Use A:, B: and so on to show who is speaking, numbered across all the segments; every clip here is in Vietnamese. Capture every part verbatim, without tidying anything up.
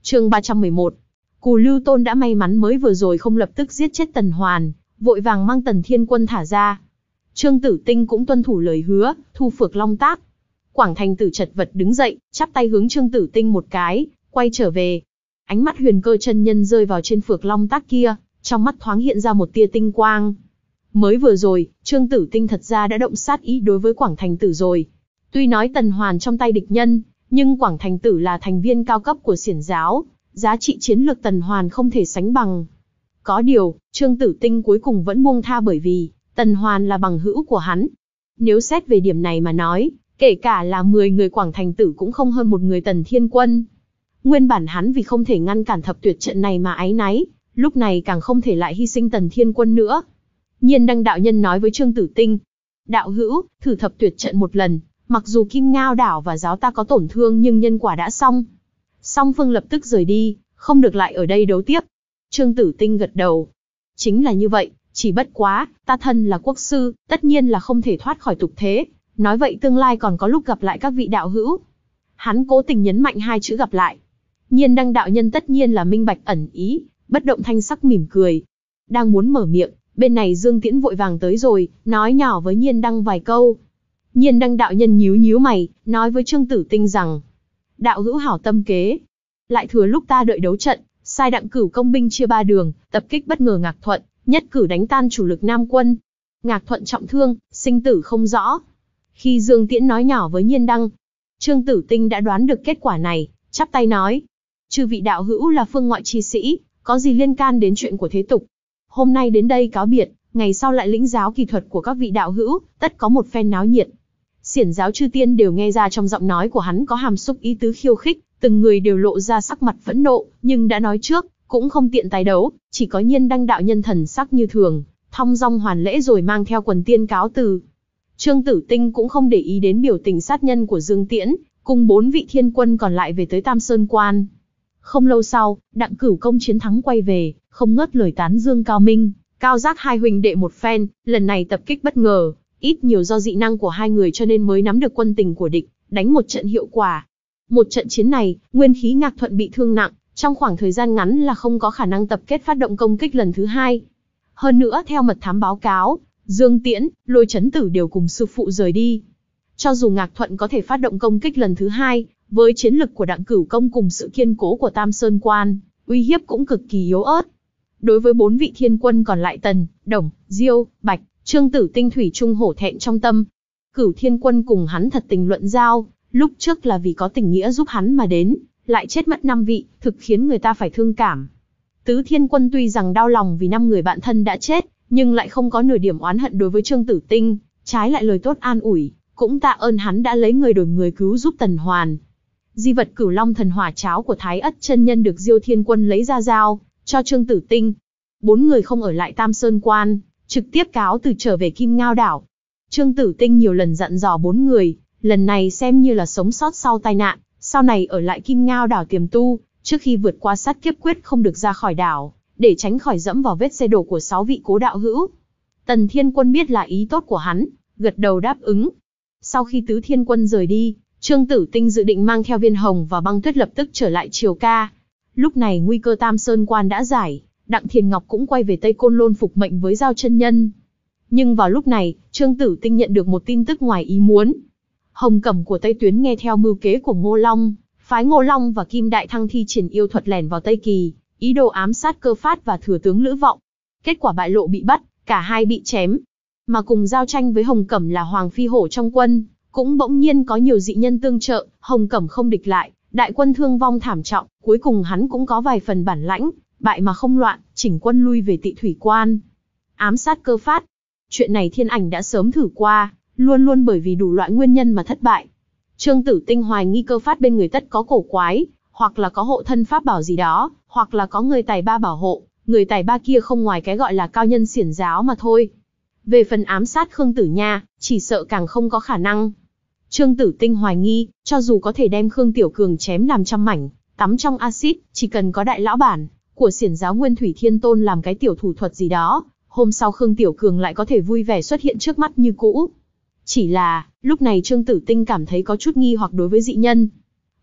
A: Chương ba trăm mười một. Cù Lưu Tôn đã may mắn mới vừa rồi không lập tức giết chết Tần Hoàn, vội vàng mang Tần Thiên Quân thả ra. Trương Tử Tinh cũng tuân thủ lời hứa, thu Phược Long Tác. Quảng Thành Tử chật vật đứng dậy, chắp tay hướng Trương Tử Tinh một cái, quay trở về. Ánh mắt Huyền Cơ chân nhân rơi vào trên Phược Long Tác kia, trong mắt thoáng hiện ra một tia tinh quang. Mới vừa rồi, Trương Tử Tinh thật ra đã động sát ý đối với Quảng Thành Tử rồi. Tuy nói Tần Hoàn trong tay địch nhân, nhưng Quảng Thành Tử là thành viên cao cấp của Xiển giáo, giá trị chiến lược Tần Hoàn không thể sánh bằng. Có điều, Trương Tử Tinh cuối cùng vẫn buông tha bởi vì Tần Hoàn là bằng hữu của hắn. Nếu xét về điểm này mà nói, kể cả là mười người Quảng Thành Tử cũng không hơn một người Tần Thiên Quân. Nguyên bản hắn vì không thể ngăn cản thập tuyệt trận này mà áy náy, lúc này càng không thể lại hy sinh Tần Thiên Quân nữa. Nhiên Đăng đạo nhân nói với Trương Tử Tinh, đạo hữu, thử thập tuyệt trận một lần, mặc dù Kim Ngao đảo và giáo ta có tổn thương nhưng nhân quả đã xong. Song phương lập tức rời đi, không được lại ở đây đấu tiếp. Trương Tử Tinh gật đầu. Chính là như vậy, chỉ bất quá, ta thân là quốc sư, tất nhiên là không thể thoát khỏi tục thế. Nói vậy tương lai còn có lúc gặp lại các vị đạo hữu. Hắn cố tình nhấn mạnh hai chữ gặp lại. Nhiên Đăng đạo nhân tất nhiên là minh bạch ẩn ý, bất động thanh sắc mỉm cười. Đang muốn mở miệng, bên này Dương Tiễn vội vàng tới rồi, nói nhỏ với Nhiên Đăng vài câu. Nhiên Đăng đạo nhân nhíu nhíu mày, nói với Trương Tử Tinh rằng, đạo hữu hảo tâm kế. Lại thừa lúc ta đợi đấu trận, sai Đặng Cửu công binh chia ba đường, tập kích bất ngờ Ngạc Thuận, nhất cử đánh tan chủ lực Nam quân. Ngạc Thuận trọng thương, sinh tử không rõ. Khi Dương Tiễn nói nhỏ với Nhiên Đăng, Trương Tử Tinh đã đoán được kết quả này, chắp tay nói, chư vị đạo hữu là phương ngoại chi sĩ, có gì liên can đến chuyện của thế tục. Hôm nay đến đây cáo biệt, ngày sau lại lĩnh giáo kỳ thuật của các vị đạo hữu, tất có một phen náo nhiệt. Xiển giáo chư tiên đều nghe ra trong giọng nói của hắn có hàm xúc ý tứ khiêu khích, từng người đều lộ ra sắc mặt phẫn nộ, nhưng đã nói trước, cũng không tiện tái đấu, chỉ có Nhiên Đăng đạo nhân thần sắc như thường, thong dong hoàn lễ rồi mang theo quần tiên cáo từ. Trương Tử Tinh cũng không để ý đến biểu tình sát nhân của Dương Tiễn, cùng bốn vị thiên quân còn lại về tới Tam Sơn Quan. Không lâu sau, Đặng Cửu công chiến thắng quay về, không ngớt lời tán dương Cao Minh, Cao Giác hai huynh đệ một phen, lần này tập kích bất ngờ, ít nhiều do dị năng của hai người cho nên mới nắm được quân tình của địch, đánh một trận hiệu quả. Một trận chiến này, nguyên khí Ngạc Thuận bị thương nặng, trong khoảng thời gian ngắn là không có khả năng tập kết phát động công kích lần thứ hai. Hơn nữa theo mật thám báo cáo, Dương Tiễn, Lôi Chấn Tử đều cùng sư phụ rời đi. Cho dù Ngạc Thuận có thể phát động công kích lần thứ hai, với chiến lực của Đặng Cửu công cùng sự kiên cố của Tam Sơn Quan, uy hiếp cũng cực kỳ yếu ớt. Đối với bốn vị thiên quân còn lại Tần, Đồng, Diêu, Bạch, Trương Tử Tinh thủy chung hổ thẹn trong tâm. Cửu thiên quân cùng hắn thật tình luận giao, lúc trước là vì có tình nghĩa giúp hắn mà đến, lại chết mất năm vị, thực khiến người ta phải thương cảm. Tứ thiên quân tuy rằng đau lòng vì năm người bạn thân đã chết, nhưng lại không có nửa điểm oán hận đối với Trương Tử Tinh, trái lại lời tốt an ủi, cũng tạ ơn hắn đã lấy người đổi người cứu giúp Tần Hoàn. Di vật Cửu Long thần hỏa cháo của Thái Ất chân nhân được Diêu Thiên Quân lấy ra giao cho Trương Tử Tinh. Bốn người không ở lại Tam Sơn Quan, trực tiếp cáo từ trở về Kim Ngao đảo. Trương Tử Tinh nhiều lần dặn dò bốn người, lần này xem như là sống sót sau tai nạn, sau này ở lại Kim Ngao đảo tiềm tu, trước khi vượt qua sát kiếp quyết không được ra khỏi đảo, để tránh khỏi dẫm vào vết xe đổ của sáu vị cố đạo hữu. Tần Thiên Quân biết là ý tốt của hắn, gật đầu đáp ứng. Sau khi Tứ Thiên Quân rời đi, Trương Tử Tinh dự định mang theo Viên Hồng và Băng Tuyết lập tức trở lại Triều Ca. Lúc này nguy cơ Tam Sơn Quan đã giải, Đặng Thiền Ngọc cũng quay về Tây Côn Lôn phục mệnh với Giao chân nhân. Nhưng vào lúc này, Trương Tử Tinh nhận được một tin tức ngoài ý muốn. Hồng Cẩm của Tây Tuyến nghe theo mưu kế của Ngô Long, phái Ngô Long và Kim Đại Thăng thi triển yêu thuật lẻn vào Tây Kỳ, ý đồ ám sát Cơ Phát và Thừa tướng Lữ Vọng. Kết quả bại lộ bị bắt, cả hai bị chém. Mà cùng giao tranh với Hồng Cẩm là Hoàng Phi Hổ trong quân, cũng bỗng nhiên có nhiều dị nhân tương trợ, Hồng Cẩm không địch lại, đại quân thương vong thảm trọng, cuối cùng hắn cũng có vài phần bản lãnh, bại mà không loạn, chỉnh quân lui về Tị Thủy Quan. Ám sát Cơ Phát. Chuyện này Thiên Ảnh đã sớm thử qua, luôn luôn bởi vì đủ loại nguyên nhân mà thất bại. Trương Tử Tinh hoài nghi Cơ Phát bên người tất có cổ quái, hoặc là có hộ thân pháp bảo gì đó, hoặc là có người tài ba bảo hộ, người tài ba kia không ngoài cái gọi là cao nhân xiển giáo mà thôi. Về phần ám sát Khương Tử Nha, chỉ sợ càng không có khả năng. Trương Tử Tinh hoài nghi, cho dù có thể đem Khương Tiểu Cường chém làm trăm mảnh, tắm trong axit, chỉ cần có đại lão bản của xiển giáo Nguyên Thủy Thiên Tôn làm cái tiểu thủ thuật gì đó, hôm sau Khương Tiểu Cường lại có thể vui vẻ xuất hiện trước mắt như cũ. Chỉ là, lúc này Trương Tử Tinh cảm thấy có chút nghi hoặc đối với dị nhân.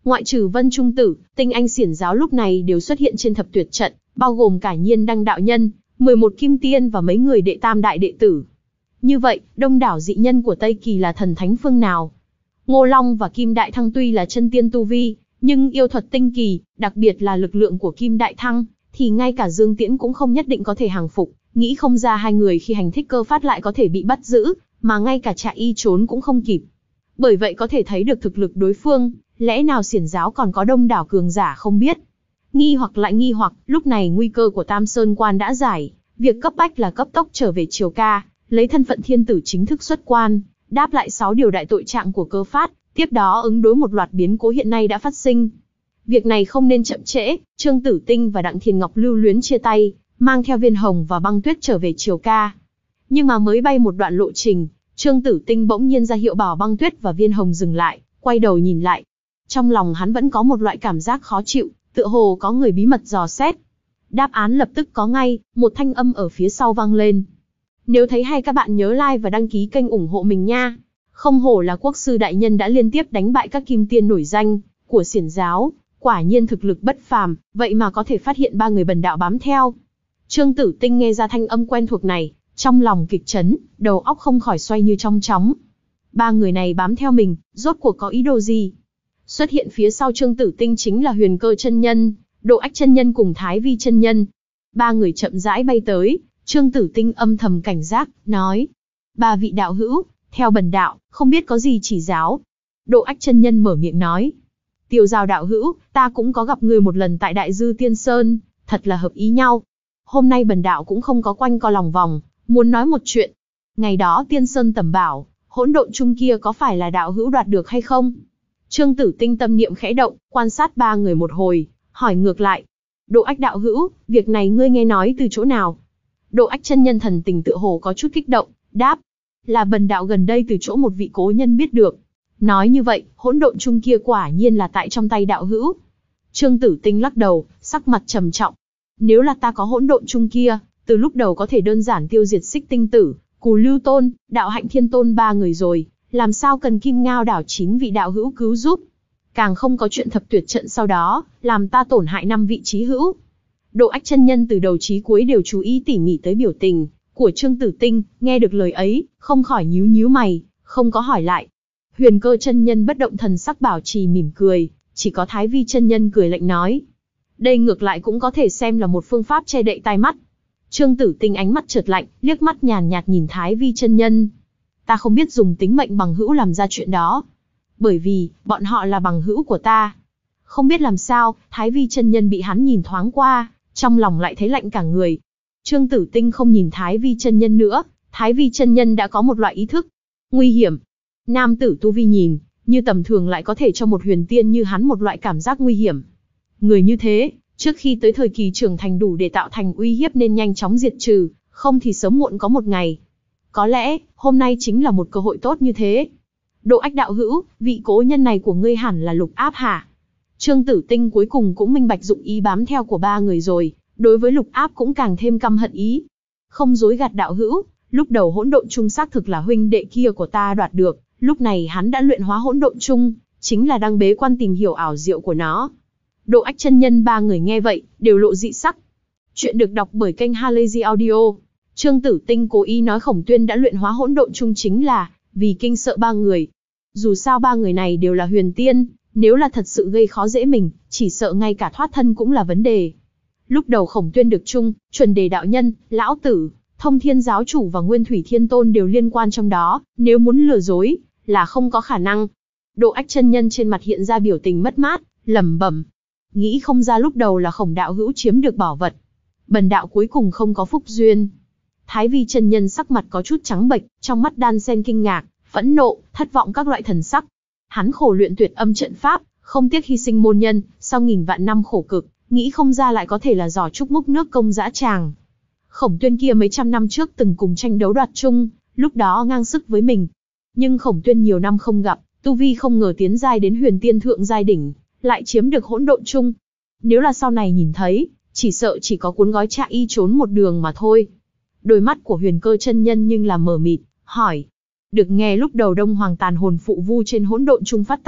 A: Ngoại trừ Vân Trung Tử, tinh anh xiển giáo lúc này đều xuất hiện trên thập tuyệt trận, bao gồm cả Nhiên Đăng đạo nhân, mười một kim tiên và mấy người đệ tam đại đệ tử. Như vậy, đông đảo dị nhân của Tây Kỳ là thần thánh phương nào? Ngô Long và Kim Đại Thăng tuy là chân tiên tu vi, nhưng yêu thuật tinh kỳ, đặc biệt là lực lượng của Kim Đại Thăng, thì ngay cả Dương Tiễn cũng không nhất định có thể hàng phục, nghĩ không ra hai người khi hành thích cơ phát lại có thể bị bắt giữ, mà ngay cả chạy y trốn cũng không kịp. Bởi vậy có thể thấy được thực lực đối phương, lẽ nào xiển giáo còn có đông đảo cường giả không biết. Nghi hoặc lại nghi hoặc, lúc này nguy cơ của Tam Sơn Quan đã giải, việc cấp bách là cấp tốc trở về Triều Ca, lấy thân phận thiên tử chính thức xuất quan, đáp lại sáu điều đại tội trạng của cơ phát, tiếp đó ứng đối một loạt biến cố hiện nay đã phát sinh. Việc này không nên chậm trễ, Trương Tử Tinh và Đặng Thiền Ngọc lưu luyến chia tay, mang theo Viên Hồng và Băng Tuyết trở về Triều Ca. Nhưng mà mới bay một đoạn lộ trình, Trương Tử Tinh bỗng nhiên ra hiệu bảo Băng Tuyết và Viên Hồng dừng lại, quay đầu nhìn lại. Trong lòng hắn vẫn có một loại cảm giác khó chịu, tựa hồ có người bí mật dò xét. Đáp án lập tức có ngay, một thanh âm ở phía sau vang lên. Nếu thấy hay các bạn nhớ like và đăng ký kênh ủng hộ mình nha. Không hổ là quốc sư đại nhân đã liên tiếp đánh bại các kim tiên nổi danh của xiển giáo, quả nhiên thực lực bất phàm, vậy mà có thể phát hiện ba người bần đạo bám theo. Trương Tử Tinh nghe ra thanh âm quen thuộc này, trong lòng kịch chấn, đầu óc không khỏi xoay như trong chóng. Ba người này bám theo mình, rốt cuộc có ý đồ gì? Xuất hiện phía sau Trương Tử Tinh chính là Huyền Cơ chân nhân, Độ Ách chân nhân cùng Thái Vi chân nhân. Ba người chậm rãi bay tới, Trương Tử Tinh âm thầm cảnh giác, nói: ba vị đạo hữu, theo bần đạo, không biết có gì chỉ giáo. Độ Ách chân nhân mở miệng nói: Tiêu Giao đạo hữu, ta cũng có gặp người một lần tại Đại Dư Tiên Sơn, thật là hợp ý nhau. Hôm nay bần đạo cũng không có quanh co lòng vòng, muốn nói một chuyện. Ngày đó Tiên Sơn tầm bảo, hỗn độn chung kia có phải là đạo hữu đoạt được hay không? Trương Tử Tinh tâm niệm khẽ động, quan sát ba người một hồi, hỏi ngược lại: Độ Ách đạo hữu, việc này ngươi nghe nói từ chỗ nào? Độ Ách chân nhân thần tình tựa hồ có chút kích động, đáp: là bần đạo gần đây từ chỗ một vị cố nhân biết được. Nói như vậy, hỗn độn chung kia quả nhiên là tại trong tay đạo hữu. Trương Tử Tinh lắc đầu, sắc mặt trầm trọng. Nếu là ta có hỗn độn chung kia, từ lúc đầu có thể đơn giản tiêu diệt Xích Tinh Tử, Cù Lưu Tôn, Đạo Hạnh Thiên Tôn ba người rồi, làm sao cần Kim Ngao đảo chín vị đạo hữu cứu giúp? Càng không có chuyện thập tuyệt trận sau đó, làm ta tổn hại năm vị chí hữu. Độ Ách chân nhân từ đầu chí cuối đều chú ý tỉ mỉ tới biểu tình của Trương Tử Tinh, nghe được lời ấy, không khỏi nhíu nhíu mày, không có hỏi lại. Huyền Cơ chân nhân bất động thần sắc bảo trì mỉm cười, chỉ có Thái Vi chân nhân cười lạnh nói: đây ngược lại cũng có thể xem là một phương pháp che đậy tai mắt. Trương Tử Tinh ánh mắt chợt lạnh, liếc mắt nhàn nhạt nhìn Thái Vi chân nhân. Ta không biết dùng tính mệnh bằng hữu làm ra chuyện đó, bởi vì bọn họ là bằng hữu của ta. Không biết làm sao, Thái Vi chân nhân bị hắn nhìn thoáng qua, trong lòng lại thấy lạnh cả người. Trương Tử Tinh không nhìn Thái Vi chân nhân nữa, Thái Vi chân nhân đã có một loại ý thức. Nguy hiểm. Nam tử tu vi nhìn, như tầm thường lại có thể cho một huyền tiên như hắn một loại cảm giác nguy hiểm. Người như thế, trước khi tới thời kỳ trưởng thành đủ để tạo thành uy hiếp nên nhanh chóng diệt trừ, không thì sớm muộn có một ngày. Có lẽ, hôm nay chính là một cơ hội tốt như thế. Độ Ách đạo hữu, vị cố nhân này của ngươi hẳn là Lục Áp hả? Trương Tử Tinh cuối cùng cũng minh bạch dụng ý bám theo của ba người rồi, đối với Lục Áp cũng càng thêm căm hận ý. Không dối gạt đạo hữu, lúc đầu hỗn độn chung xác thực là huynh đệ kia của ta đoạt được, lúc này hắn đã luyện hóa hỗn độn chung, chính là đang bế quan tìm hiểu ảo diệu của nó. Độ Ách chân nhân ba người nghe vậy, đều lộ dị sắc. Chuyện được đọc bởi kênh Halazy Audio. Trương Tử Tinh cố ý nói Khổng Tuyên đã luyện hóa hỗn độn chung chính là vì kinh sợ ba người. Dù sao ba người này đều là huyền tiên, nếu là thật sự gây khó dễ mình, chỉ sợ ngay cả thoát thân cũng là vấn đề. Lúc đầu Khổng Tuyên được chung, Chuẩn Đề đạo nhân, Lão Tử, Thông Thiên giáo chủ và Nguyên Thủy Thiên Tôn đều liên quan trong đó, nếu muốn lừa dối, là không có khả năng. Độ Ách chân nhân trên mặt hiện ra biểu tình mất mát, lẩm bẩm: nghĩ không ra lúc đầu là Khổng đạo hữu chiếm được bảo vật, bần đạo cuối cùng không có phúc duyên. Thái Vi chân nhân sắc mặt có chút trắng bệch, trong mắt đan xen kinh ngạc, phẫn nộ, thất vọng các loại thần sắc. Hắn khổ luyện tuyệt âm trận pháp, không tiếc hy sinh môn nhân, sau nghìn vạn năm khổ cực, nghĩ không ra lại có thể là giỏ trúc múc nước công dã tràng. Khổng Tuyên kia mấy trăm năm trước từng cùng tranh đấu đoạt chung, lúc đó ngang sức với mình. Nhưng Khổng Tuyên nhiều năm không gặp, tu vi không ngờ tiến giai đến huyền tiên thượng giai đỉnh, lại chiếm được hỗn độn chung. Nếu là sau này nhìn thấy, chỉ sợ chỉ có cuốn gói chạy y trốn một đường mà thôi. Đôi mắt của Huyền Cơ chân nhân nhưng là mờ mịt, hỏi: được nghe lúc đầu Đông Hoàng tàn hồn phụ vu trên hỗn độn chung phát tác,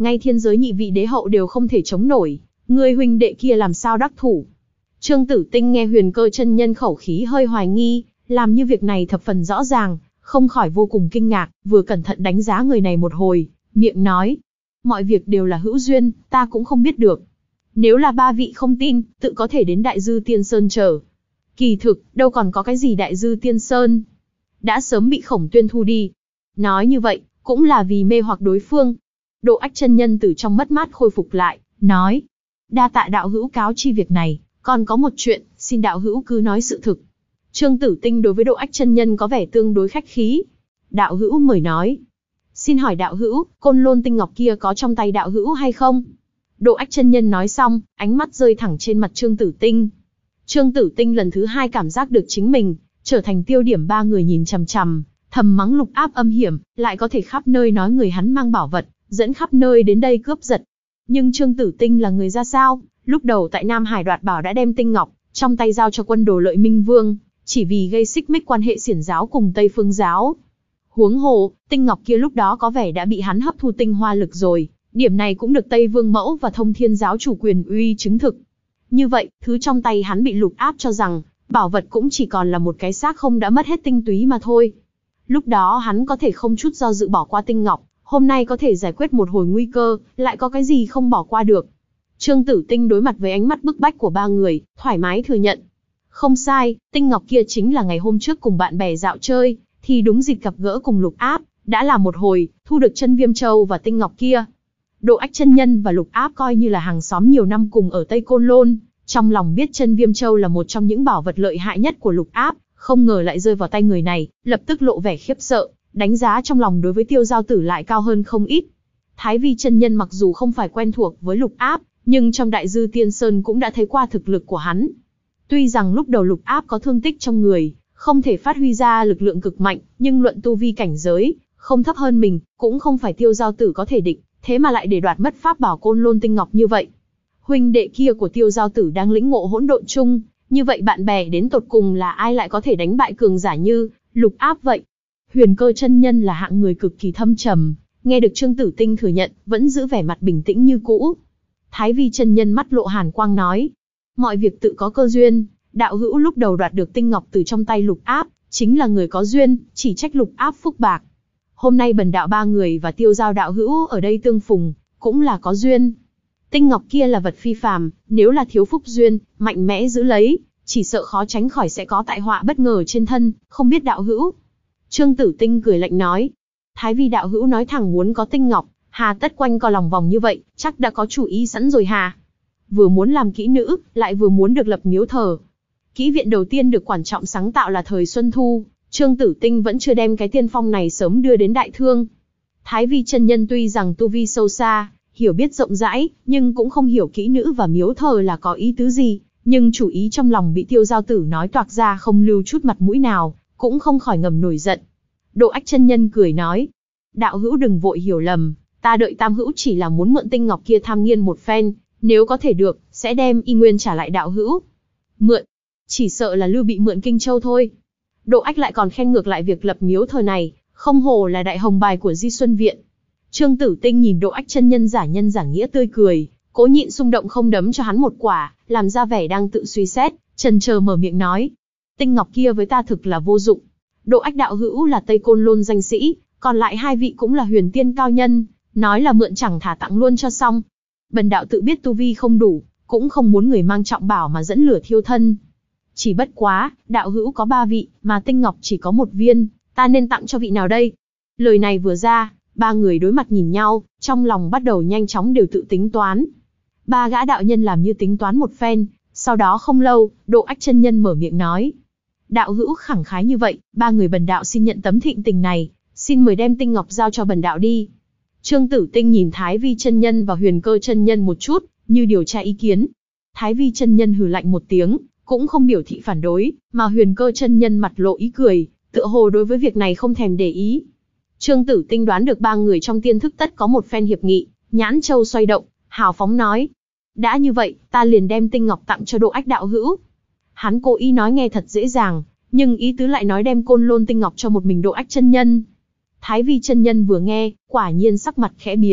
A: ngay thiên giới nhị vị đế hậu đều không thể chống nổi, người huynh đệ kia làm sao đắc thủ. Trương Tử Tinh nghe Huyền Cơ chân nhân khẩu khí hơi hoài nghi, làm như việc này thập phần rõ ràng, không khỏi vô cùng kinh ngạc, vừa cẩn thận đánh giá người này một hồi, miệng nói. Mọi việc đều là hữu duyên, ta cũng không biết được. Nếu là ba vị không tin, tự có thể đến Đại Dư Tiên Sơn chờ. Kỳ thực, đâu còn có cái gì Đại Dư Tiên Sơn. Đã sớm bị Khổng Tuyên thu đi. Nói như vậy, cũng là vì mê hoặc đối phương. Độ Ách chân nhân từ trong mất mát khôi phục lại, nói. Đa tạ đạo hữu cáo chi việc này, còn có một chuyện, xin đạo hữu cứ nói sự thực. Trương Tử Tinh đối với Độ Ách chân nhân có vẻ tương đối khách khí. Đạo hữu mời nói. Xin hỏi đạo hữu, côn lôn tinh ngọc kia có trong tay đạo hữu hay không? Độ Ách chân nhân nói xong, ánh mắt rơi thẳng trên mặt Trương Tử Tinh. Trương Tử Tinh lần thứ hai cảm giác được chính mình trở thành tiêu điểm ba người nhìn chằm chằm, thầm mắng Lục Áp âm hiểm, lại có thể khắp nơi nói người hắn mang bảo vật, dẫn khắp nơi đến đây cướp giật. Nhưng Trương Tử Tinh là người ra sao? Lúc đầu tại Nam Hải đoạt bảo đã đem tinh ngọc trong tay giao cho quân đồ Lợi Minh Vương, chỉ vì gây xích mích quan hệ xiển giáo cùng Tây Phương giáo. Huống hồ, tinh ngọc kia lúc đó có vẻ đã bị hắn hấp thu tinh hoa lực rồi, điểm này cũng được Tây Vương Mẫu và Thông Thiên giáo chủ Quyền Uy chứng thực. Như vậy, thứ trong tay hắn bị Lục Áp cho rằng, bảo vật cũng chỉ còn là một cái xác không đã mất hết tinh túy mà thôi. Lúc đó hắn có thể không chút do dự bỏ qua tinh ngọc, hôm nay có thể giải quyết một hồi nguy cơ, lại có cái gì không bỏ qua được. Trương Tử Tinh đối mặt với ánh mắt bức bách của ba người, thoải mái thừa nhận. Không sai, tinh ngọc kia chính là ngày hôm trước cùng bạn bè dạo chơi, thì đúng dịp gặp gỡ cùng Lục Áp, đã là một hồi, thu được chân Viêm Châu và tinh ngọc kia. Độ Ách chân nhân và Lục Áp coi như là hàng xóm nhiều năm cùng ở Tây Côn Lôn, trong lòng biết chân Viêm Châu là một trong những bảo vật lợi hại nhất của Lục Áp, không ngờ lại rơi vào tay người này, lập tức lộ vẻ khiếp sợ, đánh giá trong lòng đối với Tiêu Giao Tử lại cao hơn không ít. Thái Vi chân nhân mặc dù không phải quen thuộc với Lục Áp, nhưng trong Đại Dư Tiên Sơn cũng đã thấy qua thực lực của hắn. Tuy rằng lúc đầu Lục Áp có thương tích trong người, không thể phát huy ra lực lượng cực mạnh, nhưng luận tu vi cảnh giới, không thấp hơn mình, cũng không phải Tiêu Giao Tử có thể địch, thế mà lại để đoạt mất pháp bảo Côn Lôn tinh ngọc như vậy. Huynh đệ kia của Tiêu Giao Tử đang lĩnh ngộ hỗn độn chung, như vậy bạn bè đến tột cùng là ai lại có thể đánh bại cường giả như Lục Áp vậy? Huyền Cơ chân nhân là hạng người cực kỳ thâm trầm, nghe được Trương Tử Tinh thừa nhận, vẫn giữ vẻ mặt bình tĩnh như cũ. Thái Vi chân nhân mắt lộ hàn quang nói, mọi việc tự có cơ duyên, đạo hữu lúc đầu đoạt được tinh ngọc từ trong tay Lục Áp, chính là người có duyên, chỉ trách Lục Áp phúc bạc. Hôm nay bần đạo ba người và Tiêu Giao đạo hữu ở đây tương phùng, cũng là có duyên. Tinh ngọc kia là vật phi phàm, nếu là thiếu phúc duyên, mạnh mẽ giữ lấy, chỉ sợ khó tránh khỏi sẽ có tai họa bất ngờ trên thân, không biết đạo hữu. Trương Tử Tinh cười lạnh nói, Thái Vi đạo hữu nói thẳng muốn có tinh ngọc, hà tất quanh co lòng vòng như vậy, chắc đã có chủ ý sẵn rồi hà. Vừa muốn làm kỹ nữ, lại vừa muốn được lập miếu thờ. Kỹ viện đầu tiên được Quản Trọng sáng tạo là thời Xuân Thu, Trương Tử Tinh vẫn chưa đem cái tiên phong này sớm đưa đến Đại Thương. Thái Vi chân nhân tuy rằng tu vi sâu xa, hiểu biết rộng rãi, nhưng cũng không hiểu kỹ nữ và miếu thờ là có ý tứ gì, nhưng chủ ý trong lòng bị Tiêu Giao Tử nói toạc ra không lưu chút mặt mũi nào, cũng không khỏi ngầm nổi giận. Độ Ách chân nhân cười nói, đạo hữu đừng vội hiểu lầm, ta đợi tam hữu chỉ là muốn mượn tinh ngọc kia tham nghiên một phen, nếu có thể được, sẽ đem y nguyên trả lại đạo hữu. Mượn? Chỉ sợ là Lưu bị mượn Kinh Châu thôi. Độ Ách lại còn khen ngược lại việc lập miếu thờ này, không hồ là đại hồng bài của Di Xuân Viện. Trương Tử Tinh nhìn Độ Ách chân nhân giả nhân giả nghĩa tươi cười, cố nhịn xung động không đấm cho hắn một quả, làm ra vẻ đang tự suy xét, chần chờ mở miệng nói, tinh ngọc kia với ta thực là vô dụng. Độ Ách đạo hữu là Tây Côn Lôn danh sĩ, còn lại hai vị cũng là huyền tiên cao nhân, nói là mượn chẳng thả tặng luôn cho xong. Bần đạo tự biết tu vi không đủ, cũng không muốn người mang trọng bảo mà dẫn lửa thiêu thân. Chỉ bất quá, đạo hữu có ba vị, mà tinh ngọc chỉ có một viên, ta nên tặng cho vị nào đây? Lời này vừa ra, ba người đối mặt nhìn nhau, trong lòng bắt đầu nhanh chóng đều tự tính toán. Ba gã đạo nhân làm như tính toán một phen, sau đó không lâu, Độ Ách chân nhân mở miệng nói. Đạo hữu khẳng khái như vậy, ba người bần đạo xin nhận tấm thịnh tình này, xin mời đem tinh ngọc giao cho bần đạo đi. Trương Tử Tinh nhìn Thái Vi chân nhân và Huyền Cơ chân nhân một chút, như điều tra ý kiến. Thái Vi chân nhân hừ lạnh một tiếng, cũng không biểu thị phản đối, mà Huyền Cơ chân nhân mặt lộ ý cười, tựa hồ đối với việc này không thèm để ý. Trương Tử Tinh đoán được ba người trong tiên thức tất có một phen hiệp nghị, nhãn châu xoay động, hào phóng nói. Đã như vậy, ta liền đem tinh ngọc tặng cho Độ Ách đạo hữu. Hắn cố ý nói nghe thật dễ dàng, nhưng ý tứ lại nói đem Côn Lôn tinh ngọc cho một mình Độ Ách chân nhân. Thái Vi chân nhân vừa nghe, quả nhiên sắc mặt khẽ biến,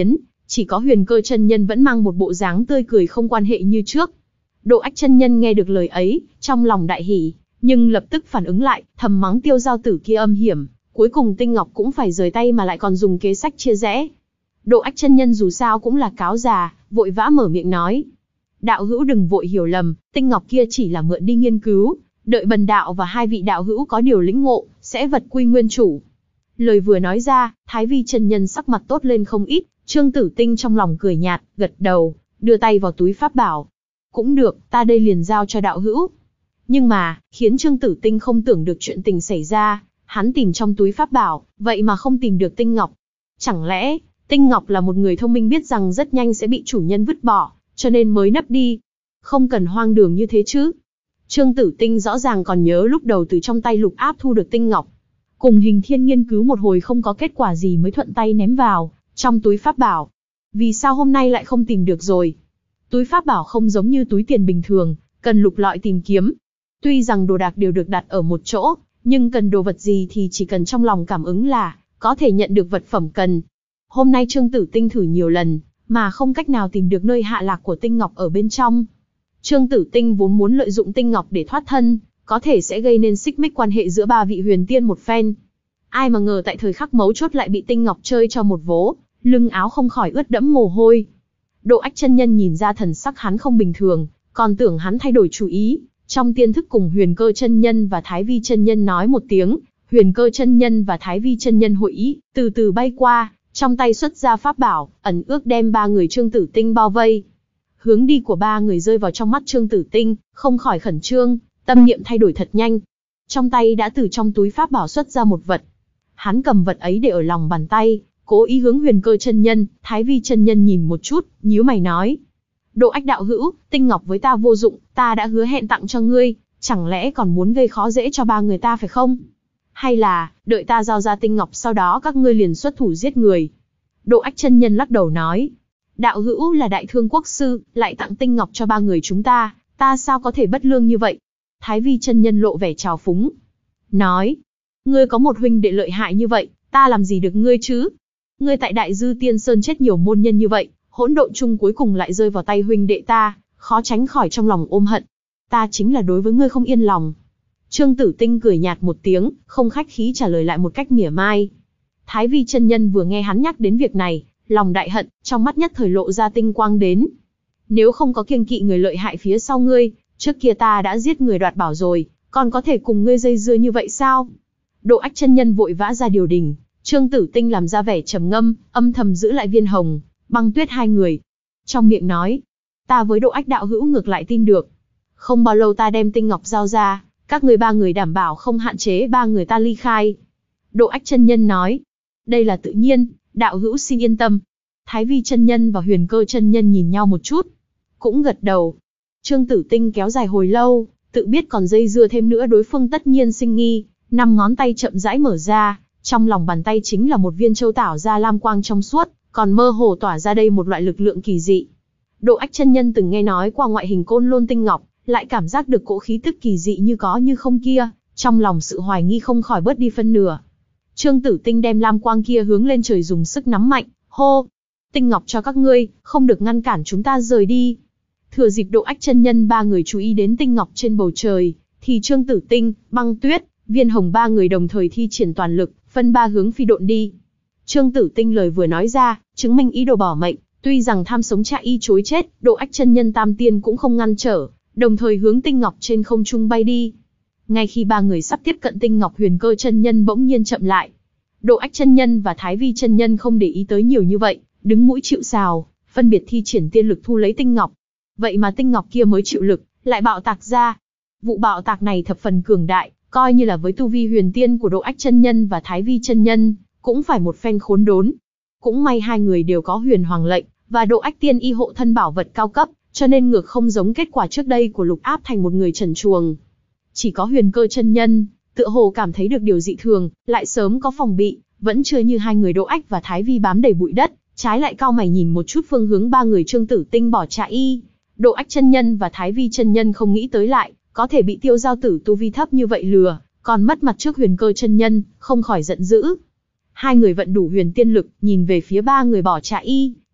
A: Chỉ có Huyền Cơ chân nhân vẫn mang một bộ dáng tươi cười không quan hệ như trước. Độ Ách chân nhân nghe được lời ấy, trong lòng đại hỉ, nhưng lập tức phản ứng lại, thầm mắng Tiêu giao tử kia âm hiểm, cuối cùng tinh ngọc cũng phải rời tay mà lại còn dùng kế sách chia rẽ. Độ Ách chân nhân dù sao cũng là cáo già, vội vã mở miệng nói: đạo hữu đừng vội hiểu lầm, tinh ngọc kia chỉ là mượn đi nghiên cứu, đợi bần đạo và hai vị đạo hữu có điều lĩnh ngộ, sẽ vật quy nguyên chủ. Lời vừa nói ra, Thái Vi chân nhân sắc mặt tốt lên không ít, Trương Tử Tinh trong lòng cười nhạt, gật đầu, đưa tay vào túi pháp bảo. Cũng được, ta đây liền giao cho đạo hữu. Nhưng mà, khiến Trương Tử Tinh không tưởng được chuyện tình xảy ra, hắn tìm trong túi pháp bảo, vậy mà không tìm được tinh ngọc. Chẳng lẽ, tinh ngọc là một người thông minh biết rằng rất nhanh sẽ bị chủ nhân vứt bỏ, cho nên mới nấp đi? Không cần hoang đường như thế chứ. Trương Tử Tinh rõ ràng còn nhớ lúc đầu từ trong tay Lục Áp thu được tinh ngọc. Cùng Hình Thiên nghiên cứu một hồi không có kết quả gì mới thuận tay ném vào trong túi pháp bảo. Vì sao hôm nay lại không tìm được rồi? Túi pháp bảo không giống như túi tiền bình thường, cần lục lọi tìm kiếm. Tuy rằng đồ đạc đều được đặt ở một chỗ, nhưng cần đồ vật gì thì chỉ cần trong lòng cảm ứng là có thể nhận được vật phẩm cần. Hôm nay Trương Tử Tinh thử nhiều lần, mà không cách nào tìm được nơi hạ lạc của tinh ngọc ở bên trong. Trương Tử Tinh vốn muốn lợi dụng tinh ngọc để thoát thân, có thể sẽ gây nên xích mích quan hệ giữa ba vị huyền tiên một phen. Ai mà ngờ tại thời khắc mấu chốt lại bị tinh ngọc chơi cho một vố, lưng áo không khỏi ướt đẫm mồ hôi. Độ Ách chân nhân nhìn ra thần sắc hắn không bình thường, còn tưởng hắn thay đổi chủ ý, trong tiên thức cùng Huyền Cơ chân nhân và Thái Vi chân nhân nói một tiếng, Huyền Cơ chân nhân và Thái Vi chân nhân hội ý, từ từ bay qua, trong tay xuất ra pháp bảo, ẩn ước đem ba người Trương Tử Tinh bao vây. Hướng đi của ba người rơi vào trong mắt Trương Tử Tinh, không khỏi khẩn trương, tâm niệm thay đổi thật nhanh. Trong tay đã từ trong túi pháp bảo xuất ra một vật. Hắn cầm vật ấy để ở lòng bàn tay, cố ý hướng Huyền Cơ chân nhân, Thái Vi chân nhân nhìn một chút, nhíu mày nói: Độ Ách đạo hữu, tinh ngọc với ta vô dụng, ta đã hứa hẹn tặng cho ngươi, chẳng lẽ còn muốn gây khó dễ cho ba người ta phải không? Hay là, đợi ta giao ra tinh ngọc sau đó các ngươi liền xuất thủ giết người? Độ Ách chân nhân lắc đầu nói: đạo hữu là đại thương quốc sư, lại tặng tinh ngọc cho ba người chúng ta, ta sao có thể bất lương như vậy? Thái Vi chân nhân lộ vẻ trào phúng, nói: ngươi có một huynh đệ lợi hại như vậy, ta làm gì được ngươi chứ? Ngươi tại Đại Dư Tiên Sơn chết nhiều môn nhân như vậy, hỗn độn chung cuối cùng lại rơi vào tay huynh đệ ta, khó tránh khỏi trong lòng ôm hận. Ta chính là đối với ngươi không yên lòng. Trương Tử Tinh cười nhạt một tiếng, không khách khí trả lời lại một cách mỉa mai. Thái Vi chân nhân vừa nghe hắn nhắc đến việc này, lòng đại hận, trong mắt nhất thời lộ ra tinh quang đến. Nếu không có kiêng kỵ người lợi hại phía sau ngươi, trước kia ta đã giết người đoạt bảo rồi, còn có thể cùng ngươi dây dưa như vậy sao? Độ Ách chân nhân vội vã ra điều đình, Trương Tử Tinh làm ra vẻ trầm ngâm, âm thầm giữ lại Viên Hồng, Băng Tuyết hai người. Trong miệng nói: ta với Độ Ách đạo hữu ngược lại tin được. Không bao lâu ta đem tinh ngọc giao ra, các người ba người đảm bảo không hạn chế ba người ta ly khai. Độ Ách chân nhân nói: đây là tự nhiên, đạo hữu xin yên tâm. Thái Vi chân nhân và Huyền Cơ chân nhân nhìn nhau một chút, cũng gật đầu. Trương Tử Tinh kéo dài hồi lâu, tự biết còn dây dưa thêm nữa đối phương tất nhiên sinh nghi, năm ngón tay chậm rãi mở ra, trong lòng bàn tay chính là một viên châu tảo ra lam quang trong suốt, còn mơ hồ tỏa ra đây một loại lực lượng kỳ dị. Độ Ách chân nhân từng nghe nói qua ngoại hình côn lôn tinh ngọc, lại cảm giác được cỗ khí tức kỳ dị như có như không kia, trong lòng sự hoài nghi không khỏi bớt đi phân nửa. Trương Tử Tinh đem lam quang kia hướng lên trời dùng sức nắm mạnh, hô: tinh ngọc cho các ngươi, không được ngăn cản chúng ta rời đi. Thừa dịp Độ Ách chân nhân ba người chú ý đến tinh ngọc trên bầu trời, thì Trương Tử Tinh, Băng Tuyết, Viên Hồng ba người đồng thời thi triển toàn lực, phân ba hướng phi độn đi. Trương Tử Tinh lời vừa nói ra, chứng minh ý đồ bỏ mệnh, tuy rằng tham sống chạy y chối chết, Độ Ách chân nhân tam tiên cũng không ngăn trở, đồng thời hướng tinh ngọc trên không trung bay đi. Ngay khi ba người sắp tiếp cận tinh ngọc, Huyền Cơ chân nhân bỗng nhiên chậm lại. Độ Ách chân nhân và Thái Vi chân nhân không để ý tới nhiều như vậy, đứng mũi chịu sào, phân biệt thi triển tiên lực thu lấy tinh ngọc. Vậy mà tinh ngọc kia mới chịu lực, lại bạo tạc ra. Vụ bạo tạc này thập phần cường đại, coi như là với tu vi huyền tiên của Độ Ách chân nhân và Thái Vi chân nhân, cũng phải một phen khốn đốn. Cũng may hai người đều có Huyền Hoàng lệnh và Độ Ách tiên y hộ thân bảo vật cao cấp, cho nên ngược không giống kết quả trước đây của Lục Áp thành một người trần truồng. Chỉ có Huyền Cơ chân nhân, tựa hồ cảm thấy được điều dị thường, lại sớm có phòng bị, vẫn chưa như hai người Độ Ách và Thái Vi bám đầy bụi đất, trái lại cau mày nhìn một chút phương hướng ba người Trương Tử Tinh bỏ chạy. Độ Ách chân nhân và Thái Vi chân nhân không nghĩ tới lại có thể bị Tiêu giao tử tu vi thấp như vậy lừa, còn mất mặt trước Huyền Cơ chân nhân, không khỏi giận dữ. Hai người vận đủ huyền tiên lực, nhìn về phía ba người bỏ chạy,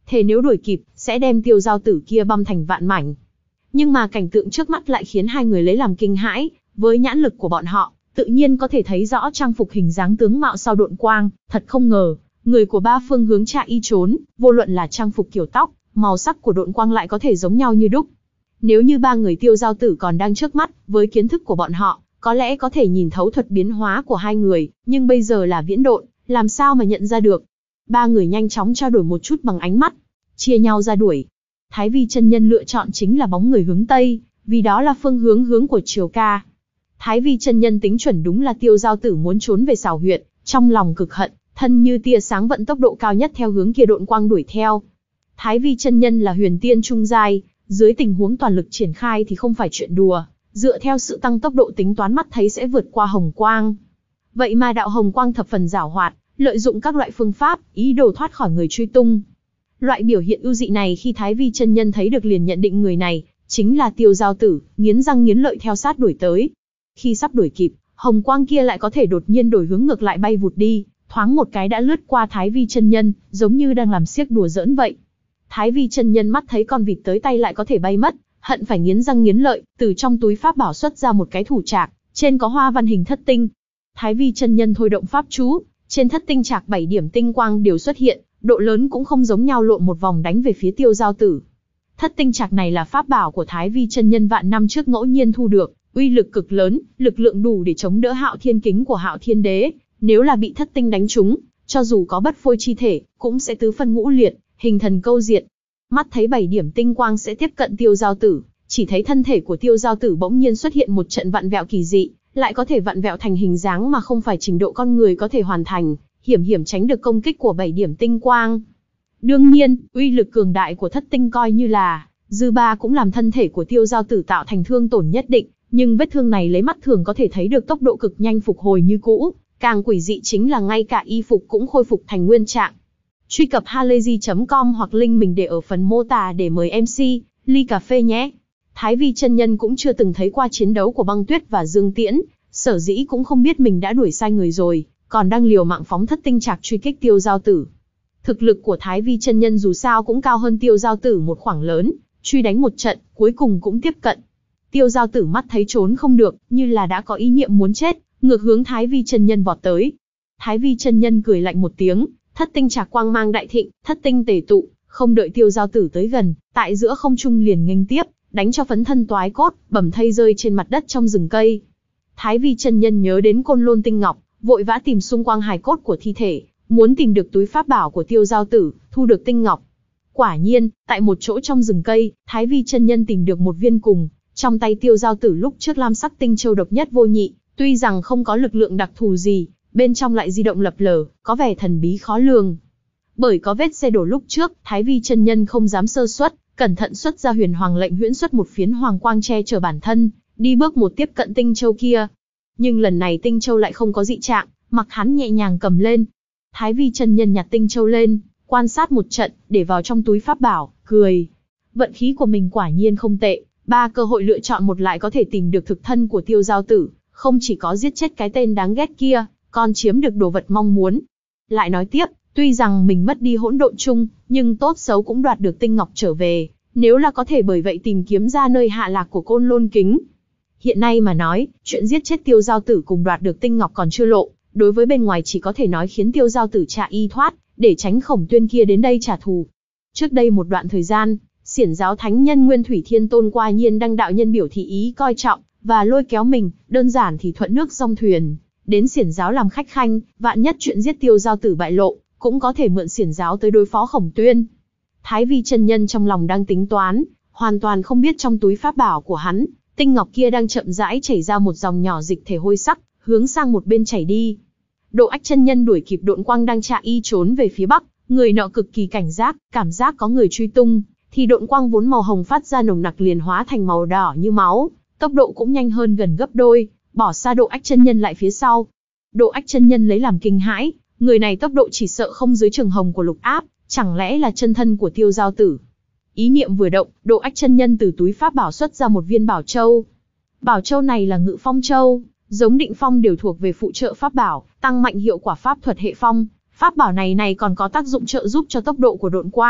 A: thề nếu đuổi kịp, sẽ đem Tiêu Giao Tử kia băm thành vạn mảnh. Nhưng mà cảnh tượng trước mắt lại khiến hai người lấy làm kinh hãi, với nhãn lực của bọn họ, tự nhiên có thể thấy rõ trang phục hình dáng tướng mạo sau độn quang, thật không ngờ, người của ba phương hướng Trạ Y trốn, vô luận là trang phục kiểu tóc, màu sắc của độn quang lại có thể giống nhau như đúc. Nếu như ba người Tiêu Giao Tử còn đang trước mắt, với kiến thức của bọn họ, có lẽ có thể nhìn thấu thuật biến hóa của hai người, nhưng bây giờ là viễn độn, làm sao mà nhận ra được. Ba người nhanh chóng trao đổi một chút bằng ánh mắt, chia nhau ra đuổi. Thái Vi chân nhân lựa chọn chính là bóng người hướng Tây, vì đó là phương hướng hướng của Triều Ca. Thái Vi chân nhân tính chuẩn đúng là Tiêu Giao Tử muốn trốn về Sào Huyệt, trong lòng cực hận, thân như tia sáng vận tốc độ cao nhất theo hướng kia độn quang đuổi theo. Thái Vi chân nhân là huyền tiên trung giai, dưới tình huống toàn lực triển khai thì không phải chuyện đùa, dựa theo sự tăng tốc độ tính toán mắt thấy sẽ vượt qua hồng quang. Vậy mà đạo hồng quang thập phần giảo hoạt, lợi dụng các loại phương pháp, ý đồ thoát khỏi người truy tung. Loại biểu hiện ưu dị này khi Thái Vi chân nhân thấy được liền nhận định người này chính là Tiêu Giao Tử, nghiến răng nghiến lợi theo sát đuổi tới. Khi sắp đuổi kịp, hồng quang kia lại có thể đột nhiên đổi hướng ngược lại bay vụt đi, thoáng một cái đã lướt qua Thái Vi chân nhân, giống như đang làm xiếc đùa giỡn vậy. Thái Vi chân nhân mắt thấy con vịt tới tay lại có thể bay mất, hận phải nghiến răng nghiến lợi, từ trong túi pháp bảo xuất ra một cái thủ trạc, trên có hoa văn hình thất tinh. Thái Vi chân nhân thôi động pháp chú, trên thất tinh trạc bảy điểm tinh quang đều xuất hiện, độ lớn cũng không giống nhau, lộn một vòng đánh về phía Tiêu Giao Tử. Thất tinh trạc này là pháp bảo của Thái Vi chân nhân vạn năm trước ngẫu nhiên thu được, uy lực cực lớn, lực lượng đủ để chống đỡ Hạo Thiên kính của Hạo Thiên đế, nếu là bị thất tinh đánh trúng, cho dù có bất phôi chi thể, cũng sẽ tứ phân ngũ liệt, hình thần câu diệt. Mắt thấy bảy điểm tinh quang sẽ tiếp cận Tiêu Giao Tử, chỉ thấy thân thể của Tiêu Giao Tử bỗng nhiên xuất hiện một trận vặn vẹo kỳ dị, lại có thể vặn vẹo thành hình dáng mà không phải trình độ con người có thể hoàn thành, hiểm hiểm tránh được công kích của bảy điểm tinh quang. Đương nhiên, uy lực cường đại của thất tinh coi như là dư ba cũng làm thân thể của Tiêu Giao Tử tạo thành thương tổn nhất định, nhưng vết thương này lấy mắt thường có thể thấy được tốc độ cực nhanh phục hồi như cũ, càng quỷ dị chính là ngay cả y phục cũng khôi phục thành nguyên trạng. Truy cập halayzi chấm com hoặc link mình để ở phần mô tả để mời em xê ly cà phê nhé. Thái Vi chân nhân cũng chưa từng thấy qua chiến đấu của Băng Tuyết và Dương Tiễn, sở dĩ cũng không biết mình đã đuổi sai người rồi, còn đang liều mạng phóng thất tinh trạc truy kích Tiêu Giao Tử. Thực lực của Thái Vi chân nhân dù sao cũng cao hơn Tiêu Giao Tử một khoảng lớn, truy đánh một trận, cuối cùng cũng tiếp cận. Tiêu Giao Tử mắt thấy trốn không được, như là đã có ý niệm muốn chết, ngược hướng Thái Vi chân nhân vọt tới. Thái Vi chân nhân cười lạnh một tiếng, thất tinh trạc quang mang đại thịnh, thất tinh tề tụ, không đợi Tiêu Giao Tử tới gần, tại giữa không trung liền nghênh tiếp, đánh cho phấn thân toái cốt, bầm thây rơi trên mặt đất trong rừng cây. Thái Vi chân nhân nhớ đến Côn Lôn tinh ngọc, vội vã tìm xung quanh hài cốt của thi thể, muốn tìm được túi pháp bảo của Tiêu Giao Tử, thu được tinh ngọc. Quả nhiên, tại một chỗ trong rừng cây, Thái Vi chân nhân tìm được một viên cùng, trong tay Tiêu Giao Tử lúc trước lam sắc tinh châu độc nhất vô nhị, tuy rằng không có lực lượng đặc thù gì, bên trong lại di động lập lờ, có vẻ thần bí khó lường. Bởi có vết xe đổ lúc trước, Thái Vi chân nhân không dám sơ suất, cẩn thận xuất ra huyền hoàng lệnh huyễn xuất một phiến hoàng quang che chở bản thân, đi bước một tiếp cận tinh châu kia. Nhưng lần này tinh châu lại không có dị trạng, mặc hắn nhẹ nhàng cầm lên. Thái Vi chân nhân nhặt tinh châu lên, quan sát một trận, để vào trong túi pháp bảo, cười. Vận khí của mình quả nhiên không tệ, ba cơ hội lựa chọn một lại có thể tìm được thực thân của Tiêu Giao Tử, không chỉ có giết chết cái tên đáng ghét kia, còn chiếm được đồ vật mong muốn. Lại nói tiếp, tuy rằng mình mất đi hỗn độn chung, nhưng tốt xấu cũng đoạt được tinh ngọc trở về, nếu là có thể bởi vậy tìm kiếm ra nơi hạ lạc của Côn Lôn kính. Hiện nay mà nói, chuyện giết chết Tiêu Giao Tử cùng đoạt được tinh ngọc còn chưa lộ, đối với bên ngoài chỉ có thể nói khiến Tiêu Giao Tử Trạ Y thoát, để tránh Khổng Tuyên kia đến đây trả thù. Trước đây một đoạn thời gian, Xiển giáo thánh nhân Nguyên Thủy Thiên Tôn qua nhiên đăng đạo nhân biểu thị ý coi trọng và lôi kéo mình, đơn giản thì thuận nước dong thuyền, đến Xiển giáo làm khách khanh, vạn nhất chuyện giết Tiêu Giao Tử bại lộ, cũng có thể mượn Xiển giáo tới đối phó Khổng Tuyên. Thái Vi chân nhân trong lòng đang tính toán, hoàn toàn không biết trong túi pháp bảo của hắn, tinh ngọc kia đang chậm rãi chảy ra một dòng nhỏ dịch thể hôi sắc, hướng sang một bên chảy đi. Độ Ách chân nhân đuổi kịp độn quang đang Trạ Y trốn về phía bắc, người nọ cực kỳ cảnh giác, cảm giác có người truy tung, thì độn quang vốn màu hồng phát ra nồng nặc liền hóa thành màu đỏ như máu, tốc độ cũng nhanh hơn gần gấp đôi, bỏ xa Độ Ách chân nhân lại phía sau. Độ Ách chân nhân lấy làm kinh hãi, người này tốc độ chỉ sợ không dưới trường hồng của Lục Áp, chẳng lẽ là chân thân của Tiêu Giao Tử. Ý niệm vừa động, Độ Ách chân nhân từ túi pháp bảo xuất ra một viên bảo châu. Bảo châu này là Ngự Phong châu, giống Định Phong đều thuộc về phụ trợ pháp bảo, tăng mạnh hiệu quả pháp thuật hệ phong. Pháp bảo này này còn có tác dụng trợ giúp cho tốc độ của độn quang,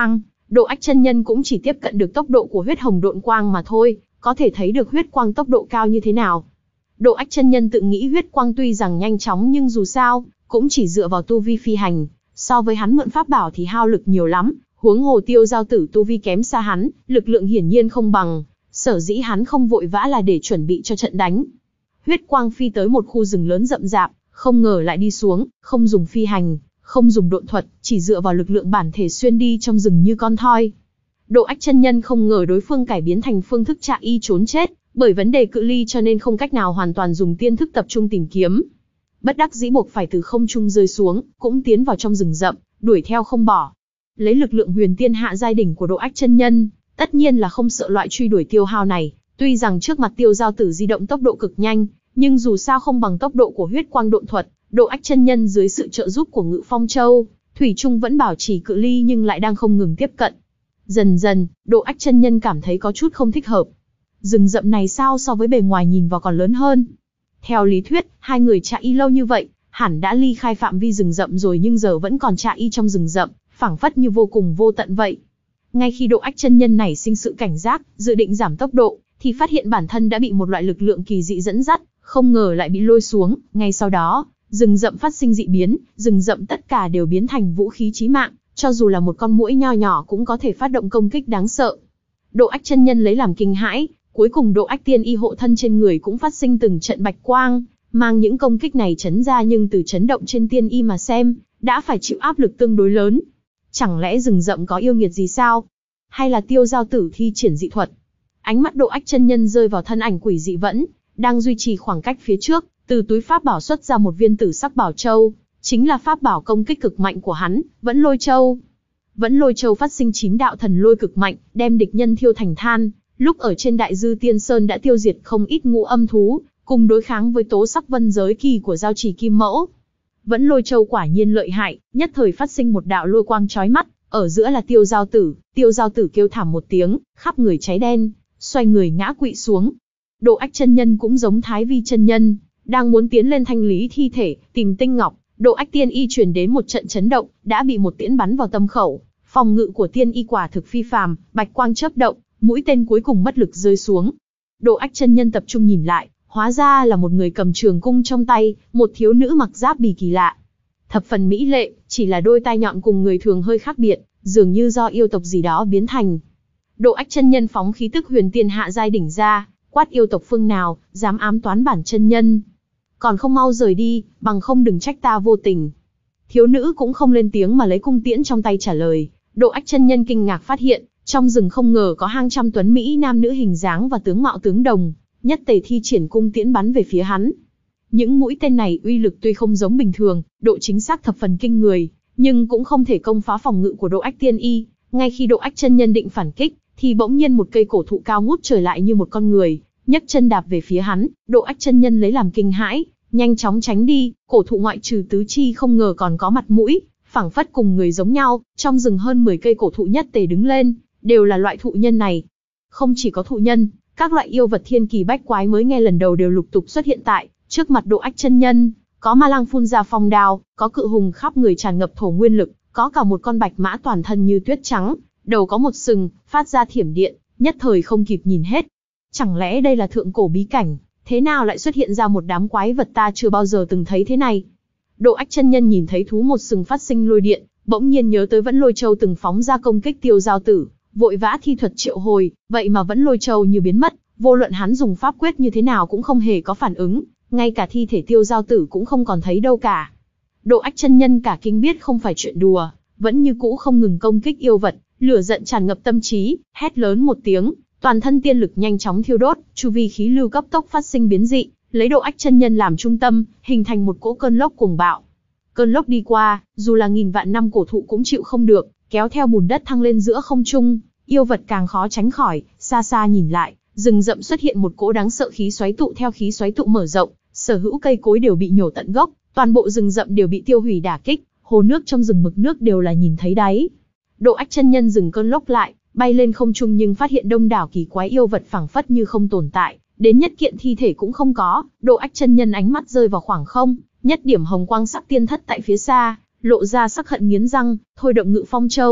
A: Độ Ách chân nhân cũng chỉ tiếp cận được tốc độ của huyết hồng độn quang mà thôi, có thể thấy được huyết quang tốc độ cao như thế nào. Độ Ách chân nhân tự nghĩ huyết quang tuy rằng nhanh chóng nhưng dù sao, cũng chỉ dựa vào tu vi phi hành, so với hắn mượn pháp bảo thì hao lực nhiều lắm, huống hồ Tiêu Giao Tử tu vi kém xa hắn, lực lượng hiển nhiên không bằng, sở dĩ hắn không vội vã là để chuẩn bị cho trận đánh. Huyết quang phi tới một khu rừng lớn rậm rạp, không ngờ lại đi xuống, không dùng phi hành, không dùng độn thuật, chỉ dựa vào lực lượng bản thể xuyên đi trong rừng như con thoi. Độ Ách chân nhân không ngờ đối phương cải biến thành phương thức trạ y trốn chết, bởi vấn đề cự ly cho nên không cách nào hoàn toàn dùng tiên thức tập trung tìm kiếm. Bất đắc dĩ buộc phải từ không trung rơi xuống, cũng tiến vào trong rừng rậm, đuổi theo không bỏ. Lấy lực lượng huyền tiên hạ giai đỉnh của Độ Ách chân nhân, tất nhiên là không sợ loại truy đuổi tiêu hao này, tuy rằng trước mặt Tiêu Giao Tử di động tốc độ cực nhanh, nhưng dù sao không bằng tốc độ của huyết quang độn thuật, Độ Ách chân nhân dưới sự trợ giúp của Ngự Phong Châu, thủy chung vẫn bảo trì cự ly nhưng lại đang không ngừng tiếp cận. Dần dần, Độ Ách chân nhân cảm thấy có chút không thích hợp. Rừng rậm này sao so với bề ngoài nhìn vào còn lớn hơn. Theo lý thuyết, hai người trạ y lâu như vậy, hẳn đã ly khai phạm vi rừng rậm rồi nhưng giờ vẫn còn trạ y trong rừng rậm, phảng phất như vô cùng vô tận vậy. Ngay khi Độ Ách chân nhân nảy sinh sự cảnh giác, dự định giảm tốc độ, thì phát hiện bản thân đã bị một loại lực lượng kỳ dị dẫn dắt, không ngờ lại bị lôi xuống. Ngay sau đó, rừng rậm phát sinh dị biến, rừng rậm tất cả đều biến thành vũ khí chí mạng, cho dù là một con muỗi nho nhỏ cũng có thể phát động công kích đáng sợ. Độ Ách chân nhân lấy làm kinh hãi, cuối cùng Độ Ách tiên y hộ thân trên người cũng phát sinh từng trận bạch quang, mang những công kích này chấn ra, nhưng từ chấn động trên tiên y mà xem, đã phải chịu áp lực tương đối lớn. Chẳng lẽ rừng rậm có yêu nghiệt gì sao? Hay là Tiêu Giao Tử thi triển dị thuật? Ánh mắt Độ Ách chân nhân rơi vào thân ảnh quỷ dị vẫn đang duy trì khoảng cách phía trước, từ túi pháp bảo xuất ra một viên tử sắc bảo châu, chính là pháp bảo công kích cực mạnh của hắn, Vẫn Lôi Châu. Vẫn Lôi Châu phát sinh chín đạo thần lôi cực mạnh, đem địch nhân thiêu thành than, lúc ở trên Đại Dư Tiên Sơn đã tiêu diệt không ít ngũ âm thú, cùng đối kháng với tố sắc vân giới kỳ của giao trì Kim Mẫu. Vẫn Lôi Châu quả nhiên lợi hại, nhất thời phát sinh một đạo lôi quang chói mắt, ở giữa là Tiêu Giao Tử, Tiêu Giao Tử kêu thảm một tiếng, khắp người cháy đen, xoay người ngã quỵ xuống. Độ Ách chân nhân cũng giống Thái Vi chân nhân, đang muốn tiến lên thanh lý thi thể, tìm tinh ngọc, Độ Ách tiên y truyền đến một trận chấn động, đã bị một tiễn bắn vào tâm khẩu. Phòng ngự của tiên y quả thực phi phàm, bạch quang chớp động, mũi tên cuối cùng mất lực rơi xuống. Độ Ách chân nhân tập trung nhìn lại, hóa ra là một người cầm trường cung trong tay, một thiếu nữ mặc giáp bì kỳ lạ, thập phần mỹ lệ, chỉ là đôi tai nhọn cùng người thường hơi khác biệt, dường như do yêu tộc gì đó biến thành. Độ Ách chân nhân phóng khí tức huyền tiên hạ giai đỉnh ra, quát yêu tộc phương nào dám ám toán bản chân nhân, còn không mau rời đi, bằng không đừng trách ta vô tình. Thiếu nữ cũng không lên tiếng mà lấy cung tiễn trong tay trả lời. Độ Ách chân nhân kinh ngạc phát hiện, trong rừng không ngờ có hàng trăm tuấn mỹ nam nữ hình dáng và tướng mạo tướng đồng, nhất tề thi triển cung tiễn bắn về phía hắn. Những mũi tên này uy lực tuy không giống bình thường, độ chính xác thập phần kinh người, nhưng cũng không thể công phá phòng ngự của Độ Ách tiên y. Ngay khi Độ Ách chân nhân định phản kích, thì bỗng nhiên một cây cổ thụ cao ngút trời lại như một con người, nhấc chân đạp về phía hắn. Độ Ách chân nhân lấy làm kinh hãi, nhanh chóng tránh đi. Cổ thụ ngoại trừ tứ chi không ngờ còn có mặt mũi, phảng phất cùng người giống nhau. Trong rừng hơn mười cây cổ thụ nhất tề đứng lên, đều là loại thụ nhân này. Không chỉ có thụ nhân, các loại yêu vật thiên kỳ bách quái mới nghe lần đầu đều lục tục xuất hiện tại trước mặt Độ Ách chân nhân. Có ma lang phun ra phong đao, có cự hùng khắp người tràn ngập thổ nguyên lực, có cả một con bạch mã toàn thân như tuyết trắng, đầu có một sừng, phát ra thiểm điện, nhất thời không kịp nhìn hết. Chẳng lẽ đây là thượng cổ bí cảnh, thế nào lại xuất hiện ra một đám quái vật ta chưa bao giờ từng thấy thế này? Độ Ách chân nhân nhìn thấy thú một sừng phát sinh lôi điện, bỗng nhiên nhớ tới Vẫn Lôi Châu từng phóng ra công kích Tiêu Giao Tử, vội vã thi thuật triệu hồi, vậy mà Vẫn Lôi Châu như biến mất, vô luận hắn dùng pháp quyết như thế nào cũng không hề có phản ứng, ngay cả thi thể Tiêu Giao Tử cũng không còn thấy đâu cả. Độ Ách chân nhân cả kinh biết không phải chuyện đùa, vẫn như cũ không ngừng công kích yêu vật, lửa giận tràn ngập tâm trí, hét lớn một tiếng, toàn thân tiên lực nhanh chóng thiêu đốt, chu vi khí lưu cấp tốc phát sinh biến dị, lấy Độ Ách chân nhân làm trung tâm, hình thành một cỗ cơn lốc cuồng bạo. Cơn lốc đi qua, dù là nghìn vạn năm cổ thụ cũng chịu không được, kéo theo bùn đất thăng lên giữa không trung, yêu vật càng khó tránh khỏi. Xa xa nhìn lại, rừng rậm xuất hiện một cỗ đáng sợ khí xoáy tụ, theo khí xoáy tụ mở rộng, sở hữu cây cối đều bị nhổ tận gốc, toàn bộ rừng rậm đều bị tiêu hủy đả kích, hồ nước trong rừng mực nước đều là nhìn thấy đáy. Độ Ách chân nhân dừng cơn lốc lại, bay lên không trung nhưng phát hiện đông đảo kỳ quái yêu vật phảng phất như không tồn tại, đến nhất kiện thi thể cũng không có. Độ Ách chân nhân ánh mắt rơi vào khoảng không, nhất điểm hồng quang sắc tiên thất tại phía xa, lộ ra sắc hận nghiến răng, thôi động Ngự Phong Châu,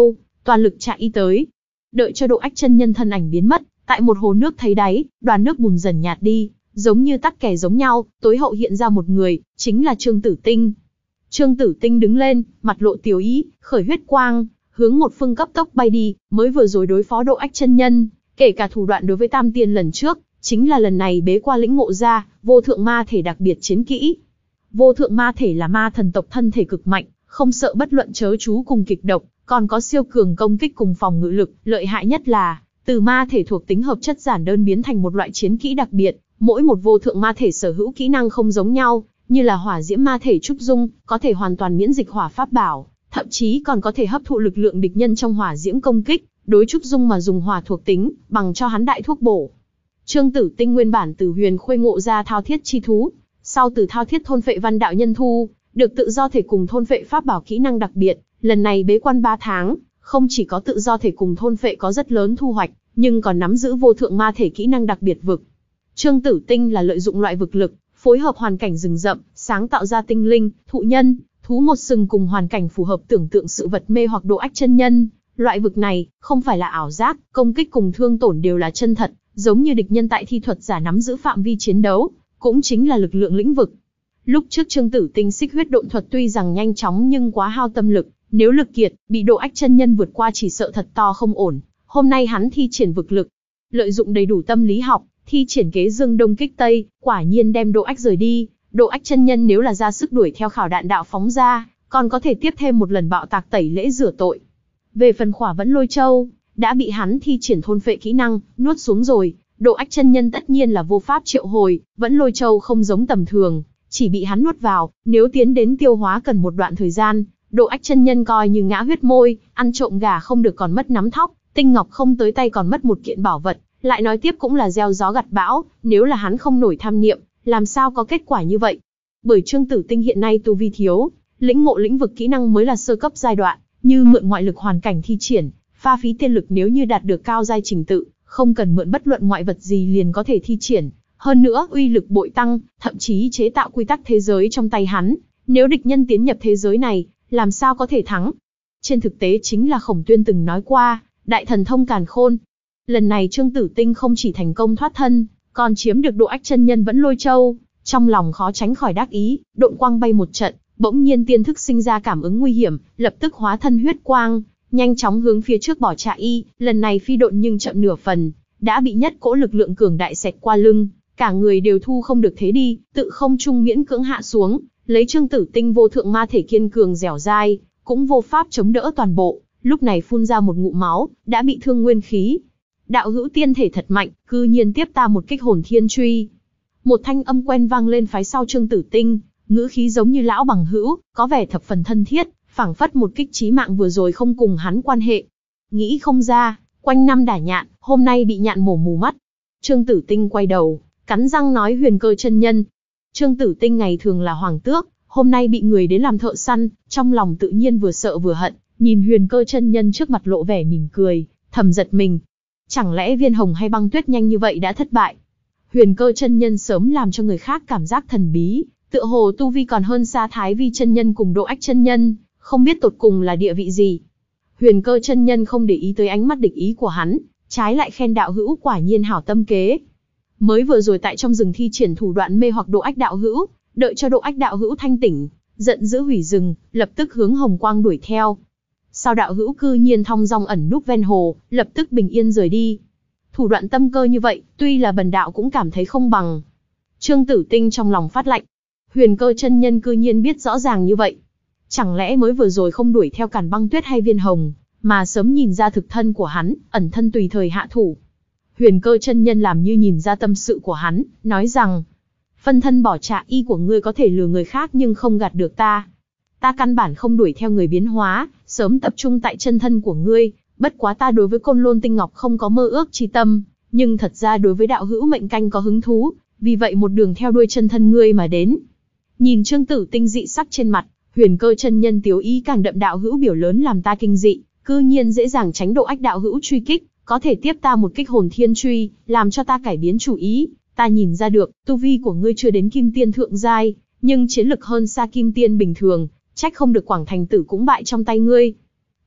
A: toàn lực chạy tới. Đợi cho Độ Ách chân nhân thân ảnh biến mất, tại một hồ nước thấy đáy, đoàn nước bùn dần nhạt đi, giống như tắt kẻ giống nhau, tối hậu hiện ra một người, chính là Trương Tử Tinh. Trương Tử Tinh đứng lên, mặt lộ tiếu ý, khởi huyết quang, hướng một phương cấp tốc bay đi, mới vừa rồi đối phó Độ Ách chân nhân, kể cả thủ đoạn đối với Tam Tiên lần trước, chính là lần này bế qua lĩnh ngộ ra, vô thượng ma thể đặc biệt chiến kỹ. Vô thượng ma thể là ma thần tộc thân thể cực mạnh, không sợ bất luận chớ chú cùng kịch độc, còn có siêu cường công kích cùng phòng ngự lực, lợi hại nhất là từ ma thể thuộc tính hợp chất giản đơn biến thành một loại chiến kỹ đặc biệt, mỗi một vô thượng ma thể sở hữu kỹ năng không giống nhau, như là hỏa diễm ma thể trúc dung, có thể hoàn toàn miễn dịch hỏa pháp bảo, thậm chí còn có thể hấp thụ lực lượng địch nhân trong hỏa diễm công kích, đối trúc dung mà dùng hỏa thuộc tính, bằng cho hắn đại thuốc bổ. Trương Tử Tinh nguyên bản từ Huyền Khuê ngộ ra thao thiết chi thú, sau từ thao thiết thôn phệ văn đạo nhân thu, được tự do thể cùng thôn phệ pháp bảo kỹ năng đặc biệt, lần này bế quan ba tháng, không chỉ có tự do thể cùng thôn phệ có rất lớn thu hoạch, nhưng còn nắm giữ vô thượng ma thể kỹ năng đặc biệt vực. Trương Tử Tinh là lợi dụng loại vực lực, phối hợp hoàn cảnh rừng rậm, sáng tạo ra tinh linh, thụ nhân, thú một sừng cùng hoàn cảnh phù hợp tưởng tượng sự vật mê hoặc Độ Ách chân nhân. Loại vực này, không phải là ảo giác, công kích cùng thương tổn đều là chân thật, giống như địch nhân tại thi thuật giả nắm giữ phạm vi chiến đấu, cũng chính là lực lượng lĩnh vực. Lúc trước Trương Tử Tinh xích huyết độn thuật tuy rằng nhanh chóng nhưng quá hao tâm lực, nếu lực kiệt, bị Độ Ách chân nhân vượt qua chỉ sợ thật to không ổn. Hôm nay hắn thi triển vực lực, lợi dụng đầy đủ tâm lý học, thi triển kế dương đông kích tây, quả nhiên đem Độ Ách rời đi. Độ Ách chân nhân nếu là ra sức đuổi theo khảo đạn đạo phóng ra, còn có thể tiếp thêm một lần bạo tạc tẩy lễ rửa tội. Về phần Khỏa Vẫn Lôi Châu, đã bị hắn thi triển thôn phệ kỹ năng, nuốt xuống rồi. Độ Ách chân nhân tất nhiên là vô pháp triệu hồi, Vẫn Lôi Châu không giống tầm thường, chỉ bị hắn nuốt vào, nếu tiến đến tiêu hóa cần một đoạn thời gian. Độ Ách chân nhân coi như ngã huyết môi, ăn trộm gà không được còn mất nắm thóc, tinh ngọc không tới tay còn mất một kiện bảo vật, lại nói tiếp cũng là gieo gió gặt bão, nếu là hắn không nổi tham niệm, làm sao có kết quả như vậy. Bởi Trương Tử Tinh hiện nay tu vi thiếu, lĩnh ngộ lĩnh vực kỹ năng mới là sơ cấp giai đoạn, như mượn ngoại lực hoàn cảnh thi triển, pha phí tiên lực nếu như đạt được cao giai trình tự, không cần mượn bất luận ngoại vật gì liền có thể thi triển. Hơn nữa, uy lực bội tăng, thậm chí chế tạo quy tắc thế giới trong tay hắn, nếu địch nhân tiến nhập thế giới này, làm sao có thể thắng. Trên thực tế chính là Khổng Tuyên từng nói qua, đại thần thông càn khôn. Lần này Trương Tử Tinh không chỉ thành công thoát thân, còn chiếm được Độ Ách chân nhân Vẫn Lôi Châu, trong lòng khó tránh khỏi đắc ý, độn quang bay một trận, bỗng nhiên tiên thức sinh ra cảm ứng nguy hiểm, lập tức hóa thân huyết quang, nhanh chóng hướng phía trước bỏ chạy. Lần này phi độn nhưng chậm nửa phần, đã bị nhất cỗ lực lượng cường đại xẹt qua lưng, cả người đều thu không được thế đi, tự không trung miễn cưỡng hạ xuống, lấy Trương Tử Tinh vô thượng ma thể kiên cường dẻo dai, cũng vô pháp chống đỡ toàn bộ, lúc này phun ra một ngụm máu, đã bị thương nguyên khí. Đạo hữu tiên thể thật mạnh, cư nhiên tiếp ta một kích hồn thiên truy. Một thanh âm quen vang lên phái sau Trương Tử Tinh, ngữ khí giống như lão bằng hữu, có vẻ thập phần thân thiết, phảng phất một kích chí mạng vừa rồi không cùng hắn quan hệ. Nghĩ không ra, quanh năm đả nhạn, hôm nay bị nhạn mổ mù mắt. Trương Tử Tinh quay đầu, cắn răng nói Huyền Cơ chân nhân. Trương Tử Tinh ngày thường là hoàng tước, hôm nay bị người đến làm thợ săn, trong lòng tự nhiên vừa sợ vừa hận, nhìn Huyền Cơ chân nhân trước mặt lộ vẻ mỉm cười, thầm giật mình. Chẳng lẽ Viên Hồng hay Băng Tuyết nhanh như vậy đã thất bại? Huyền Cơ chân nhân sớm làm cho người khác cảm giác thần bí, tựa hồ tu vi còn hơn xa Thái Vi chân nhân cùng Độ Ách chân nhân, không biết tột cùng là địa vị gì. Huyền Cơ chân nhân không để ý tới ánh mắt địch ý của hắn, trái lại khen đạo hữu quả nhiên hảo tâm kế. Mới vừa rồi tại trong rừng thi triển thủ đoạn mê hoặc Độ Ách đạo hữu, đợi cho Độ Ách đạo hữu thanh tỉnh, giận dữ hủy rừng, lập tức hướng Hồng Quang đuổi theo. Sao đạo hữu cư nhiên thong dong ẩn núp ven hồ, lập tức bình yên rời đi. Thủ đoạn tâm cơ như vậy, tuy là bần đạo cũng cảm thấy không bằng. Trương Tử Tinh trong lòng phát lạnh. Huyền Cơ chân nhân cư nhiên biết rõ ràng như vậy. Chẳng lẽ mới vừa rồi không đuổi theo Càn Băng Tuyết hay Viên Hồng, mà sớm nhìn ra thực thân của hắn, ẩn thân tùy thời hạ thủ. Huyền Cơ chân nhân làm như nhìn ra tâm sự của hắn, nói rằng, phân thân bỏ chạy y của ngươi có thể lừa người khác nhưng không gạt được ta. Ta căn bản không đuổi theo người biến hóa, sớm tập trung tại chân thân của ngươi, bất quá ta đối với Côn Lôn Tinh Ngọc không có mơ ước chi tâm, nhưng thật ra đối với đạo hữu mệnh canh có hứng thú, vì vậy một đường theo đuôi chân thân ngươi mà đến. Nhìn Trương Tử Tinh dị sắc trên mặt, Huyền Cơ chân nhân tiếu ý càng đậm, đạo hữu biểu lớn làm ta kinh dị, cư nhiên dễ dàng tránh Độ Ách đạo hữu truy kích, có thể tiếp ta một kích hồn thiên truy, làm cho ta cải biến chủ ý. Ta nhìn ra được, tu vi của ngươi chưa đến kim tiên thượng giai, nhưng chiến lực hơn xa kim tiên bình thường, trách không được Quảng Thành Tử cũng bại trong tay ngươi.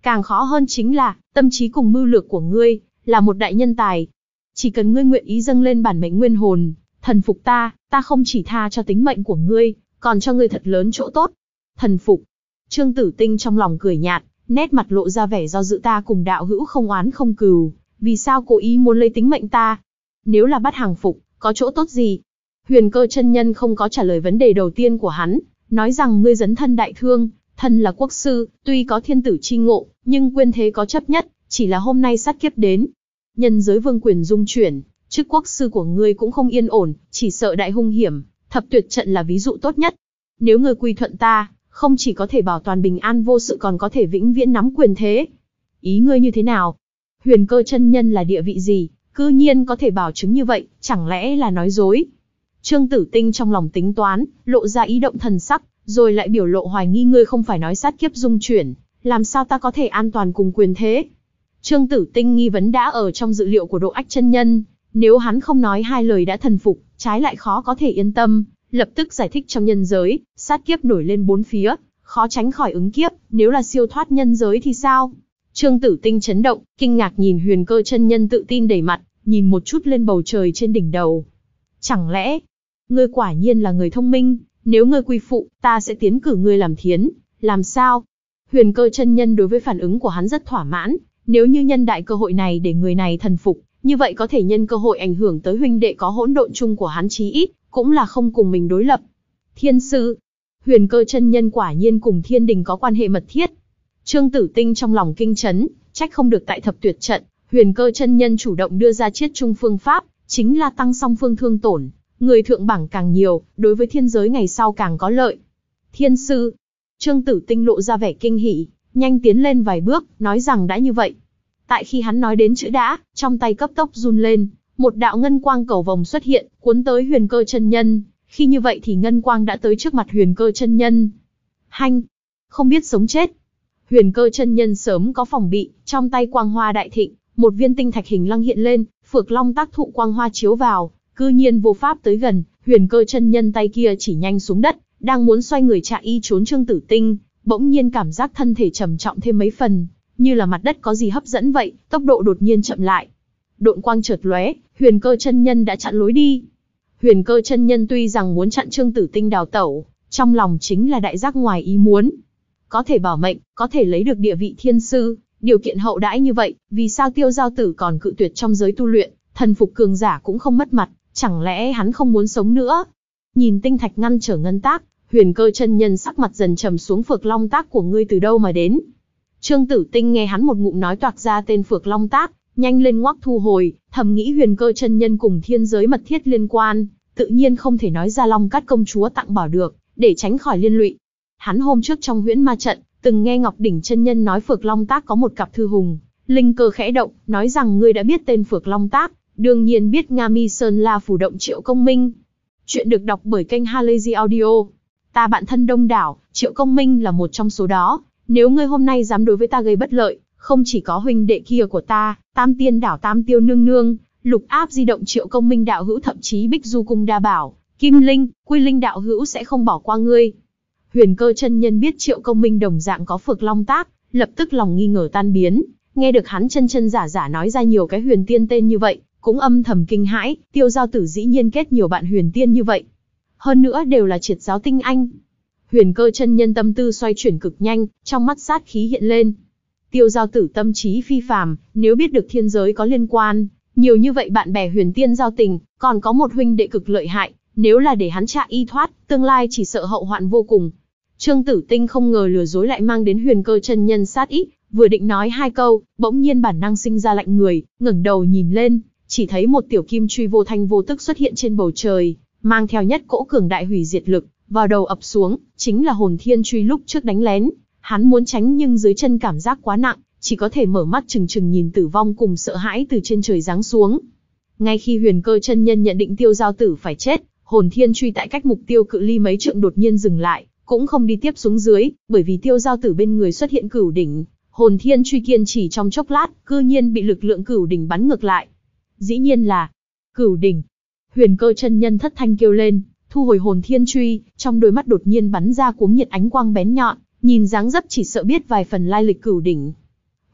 A: Càng khó hơn chính là, tâm trí cùng mưu lược của ngươi, là một đại nhân tài. Chỉ cần ngươi nguyện ý dâng lên bản mệnh nguyên hồn, thần phục ta, ta không chỉ tha cho tính mệnh của ngươi, còn cho ngươi thật lớn chỗ tốt. Thần phục. Trương Tử Tinh trong lòng cười nhạt, nét mặt lộ ra vẻ do dự. Ta cùng đạo hữu không oán không cừu, vì sao cố ý muốn lấy tính mệnh ta? Nếu là bắt hàng phục, có chỗ tốt gì? Huyền Cơ chân nhân không có trả lời vấn đề đầu tiên của hắn, nói rằng ngươi dấn thân đại thương, thân là quốc sư, tuy có thiên tử chi ngộ, nhưng quyền thế có chấp nhất, chỉ là hôm nay sát kiếp đến. Nhân giới vương quyền dung chuyển, chức quốc sư của ngươi cũng không yên ổn, chỉ sợ đại hung hiểm, thập tuyệt trận là ví dụ tốt nhất. Nếu ngươi quy thuận ta, không chỉ có thể bảo toàn bình an vô sự còn có thể vĩnh viễn nắm quyền thế. Ý ngươi như thế nào? Huyền Cơ chân nhân là địa vị gì, cư nhiên có thể bảo chứng như vậy, chẳng lẽ là nói dối? Trương Tử Tinh trong lòng tính toán, lộ ra ý động thần sắc, rồi lại biểu lộ hoài nghi. Ngươi không phải nói sát kiếp dung chuyển, làm sao ta có thể an toàn cùng quyền thế? Trương Tử Tinh nghi vấn đã ở trong dự liệu của Độ Ách chân nhân, nếu hắn không nói hai lời đã thần phục, trái lại khó có thể yên tâm, lập tức giải thích trong nhân giới, sát kiếp nổi lên bốn phía, khó tránh khỏi ứng kiếp, nếu là siêu thoát nhân giới thì sao? Trương Tử Tinh chấn động, kinh ngạc nhìn Huyền Cơ chân nhân tự tin đầy mặt, nhìn một chút lên bầu trời trên đỉnh đầu. Chẳng lẽ, ngươi quả nhiên là người thông minh, nếu ngươi quy phụ, ta sẽ tiến cử ngươi làm thiến, làm sao? Huyền Cơ chân nhân đối với phản ứng của hắn rất thỏa mãn, nếu như nhân đại cơ hội này để người này thần phục, như vậy có thể nhân cơ hội ảnh hưởng tới huynh đệ có hỗn độn chung của hắn, chí ít cũng là không cùng mình đối lập. Thiên sư, Huyền Cơ chân nhân quả nhiên cùng thiên đình có quan hệ mật thiết. Trương Tử Tinh trong lòng kinh chấn, trách không được tại thập tuyệt trận, Huyền Cơ chân nhân chủ động đưa ra chiết chung phương pháp, chính là tăng song phương thương tổn, người thượng bảng càng nhiều, đối với thiên giới ngày sau càng có lợi. Thiên sư, Trương Tử Tinh lộ ra vẻ kinh hỉ, nhanh tiến lên vài bước, nói rằng đã như vậy. Tại khi hắn nói đến chữ đã, trong tay cấp tốc run lên, một đạo ngân quang cầu vồng xuất hiện, cuốn tới Huyền Cơ chân nhân. Khi như vậy thì ngân quang đã tới trước mặt Huyền Cơ chân nhân. Hanh, không biết sống chết. Huyền Cơ chân nhân sớm có phòng bị, trong tay quang hoa đại thịnh, một viên tinh thạch hình lăng hiện lên, Phược Long tác thụ quang hoa chiếu vào, cư nhiên vô pháp tới gần. Huyền Cơ chân nhân tay kia chỉ nhanh xuống đất, đang muốn xoay người chạy y trốn Trương Tử Tinh, bỗng nhiên cảm giác thân thể trầm trọng thêm mấy phần, như là mặt đất có gì hấp dẫn vậy, tốc độ đột nhiên chậm lại. Độn quang chợt lóe, Huyền Cơ chân nhân đã chặn lối đi. Huyền Cơ chân nhân tuy rằng muốn chặn Trương Tử Tinh đào tẩu, trong lòng chính là đại giác ngoài ý muốn. Có thể bảo mệnh, có thể lấy được địa vị thiên sư, điều kiện hậu đãi như vậy, vì sao Tiêu Giao Tử còn cự tuyệt trong giới tu luyện, thần phục cường giả cũng không mất mặt, chẳng lẽ hắn không muốn sống nữa? Nhìn tinh thạch ngăn trở ngân tác, Huyền Cơ chân nhân sắc mặt dần trầm xuống. Phược Long tác của ngươi từ đâu mà đến? Trương Tử Tinh nghe hắn một ngụm nói toạc ra tên Phược Long tác, nhanh lên ngoắc thu hồi, thầm nghĩ Huyền Cơ chân nhân cùng thiên giới mật thiết liên quan, tự nhiên không thể nói ra Long Cát công chúa tặng bảo được, để tránh khỏi liên lụy. Hắn hôm trước trong huyễn ma trận, từng nghe Ngọc Đỉnh chân nhân nói Phược Long tác có một cặp thư hùng, linh cơ khẽ động, nói rằng ngươi đã biết tên Phược Long tác, đương nhiên biết Nga Mi Sơn La phủ động Triệu Công Minh. Chuyện được đọc bởi kênh Halazy Audio. Ta bạn thân đông đảo, Triệu Công Minh là một trong số đó. Nếu ngươi hôm nay dám đối với ta gây bất lợi, không chỉ có huynh đệ kia của ta, Tam Tiên đảo Tam Tiêu nương nương, Lục Áp di động Triệu Công Minh đạo hữu, thậm chí Bích Du cung đa bảo, Kim Linh, Quy Linh đạo hữu sẽ không bỏ qua ngươi. Huyền Cơ chân nhân biết Triệu Công Minh đồng dạng có Phược Long tác, lập tức lòng nghi ngờ tan biến, nghe được hắn chân chân giả giả nói ra nhiều cái huyền tiên tên như vậy, cũng âm thầm kinh hãi. Tiêu Giao Tử dĩ nhiên kết nhiều bạn huyền tiên như vậy, hơn nữa đều là triệt giáo tinh anh. Huyền Cơ chân nhân tâm tư xoay chuyển cực nhanh, trong mắt sát khí hiện lên. Tiêu Giao Tử tâm trí phi phàm, nếu biết được thiên giới có liên quan nhiều như vậy bạn bè huyền tiên giao tình, còn có một huynh đệ cực lợi hại, nếu là để hắn chạy y thoát, tương lai chỉ sợ hậu hoạn vô cùng. Trương Tử Tinh không ngờ lừa dối lại mang đến Huyền Cơ chân nhân sát ý, vừa định nói hai câu, bỗng nhiên bản năng sinh ra lạnh người, ngẩng đầu nhìn lên, chỉ thấy một tiểu kim truy vô thanh vô tức xuất hiện trên bầu trời, mang theo nhất cỗ cường đại hủy diệt lực, vào đầu ập xuống, chính là Hồn Thiên truy lúc trước đánh lén. Hắn muốn tránh nhưng dưới chân cảm giác quá nặng, chỉ có thể mở mắt trừng trừng nhìn tử vong cùng sợ hãi từ trên trời giáng xuống. Ngay khi Huyền Cơ chân nhân nhận định Tiêu Giao Tử phải chết, Hồn Thiên truy tại cách mục tiêu cự ly mấy trượng đột nhiên dừng lại, cũng không đi tiếp xuống dưới, bởi vì Tiêu Giao Tử bên người xuất hiện Cửu đỉnh. Hồn Thiên truy kiên chỉ trong chốc lát, cư nhiên bị lực lượng Cửu đỉnh bắn ngược lại. Dĩ nhiên là Cửu đỉnh. Huyền Cơ chân nhân thất thanh kêu lên, thu hồi Hồn Thiên truy, trong đôi mắt đột nhiên bắn ra cuống nhiệt ánh quang bén nhọn, nhìn dáng dấp chỉ sợ biết vài phần lai lịch Cửu đỉnh.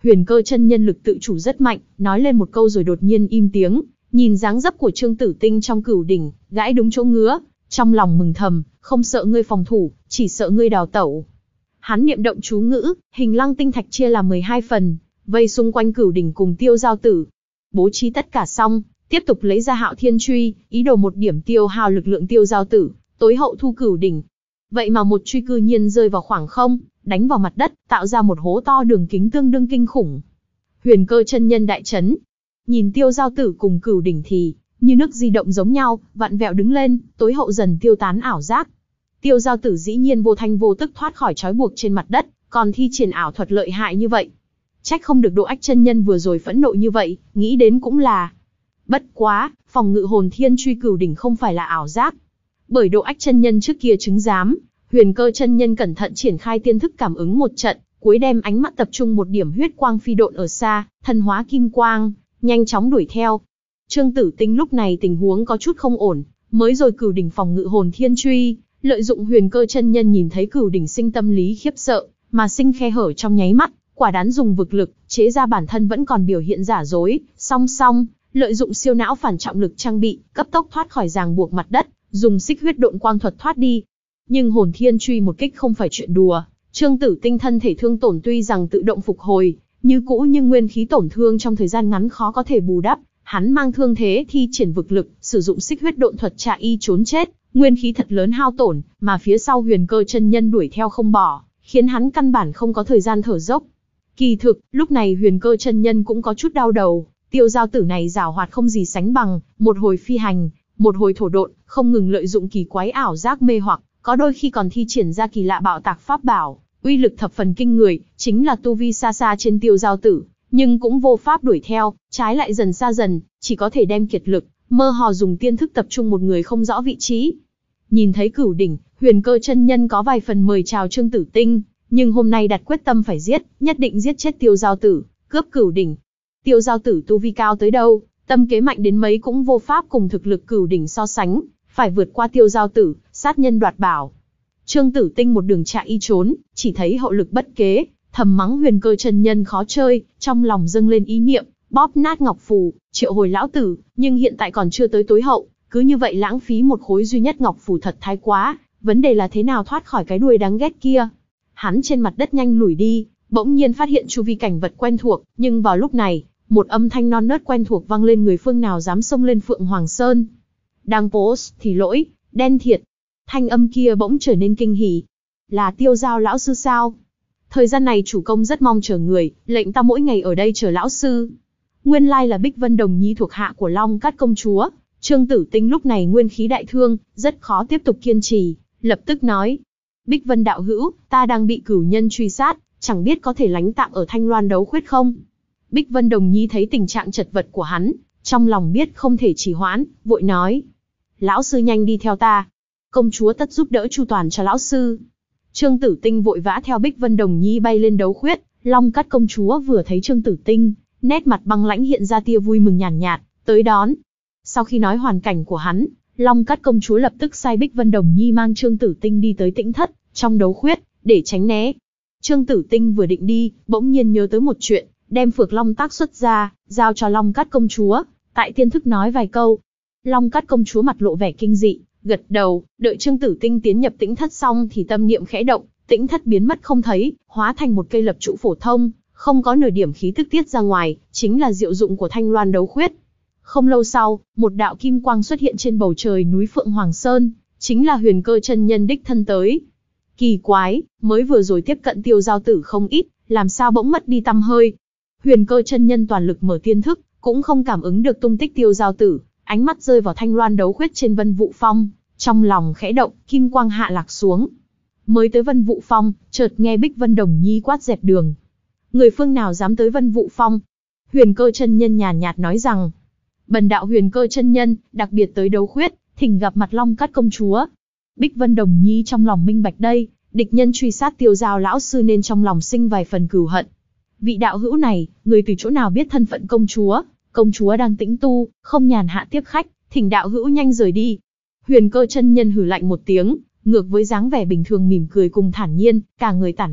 A: Huyền Cơ chân nhân lực tự chủ rất mạnh, nói lên một câu rồi đột nhiên im tiếng, nhìn dáng dấp của Trương Tử Tinh trong Cửu đỉnh, gãi đúng chỗ ngứa, trong lòng mừng thầm, không sợ ngươi phòng thủ, chỉ sợ ngươi đào tẩu. Hắn niệm động chú ngữ, hình lăng tinh thạch chia làm mười hai phần, vây xung quanh Cửu đỉnh cùng Tiêu Giao Tử. Bố trí tất cả xong, tiếp tục lấy ra Hạo Thiên Truy, ý đồ một điểm tiêu hao lực lượng Tiêu Giao Tử, tối hậu thu Cửu đỉnh. Vậy mà một truy cư nhiên rơi vào khoảng không, đánh vào mặt đất, tạo ra một hố to đường kính tương đương kinh khủng. Huyền Cơ chân nhân đại chấn, nhìn Tiêu Giao Tử cùng Cửu đỉnh thì như nước di động giống nhau, vặn vẹo đứng lên, tối hậu dần tiêu tán ảo giác. Tiêu Giao Tử dĩ nhiên vô thanh vô tức thoát khỏi trói buộc trên mặt đất, còn thi triển ảo thuật lợi hại như vậy. Trách không được Độ Ách chân nhân vừa rồi phẫn nộ như vậy, nghĩ đến cũng là. Bất quá, phòng ngự hồn thiên truy Cửu đỉnh không phải là ảo giác. Bởi Độ Ách chân nhân trước kia chứng giám, Huyền Cơ chân nhân cẩn thận triển khai tiên thức cảm ứng một trận, cuối đem ánh mắt tập trung một điểm huyết quang phi độn ở xa, thân hóa kim quang, nhanh chóng đuổi theo. Trương Tử Tinh lúc này tình huống có chút không ổn, mới rồi Cửu đỉnh phòng ngự hồn thiên truy, lợi dụng Huyền Cơ chân nhân nhìn thấy Cửu đỉnh sinh tâm lý khiếp sợ, mà sinh khe hở trong nháy mắt, quả đán dùng vực lực, chế ra bản thân vẫn còn biểu hiện giả dối, song song, lợi dụng siêu não phản trọng lực trang bị, cấp tốc thoát khỏi ràng buộc mặt đất, dùng xích huyết độn quang thuật thoát đi. Nhưng hồn thiên truy một kích không phải chuyện đùa, Trương Tử Tinh thân thể thương tổn tuy rằng tự động phục hồi, như cũ nhưng nguyên khí tổn thương trong thời gian ngắn khó có thể bù đắp. Hắn mang thương thế thi triển vực lực, sử dụng xích huyết độn thuật trả y trốn chết, nguyên khí thật lớn hao tổn, mà phía sau Huyền Cơ chân nhân đuổi theo không bỏ, khiến hắn căn bản không có thời gian thở dốc. Kỳ thực, lúc này Huyền Cơ chân nhân cũng có chút đau đầu, Tiêu Giao Tử này giảo hoạt không gì sánh bằng, một hồi phi hành, một hồi thổ độn, không ngừng lợi dụng kỳ quái ảo giác mê hoặc, có đôi khi còn thi triển ra kỳ lạ bạo tạc pháp bảo, uy lực thập phần kinh người, chính là tu vi xa xa trên Tiêu Giao Tử, nhưng cũng vô pháp đuổi theo, trái lại dần xa dần, chỉ có thể đem kiệt lực, mơ hồ dùng tiên thức tập trung một người không rõ vị trí. Nhìn thấy Cửu đỉnh, Huyền Cơ chân nhân có vài phần mời chào Trương Tử Tinh, nhưng hôm nay đặt quyết tâm phải giết, nhất định giết chết Tiêu Giao Tử, cướp Cửu đỉnh. Tiêu Giao Tử tu vi cao tới đâu, tâm kế mạnh đến mấy cũng vô pháp cùng thực lực Cửu đỉnh so sánh, phải vượt qua Tiêu Giao Tử, sát nhân đoạt bảo. Trương Tử Tinh một đường chạy y trốn, chỉ thấy hậu lực bất kế, thầm mắng Huyền Cơ chân nhân khó chơi, trong lòng dâng lên ý niệm, bóp nát ngọc phù, triệu hồi lão tử, nhưng hiện tại còn chưa tới tối hậu, cứ như vậy lãng phí một khối duy nhất ngọc phù thật thái quá, vấn đề là thế nào thoát khỏi cái đuôi đáng ghét kia. Hắn trên mặt đất nhanh lủi đi, bỗng nhiên phát hiện chu vi cảnh vật quen thuộc, nhưng vào lúc này, một âm thanh non nớt quen thuộc vang lên, người phương nào dám xông lên Phượng Hoàng Sơn. Đang post thì lỗi, đen thiệt. Thanh âm kia bỗng trở nên kinh hỉ. Là Tiêu Giao lão sư sao? Thời gian này chủ công rất mong chờ người, lệnh ta mỗi ngày ở đây chờ lão sư. Nguyên lai là Bích Vân Đồng Nhi thuộc hạ của Long Cát công chúa. Trương Tử Tinh lúc này nguyên khí đại thương, rất khó tiếp tục kiên trì, lập tức nói. Bích Vân đạo hữu, ta đang bị cửu nhân truy sát, chẳng biết có thể lánh tạm ở Thanh Loan đấu khuyết không? Bích Vân Đồng Nhi thấy tình trạng chật vật của hắn, trong lòng biết không thể trì hoãn, vội nói. Lão sư nhanh đi theo ta. Công chúa tất giúp đỡ chu toàn cho lão sư. Trương Tử Tinh vội vã theo Bích Vân Đồng Nhi bay lên đấu khuyết. Long Cát công chúa vừa thấy Trương Tử Tinh, nét mặt băng lãnh hiện ra tia vui mừng nhàn nhạt, nhạt, tới đón. Sau khi nói hoàn cảnh của hắn, Long Cát công chúa lập tức sai Bích Vân Đồng Nhi mang Trương Tử Tinh đi tới Tĩnh Thất, trong đấu khuyết, để tránh né. Trương Tử Tinh vừa định đi, bỗng nhiên nhớ tới một chuyện, đem Phược Long tác xuất ra, giao cho Long Cát công chúa, tại tiên thức nói vài câu. Long Cát công chúa mặt lộ vẻ kinh dị, gật đầu, đợi Trương Tử Tinh tiến nhập Tĩnh Thất xong thì tâm niệm khẽ động, Tĩnh Thất biến mất không thấy, hóa thành một cây lập trụ phổ thông, không có nửa điểm khí tức tiết ra ngoài, chính là diệu dụng của Thanh Loan đấu khuyết. Không lâu sau, một đạo kim quang xuất hiện trên bầu trời núi Phượng Hoàng Sơn, chính là Huyền Cơ chân nhân đích thân tới. Kỳ quái, mới vừa rồi tiếp cận Tiêu Giao Tử không ít, làm sao bỗng mất đi tăm hơi. Huyền Cơ chân nhân toàn lực mở tiên thức, cũng không cảm ứng được tung tích Tiêu Giao Tử, ánh mắt rơi vào Thanh Loan đấu khuyết trên Vân Vũ Phong, trong lòng khẽ động, kim quang hạ lạc xuống. Mới tới Vân Vũ Phong, chợt nghe Bích Vân Đồng Nhi quát dẹp đường. Người phương nào dám tới Vân Vũ Phong? Huyền Cơ chân nhân nhàn nhạt nói rằng, bần đạo Huyền Cơ chân nhân, đặc biệt tới đấu khuyết, thỉnh gặp mặt Long Cát công chúa. Bích Vân Đồng Nhi trong lòng minh bạch đây, địch nhân truy sát Tiêu Giao lão sư nên trong lòng sinh vài phần cừu hận. Vị đạo hữu này, người từ chỗ nào biết thân phận công chúa? Công chúa đang tĩnh tu, không nhàn hạ tiếp khách, thỉnh đạo hữu nhanh rời đi. Huyền Cơ chân nhân hừ lạnh một tiếng, ngược với dáng vẻ bình thường mỉm cười cùng thản nhiên, cả người tản mát,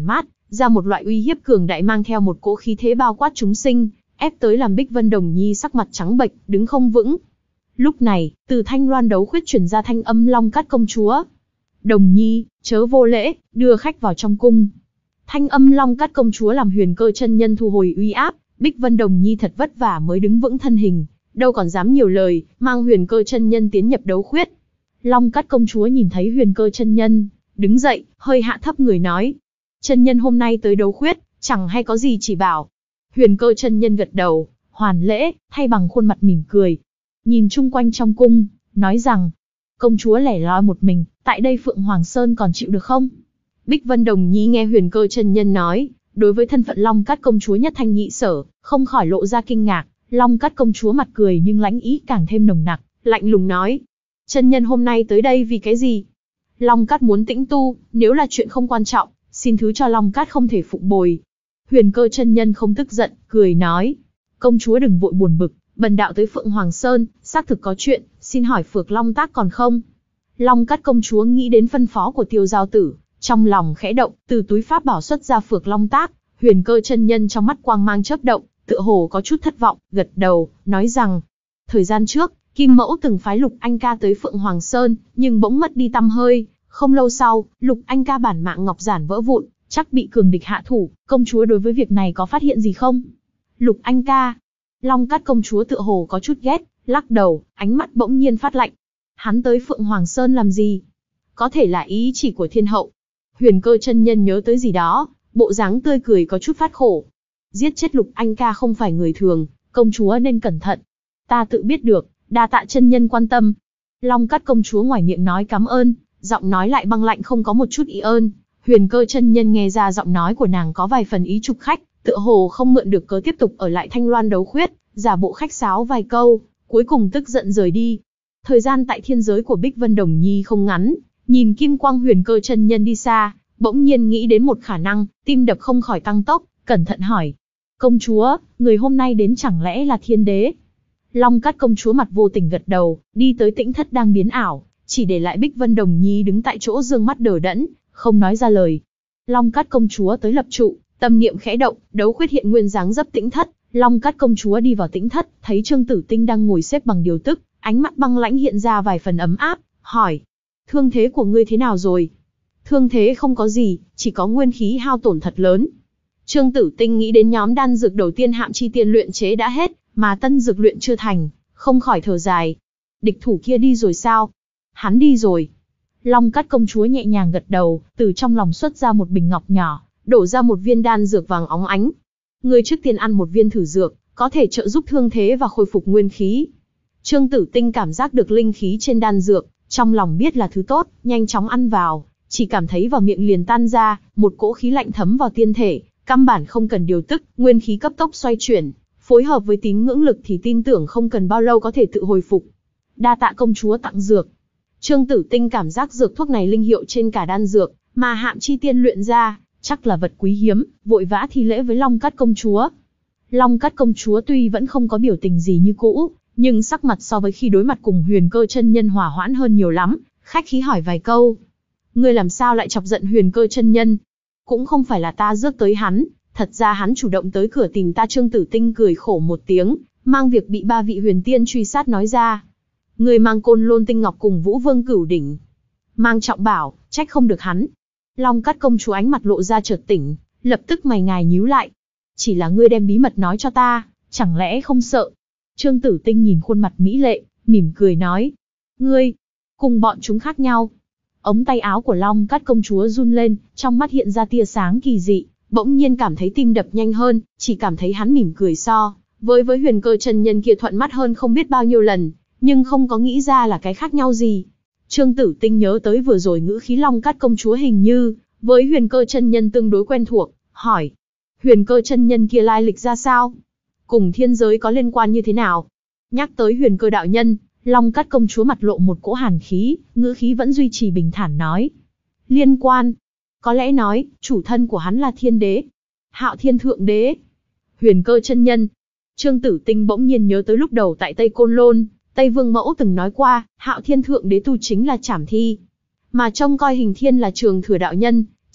A: ra một loại uy hiếp cường đại mang theo một cỗ khí thế bao quát chúng sinh, ép tới làm Bích Vân Đồng Nhi sắc mặt trắng bệch, đứng không vững. Lúc này, từ thanh loan đấu khuyết chuyển ra thanh âm Long Cát công chúa. Đồng Nhi, chớ vô lễ, đưa khách vào trong cung. Thanh âm Long Cát công chúa làm Huyền Cơ chân nhân thu hồi uy áp, Bích Vân Đồng Nhi thật vất vả mới đứng vững thân hình, đâu còn dám nhiều lời, mang Huyền Cơ chân nhân tiến nhập đấu khuyết. Long Cát công chúa nhìn thấy Huyền Cơ chân nhân, đứng dậy, hơi hạ thấp người nói. Chân nhân hôm nay tới đấu khuyết, chẳng hay có gì chỉ bảo. Huyền Cơ chân nhân gật đầu, hoàn lễ, thay bằng khuôn mặt mỉm cười. Nhìn chung quanh trong cung, nói rằng, công chúa lẻ loi một mình, tại đây Phượng Hoàng Sơn còn chịu được không? Bích Vân Đồng Nhi nghe Huyền Cơ chân nhân nói, đối với thân phận Long Cát công chúa nhất thanh nhị sở, không khỏi lộ ra kinh ngạc. Long Cát công chúa mặt cười nhưng lãnh ý càng thêm nồng nặc, lạnh lùng nói. Chân nhân hôm nay tới đây vì cái gì? Long Cát muốn tĩnh tu, nếu là chuyện không quan trọng, xin thứ cho Long Cát không thể phụng bồi. Huyền Cơ chân nhân không tức giận, cười nói. Công chúa đừng vội buồn bực, bần đạo tới Phượng Hoàng Sơn, xác thực có chuyện, xin hỏi Phược Long Tác còn không? Long Cát công chúa nghĩ đến phân phó của Tiêu Giao Tử, trong lòng khẽ động, từ túi pháp bảo xuất ra Phược Long Tác. Huyền Cơ chân nhân trong mắt quang mang chớp động, tựa hồ có chút thất vọng, gật đầu, nói rằng, thời gian trước, Kim Mẫu từng phái Lục Anh Ca tới Phượng Hoàng Sơn, nhưng bỗng mất đi tăm hơi. Không lâu sau, Lục Anh Ca bản mạng ngọc giản vỡ vụn, chắc bị cường địch hạ thủ. Công chúa đối với việc này có phát hiện gì không? Lục Anh Ca. Long Cát công chúa tựa hồ có chút ghét, lắc đầu, ánh mắt bỗng nhiên phát lạnh. Hắn tới Phượng Hoàng Sơn làm gì? Có thể là ý chỉ của thiên hậu. Huyền Cơ chân nhân nhớ tới gì đó, bộ dáng tươi cười có chút phát khổ. Giết chết Lục Anh Ca không phải người thường, công chúa nên cẩn thận. Ta tự biết được, đa tạ chân nhân quan tâm. Long Cát công chúa ngoài miệng nói cảm ơn, giọng nói lại băng lạnh không có một chút ý ơn. Huyền Cơ chân nhân nghe ra giọng nói của nàng có vài phần ý chụp khách, tựa hồ không mượn được cớ tiếp tục ở lại Thanh Loan đấu khuyết, giả bộ khách sáo vài câu, cuối cùng tức giận rời đi. Thời gian tại thiên giới của Bích Vân Đồng Nhi không ngắn, nhìn kim quang Huyền Cơ chân nhân đi xa, bỗng nhiên nghĩ đến một khả năng, tim đập không khỏi tăng tốc, cẩn thận hỏi. Công chúa, người hôm nay đến chẳng lẽ là thiên đế? Long Cát công chúa mặt vô tình gật đầu, đi tới tĩnh thất đang biến ảo, chỉ để lại Bích Vân Đồng Nhi đứng tại chỗ dương mắt đờ đẫn, không nói ra lời. Long Cát công chúa tới lập trụ, tâm niệm khẽ động, đấu khuyết hiện nguyên dáng dấp tĩnh thất. Long Cát công chúa đi vào tĩnh thất, thấy Trương Tử Tinh đang ngồi xếp bằng điều tức, ánh mắt băng lãnh hiện ra vài phần ấm áp, hỏi: thương thế của ngươi thế nào rồi? Thương thế không có gì, chỉ có nguyên khí hao tổn thật lớn. Trương Tử Tinh nghĩ đến nhóm đan dược đầu tiên Hạm Chi Tiên luyện chế đã hết, mà tân dược luyện chưa thành, không khỏi thở dài. Địch thủ kia đi rồi sao? Hắn đi rồi. Long Cát công chúa nhẹ nhàng gật đầu, từ trong lòng xuất ra một bình ngọc nhỏ, đổ ra một viên đan dược vàng óng ánh. Ngươi trước tiên ăn một viên thử dược, có thể trợ giúp thương thế và khôi phục nguyên khí. Trương Tử Tinh cảm giác được linh khí trên đan dược, trong lòng biết là thứ tốt, nhanh chóng ăn vào, chỉ cảm thấy vào miệng liền tan ra, một cỗ khí lạnh thấm vào tiên thể, căn bản không cần điều tức, nguyên khí cấp tốc xoay chuyển, phối hợp với tín ngưỡng lực thì tin tưởng không cần bao lâu có thể tự hồi phục. Đa tạ công chúa tặng dược. Trương Tử Tinh cảm giác dược thuốc này linh hiệu trên cả đan dược, mà Hạm Chi Tiên luyện ra, chắc là vật quý hiếm, vội vã thi lễ với Long Cát công chúa. Long Cát công chúa tuy vẫn không có biểu tình gì như cũ, nhưng sắc mặt so với khi đối mặt cùng Huyền Cơ chân nhân hòa hoãn hơn nhiều lắm, khách khí hỏi vài câu. Ngươi làm sao lại chọc giận Huyền Cơ chân nhân? Cũng không phải là ta rước tới hắn, thật ra hắn chủ động tới cửa tìm ta. Trương Tử Tinh cười khổ một tiếng, mang việc bị ba vị huyền tiên truy sát nói ra. Ngươi mang Côn Lôn Tinh Ngọc cùng Vũ Vương Cửu Đỉnh, mang trọng bảo, trách không được hắn. Long Cát công chúa ánh mặt lộ ra chợt tỉnh, lập tức mày ngài nhíu lại. Chỉ là ngươi đem bí mật nói cho ta, chẳng lẽ không sợ? Trương Tử Tinh nhìn khuôn mặt mỹ lệ, mỉm cười nói. Ngươi, cùng bọn chúng khác nhau. Ống tay áo của Long Cát công chúa run lên, trong mắt hiện ra tia sáng kỳ dị, bỗng nhiên cảm thấy tim đập nhanh hơn, chỉ cảm thấy hắn mỉm cười so với với Huyền Cơ chân nhân kia thuận mắt hơn không biết bao nhiêu lần, nhưng không có nghĩ ra là cái khác nhau gì. Trương Tử Tinh nhớ tới vừa rồi ngữ khí Long Cát công chúa hình như với Huyền Cơ chân nhân tương đối quen thuộc, hỏi: Huyền Cơ chân nhân kia lai lịch ra sao? Cùng thiên giới có liên quan như thế nào? Nhắc tới Huyền Cơ đạo nhân, Long Cát công chúa mặt lộ một cỗ hàn khí, ngữ khí vẫn duy trì bình thản nói: liên quan? Có lẽ nói, chủ thân của hắn là thiên đế, Hạo Thiên thượng đế. Huyền Cơ chân nhân. Trương Tử Tinh bỗng nhiên nhớ tới lúc đầu tại Tây Côn Lôn, Tây Vương Mẫu từng nói qua, Hạo Thiên thượng đế tu chính là Trảm Thi, mà trông coi Hình Thiên là Trường Thừa đạo nhân,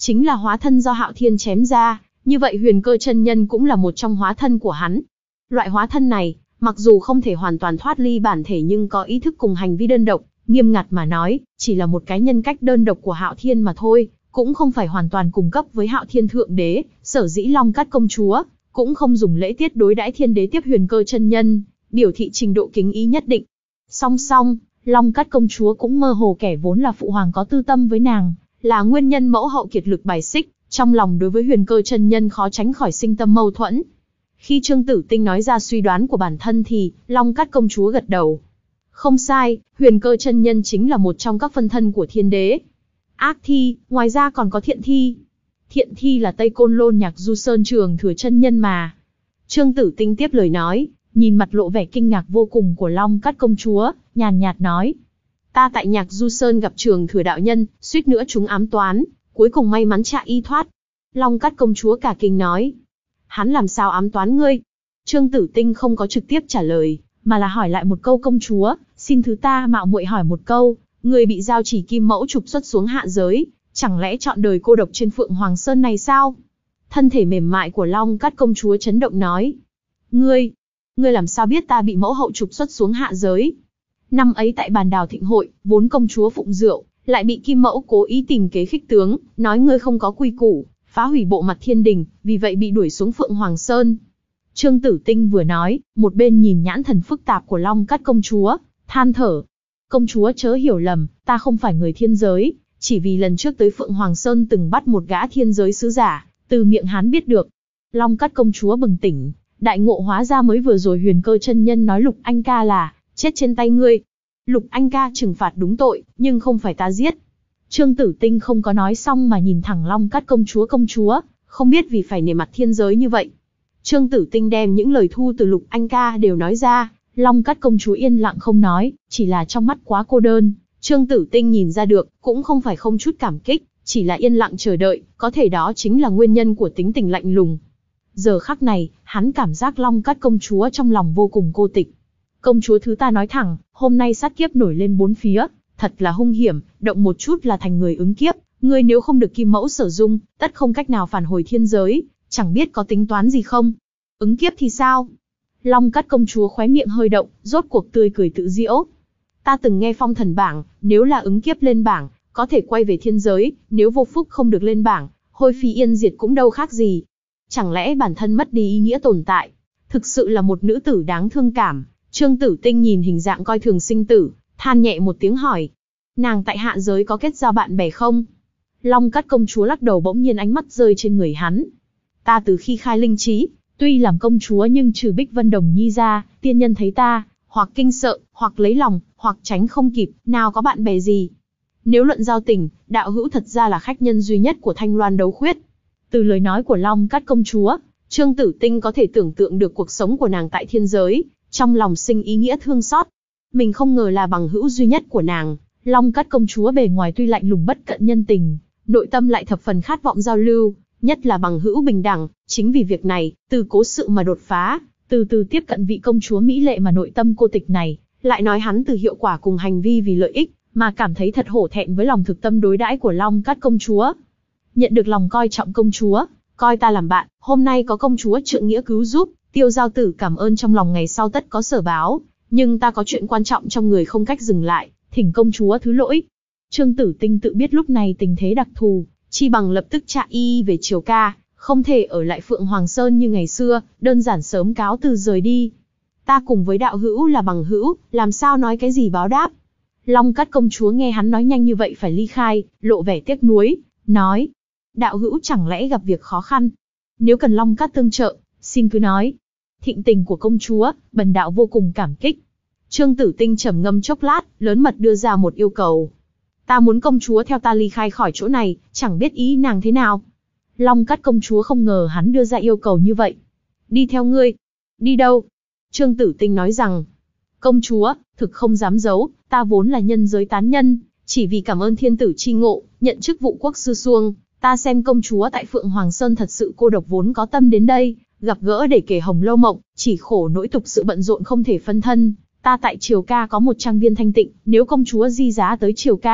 A: chính là hóa thân do Hạo Thiên chém ra, như vậy Huyền Cơ chân nhân cũng là một trong hóa thân của hắn. Loại hóa thân này, mặc dù không thể hoàn toàn thoát ly bản thể nhưng có ý thức cùng hành vi đơn độc, nghiêm ngặt mà nói, chỉ là một cái nhân cách đơn độc của Hạo Thiên mà thôi, cũng không phải hoàn toàn cùng cấp với Hạo Thiên Thượng Đế. Sở dĩ Long Cát công chúa cũng không dùng lễ tiết đối đãi Thiên Đế tiếp Huyền Cơ chân nhân, biểu thị trình độ kính ý nhất định. Song song, Long Cát công chúa cũng mơ hồ kẻ vốn là phụ hoàng có tư tâm với nàng, là nguyên nhân mẫu hậu kiệt lực bài xích, trong lòng đối với Huyền Cơ chân nhân khó tránh khỏi sinh tâm mâu thuẫn. Khi Trương Tử Tinh nói ra suy đoán của bản thân thì Long Cát công chúa gật đầu. Không sai, Huyền Cơ chân nhân chính là một trong các phân thân của Thiên Đế. Ác thi, ngoài ra còn có thiện thi. Thiện thi là Tây Côn Lôn Nhạc Du Sơn Trường Thừa chân nhân mà. Trương Tử Tinh tiếp lời nói, nhìn mặt lộ vẻ kinh ngạc vô cùng của Long Cát công chúa, nhàn nhạt nói: ta tại Nhạc Du Sơn gặp Trường Thừa đạo nhân, suýt nữa chúng ám toán, cuối cùng may mắn chạy y thoát. Long Cát công chúa cả kinh nói: hắn làm sao ám toán ngươi? Trương Tử Tinh không có trực tiếp trả lời, mà là hỏi lại một câu: công chúa, xin thứ ta mạo muội hỏi một câu, người bị giao chỉ kim mẫu trục xuất xuống hạ giới, chẳng lẽ chọn đời cô độc trên Phượng Hoàng Sơn này sao? Thân thể mềm mại của Long Cát công chúa chấn động nói: ngươi, ngươi làm sao biết ta bị mẫu hậu trục xuất xuống hạ giới? Năm ấy tại bàn đào thịnh hội, vốn công chúa phụng rượu, lại bị kim mẫu cố ý tìm kế khích tướng, nói ngươi không có quy củ, phá hủy bộ mặt thiên đình, vì vậy bị đuổi xuống Phượng Hoàng Sơn. Trương Tử Tinh vừa nói, một bên nhìn nhãn thần phức tạp của Long Cát công chúa, than thở: công chúa chớ hiểu lầm, ta không phải người thiên giới, chỉ vì lần trước tới Phượng Hoàng Sơn từng bắt một gã thiên giới sứ giả, từ miệng hắn biết được. Long Cát công chúa bừng tỉnh, đại ngộ hóa ra mới vừa rồi Huyền Cơ chân nhân nói Lục Anh ca là chết trên tay ngươi. Lục Anh ca trừng phạt đúng tội, nhưng không phải ta giết. Trương Tử Tinh không có nói xong mà nhìn thẳng Long Cát công chúa: công chúa, không biết vì phải nể mặt thiên giới như vậy. Trương Tử Tinh đem những lời thu từ Lục Anh ca đều nói ra, Long Cát công chúa yên lặng không nói, chỉ là trong mắt quá cô đơn. Trương Tử Tinh nhìn ra được, cũng không phải không chút cảm kích, chỉ là yên lặng chờ đợi, có thể đó chính là nguyên nhân của tính tình lạnh lùng. Giờ khắc này, hắn cảm giác Long Cát công chúa trong lòng vô cùng cô tịch. Công chúa thứ ta nói thẳng, hôm nay sát kiếp nổi lên bốn phía, thật là hung hiểm, động một chút là thành người ứng kiếp, ngươi nếu không được kim mẫu sở dung, tất không cách nào phản hồi thiên giới, chẳng biết có tính toán gì không? Ứng kiếp thì sao? Long Cát công chúa khóe miệng hơi động, rốt cuộc tươi cười tự giễu. Ta từng nghe phong thần bảng, nếu là ứng kiếp lên bảng, có thể quay về thiên giới, nếu vô phúc không được lên bảng, hôi phi yên diệt cũng đâu khác gì. Chẳng lẽ bản thân mất đi ý nghĩa tồn tại? Thực sự là một nữ tử đáng thương cảm. Trương Tử Tinh nhìn hình dạng coi thường sinh tử, than nhẹ một tiếng hỏi: nàng tại hạ giới có kết giao bạn bè không? Long Cát công chúa lắc đầu, bỗng nhiên ánh mắt rơi trên người hắn. Ta từ khi khai linh trí, tuy làm công chúa nhưng trừ Bích Vân Đồng Nhi ra, tiên nhân thấy ta, hoặc kinh sợ, hoặc lấy lòng, hoặc tránh không kịp, nào có bạn bè gì. Nếu luận giao tình, đạo hữu thật ra là khách nhân duy nhất của Thanh Loan Đấu Khuyết. Từ lời nói của Long Cát công chúa, Trương Tử Tinh có thể tưởng tượng được cuộc sống của nàng tại thiên giới, trong lòng sinh ý nghĩa thương xót. Mình không ngờ là bằng hữu duy nhất của nàng. Long Cát công chúa bề ngoài tuy lạnh lùng bất cận nhân tình, nội tâm lại thập phần khát vọng giao lưu, nhất là bằng hữu bình đẳng. Chính vì việc này, từ cố sự mà đột phá, từ từ tiếp cận vị công chúa mỹ lệ mà nội tâm cô tịch này, lại nói hắn từ hiệu quả cùng hành vi vì lợi ích, mà cảm thấy thật hổ thẹn với lòng thực tâm đối đãi của Long Cát công chúa. Nhận được lòng coi trọng công chúa, coi ta làm bạn, hôm nay có công chúa trượng nghĩa cứu giúp, Tiêu Giao Tử cảm ơn trong lòng ngày sau tất có sở báo, nhưng ta có chuyện quan trọng trong người không cách dừng lại, thỉnh công chúa thứ lỗi. Trương Tử Tinh tự biết lúc này tình thế đặc thù, chi bằng lập tức chạy y về Triều Ca, không thể ở lại Phượng Hoàng Sơn như ngày xưa, đơn giản sớm cáo từ rời đi. Ta cùng với đạo hữu là bằng hữu, làm sao nói cái gì báo đáp? Long Cát công chúa nghe hắn nói nhanh như vậy phải ly khai, lộ vẻ tiếc nuối, nói: đạo hữu chẳng lẽ gặp việc khó khăn? Nếu cần Long Cát tương trợ, xin cứ nói. Thịnh tình của công chúa, bần đạo vô cùng cảm kích. Trương Tử Tinh trầm ngâm chốc lát, lớn mật đưa ra một yêu cầu. Ta muốn công chúa theo ta ly khai khỏi chỗ này, chẳng biết ý nàng thế nào. Long Cát công chúa không ngờ hắn đưa ra yêu cầu như vậy. Đi theo ngươi. Đi đâu? Trương Tử Tinh nói rằng: công chúa, thực không dám giấu, ta vốn là nhân giới tán nhân, chỉ vì cảm ơn thiên tử chi ngộ, nhận chức vụ quốc sư xuông, ta xem công chúa tại Phượng Hoàng Sơn thật sự cô độc vốn có tâm đến đây, gặp gỡ để kể hồng lâu mộng, chỉ khổ nỗi tục sự bận rộn không thể phân thân. Ta tại Triều Ca có một trang viên thanh tịnh, nếu công chúa di giá tới Triều Ca,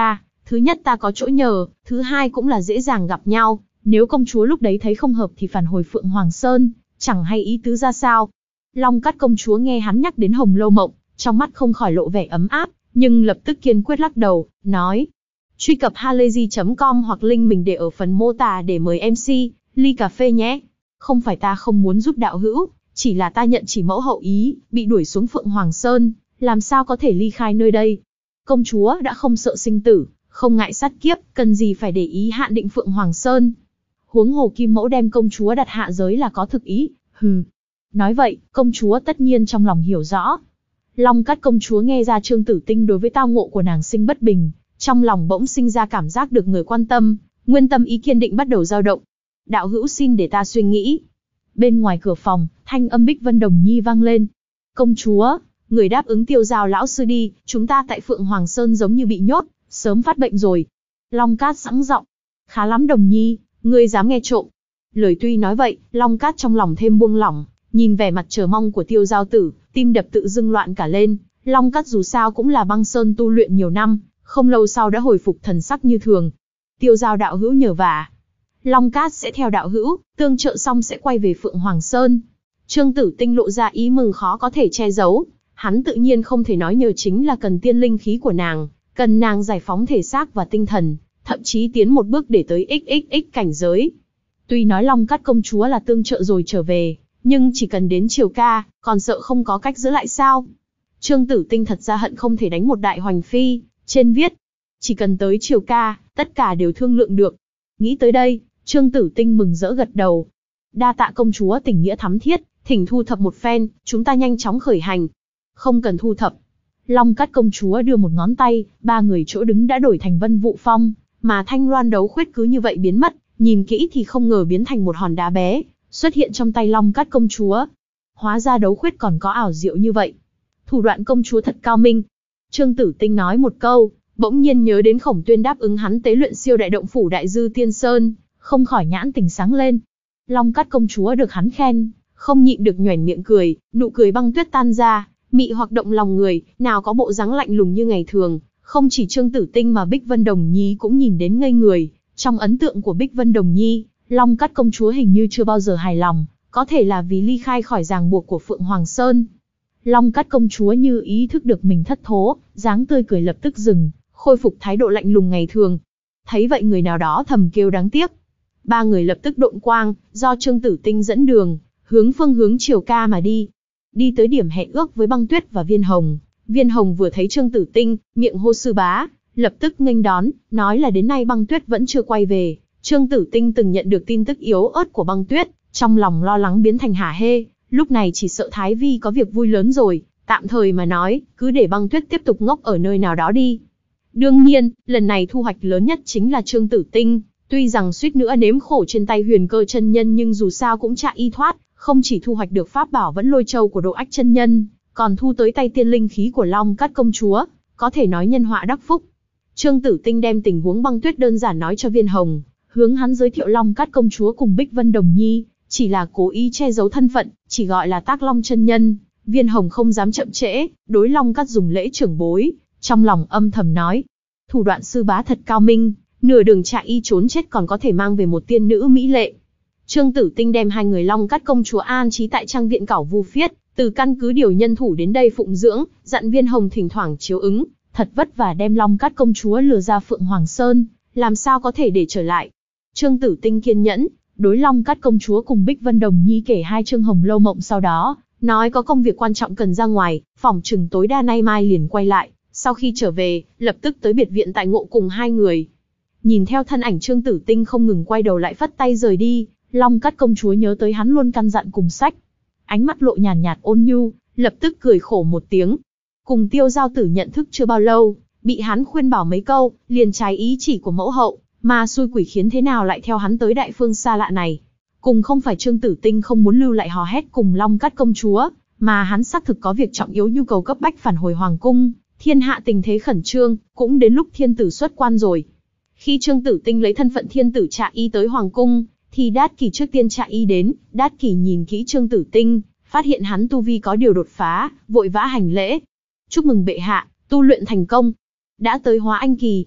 A: Thứ nhất ta có chỗ nhờ, thứ hai cũng là dễ dàng gặp nhau, nếu công chúa lúc đấy thấy không hợp thì phản hồi Phượng Hoàng Sơn, chẳng hay ý tứ ra sao. Long Cát công chúa nghe hắn nhắc đến Hồng Lâu Mộng, trong mắt không khỏi lộ vẻ ấm áp, nhưng lập tức kiên quyết lắc đầu, nói. Truy cập halayzi chấm com hoặc link mình để ở phần mô tả để mời em xê, ly cà phê nhé. Không phải ta không muốn giúp đạo hữu, chỉ là ta nhận chỉ mẫu hậu ý, bị đuổi xuống Phượng Hoàng Sơn, làm sao có thể ly khai nơi đây. Công chúa đã không sợ sinh tử, không ngại sát kiếp, cần gì phải để ý hạn định Phượng Hoàng Sơn. Huống hồ Kim Mẫu đem công chúa đặt hạ giới là có thực ý, hừ. Nói vậy, công chúa tất nhiên trong lòng hiểu rõ. Long Cát công chúa nghe ra Trương Tử Tinh đối với tao ngộ của nàng sinh bất bình, trong lòng bỗng sinh ra cảm giác được người quan tâm, nguyên tâm ý kiên định bắt đầu dao động. Đạo hữu xin để ta suy nghĩ. Bên ngoài cửa phòng, thanh âm Bích Vân Đồng Nhi vang lên. Công chúa, người đáp ứng Tiêu Giao lão sư đi, chúng ta tại Phượng Hoàng Sơn giống như bị nhốt, sớm phát bệnh rồi. Long Cát sẵn giọng. Khá lắm Đồng Nhi, ngươi dám nghe trộm. Lời tuy nói vậy, Long Cát trong lòng thêm buông lỏng, nhìn vẻ mặt chờ mong của Tiêu Giao tử, tim đập tự dưng loạn cả lên. Long Cát dù sao cũng là băng sơn tu luyện nhiều năm, không lâu sau đã hồi phục thần sắc như thường. Tiêu Giao đạo hữu nhờ vả. Long Cát sẽ theo đạo hữu, tương trợ xong sẽ quay về Phượng Hoàng Sơn. Trương Tử Tinh lộ ra ý mừng khó có thể che giấu, hắn tự nhiên không thể nói nhờ chính là cần tiên linh khí của nàng, cần nàng giải phóng thể xác và tinh thần, thậm chí tiến một bước để tới ích ích ích cảnh giới. Tuy nói Long Cát công chúa là tương trợ rồi trở về, nhưng chỉ cần đến Triều Ca, còn sợ không có cách giữ lại sao? Trương Tử Tinh thật ra hận không thể đánh một đại hoành phi, trên viết, chỉ cần tới Triều Ca, tất cả đều thương lượng được. Nghĩ tới đây, Trương Tử Tinh mừng rỡ gật đầu. Đa tạ công chúa tình nghĩa thắm thiết, thỉnh thu thập một phen, chúng ta nhanh chóng khởi hành. Không cần thu thập. Long Cát công chúa đưa một ngón tay, ba người chỗ đứng đã đổi thành Vân Vũ Phong, mà thanh loan đấu khuyết cứ như vậy biến mất, nhìn kỹ thì không ngờ biến thành một hòn đá bé, xuất hiện trong tay Long Cát công chúa. Hóa ra đấu khuyết còn có ảo diệu như vậy. Thủ đoạn công chúa thật cao minh. Trương Tử Tinh nói một câu, bỗng nhiên nhớ đến Khổng Tuyên đáp ứng hắn tế luyện siêu đại động phủ Đại Dư Tiên Sơn, không khỏi nhãn tình sáng lên. Long Cát công chúa được hắn khen, không nhịn được nhoẻn miệng cười, nụ cười băng tuyết tan ra, mị hoặc động lòng người, nào có bộ dáng lạnh lùng như ngày thường. Không chỉ Trương Tử Tinh mà Bích Vân Đồng Nhi cũng nhìn đến ngây người. Trong ấn tượng của Bích Vân Đồng Nhi, Long Cát công chúa hình như chưa bao giờ hài lòng, có thể là vì ly khai khỏi ràng buộc của Phượng Hoàng Sơn. Long Cát công chúa như ý thức được mình thất thố, dáng tươi cười lập tức dừng, khôi phục thái độ lạnh lùng ngày thường. Thấy vậy người nào đó thầm kêu đáng tiếc. Ba người lập tức độn quang, do Trương Tử Tinh dẫn đường, hướng phương hướng Triều Ca mà đi. Đi tới điểm hẹn ước với Băng Tuyết và Viên Hồng. Viên Hồng vừa thấy Trương Tử Tinh, miệng hô sư bá, lập tức nghênh đón, nói là đến nay Băng Tuyết vẫn chưa quay về. Trương Tử Tinh từng nhận được tin tức yếu ớt của Băng Tuyết, trong lòng lo lắng biến thành hả hê, lúc này chỉ sợ Thái Vi có việc vui lớn rồi, tạm thời mà nói, cứ để Băng Tuyết tiếp tục ngốc ở nơi nào đó đi. Đương nhiên, lần này thu hoạch lớn nhất chính là Trương Tử Tinh, tuy rằng suýt nữa nếm khổ trên tay Huyền Cơ chân nhân nhưng dù sao cũng chạy y thoát, không chỉ thu hoạch được pháp bảo vẫn lôi châu của Độ Ách chân nhân, còn thu tới tay tiên linh khí của Long Cát công chúa, có thể nói nhân họa đắc phúc. Trương Tử Tinh đem tình huống Băng Tuyết đơn giản nói cho Viên Hồng, hướng hắn giới thiệu Long Cát công chúa cùng Bích Vân Đồng Nhi, chỉ là cố ý che giấu thân phận, chỉ gọi là Tác Long chân nhân. Viên Hồng không dám chậm trễ, đối Long Cát dùng lễ trưởng bối, trong lòng âm thầm nói, thủ đoạn sư bá thật cao minh, nửa đường chạy y trốn chết còn có thể mang về một tiên nữ mỹ lệ. Trương Tử Tinh đem hai người Long Cát công chúa an trí tại trang viện Cảo Vu Phiết, từ căn cứ điều nhân thủ đến đây phụng dưỡng, dặn Viên Hồng thỉnh thoảng chiếu ứng, thật vất vả đem Long Cát công chúa lừa ra Phượng Hoàng Sơn, làm sao có thể để trở lại. Trương Tử Tinh kiên nhẫn, đối Long Cát công chúa cùng Bích Vân Đồng Nhi kể hai chương Hồng Lâu Mộng, sau đó nói có công việc quan trọng cần ra ngoài, phỏng chừng tối đa nay mai liền quay lại. Sau khi trở về, lập tức tới biệt viện tại Ngộ cùng hai người. Nhìn theo thân ảnh Trương Tử Tinh không ngừng quay đầu lại phất tay rời đi, Long Cát công chúa nhớ tới hắn luôn căn dặn cùng sách. Ánh mắt lộ nhàn nhạt ôn nhu, lập tức cười khổ một tiếng. Cùng Tiêu Giao tử nhận thức chưa bao lâu, bị hắn khuyên bảo mấy câu, liền trái ý chỉ của mẫu hậu, mà xui quỷ khiến thế nào lại theo hắn tới đại phương xa lạ này. Cùng không phải Trương Tử Tinh không muốn lưu lại hò hét cùng Long Cát công chúa, mà hắn xác thực có việc trọng yếu nhu cầu cấp bách phản hồi hoàng cung. Thiên hạ tình thế khẩn trương, cũng đến lúc thiên tử xuất quan rồi. Khi Trương Tử Tinh lấy thân phận thiên tử Trạ Y tới hoàng cung, thì Đát Kỷ trước tiên Trạ Y đến. Đát Kỷ nhìn kỹ Trương Tử Tinh, phát hiện hắn tu vi có điều đột phá, vội vã hành lễ. Chúc mừng bệ hạ, tu luyện thành công. Đã tới Hóa Anh kỳ.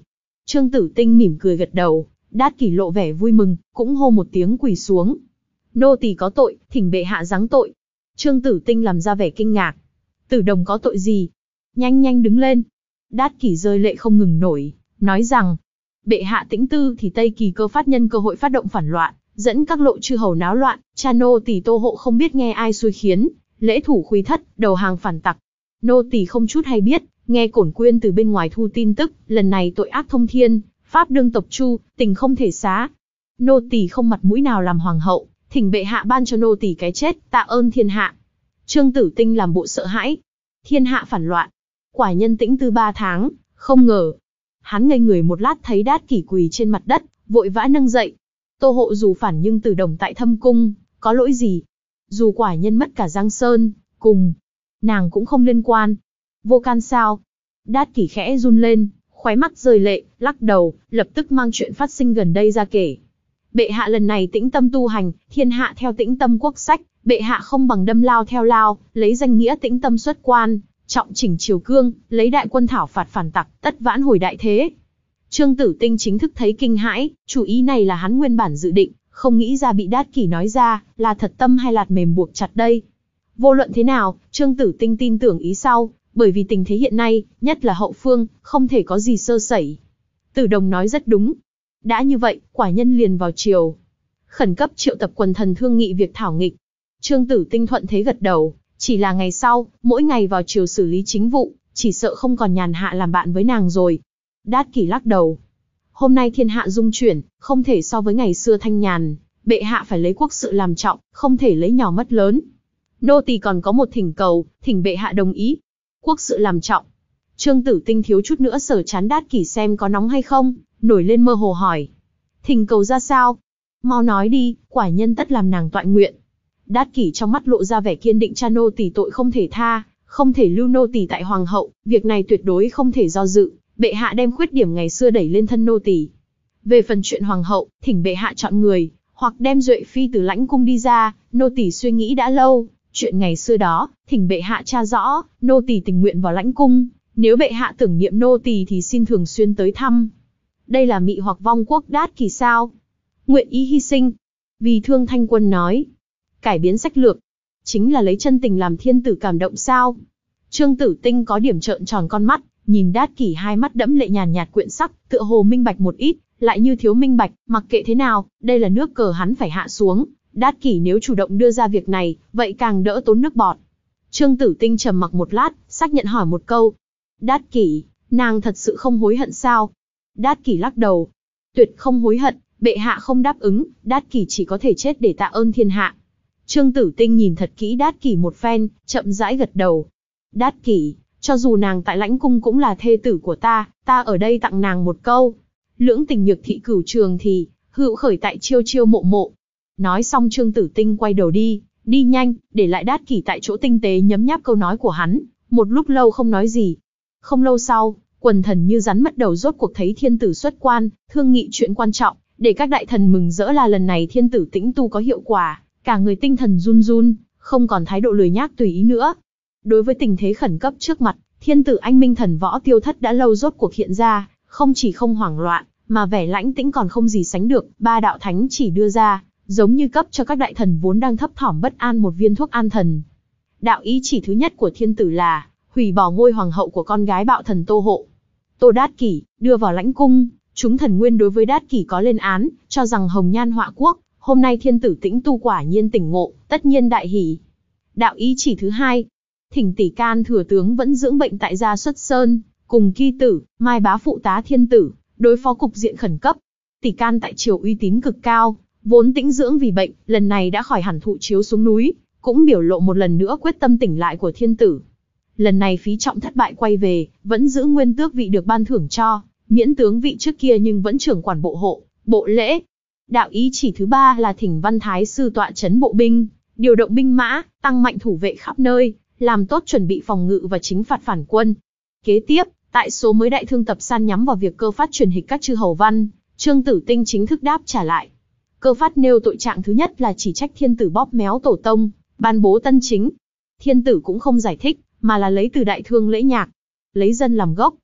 A: Trương Tử Tinh mỉm cười gật đầu, Đát Kỷ lộ vẻ vui mừng, cũng hô một tiếng quỳ xuống. Nô tỳ có tội, thỉnh bệ hạ giáng tội. Trương Tử Tinh làm ra vẻ kinh ngạc. Tử Đồng có tội gì? Nhanh nhanh đứng lên. Đát Kỷ rơi lệ không ngừng nổi, nói rằng, bệ hạ tĩnh tư thì Tây Kỳ Cơ phát nhân cơ hội phát động phản loạn, dẫn các lộ chư hầu náo loạn, cha nô tỳ Tô Hộ không biết nghe ai xui khiến, lễ thủ khuy thất, đầu hàng phản tặc. Nô tỳ không chút hay biết, nghe Cổn Quyên từ bên ngoài thu tin tức, lần này tội ác thông thiên, pháp đương tộc chu, tình không thể xá. Nô tỳ không mặt mũi nào làm hoàng hậu, thỉnh bệ hạ ban cho nô tỳ cái chết, tạ ơn thiên hạ. Trương Tử Tinh làm bộ sợ hãi. Thiên hạ phản loạn. Quả nhân tĩnh tư ba tháng, không ngờ. Hắn ngây người một lát thấy Đát Kỷ quỳ trên mặt đất, vội vã nâng dậy. Tô Hộ dù phản nhưng Tử Đồng tại Thâm Cung, có lỗi gì? Dù quả nhân mất cả Giang Sơn, cùng nàng cũng không liên quan. Vô can sao? Đát Kỷ khẽ run lên, khóe mắt rơi lệ, lắc đầu, lập tức mang chuyện phát sinh gần đây ra kể. Bệ hạ lần này tĩnh tâm tu hành, thiên hạ theo tĩnh tâm quốc sách, bệ hạ không bằng đâm lao theo lao, lấy danh nghĩa tĩnh tâm xuất quan, trọng chỉnh triều cương, lấy đại quân thảo phạt phản tặc, tất vãn hồi đại thế. Trương Tử Tinh chính thức thấy kinh hãi, chủ ý này là hắn nguyên bản dự định, không nghĩ ra bị Đát Kỷ nói ra, là thật tâm hay lạt mềm buộc chặt đây. Vô luận thế nào, Trương Tử Tinh tin tưởng ý sau, bởi vì tình thế hiện nay, nhất là hậu phương, không thể có gì sơ sẩy. Tử Đồng nói rất đúng. Đã như vậy, quả nhân liền vào triều. Khẩn cấp triệu tập quần thần thương nghị việc thảo nghịch. Trương Tử Tinh thuận thế gật đầu, chỉ là ngày sau, mỗi ngày vào triều xử lý chính vụ, chỉ sợ không còn nhàn hạ làm bạn với nàng rồi. Đát Kỷ lắc đầu. Hôm nay thiên hạ dung chuyển, không thể so với ngày xưa thanh nhàn, bệ hạ phải lấy quốc sự làm trọng, không thể lấy nhỏ mất lớn. Nô tỳ còn có một thỉnh cầu, thỉnh bệ hạ đồng ý. Quốc sự làm trọng. Trương Tử Tinh thiếu chút nữa sờ chán Đát Kỷ xem có nóng hay không, nổi lên mơ hồ hỏi. Thỉnh cầu ra sao? Mau nói đi, quả nhân tất làm nàng toại nguyện. Đát Kỷ trong mắt lộ ra vẻ kiên định, cha nô tỳ tội không thể tha, không thể lưu nô tỳ tại hoàng hậu, việc này tuyệt đối không thể do dự, bệ hạ đem khuyết điểm ngày xưa đẩy lên thân nô tỳ. Về phần chuyện hoàng hậu, thỉnh bệ hạ chọn người, hoặc đem Duệ phi từ lãnh cung đi ra, nô tỳ suy nghĩ đã lâu, chuyện ngày xưa đó, thỉnh bệ hạ tra rõ, nô tỳ tình nguyện vào lãnh cung, nếu bệ hạ tưởng niệm nô tỳ thì xin thường xuyên tới thăm. Đây là mị hoặc vong quốc Đát Kỷ sao? Nguyện ý hy sinh. Vì thương Thanh Quân nói. Cải biến sách lược. Chính là lấy chân tình làm thiên tử cảm động sao? Trương Tử Tinh có điểm trợn tròn con mắt, nhìn Đát Kỷ hai mắt đẫm lệ nhàn nhạt quyện sắc, tựa hồ minh bạch một ít, lại như thiếu minh bạch, mặc kệ thế nào, đây là nước cờ hắn phải hạ xuống. Đát Kỷ nếu chủ động đưa ra việc này, vậy càng đỡ tốn nước bọt. Trương Tử Tinh trầm mặc một lát, xác nhận hỏi một câu. Đát Kỷ, nàng thật sự không hối hận sao? Đát Kỷ lắc đầu. Tuyệt không hối hận, bệ hạ không đáp ứng, Đát Kỷ chỉ có thể chết để tạ ơn thiên hạ. Trương Tử Tinh nhìn thật kỹ Đát Kỷ một phen, chậm rãi gật đầu. Đát Kỷ, cho dù nàng tại lãnh cung cũng là thê tử của ta, ta ở đây tặng nàng một câu. Lưỡng tình nhược thị cửu trường thì, hữu khởi tại chiêu chiêu mộ mộ. Nói xong Trương Tử Tinh quay đầu đi, đi nhanh, để lại Đát Kỷ tại chỗ tinh tế nhấm nháp câu nói của hắn, một lúc lâu không nói gì. Không lâu sau, quần thần như rắn mất đầu rốt cuộc thấy thiên tử xuất quan, thương nghị chuyện quan trọng, để các đại thần mừng rỡ là lần này thiên tử tĩnh tu có hiệu quả, cả người tinh thần run run, không còn thái độ lười nhác tùy ý nữa. Đối với tình thế khẩn cấp trước mặt, thiên tử anh minh thần võ Tiêu Thất đã lâu rốt cuộc hiện ra, không chỉ không hoảng loạn, mà vẻ lãnh tĩnh còn không gì sánh được, ba đạo thánh chỉ đưa ra, giống như cấp cho các đại thần vốn đang thấp thỏm bất an một viên thuốc an thần. Đạo ý chỉ thứ nhất của thiên tử là hủy bỏ ngôi hoàng hậu của con gái bạo thần Tô Hộ. Tô Đát Kỷ đưa vào lãnh cung, chúng thần nguyên đối với Đát Kỷ có lên án, cho rằng hồng nhan họa quốc. Hôm nay thiên tử tĩnh tu quả nhiên tỉnh ngộ, tất nhiên đại hỷ. Đạo ý chỉ thứ hai, thỉnh tỷ can thừa tướng vẫn dưỡng bệnh tại gia Xuất Sơn, cùng Kỳ tử, Mai bá phụ tá thiên tử, đối phó cục diện khẩn cấp. Tỷ can tại triều uy tín cực cao, vốn tĩnh dưỡng vì bệnh, lần này đã khỏi hẳn thụ chiếu xuống núi, cũng biểu lộ một lần nữa quyết tâm tỉnh lại của thiên tử. Lần này phí trọng thất bại quay về, vẫn giữ nguyên tước vị được ban thưởng cho, miễn tướng vị trước kia nhưng vẫn trưởng quản bộ hộ, bộ lễ. Đạo ý chỉ thứ ba là thỉnh Văn Thái sư tọa trấn bộ binh, điều động binh mã, tăng mạnh thủ vệ khắp nơi, làm tốt chuẩn bị phòng ngự và chính phạt phản quân. Kế tiếp, tại số mới đại thương tập san nhắm vào việc Cơ Phát truyền hịch các chư hầu văn, Trương Tử Tinh chính thức đáp trả lại. Cơ Phát nêu tội trạng thứ nhất là chỉ trách thiên tử bóp méo tổ tông, ban bố tân chính. Thiên tử cũng không giải thích, mà là lấy từ đại thương lễ nhạc, lấy dân làm gốc,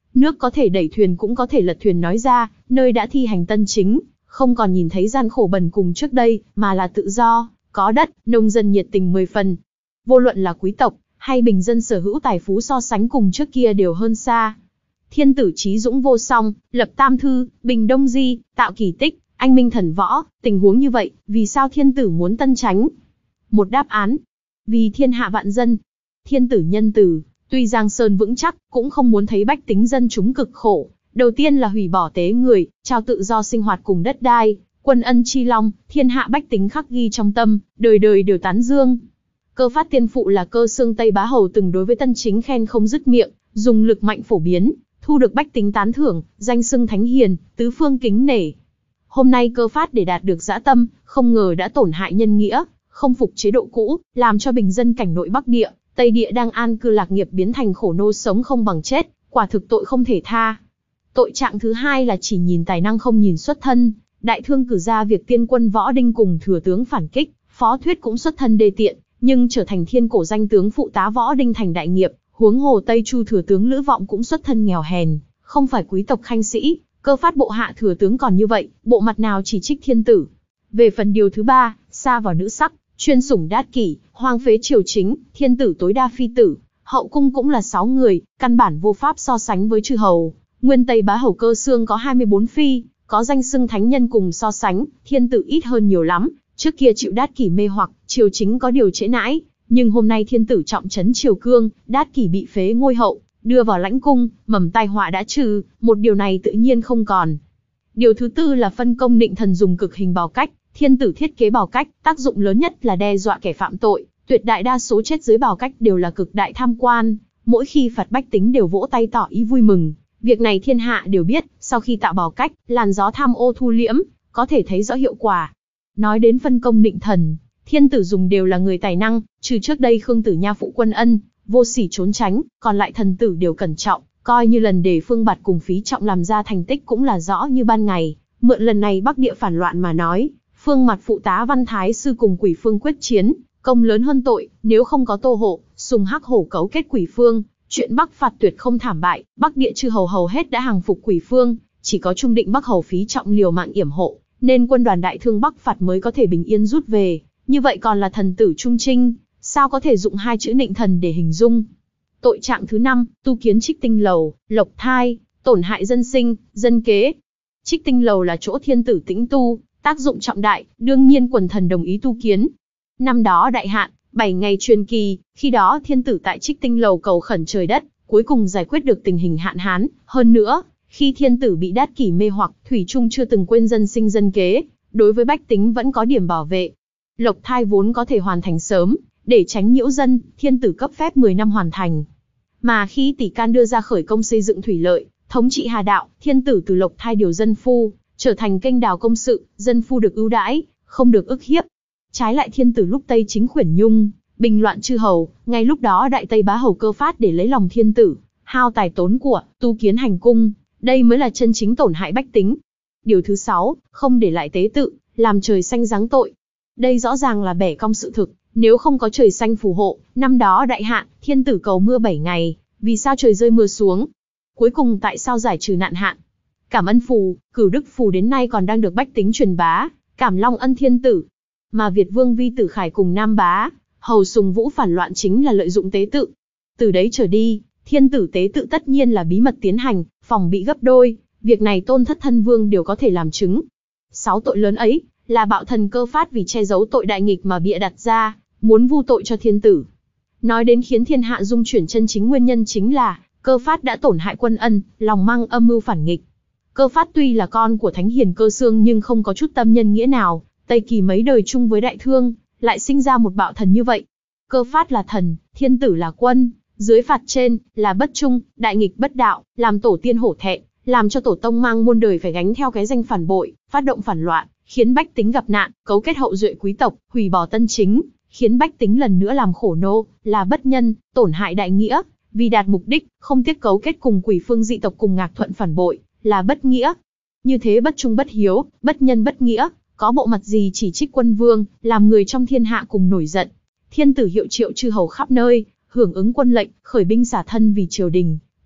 A: Nước có thể đẩy thuyền cũng có thể lật thuyền nói ra, nơi đã thi hành tân chính, không còn nhìn thấy gian khổ bần cùng trước đây, mà là tự do, có đất, nông dân nhiệt tình mười phần. Vô luận là quý tộc, hay bình dân sở hữu tài phú so sánh cùng trước kia đều hơn xa. Thiên tử trí dũng vô song, lập tam thư, bình đông di, tạo kỳ tích, anh minh thần võ, tình huống như vậy, vì sao thiên tử muốn tân chánh? Một đáp án, vì thiên hạ vạn dân. Thiên tử nhân từ, tuy giang sơn vững chắc, cũng không muốn thấy bách tính dân chúng cực khổ. Đầu tiên là hủy bỏ tế người, trao tự do sinh hoạt cùng đất đai, quân ân chi long, thiên hạ bách tính khắc ghi trong tâm, đời đời đều tán dương. Cơ Phát tiên phụ là Cơ Xương Tây Bá Hầu từng đối với tân chính khen không dứt miệng, dùng lực mạnh phổ biến, thu được bách tính tán thưởng, danh xưng thánh hiền, tứ phương kính nể. Hôm nay Cơ Phát để đạt được dã tâm, không ngờ đã tổn hại nhân nghĩa, không phục chế độ cũ, làm cho bình dân cảnh nội Bắc Địa, Tây Địa đang an cư lạc nghiệp biến thành khổ nô sống không bằng chết, quả thực tội không thể tha. Tội trạng thứ hai là chỉ nhìn tài năng không nhìn xuất thân, đại thương cử ra việc tiên quân Võ Đinh cùng thừa tướng phản kích, Phó Thuyết cũng xuất thân đê tiện, nhưng trở thành thiên cổ danh tướng phụ tá Võ Đinh thành đại nghiệp, huống hồ Tây Chu thừa tướng Lữ Vọng cũng xuất thân nghèo hèn, không phải quý tộc khanh sĩ. Cơ Phát bộ hạ thừa tướng còn như vậy, bộ mặt nào chỉ trích thiên tử. Về phần điều thứ ba, xa vào nữ sắc, chuyên sủng đát kỷ, hoang phế triều chính, thiên tử tối đa phi tử, hậu cung cũng là sáu người, căn bản vô pháp so sánh với chư hầu. Nguyên Tây Bá Hầu Cơ Xương có hai mươi bốn phi, có danh xưng thánh nhân cùng so sánh, thiên tử ít hơn nhiều lắm. Trước kia chịu đát kỷ mê hoặc, triều chính có điều trễ nãi, nhưng hôm nay thiên tử trọng trấn triều cương, đát kỷ bị phế ngôi hậu, đưa vào lãnh cung, mầm tai họa đã trừ, một điều này tự nhiên không còn. Điều thứ tư là phân công định thần dùng cực hình bào cách, thiên tử thiết kế bào cách, tác dụng lớn nhất là đe dọa kẻ phạm tội, tuyệt đại đa số chết dưới bào cách đều là cực đại tham quan, mỗi khi phạt bách tính đều vỗ tay tỏ ý vui mừng. Việc này thiên hạ đều biết, sau khi tạo bào cách, làn gió tham ô thu liễm, có thể thấy rõ hiệu quả. Nói đến phân công định thần, thiên tử dùng đều là người tài năng, trừ trước đây Khương Tử Nha phụ quân ân, vô sỉ trốn tránh, còn lại thần tử đều cẩn trọng, coi như lần để Phương Bạt cùng Phí Trọng làm ra thành tích cũng là rõ như ban ngày. Mượn lần này Bắc Địa phản loạn mà nói, Phương Mạt phụ tá Văn Thái Sư cùng Quỷ Phương quyết chiến, công lớn hơn tội, nếu không có Tô Hộ, Sùng Hắc Hổ cấu kết Quỷ Phương, chuyện Bắc phạt tuyệt không thảm bại, Bắc Địa chư hầu hầu hết đã hàng phục Quỷ Phương, chỉ có Trung Định Bắc Hầu Phí Trọng liều mạng yểm hộ, nên quân đoàn đại thương Bắc phạt mới có thể bình yên rút về. Như vậy còn là thần tử trung trinh, sao có thể dụng hai chữ định thần để hình dung. Tội trạng thứ năm, tu kiến Trích Tinh Lầu, Lộc Thai, tổn hại dân sinh, dân kế. Trích Tinh Lầu là chỗ thiên tử tĩnh tu, tác dụng trọng đại, đương nhiên quần thần đồng ý tu kiến. Năm đó đại hạn, bảy ngày truyền kỳ, khi đó thiên tử tại Trích Tinh Lầu cầu khẩn trời đất, cuối cùng giải quyết được tình hình hạn hán. Hơn nữa, khi thiên tử bị đát kỷ mê hoặc, thủy chung chưa từng quên dân sinh dân kế, đối với bách tính vẫn có điểm bảo vệ. Lộc Thai vốn có thể hoàn thành sớm, để tránh nhiễu dân, thiên tử cấp phép mười năm hoàn thành. Mà khi Tỷ Can đưa ra khởi công xây dựng thủy lợi, thống trị Hà Đạo, thiên tử từ Lộc Thai điều dân phu, trở thành kênh đào công sự, dân phu được ưu đãi, không được ức hiếp. Trái lại thiên tử lúc Tây chính Khuyển Nhung, bình loạn chư hầu, ngay lúc đó Đại Tây Bá Hầu Cơ Phát để lấy lòng thiên tử, hao tài tốn của, tu kiến hành cung, đây mới là chân chính tổn hại bách tính. Điều thứ sáu, không để lại tế tự, làm trời xanh giáng tội. Đây rõ ràng là bẻ cong sự thực, nếu không có trời xanh phù hộ, năm đó đại hạn, thiên tử cầu mưa bảy ngày, vì sao trời rơi mưa xuống? Cuối cùng tại sao giải trừ nạn hạn? Cảm ân phù, cửu đức phù đến nay còn đang được bách tính truyền bá, cảm long ân thiên tử. Mà Việt Vương Vi Tử Khải cùng Nam Bá, Hầu Sùng Vũ phản loạn chính là lợi dụng tế tự. Từ đấy trở đi, thiên tử tế tự tất nhiên là bí mật tiến hành, phòng bị gấp đôi, việc này Tôn Thất Thân Vương đều có thể làm chứng. Sáu tội lớn ấy, là bạo thần Cơ Phát vì che giấu tội đại nghịch mà bịa đặt ra, muốn vu tội cho thiên tử. Nói đến khiến thiên hạ dung chuyển chân chính nguyên nhân chính là, Cơ Phát đã tổn hại quân ân, lòng mang âm mưu phản nghịch. Cơ Phát tuy là con của thánh hiền Cơ Xương nhưng không có chút tâm nhân nghĩa nào, Tây Kỳ mấy đời chung với đại thương, lại sinh ra một bạo thần như vậy. Cơ Phát là thần, thiên tử là quân, dưới phạt trên, là bất trung, đại nghịch bất đạo, làm tổ tiên hổ thẹn, làm cho tổ tông mang muôn đời phải gánh theo cái danh phản bội, phát động phản loạn, khiến bách tính gặp nạn, cấu kết hậu duệ quý tộc, hủy bỏ tân chính, khiến bách tính lần nữa làm khổ nô, là bất nhân, tổn hại đại nghĩa, vì đạt mục đích, không tiếc cấu kết cùng Quỷ Phương dị tộc cùng Ngạc Thuận phản bội, là bất nghĩa. Như thế bất trung bất hiếu, bất nhân bất nghĩa, có bộ mặt gì chỉ trích quân vương, làm người trong thiên hạ cùng nổi giận. Thiên tử hiệu triệu chư hầu khắp nơi, hưởng ứng quân lệnh, khởi binh xả thân vì triều đình,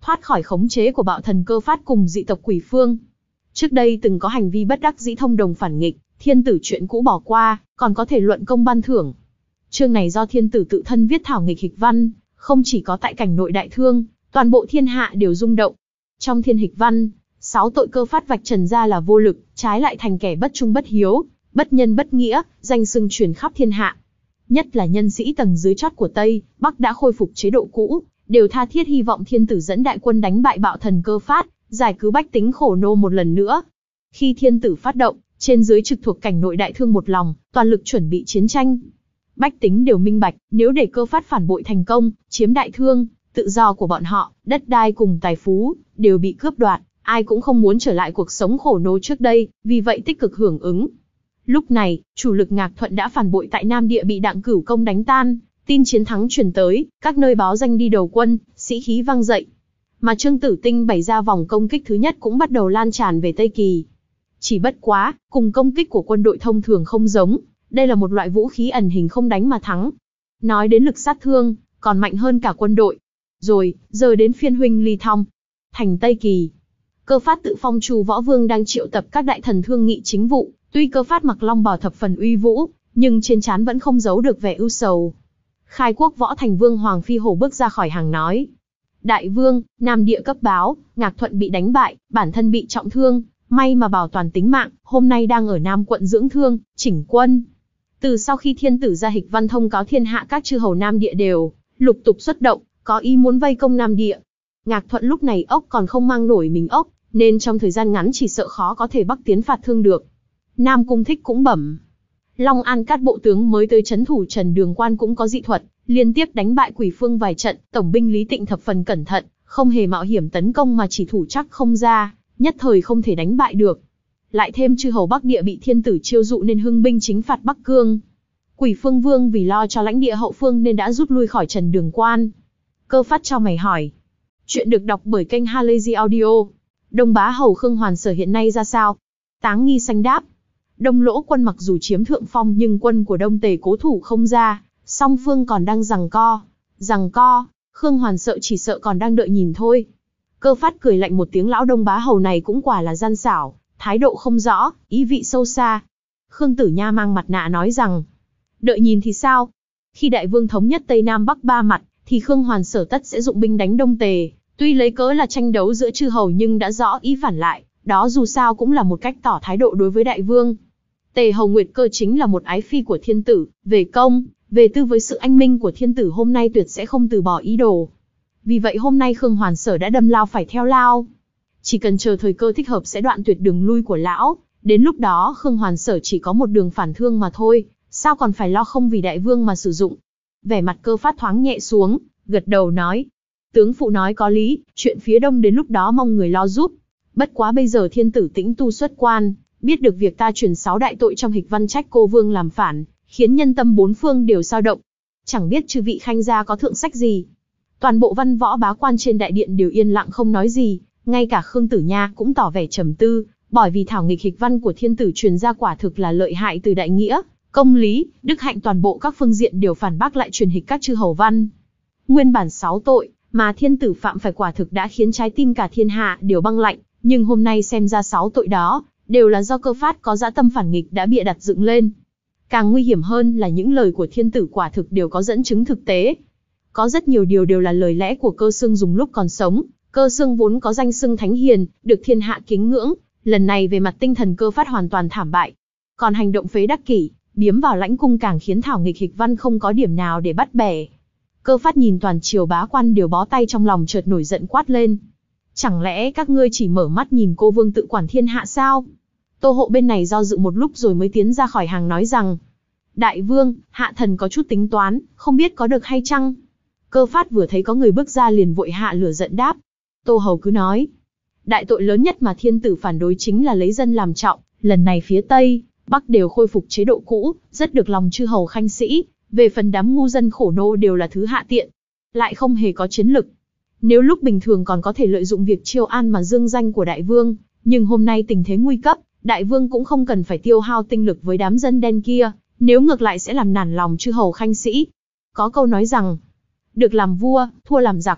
A: thoát khỏi khống chế của bạo thần Cơ Phát cùng dị tộc Quỷ Phương. Trước đây từng có hành vi bất đắc dĩ thông đồng phản nghịch, thiên tử chuyện cũ bỏ qua, còn có thể luận công ban thưởng. Chương này do thiên tử tự thân viết thảo nghịch hịch văn, không chỉ có tại cảnh nội đại thương, toàn bộ thiên hạ đều rung động. Trong thiên hịch văn, sáu tội Cơ Phát vạch trần ra là vô lực, trái lại thành kẻ bất trung bất hiếu, bất nhân bất nghĩa, danh xưng truyền khắp thiên hạ. Nhất là nhân sĩ tầng dưới chót của Tây, Bắc đã khôi phục chế độ cũ, đều tha thiết hy vọng thiên tử dẫn đại quân đánh bại bạo thần Cơ Phát, giải cứu bách tính khổ nô một lần nữa. Khi thiên tử phát động, trên dưới trực thuộc cảnh nội đại thương một lòng, toàn lực chuẩn bị chiến tranh. Bách tính đều minh bạch, nếu để Cơ Phát phản bội thành công, chiếm đại thương, tự do của bọn họ, đất đai cùng tài phú, đều bị cướp đoạt, ai cũng không muốn trở lại cuộc sống khổ nô trước đây, vì vậy tích cực hưởng ứng. Lúc này, chủ lực Ngạc Thuận đã phản bội tại Nam Địa bị Đặng Cửu Công đánh tan, tin chiến thắng truyền tới, các nơi báo danh đi đầu quân, sĩ khí vang dậy. Mà Trương Tử Tinh bày ra vòng công kích thứ nhất cũng bắt đầu lan tràn về Tây Kỳ. Chỉ bất quá, cùng công kích của quân đội thông thường không giống, đây là một loại vũ khí ẩn hình không đánh mà thắng. Nói đến lực sát thương, còn mạnh hơn cả quân đội. Rồi, giờ đến phiên huynh Ly Thong. Thành Tây Kỳ. Cơ Phát tự phong Chu Võ Vương đang triệu tập các đại thần thương nghị chính vụ, tuy Cơ Phát mặc long bào thập phần uy vũ, nhưng trên trán vẫn không giấu được vẻ ưu sầu. Khai quốc Võ Thành Vương Hoàng Phi Hổ bước ra khỏi hàng nói: Đại vương, Nam Địa cấp báo, Ngạc Thuận bị đánh bại, bản thân bị trọng thương, may mà bảo toàn tính mạng, hôm nay đang ở Nam quận dưỡng thương, chỉnh quân. Từ sau khi thiên tử ra hịch văn thông cáo thiên hạ, các chư hầu Nam Địa đều lục tục xuất động, có ý muốn vây công Nam Địa. Ngạc Thuận lúc này ốc còn không mang nổi mình ốc, nên trong thời gian ngắn chỉ sợ khó có thể bắc tiến phạt thương được. Nam Cung Thích cũng bẩm: Long An Cát bộ tướng mới tới trấn thủ Trần Đường Quan cũng có dị thuật, liên tiếp đánh bại Quỷ Phương vài trận, tổng binh Lý Tịnh thập phần cẩn thận, không hề mạo hiểm tấn công mà chỉ thủ chắc không ra, nhất thời không thể đánh bại được. Lại thêm chư hầu Bắc Địa bị thiên tử chiêu dụ nên hưng binh chính phạt Bắc Cương. Quỷ Phương Vương vì lo cho lãnh địa hậu phương nên đã rút lui khỏi Trần Đường Quan. Cơ Phát cho mày hỏi. Chuyện được đọc bởi kênh Halazy Audio. Đông Bá Hầu Khương Hoàn Sở hiện nay ra sao? Táng Nghi Xanh đáp. Đông Lỗ quân mặc dù chiếm thượng phong nhưng quân của Đông Tề cố thủ không ra, song phương còn đang giằng co. Giằng co, Khương Hoàn sợ chỉ sợ còn đang đợi nhìn thôi. Cơ Phát cười lạnh một tiếng, lão Đông Bá Hầu này cũng quả là gian xảo, thái độ không rõ, ý vị sâu xa. Khương Tử Nha mang mặt nạ nói rằng, đợi nhìn thì sao? Khi đại vương thống nhất Tây Nam Bắc ba mặt, thì Khương Hoàn Sở tất sẽ dụng binh đánh Đông Tề, tuy lấy cớ là tranh đấu giữa chư hầu nhưng đã rõ ý phản lại, đó dù sao cũng là một cách tỏ thái độ đối với đại vương. Tề Hầu Nguyệt Cơ chính là một ái phi của thiên tử, về công, về tư với sự anh minh của thiên tử hôm nay tuyệt sẽ không từ bỏ ý đồ. Vì vậy hôm nay Khương Hoàn Sở đã đâm lao phải theo lao. Chỉ cần chờ thời cơ thích hợp sẽ đoạn tuyệt đường lui của lão, đến lúc đó Khương Hoàn Sở chỉ có một đường phản thương mà thôi, sao còn phải lo không vì đại vương mà sử dụng. Vẻ mặt Cơ Phát thoáng nhẹ xuống, gật đầu nói. Tướng phụ nói có lý, chuyện phía đông đến lúc đó mong người lo giúp. Bất quá bây giờ thiên tử tĩnh tu xuất quan, biết được việc ta truyền sáu đại tội trong hịch văn trách cô vương làm phản, khiến nhân tâm bốn phương đều dao động. Chẳng biết chư vị khanh gia có thượng sách gì. Toàn bộ văn võ bá quan trên đại điện đều yên lặng không nói gì, ngay cả Khương Tử Nha cũng tỏ vẻ trầm tư, bởi vì thảo nghịch hịch văn của thiên tử truyền ra quả thực là lợi hại từ đại nghĩa, công lý, đức hạnh toàn bộ các phương diện đều phản bác lại truyền hịch các chư hầu văn. Nguyên bản sáu tội mà thiên tử phạm phải quả thực đã khiến trái tim cả thiên hạ đều băng lạnh, nhưng hôm nay xem ra sáu tội đó đều là do Cơ Phát có dã tâm phản nghịch đã bịa đặt dựng lên. Càng nguy hiểm hơn là những lời của thiên tử quả thực đều có dẫn chứng thực tế. Có rất nhiều điều đều là lời lẽ của Cơ Xương dùng lúc còn sống. Cơ Xương vốn có danh xưng thánh hiền, được thiên hạ kính ngưỡng, lần này về mặt tinh thần Cơ Phát hoàn toàn thảm bại. Còn hành động phế đắc kỷ, biếm vào lãnh cung càng khiến thảo nghịch hịch văn không có điểm nào để bắt bẻ. Cơ Phát nhìn toàn triều bá quan đều bó tay, trong lòng chợt nổi giận quát lên. Chẳng lẽ các ngươi chỉ mở mắt nhìn cô vương tự quản thiên hạ sao? Tô Hộ bên này do dự một lúc rồi mới tiến ra khỏi hàng nói rằng, đại vương, hạ thần có chút tính toán, không biết có được hay chăng? Cơ Phát vừa thấy có người bước ra liền vội hạ lửa giận đáp. Tô Hầu cứ nói. Đại tội lớn nhất mà thiên tử phản đối chính là lấy dân làm trọng, lần này phía Tây, Bắc đều khôi phục chế độ cũ, rất được lòng chư hầu khanh sĩ, về phần đám ngu dân khổ nô đều là thứ hạ tiện, lại không hề có chiến lực. Nếu lúc bình thường còn có thể lợi dụng việc chiêu an mà dương danh của đại vương, nhưng hôm nay tình thế nguy cấp, đại vương cũng không cần phải tiêu hao tinh lực với đám dân đen kia, nếu ngược lại sẽ làm nản lòng chư hầu khanh sĩ. Có câu nói rằng, được làm vua, thua làm giặc.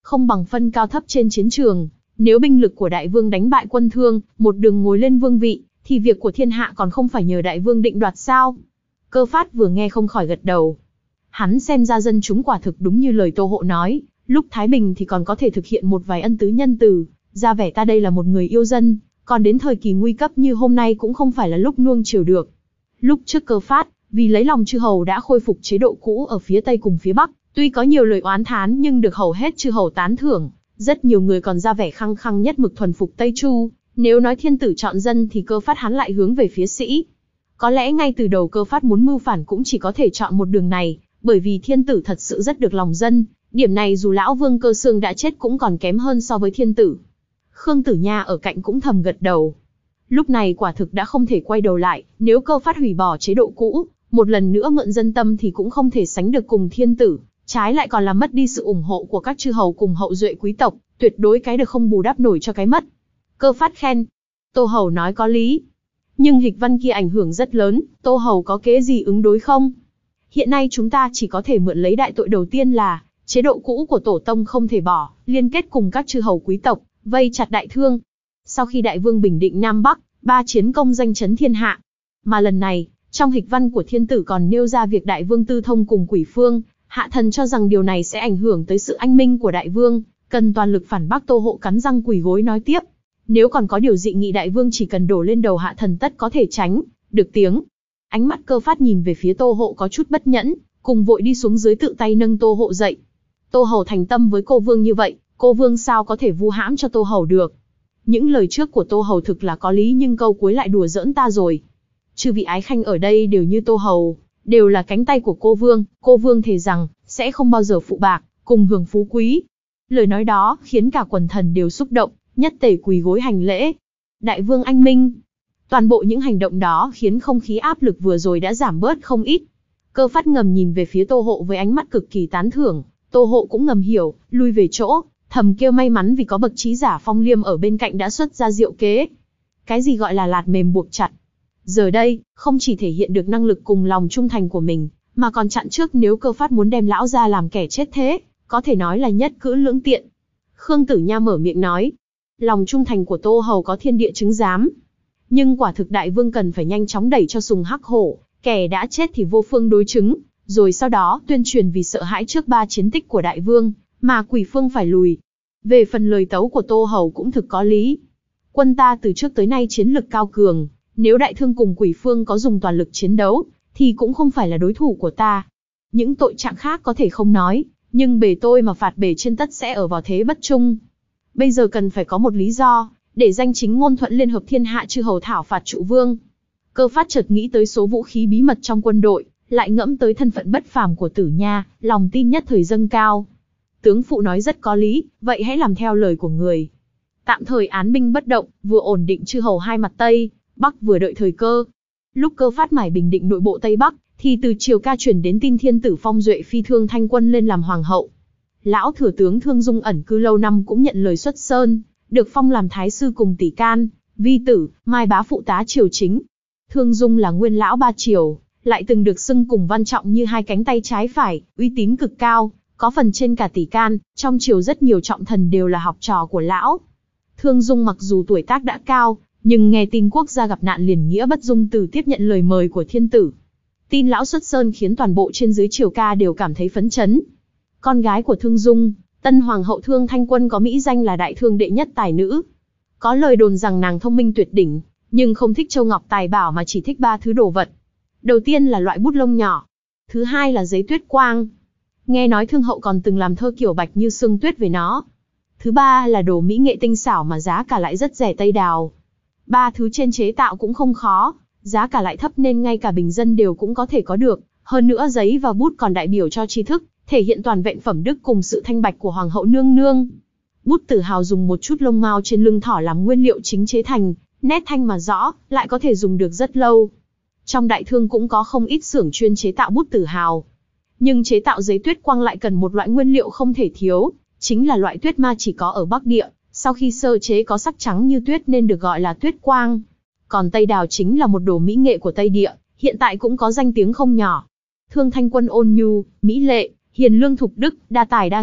A: không bằng phân cao thấp trên chiến trường. Nếu binh lực của đại vương đánh bại quân Thương, một đường ngồi lên vương vị, thì việc của thiên hạ còn không phải nhờ đại vương định đoạt sao? Cơ Phát vừa nghe không khỏi gật đầu. Hắn xem ra dân chúng quả thực đúng như lời Tô Hộ nói, lúc thái bình thì còn có thể thực hiện một vài ân tứ nhân từ, ra vẻ ta đây là một người yêu dân, còn đến thời kỳ nguy cấp như hôm nay cũng không phải là lúc nuông chiều được. Lúc trước Cơ Phát, vì lấy lòng chư hầu đã khôi phục chế độ cũ ở phía Tây cùng phía Bắc, tuy có nhiều lời oán thán nhưng được hầu hết chư hầu tán thưởng, rất nhiều người còn ra vẻ khăng khăng nhất mực thuần phục Tây Chu. Nếu nói thiên tử chọn dân thì Cơ Phát hắn lại hướng về phía sĩ. Có lẽ ngay từ đầu Cơ Phát muốn mưu phản cũng chỉ có thể chọn một đường này, bởi vì thiên tử thật sự rất được lòng dân, điểm này dù lão vương Cơ Xương đã chết cũng còn kém hơn so với thiên tử. Khương Tử Nha ở cạnh cũng thầm gật đầu. Lúc này quả thực đã không thể quay đầu lại, nếu Cơ Phát hủy bỏ chế độ cũ, một lần nữa mượn dân tâm thì cũng không thể sánh được cùng thiên tử, trái lại còn làm mất đi sự ủng hộ của các chư hầu cùng hậu duệ quý tộc, tuyệt đối cái được không bù đắp nổi cho cái mất. Cơ Phát khen, Tô hầu nói có lý. Nhưng hịch văn kia ảnh hưởng rất lớn, Tô hầu có kế gì ứng đối không? Hiện nay chúng ta chỉ có thể mượn lấy đại tội đầu tiên là, chế độ cũ của tổ tông không thể bỏ, liên kết cùng các chư hầu quý tộc, vây chặt đại thương. Sau khi đại vương bình định Nam Bắc, ba chiến công danh chấn thiên hạ. Mà lần này, trong hịch văn của thiên tử còn nêu ra việc đại vương tư thông cùng quỷ phương, hạ thần cho rằng điều này sẽ ảnh hưởng tới sự anh minh của đại vương, cần toàn lực phản bác. Tô Hộ cắn răng quỳ gối nói tiếp. Nếu còn có điều dị nghị đại vương chỉ cần đổ lên đầu hạ thần tất có thể tránh được tiếng. Ánh mắt Cơ Phát nhìn về phía Tô Hộ có chút bất nhẫn, cùng vội đi xuống dưới tự tay nâng Tô Hộ dậy. Tô hầu thành tâm với cô vương như vậy, cô vương sao có thể vu hãm cho Tô hầu được? Những lời trước của Tô hầu thực là có lý, nhưng câu cuối lại đùa giỡn ta rồi. Chư vị ái khanh ở đây đều như Tô hầu, đều là cánh tay của cô vương, cô vương thề rằng sẽ không bao giờ phụ bạc, cùng hưởng phú quý. Lời nói đó khiến cả quần thần đều xúc động, nhất tề quỳ gối hành lễ. Đại vương anh minh. Toàn bộ những hành động đó khiến không khí áp lực vừa rồi đã giảm bớt không ít. Cơ Phát ngầm nhìn về phía Tô Hộ với ánh mắt cực kỳ tán thưởng. Tô Hộ cũng ngầm hiểu, lui về chỗ, thầm kêu may mắn vì có bậc trí giả Phong Liêm ở bên cạnh đã xuất ra diệu kế. Cái gì gọi là lạt mềm buộc chặt? Giờ đây, không chỉ thể hiện được năng lực cùng lòng trung thành của mình, mà còn chặn trước nếu Cơ Phát muốn đem lão ra làm kẻ chết thế, có thể nói là nhất cữ lưỡng tiện. Khương Tử Nha mở miệng nói, lòng trung thành của Tô hầu có thiên địa chứng giám. Nhưng quả thực đại vương cần phải nhanh chóng đẩy cho Sùng Hắc Hổ, kẻ đã chết thì vô phương đối chứng, rồi sau đó tuyên truyền vì sợ hãi trước ba chiến tích của đại vương, mà quỷ phương phải lùi. Về phần lời tấu của Tô hầu cũng thực có lý. Quân ta từ trước tới nay chiến lực cao cường, nếu đại thương cùng quỷ phương có dùng toàn lực chiến đấu, thì cũng không phải là đối thủ của ta. Những tội trạng khác có thể không nói, nhưng bề tôi mà phạt bề trên tất sẽ ở vào thế bất trung. Bây giờ cần phải có một lý do, để danh chính ngôn thuận liên hợp thiên hạ chư hầu thảo phạt trụ vương. Cơ Phát chợt nghĩ tới số vũ khí bí mật trong quân đội, lại ngẫm tới thân phận bất phàm của Tử Nha, lòng tin nhất thời dâng cao. Tướng phụ nói rất có lý, vậy hãy làm theo lời của người. Tạm thời án binh bất động, vừa ổn định chư hầu hai mặt Tây, Bắc vừa đợi thời cơ. Lúc Cơ Phát mải bình định nội bộ Tây Bắc, thì từ Triều Ca chuyển đến tin thiên tử phong duệ phi Thương Thanh Quân lên làm hoàng hậu. Lão thừa tướng Thương Dung ẩn cư lâu năm cũng nhận lời xuất sơn, được phong làm thái sư cùng tỷ can, vi tử, mai bá phụ tá triều chính. Thương Dung là nguyên lão ba triều, lại từng được xưng cùng Văn Trọng như hai cánh tay trái phải, uy tín cực cao, có phần trên cả tỷ can, trong triều rất nhiều trọng thần đều là học trò của lão. Thương Dung mặc dù tuổi tác đã cao, nhưng nghe tin quốc gia gặp nạn liền nghĩa bất dung từ tiếp nhận lời mời của thiên tử. Tin lão xuất sơn khiến toàn bộ trên dưới Triều Ca đều cảm thấy phấn chấn. Con gái của Thương Dung, tân hoàng hậu Thương Thanh Quân có mỹ danh là đại thương đệ nhất tài nữ. Có lời đồn rằng nàng thông minh tuyệt đỉnh, nhưng không thích châu ngọc tài bảo mà chỉ thích ba thứ đồ vật. Đầu tiên là loại bút lông nhỏ, thứ hai là giấy tuyết quang. Nghe nói Thương hậu còn từng làm thơ kiểu bạch như sương tuyết về nó. Thứ ba là đồ mỹ nghệ tinh xảo mà giá cả lại rất rẻ, Tây đào. Ba thứ trên chế tạo cũng không khó, giá cả lại thấp nên ngay cả bình dân đều cũng có thể có được. Hơn nữa giấy và bút còn đại biểu cho tri thức, thể hiện toàn vẹn phẩm đức cùng sự thanh bạch của hoàng hậu nương nương. Bút tử hào dùng một chút lông mao trên lưng thỏ làm nguyên liệu chính chế thành, nét thanh mà rõ, lại có thể dùng được rất lâu. Trong đại thương cũng có không ít xưởng chuyên chế tạo bút tử hào. Nhưng chế tạo giấy tuyết quang lại cần một loại nguyên liệu không thể thiếu, chính là loại tuyết ma chỉ có ở Bắc Địa, sau khi sơ chế có sắc trắng như tuyết nên được gọi là tuyết quang. Còn Tây đào chính là một đồ mỹ nghệ của Tây Địa, hiện tại cũng có danh tiếng không nhỏ. Thương Thanh Quân ôn nhu, mỹ lệ, hiền lương thục đức, đa tài đa nghệ,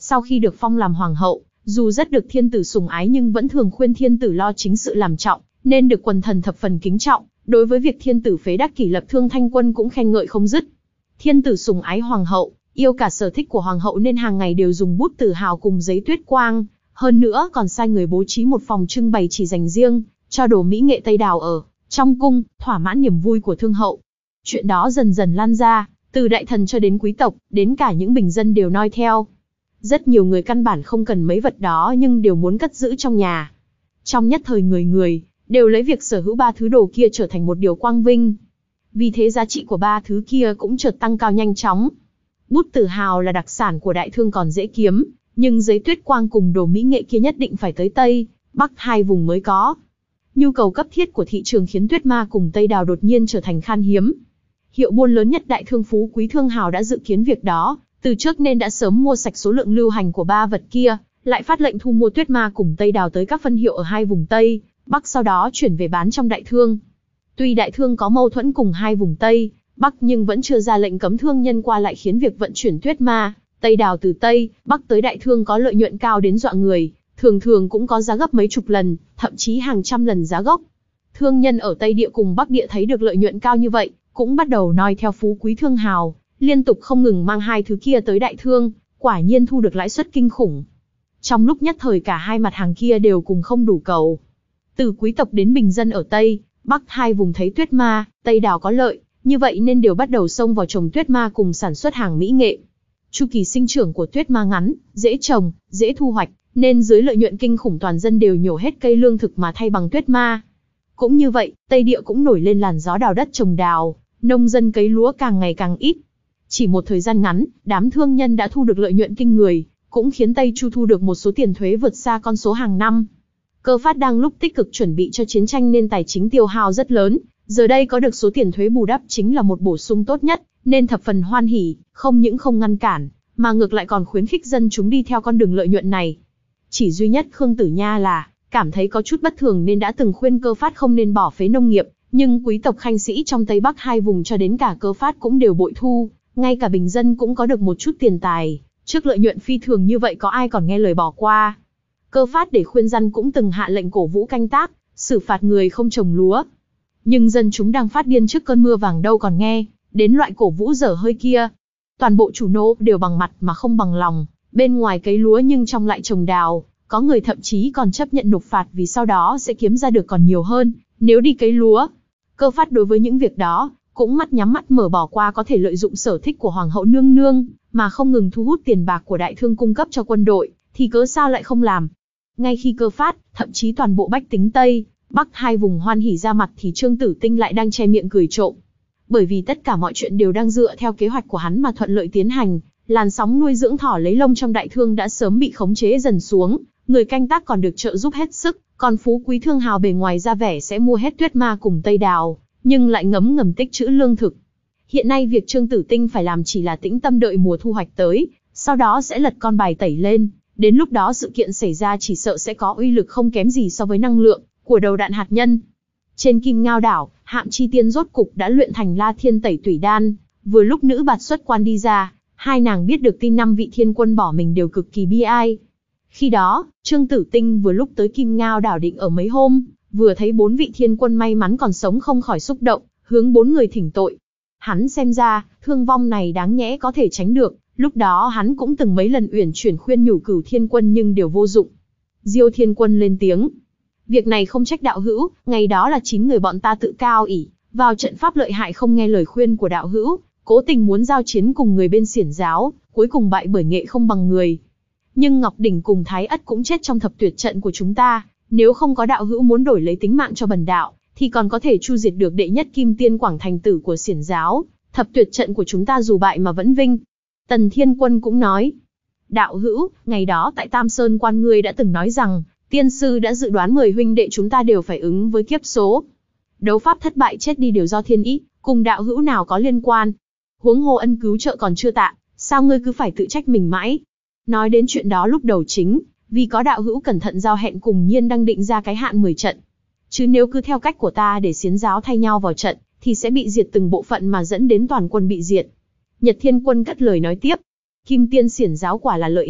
A: Sau khi được phong làm hoàng hậu, dù rất được thiên tử sủng ái nhưng vẫn thường khuyên thiên tử lo chính sự làm trọng, nên được quần thần thập phần kính trọng. Đối với việc thiên tử phế Đắc Kỷ lập Thương Thanh Quân cũng khen ngợi không dứt. Thiên tử sủng ái hoàng hậu, yêu cả sở thích của hoàng hậu nên hàng ngày đều dùng bút tử hào cùng giấy tuyết quang, hơn nữa còn sai người bố trí một phòng trưng bày chỉ dành riêng cho đồ mỹ nghệ Tây Đào ở trong cung, thỏa mãn niềm vui của thương hậu. Chuyện đó dần dần lan ra, từ đại thần cho đến quý tộc, đến cả những bình dân đều noi theo. Rất nhiều người căn bản không cần mấy vật đó nhưng đều muốn cất giữ trong nhà. Trong nhất thời người người đều lấy việc sở hữu ba thứ đồ kia trở thành một điều quang vinh. Vì thế giá trị của ba thứ kia cũng chợt tăng cao nhanh chóng. Bút tử hào là đặc sản của đại thương còn dễ kiếm, nhưng giấy tuyết quang cùng đồ mỹ nghệ kia nhất định phải tới Tây, Bắc hai vùng mới có. Nhu cầu cấp thiết của thị trường khiến tuyết ma cùng Tây Đào đột nhiên trở thành khan hiếm. Hiệu buôn lớn nhất Đại Thương Phú Quý Thương Hào đã dự kiến việc đó, từ trước nên đã sớm mua sạch số lượng lưu hành của ba vật kia, lại phát lệnh thu mua tuyết ma cùng Tây Đào tới các phân hiệu ở hai vùng Tây, Bắc sau đó chuyển về bán trong Đại Thương. Tuy Đại Thương có mâu thuẫn cùng hai vùng Tây, Bắc nhưng vẫn chưa ra lệnh cấm thương nhân qua lại khiến việc vận chuyển tuyết ma, Tây Đào từ Tây, Bắc tới Đại Thương có lợi nhuận cao đến dọa người, thường thường cũng có giá gấp mấy chục lần, thậm chí hàng trăm lần giá gốc. Thương nhân ở Tây Địa cùng Bắc Địa thấy được lợi nhuận cao như vậy, cũng bắt đầu noi theo Phú Quý Thương Hào, liên tục không ngừng mang hai thứ kia tới Đại Thương, quả nhiên thu được lãi suất kinh khủng. Trong lúc nhất thời cả hai mặt hàng kia đều cùng không đủ cầu. Từ quý tộc đến bình dân ở Tây, Bắc hai vùng thấy tuyết ma, Tây Đào có lợi, như vậy nên đều bắt đầu xông vào trồng tuyết ma cùng sản xuất hàng mỹ nghệ. Chu kỳ sinh trưởng của tuyết ma ngắn, dễ trồng, dễ thu hoạch, nên dưới lợi nhuận kinh khủng toàn dân đều nhổ hết cây lương thực mà thay bằng tuyết ma. Cũng như vậy, Tây Địa cũng nổi lên làn gió đào đất trồng đào, nông dân cấy lúa càng ngày càng ít. Chỉ một thời gian ngắn, đám thương nhân đã thu được lợi nhuận kinh người, cũng khiến Tây Chu thu được một số tiền thuế vượt xa con số hàng năm. Cơ Phát đang lúc tích cực chuẩn bị cho chiến tranh nên tài chính tiêu hao rất lớn, giờ đây có được số tiền thuế bù đắp chính là một bổ sung tốt nhất, nên thập phần hoan hỉ, không những không ngăn cản, mà ngược lại còn khuyến khích dân chúng đi theo con đường lợi nhuận này. Chỉ duy nhất Khương Tử Nha là cảm thấy có chút bất thường nên đã từng khuyên Cơ Phát không nên bỏ phế nông nghiệp, nhưng quý tộc khanh sĩ trong Tây Bắc hai vùng cho đến cả Cơ Phát cũng đều bội thu, ngay cả bình dân cũng có được một chút tiền tài, trước lợi nhuận phi thường như vậy có ai còn nghe lời bỏ qua. Cơ Phát để khuyên răn cũng từng hạ lệnh cổ vũ canh tác, xử phạt người không trồng lúa. Nhưng dân chúng đang phát điên trước cơn mưa vàng đâu còn nghe đến loại cổ vũ dở hơi kia. Toàn bộ chủ nô đều bằng mặt mà không bằng lòng, bên ngoài cấy lúa nhưng trong lại trồng đào, có người thậm chí còn chấp nhận nộp phạt vì sau đó sẽ kiếm ra được còn nhiều hơn nếu đi cấy lúa. Cơ Phát đối với những việc đó cũng mắt nhắm mắt mở bỏ qua có thể lợi dụng sở thích của hoàng hậu nương nương mà không ngừng thu hút tiền bạc của Đại Thương cung cấp cho quân đội, thì cớ sao lại không làm. Ngay khi Cơ Phát, thậm chí toàn bộ bách tính Tây, Bắc hai vùng hoan hỉ ra mặt thì Trương Tử Tinh lại đang che miệng cười trộm. Bởi vì tất cả mọi chuyện đều đang dựa theo kế hoạch của hắn mà thuận lợi tiến hành, làn sóng nuôi dưỡng thỏ lấy lông trong Đại Thương đã sớm bị khống chế dần xuống, người canh tác còn được trợ giúp hết sức, còn Phú Quý Thương Hào bề ngoài ra vẻ sẽ mua hết tuyết ma cùng Tây Đào, nhưng lại ngấm ngầm tích trữ lương thực. Hiện nay việc Trương Tử Tinh phải làm chỉ là tĩnh tâm đợi mùa thu hoạch tới, sau đó sẽ lật con bài tẩy lên, đến lúc đó sự kiện xảy ra chỉ sợ sẽ có uy lực không kém gì so với năng lượng của đầu đạn hạt nhân. Trên Kim Ngao đảo, Hạm Chi Tiên rốt cục đã luyện thành La Thiên Tẩy Tủy Đan, vừa lúc nữ bạt xuất quan đi ra, hai nàng biết được tin năm vị thiên quân bỏ mình đều cực kỳ bi ai. Khi đó, Trương Tử Tinh vừa lúc tới Kim Ngao đảo định ở mấy hôm, vừa thấy bốn vị thiên quân may mắn còn sống không khỏi xúc động, hướng bốn người thỉnh tội. Hắn xem ra, thương vong này đáng nhẽ có thể tránh được, lúc đó hắn cũng từng mấy lần uyển chuyển khuyên nhủ Cửu Thiên Quân nhưng đều vô dụng. Diêu Thiên Quân lên tiếng. Việc này không trách đạo hữu, ngày đó là chín người bọn ta tự cao ỷ, vào trận pháp lợi hại không nghe lời khuyên của đạo hữu, cố tình muốn giao chiến cùng người bên Xiển giáo, cuối cùng bại bởi nghệ không bằng người. Nhưng Ngọc Đỉnh cùng Thái Ất cũng chết trong thập tuyệt trận của chúng ta, nếu không có đạo hữu muốn đổi lấy tính mạng cho bần đạo, thì còn có thể chu diệt được đệ nhất kim tiên Quảng Thành Tử của Xiển giáo, thập tuyệt trận của chúng ta dù bại mà vẫn vinh. Tần Thiên Quân cũng nói, đạo hữu, ngày đó tại Tam Sơn Quan ngươi đã từng nói rằng, tiên sư đã dự đoán mười huynh đệ chúng ta đều phải ứng với kiếp số. Đấu pháp thất bại chết đi đều do thiên ý, cùng đạo hữu nào có liên quan. Huống hồ ân cứu trợ còn chưa tạ, sao ngươi cứ phải tự trách mình mãi? Nói đến chuyện đó lúc đầu chính, vì có đạo hữu cẩn thận giao hẹn cùng Nhiên đang định ra cái hạn mười trận. Chứ nếu cứ theo cách của ta để xiến giáo thay nhau vào trận, thì sẽ bị diệt từng bộ phận mà dẫn đến toàn quân bị diệt. Nhật Thiên Quân cất lời nói tiếp. Kim tiên xiển giáo quả là lợi hại,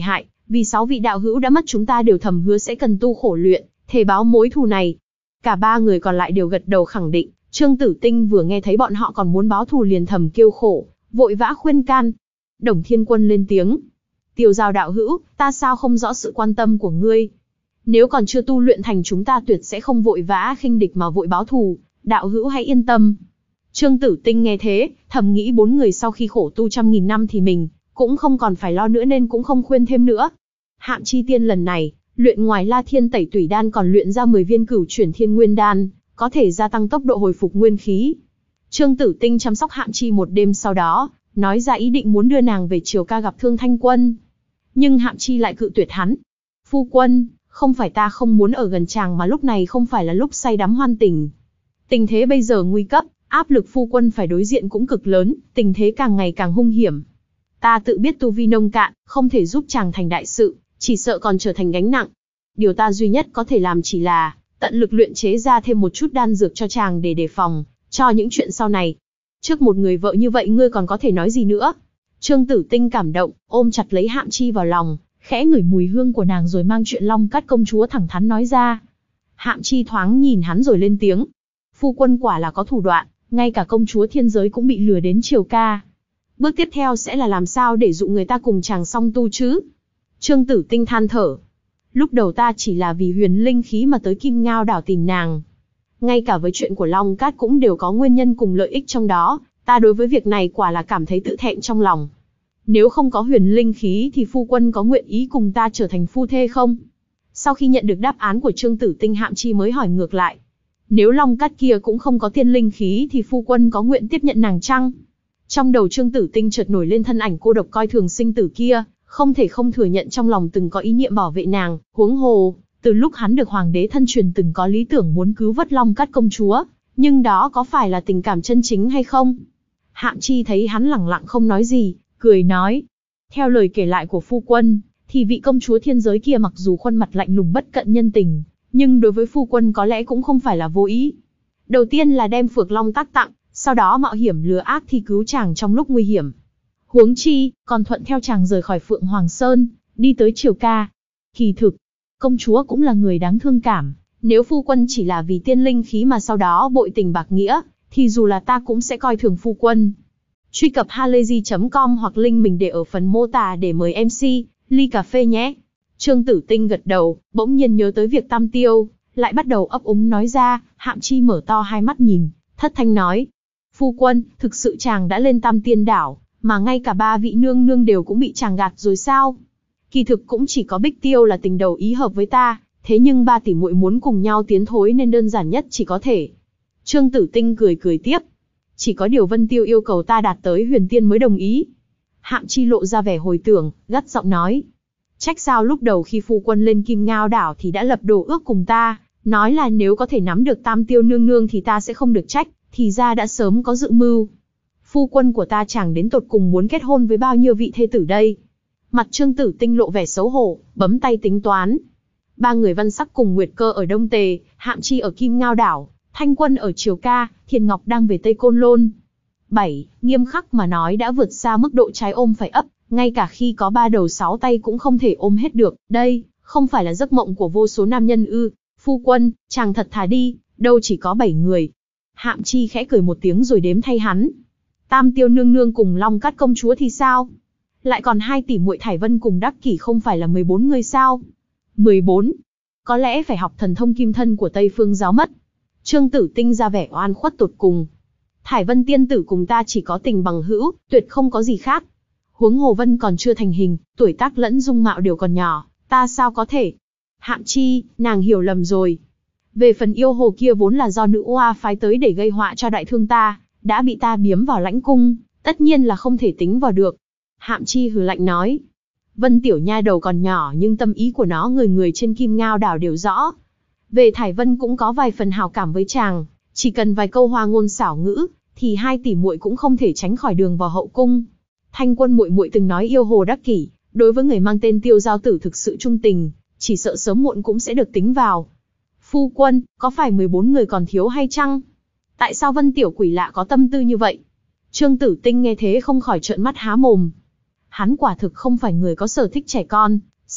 A: Vì sáu vị đạo hữu đã mất chúng ta đều thầm hứa sẽ cần tu khổ luyện, thề báo mối thù này. Cả ba người còn lại đều gật đầu khẳng định. Trương Tử Tinh vừa nghe thấy bọn họ còn muốn báo thù liền thầm kêu khổ, vội vã khuyên can. Đồng Thiên Quân lên tiếng. Tiêu Giao đạo hữu, ta sao không rõ sự quan tâm của ngươi? Nếu còn chưa tu luyện thành chúng ta tuyệt sẽ không vội vã khinh địch mà vội báo thù, đạo hữu hãy yên tâm. Trương Tử Tinh nghe thế, thầm nghĩ bốn người sau khi khổ tu trăm nghìn năm thì mình cũng không còn phải lo nữa nên cũng không khuyên thêm nữa. Hạm Chi Tiên lần này, luyện ngoài La Thiên Tẩy Tủy Đan còn luyện ra mười viên Cửu Chuyển Thiên Nguyên Đan, có thể gia tăng tốc độ hồi phục nguyên khí. Trương Tử Tinh chăm sóc Hạm Chi một đêm sau đó, nói ra ý định muốn đưa nàng về Triều Ca gặp Thương Thanh Quân. Nhưng Hạm Chi lại cự tuyệt hắn. Phu quân, không phải ta không muốn ở gần chàng mà lúc này không phải là lúc say đắm hoan tình. Tình thế bây giờ nguy cấp, áp lực phu quân phải đối diện cũng cực lớn, tình thế càng ngày càng hung hiểm. Ta tự biết tu vi nông cạn, không thể giúp chàng thành đại sự, chỉ sợ còn trở thành gánh nặng. Điều ta duy nhất có thể làm chỉ là tận lực luyện chế ra thêm một chút đan dược cho chàng để đề phòng cho những chuyện sau này. Trước một người vợ như vậy ngươi còn có thể nói gì nữa? Trương Tử Tinh cảm động, ôm chặt lấy Hạm Chi vào lòng, khẽ ngửi mùi hương của nàng rồi mang chuyện Long Cát công chúa thẳng thắn nói ra. Hạm Chi thoáng nhìn hắn rồi lên tiếng. Phu quân quả là có thủ đoạn, ngay cả công chúa thiên giới cũng bị lừa đến Triều Ca. Bước tiếp theo sẽ là làm sao để dụ người ta cùng chàng song tu chứ? Trương Tử Tinh than thở. Lúc đầu ta chỉ là vì huyền linh khí mà tới Kim Ngao đảo tìm nàng. Ngay cả với chuyện của Long Cát cũng đều có nguyên nhân cùng lợi ích trong đó, ta đối với việc này quả là cảm thấy tự thẹn trong lòng. Nếu không có huyền linh khí thì phu quân có nguyện ý cùng ta trở thành phu thê không? Sau khi nhận được đáp án của Trương Tử Tinh, Hạm Chi mới hỏi ngược lại. Nếu Long Cát kia cũng không có tiên linh khí thì phu quân có nguyện tiếp nhận nàng chăng? Trong đầu Trương Tử Tinh chợt nổi lên thân ảnh cô độc coi thường sinh tử kia, không thể không thừa nhận trong lòng từng có ý niệm bảo vệ nàng, huống hồ, từ lúc hắn được hoàng đế thân truyền từng có lý tưởng muốn cứu vớt Long Cát công chúa, nhưng đó có phải là tình cảm chân chính hay không? Hạm Chi thấy hắn lẳng lặng không nói gì, cười nói. Theo lời kể lại của phu quân, thì vị công chúa thiên giới kia mặc dù khuôn mặt lạnh lùng bất cận nhân tình, nhưng đối với phu quân có lẽ cũng không phải là vô ý. Đầu tiên là đem Phược Long tác tặng, sau đó mạo hiểm lừa ác thì cứu chàng trong lúc nguy hiểm. Huống chi, còn thuận theo chàng rời khỏi Phượng Hoàng Sơn, đi tới Triều Ca. Kỳ thực, công chúa cũng là người đáng thương cảm, nếu phu quân chỉ là vì tiên linh khí mà sau đó bội tình bạc nghĩa, thì dù là ta cũng sẽ coi thường phu quân. Truy cập halayzi chấm com hoặc link mình để ở phần mô tả để mời em xê, ly cà phê nhé. Trương Tử Tinh gật đầu, bỗng nhiên nhớ tới việc Tam Tiêu, lại bắt đầu ấp úng nói ra. Hạm Chi mở to hai mắt nhìn, thất thanh nói. Phu quân, thực sự chàng đã lên Tam Tiên đảo, mà ngay cả ba vị nương nương đều cũng bị chàng gạt rồi sao? Kỳ thực cũng chỉ có Bích Tiêu là tình đầu ý hợp với ta, thế nhưng ba tỷ muội muốn cùng nhau tiến thối nên đơn giản nhất chỉ có thể. Trương Tử Tinh cười cười tiếp. Chỉ có điều Vân Tiêu yêu cầu ta đạt tới huyền tiên mới đồng ý. Hạm Chi lộ ra vẻ hồi tưởng, gắt giọng nói. Trách sao lúc đầu khi phu quân lên Kim Ngao đảo thì đã lập đồ ước cùng ta, nói là nếu có thể nắm được Tam Tiêu nương nương thì ta sẽ không được trách, thì ra đã sớm có dự mưu. Phu quân của ta chẳng đến tột cùng muốn kết hôn với bao nhiêu vị thê tử đây? Mặt Trương Tử Tinh lộ vẻ xấu hổ, bấm tay tính toán. Ba người Văn Sắc cùng Nguyệt Cơ ở Đông Tề, Hạm Chi ở Kim Ngao đảo, Thanh Quân ở Triều Ca, Thiền Ngọc đang về Tây Côn Lôn. bảy. Nghiêm khắc mà nói đã vượt xa mức độ trái ôm phải ấp, ngay cả khi có ba đầu sáu tay cũng không thể ôm hết được. Đây, không phải là giấc mộng của vô số nam nhân ư? Phu quân, chàng thật thà đi, đâu chỉ có bảy người. Hạm Chi khẽ cười một tiếng rồi đếm thay hắn. Tam Tiêu nương nương cùng Long Cát công chúa thì sao? Lại còn hai tỷ muội Thải Vân cùng Đắc Kỷ không phải là mười bốn người sao? mười bốn. Có lẽ phải học thần thông kim thân của Tây Phương giáo mất. Trương Tử Tinh ra vẻ oan khuất tột cùng. Thải Vân tiên tử cùng ta chỉ có tình bằng hữu, tuyệt không có gì khác. Huống hồ Vân còn chưa thành hình, tuổi tác lẫn dung mạo đều còn nhỏ, ta sao có thể? Hạm Chi, nàng hiểu lầm rồi. Về phần yêu hồ kia vốn là do nữ oa phái tới để gây họa cho đại thương ta, đã bị ta biếm vào lãnh cung, tất nhiên là không thể tính vào được. Hạm Chi hừ lạnh nói. Vân tiểu nha đầu còn nhỏ nhưng tâm ý của nó người người trên Kim Ngao đảo đều rõ. Về Thải Vân cũng có vài phần hảo cảm với chàng, chỉ cần vài câu hoa ngôn xảo ngữ, thì hai tỷ muội cũng không thể tránh khỏi đường vào hậu cung. Thanh Quân muội muội từng nói yêu hồ Đắc Kỷ, đối với người mang tên Tiêu Giao Tử thực sự trung tình, chỉ sợ sớm muộn cũng sẽ được tính vào. Phu quân, có phải mười bốn người còn thiếu hay chăng? Tại sao Vân tiểu quỷ lạ có tâm tư như vậy? Trương Tử Tinh nghe thế không khỏi trợn mắt há mồm. Hắn quả thực không phải người có sở thích trẻ con,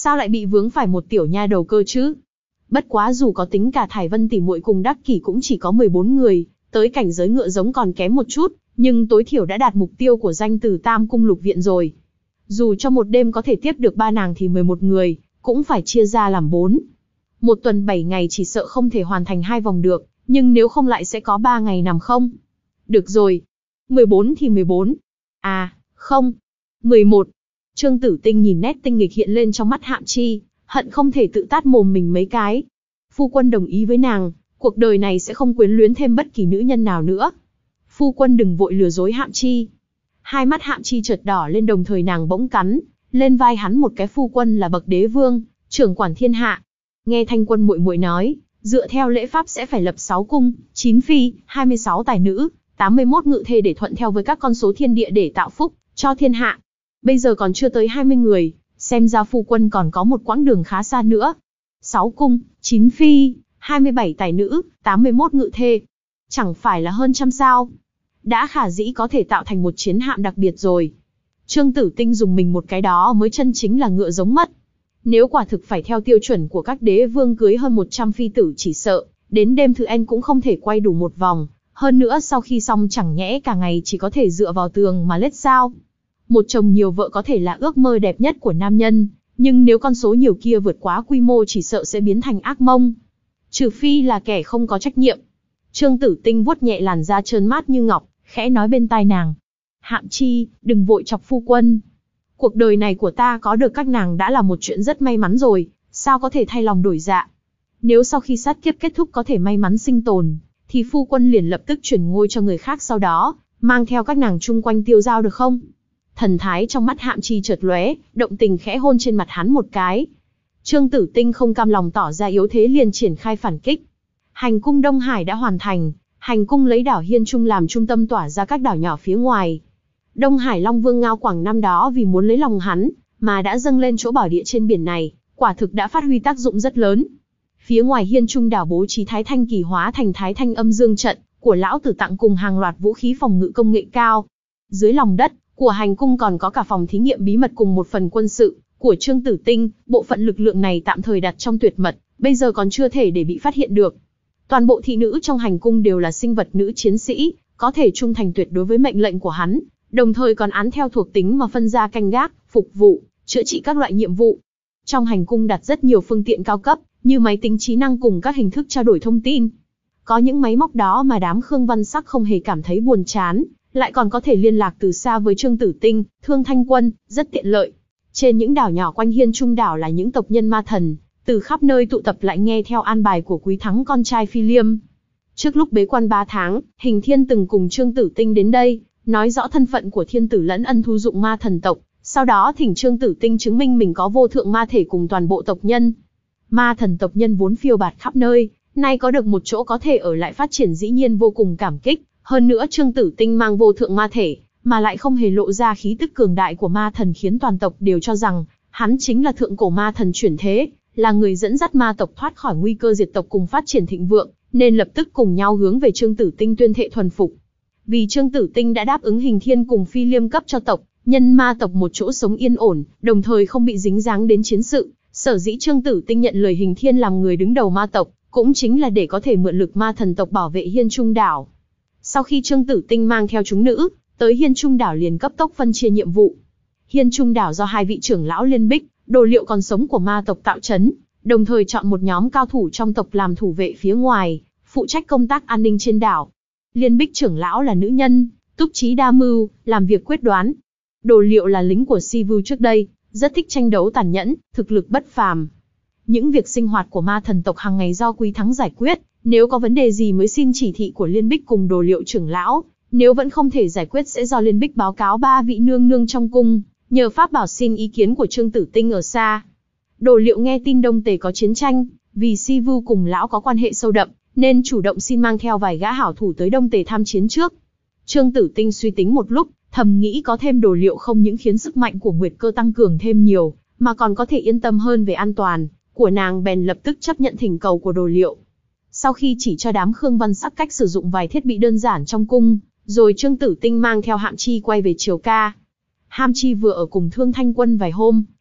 A: sao lại bị vướng phải một tiểu nha đầu cơ chứ? Bất quá dù có tính cả Thải Vân tỷ muội cùng Đắc Kỷ cũng chỉ có mười bốn người, tới cảnh giới ngựa giống còn kém một chút, nhưng tối thiểu đã đạt mục tiêu của danh từ Tam Cung Lục Viện rồi. Dù cho một đêm có thể tiếp được ba nàng thì mười một người, cũng phải chia ra làm bốn. Một tuần bảy ngày chỉ sợ không thể hoàn thành hai vòng được, nhưng nếu không lại sẽ có ba ngày nằm không. Được rồi. mười bốn thì mười bốn. À, không. mười một. Trương Tử Tinh nhìn nét tinh nghịch hiện lên trong mắt Hạm Chi, hận không thể tự tát mồm mình mấy cái. Phu quân đồng ý với nàng, cuộc đời này sẽ không quyến luyến thêm bất kỳ nữ nhân nào nữa. Phu quân đừng vội lừa dối Hạm Chi. Hai mắt Hạm Chi chợt đỏ lên, đồng thời nàng bỗng cắn lên vai hắn một cái. Phu quân là bậc đế vương, trưởng quản thiên hạ. Nghe Thanh Quân muội muội nói, dựa theo lễ pháp sẽ phải lập sáu cung, chín phi, hai mươi sáu tài nữ, tám mươi mốt ngự thê để thuận theo với các con số thiên địa để tạo phúc cho thiên hạ. Bây giờ còn chưa tới hai mươi người, xem ra phu quân còn có một quãng đường khá xa nữa. sáu cung, chín phi, hai mươi bảy tài nữ, tám mươi mốt ngự thê. Chẳng phải là hơn trăm sao? Đã khả dĩ có thể tạo thành một chiến hạm đặc biệt rồi. Trương Tử Tinh dùng mình một cái, đó mới chân chính là ngựa giống mất. Nếu quả thực phải theo tiêu chuẩn của các đế vương cưới hơn một trăm phi tử, chỉ sợ đến đêm thứ N cũng không thể quay đủ một vòng. Hơn nữa sau khi xong chẳng nhẽ cả ngày chỉ có thể dựa vào tường mà lết sao? Một chồng nhiều vợ có thể là ước mơ đẹp nhất của nam nhân, nhưng nếu con số nhiều kia vượt quá quy mô chỉ sợ sẽ biến thành ác mộng. Trừ phi là kẻ không có trách nhiệm. Trương Tử Tinh vuốt nhẹ làn da trơn mát như ngọc, khẽ nói bên tai nàng. Hạm Chi, đừng vội chọc phu quân. Cuộc đời này của ta có được các nàng đã là một chuyện rất may mắn rồi, sao có thể thay lòng đổi dạ. Nếu sau khi sát kiếp kết thúc có thể may mắn sinh tồn, thì phu quân liền lập tức chuyển ngôi cho người khác, sau đó mang theo các nàng chung quanh tiêu dao được không? Thần thái trong mắt Hạm Chi chợt lóe, động tình khẽ hôn trên mặt hắn một cái. Trương Tử Tinh không cam lòng tỏ ra yếu thế, liền triển khai phản kích. Hành cung Đông Hải đã hoàn thành, hành cung lấy đảo Hiên Trung làm trung tâm tỏa ra các đảo nhỏ phía ngoài. Đông Hải Long Vương Ngao Quảng năm đó vì muốn lấy lòng hắn, mà đã dâng lên chỗ bảo địa trên biển này, quả thực đã phát huy tác dụng rất lớn. Phía ngoài Hiên Trung đảo bố trí Thái Thanh Kỳ hóa thành Thái Thanh Âm Dương trận của lão tử tặng cùng hàng loạt vũ khí phòng ngự công nghệ cao. Dưới lòng đất của hành cung còn có cả phòng thí nghiệm bí mật cùng một phần quân sự của Trương Tử Tinh. Bộ phận lực lượng này tạm thời đặt trong tuyệt mật, bây giờ còn chưa thể để bị phát hiện được. Toàn bộ thị nữ trong hành cung đều là sinh vật nữ chiến sĩ, có thể trung thành tuyệt đối với mệnh lệnh của hắn, đồng thời còn án theo thuộc tính mà phân ra canh gác, phục vụ, chữa trị các loại nhiệm vụ. Trong hành cung đặt rất nhiều phương tiện cao cấp, như máy tính trí năng cùng các hình thức trao đổi thông tin. Có những máy móc đó mà đám Khương Văn Sắc không hề cảm thấy buồn chán, lại còn có thể liên lạc từ xa với Trương Tử Tinh, Thương Thanh Quân, rất tiện lợi. Trên những đảo nhỏ quanh Hiên Trung đảo là những tộc nhân ma thần, từ khắp nơi tụ tập lại nghe theo an bài của Quý Thắng con trai Phi Liêm. Trước lúc bế quan ba tháng, Hình Thiên từng cùng Trương Tử Tinh đến đây, nói rõ thân phận của thiên tử lẫn ân thu dụng ma thần tộc, sau đó thỉnh Trương Tử Tinh chứng minh mình có vô thượng ma thể cùng toàn bộ tộc nhân. Ma thần tộc nhân vốn phiêu bạt khắp nơi, nay có được một chỗ có thể ở lại phát triển dĩ nhiên vô cùng cảm kích, hơn nữa Trương Tử Tinh mang vô thượng ma thể, mà lại không hề lộ ra khí tức cường đại của ma thần, khiến toàn tộc đều cho rằng hắn chính là thượng cổ ma thần chuyển thế, là người dẫn dắt ma tộc thoát khỏi nguy cơ diệt tộc cùng phát triển thịnh vượng, nên lập tức cùng nhau hướng về Trương Tử Tinh tuyên thệ thuần phục. Vì Trương Tử Tinh đã đáp ứng Hình Thiên cùng Phi Liêm cấp cho tộc nhân ma tộc một chỗ sống yên ổn, đồng thời không bị dính dáng đến chiến sự, sở dĩ Trương Tử Tinh nhận lời Hình Thiên làm người đứng đầu ma tộc, cũng chính là để có thể mượn lực ma thần tộc bảo vệ Hiên Trung đảo. Sau khi Trương Tử Tinh mang theo chúng nữ tới Hiên Trung đảo, liền cấp tốc phân chia nhiệm vụ. Hiên Trung đảo do hai vị trưởng lão Liên Bích, đồ liệu còn sống của ma tộc tạo trấn, đồng thời chọn một nhóm cao thủ trong tộc làm thủ vệ phía ngoài, phụ trách công tác an ninh trên đảo. Liên Bích trưởng lão là nữ nhân, túc trí đa mưu, làm việc quyết đoán. Đồ liệu là lính của Sivu trước đây, rất thích tranh đấu tàn nhẫn, thực lực bất phàm. Những việc sinh hoạt của ma thần tộc hàng ngày do Quý Thắng giải quyết, nếu có vấn đề gì mới xin chỉ thị của Liên Bích cùng đồ liệu trưởng lão, nếu vẫn không thể giải quyết sẽ do Liên Bích báo cáo ba vị nương nương trong cung, nhờ pháp bảo xin ý kiến của Trương Tử Tinh ở xa. Đồ liệu nghe tin Đông Tề có chiến tranh, vì Sivu cùng lão có quan hệ sâu đậm, nên chủ động xin mang theo vài gã hảo thủ tới Đông Tề tham chiến trước. Trương Tử Tinh suy tính một lúc, thầm nghĩ có thêm đồ liệu không những khiến sức mạnh của Nguyệt Cơ tăng cường thêm nhiều, mà còn có thể yên tâm hơn về an toàn của nàng, bèn lập tức chấp nhận thỉnh cầu của đồ liệu. Sau khi chỉ cho đám Khương Văn Sắc cách sử dụng vài thiết bị đơn giản trong cung, rồi Trương Tử Tinh mang theo Hạm Chi quay về Triều Ca. Hạm Chi vừa ở cùng Thương Thanh Quân vài hôm,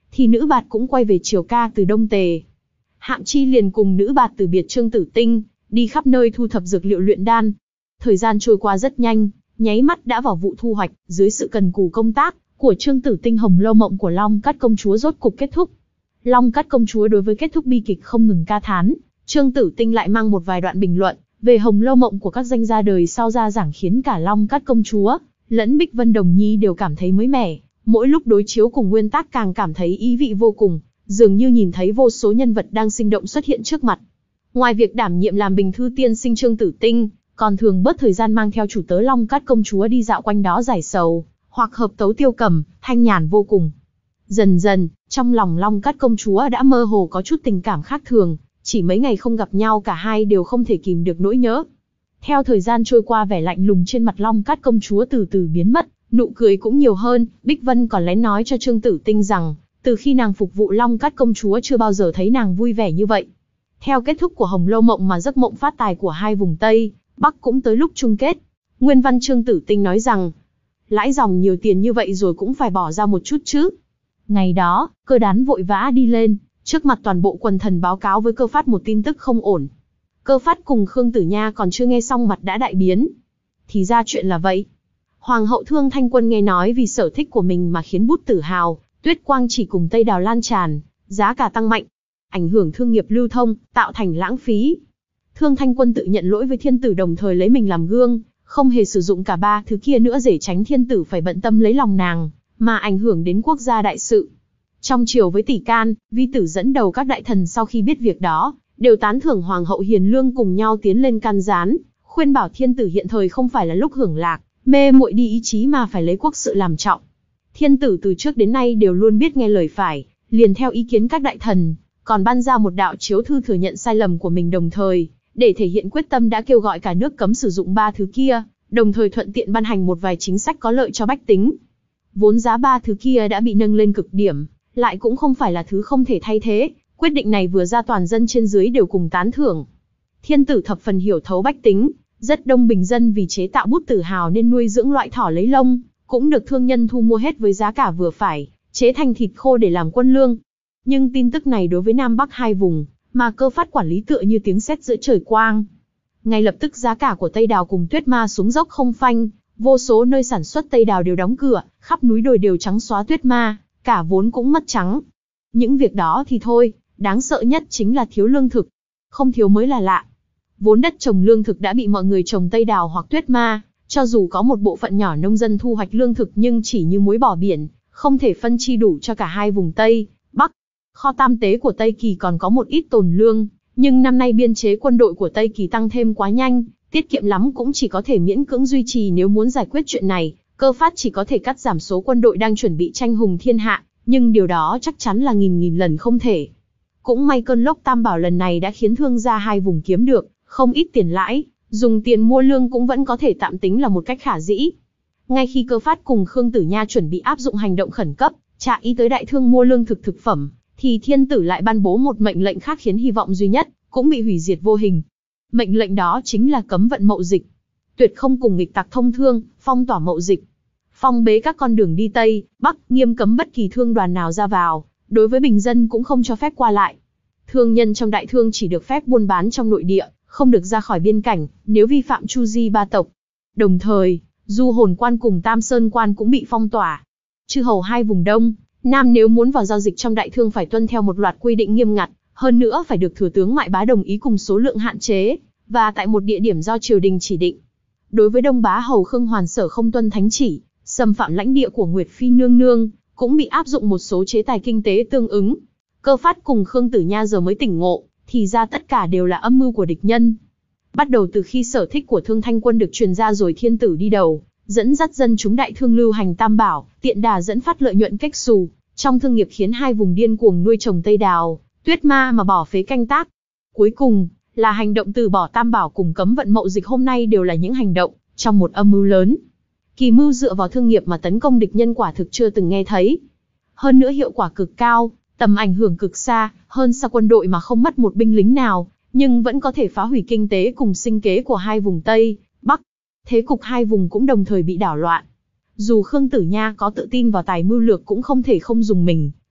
A: thì nữ bạt cũng quay về triều ca từ Đông Tề. Hạng Chi liền cùng nữ bạt từ biệt Trương Tử Tinh, đi khắp nơi thu thập dược liệu luyện đan. Thời gian trôi qua rất nhanh, nháy mắt đã vào vụ thu hoạch, dưới sự cần cù công tác của Trương Tử Tinh, Hồng Lâu Mộng của Long Cát công chúa rốt cục kết thúc. Long Cát công chúa đối với kết thúc bi kịch không ngừng ca thán, Trương Tử Tinh lại mang một vài đoạn bình luận về Hồng Lâu Mộng của các danh gia đời sau ra giảng, khiến cả Long Cát công chúa lẫn Bích Vân Đồng Nhi đều cảm thấy mới mẻ. Mỗi lúc đối chiếu cùng nguyên tác càng cảm thấy ý vị vô cùng, dường như nhìn thấy vô số nhân vật đang sinh động xuất hiện trước mặt. Ngoài việc đảm nhiệm làm bình thư tiên sinh Trương Tử Tinh, còn thường bớt thời gian mang theo chủ tớ Long Cát công chúa đi dạo quanh đó giải sầu, hoặc hợp tấu tiêu cầm, thanh nhàn vô cùng. Dần dần, trong lòng Long Cát công chúa đã mơ hồ có chút tình cảm khác thường, chỉ mấy ngày không gặp nhau cả hai đều không thể kìm được nỗi nhớ. Theo thời gian trôi qua, vẻ lạnh lùng trên mặt Long Cát công chúa từ từ biến mất, nụ cười cũng nhiều hơn. Bích Vân còn lén nói cho Trương Tử Tinh rằng, từ khi nàng phục vụ Long Cát công chúa chưa bao giờ thấy nàng vui vẻ như vậy. Theo kết thúc của Hồng Lâu Mộng mà giấc mộng phát tài của hai vùng Tây, Bắc cũng tới lúc chung kết. Nguyên văn Trương Tử Tinh nói rằng, lãi dòng nhiều tiền như vậy rồi cũng phải bỏ ra một chút chứ. Ngày đó, Cơ Đán vội vã đi lên, trước mặt toàn bộ quần thần báo cáo với Cơ Phát một tin tức không ổn. Cơ Phát cùng Khương Tử Nha còn chưa nghe xong mặt đã đại biến. Thì ra chuyện là vậy. Hoàng hậu Thương Thanh Quân nghe nói vì sở thích của mình mà khiến Bút Tử Hào, Tuyết Quang Chỉ cùng Tây Đào lan tràn, giá cả tăng mạnh, ảnh hưởng thương nghiệp lưu thông, tạo thành lãng phí. Thương Thanh Quân tự nhận lỗi với thiên tử, đồng thời lấy mình làm gương, không hề sử dụng cả ba thứ kia nữa để tránh thiên tử phải bận tâm lấy lòng nàng, mà ảnh hưởng đến quốc gia đại sự. Trong triều với Tỷ Can, Vi Tử dẫn đầu các đại thần sau khi biết việc đó, đều tán thưởng Hoàng hậu hiền lương, cùng nhau tiến lên can gián, khuyên bảo thiên tử hiện thời không phải là lúc hưởng lạc, mê muội đi ý chí mà phải lấy quốc sự làm trọng. Thiên tử từ trước đến nay đều luôn biết nghe lời phải, liền theo ý kiến các đại thần, còn ban ra một đạo chiếu thư thừa nhận sai lầm của mình, đồng thời để thể hiện quyết tâm đã kêu gọi cả nước cấm sử dụng ba thứ kia, đồng thời thuận tiện ban hành một vài chính sách có lợi cho bách tính. Vốn giá ba thứ kia đã bị nâng lên cực điểm, lại cũng không phải là thứ không thể thay thế. Quyết định này vừa ra, toàn dân trên dưới đều cùng tán thưởng. Thiên tử thập phần hiểu thấu bách tính, rất đông bình dân vì chế tạo Bút Tử Hào nên nuôi dưỡng loại thỏ lấy lông, cũng được thương nhân thu mua hết với giá cả vừa phải, chế thành thịt khô để làm quân lương. Nhưng tin tức này đối với Nam Bắc hai vùng mà Cơ Phát quản lý tựa như tiếng sét giữa trời quang. Ngay lập tức giá cả của Tây Đào cùng Tuyết Ma xuống dốc không phanh, vô số nơi sản xuất Tây Đào đều đóng cửa, khắp núi đồi đều trắng xóa Tuyết Ma, cả vốn cũng mất trắng. Những việc đó thì thôi, đáng sợ nhất chính là thiếu lương thực. Không thiếu mới là lạ. Vốn đất trồng lương thực đã bị mọi người trồng Tây Đào hoặc Tuyết Ma, cho dù có một bộ phận nhỏ nông dân thu hoạch lương thực nhưng chỉ như muối bỏ biển, không thể phân chi đủ cho cả hai vùng Tây, Bắc. Kho tam tế của Tây Kỳ còn có một ít tồn lương, nhưng năm nay biên chế quân đội của Tây Kỳ tăng thêm quá nhanh, tiết kiệm lắm cũng chỉ có thể miễn cưỡng duy trì. Nếu muốn giải quyết chuyện này, Cơ Phát chỉ có thể cắt giảm số quân đội đang chuẩn bị tranh hùng thiên hạ, nhưng điều đó chắc chắn là nghìn nghìn lần không thể. Cũng may cơn lốc Tam Bảo lần này đã khiến thương gia hai vùng kiếm được không ít tiền lãi, dùng tiền mua lương cũng vẫn có thể tạm tính là một cách khả dĩ. Ngay khi Cơ Phát cùng Khương Tử Nha chuẩn bị áp dụng hành động khẩn cấp, trả ý tới đại thương mua lương thực thực phẩm, thì thiên tử lại ban bố một mệnh lệnh khác khiến hy vọng duy nhất cũng bị hủy diệt vô hình. Mệnh lệnh đó chính là cấm vận mậu dịch, tuyệt không cùng nghịch tặc thông thương, phong tỏa mậu dịch, phong bế các con đường đi Tây, Bắc, nghiêm cấm bất kỳ thương đoàn nào ra vào, đối với bình dân cũng không cho phép qua lại. Thương nhân trong đại thương chỉ được phép buôn bán trong nội địa, không được ra khỏi biên cảnh, nếu vi phạm chu di ba tộc. Đồng thời, Du Hồn Quan cùng Tam Sơn Quan cũng bị phong tỏa. Chư hầu hai vùng Đông, Nam nếu muốn vào giao dịch trong đại thương phải tuân theo một loạt quy định nghiêm ngặt, hơn nữa phải được thừa tướng ngoại bá đồng ý cùng số lượng hạn chế, và tại một địa điểm do triều đình chỉ định. Đối với Đông bá hầu Khương Hoàn Sở không tuân thánh chỉ, xâm phạm lãnh địa của Nguyệt Phi nương nương, cũng bị áp dụng một số chế tài kinh tế tương ứng. Cơ Phát cùng Khương Tử Nha giờ mới tỉnh ngộ, thì ra tất cả đều là âm mưu của địch nhân. Bắt đầu từ khi sở thích của Thương Thanh Quân được truyền ra rồi thiên tử đi đầu, dẫn dắt dân chúng đại thương lưu hành Tam Bảo, tiện đà dẫn phát lợi nhuận cách xù trong thương nghiệp, khiến hai vùng điên cuồng nuôi trồng Tây Đào, Tuyết Ma mà bỏ phế canh tác. Cuối cùng là hành động từ bỏ Tam Bảo cùng cấm vận mậu dịch hôm nay đều là những hành động trong một âm mưu lớn. Kỳ mưu dựa vào thương nghiệp mà tấn công địch nhân quả thực chưa từng nghe thấy. Hơn nữa hiệu quả cực cao, tầm ảnh hưởng cực xa, hơn xa quân đội mà không mất một binh lính nào, nhưng vẫn có thể phá hủy kinh tế cùng sinh kế của hai vùng Tây, Bắc. Thế cục hai vùng cũng đồng thời bị đảo loạn. Dù Khương Tử Nha có tự tin vào tài mưu lược cũng không thể không dùng mình,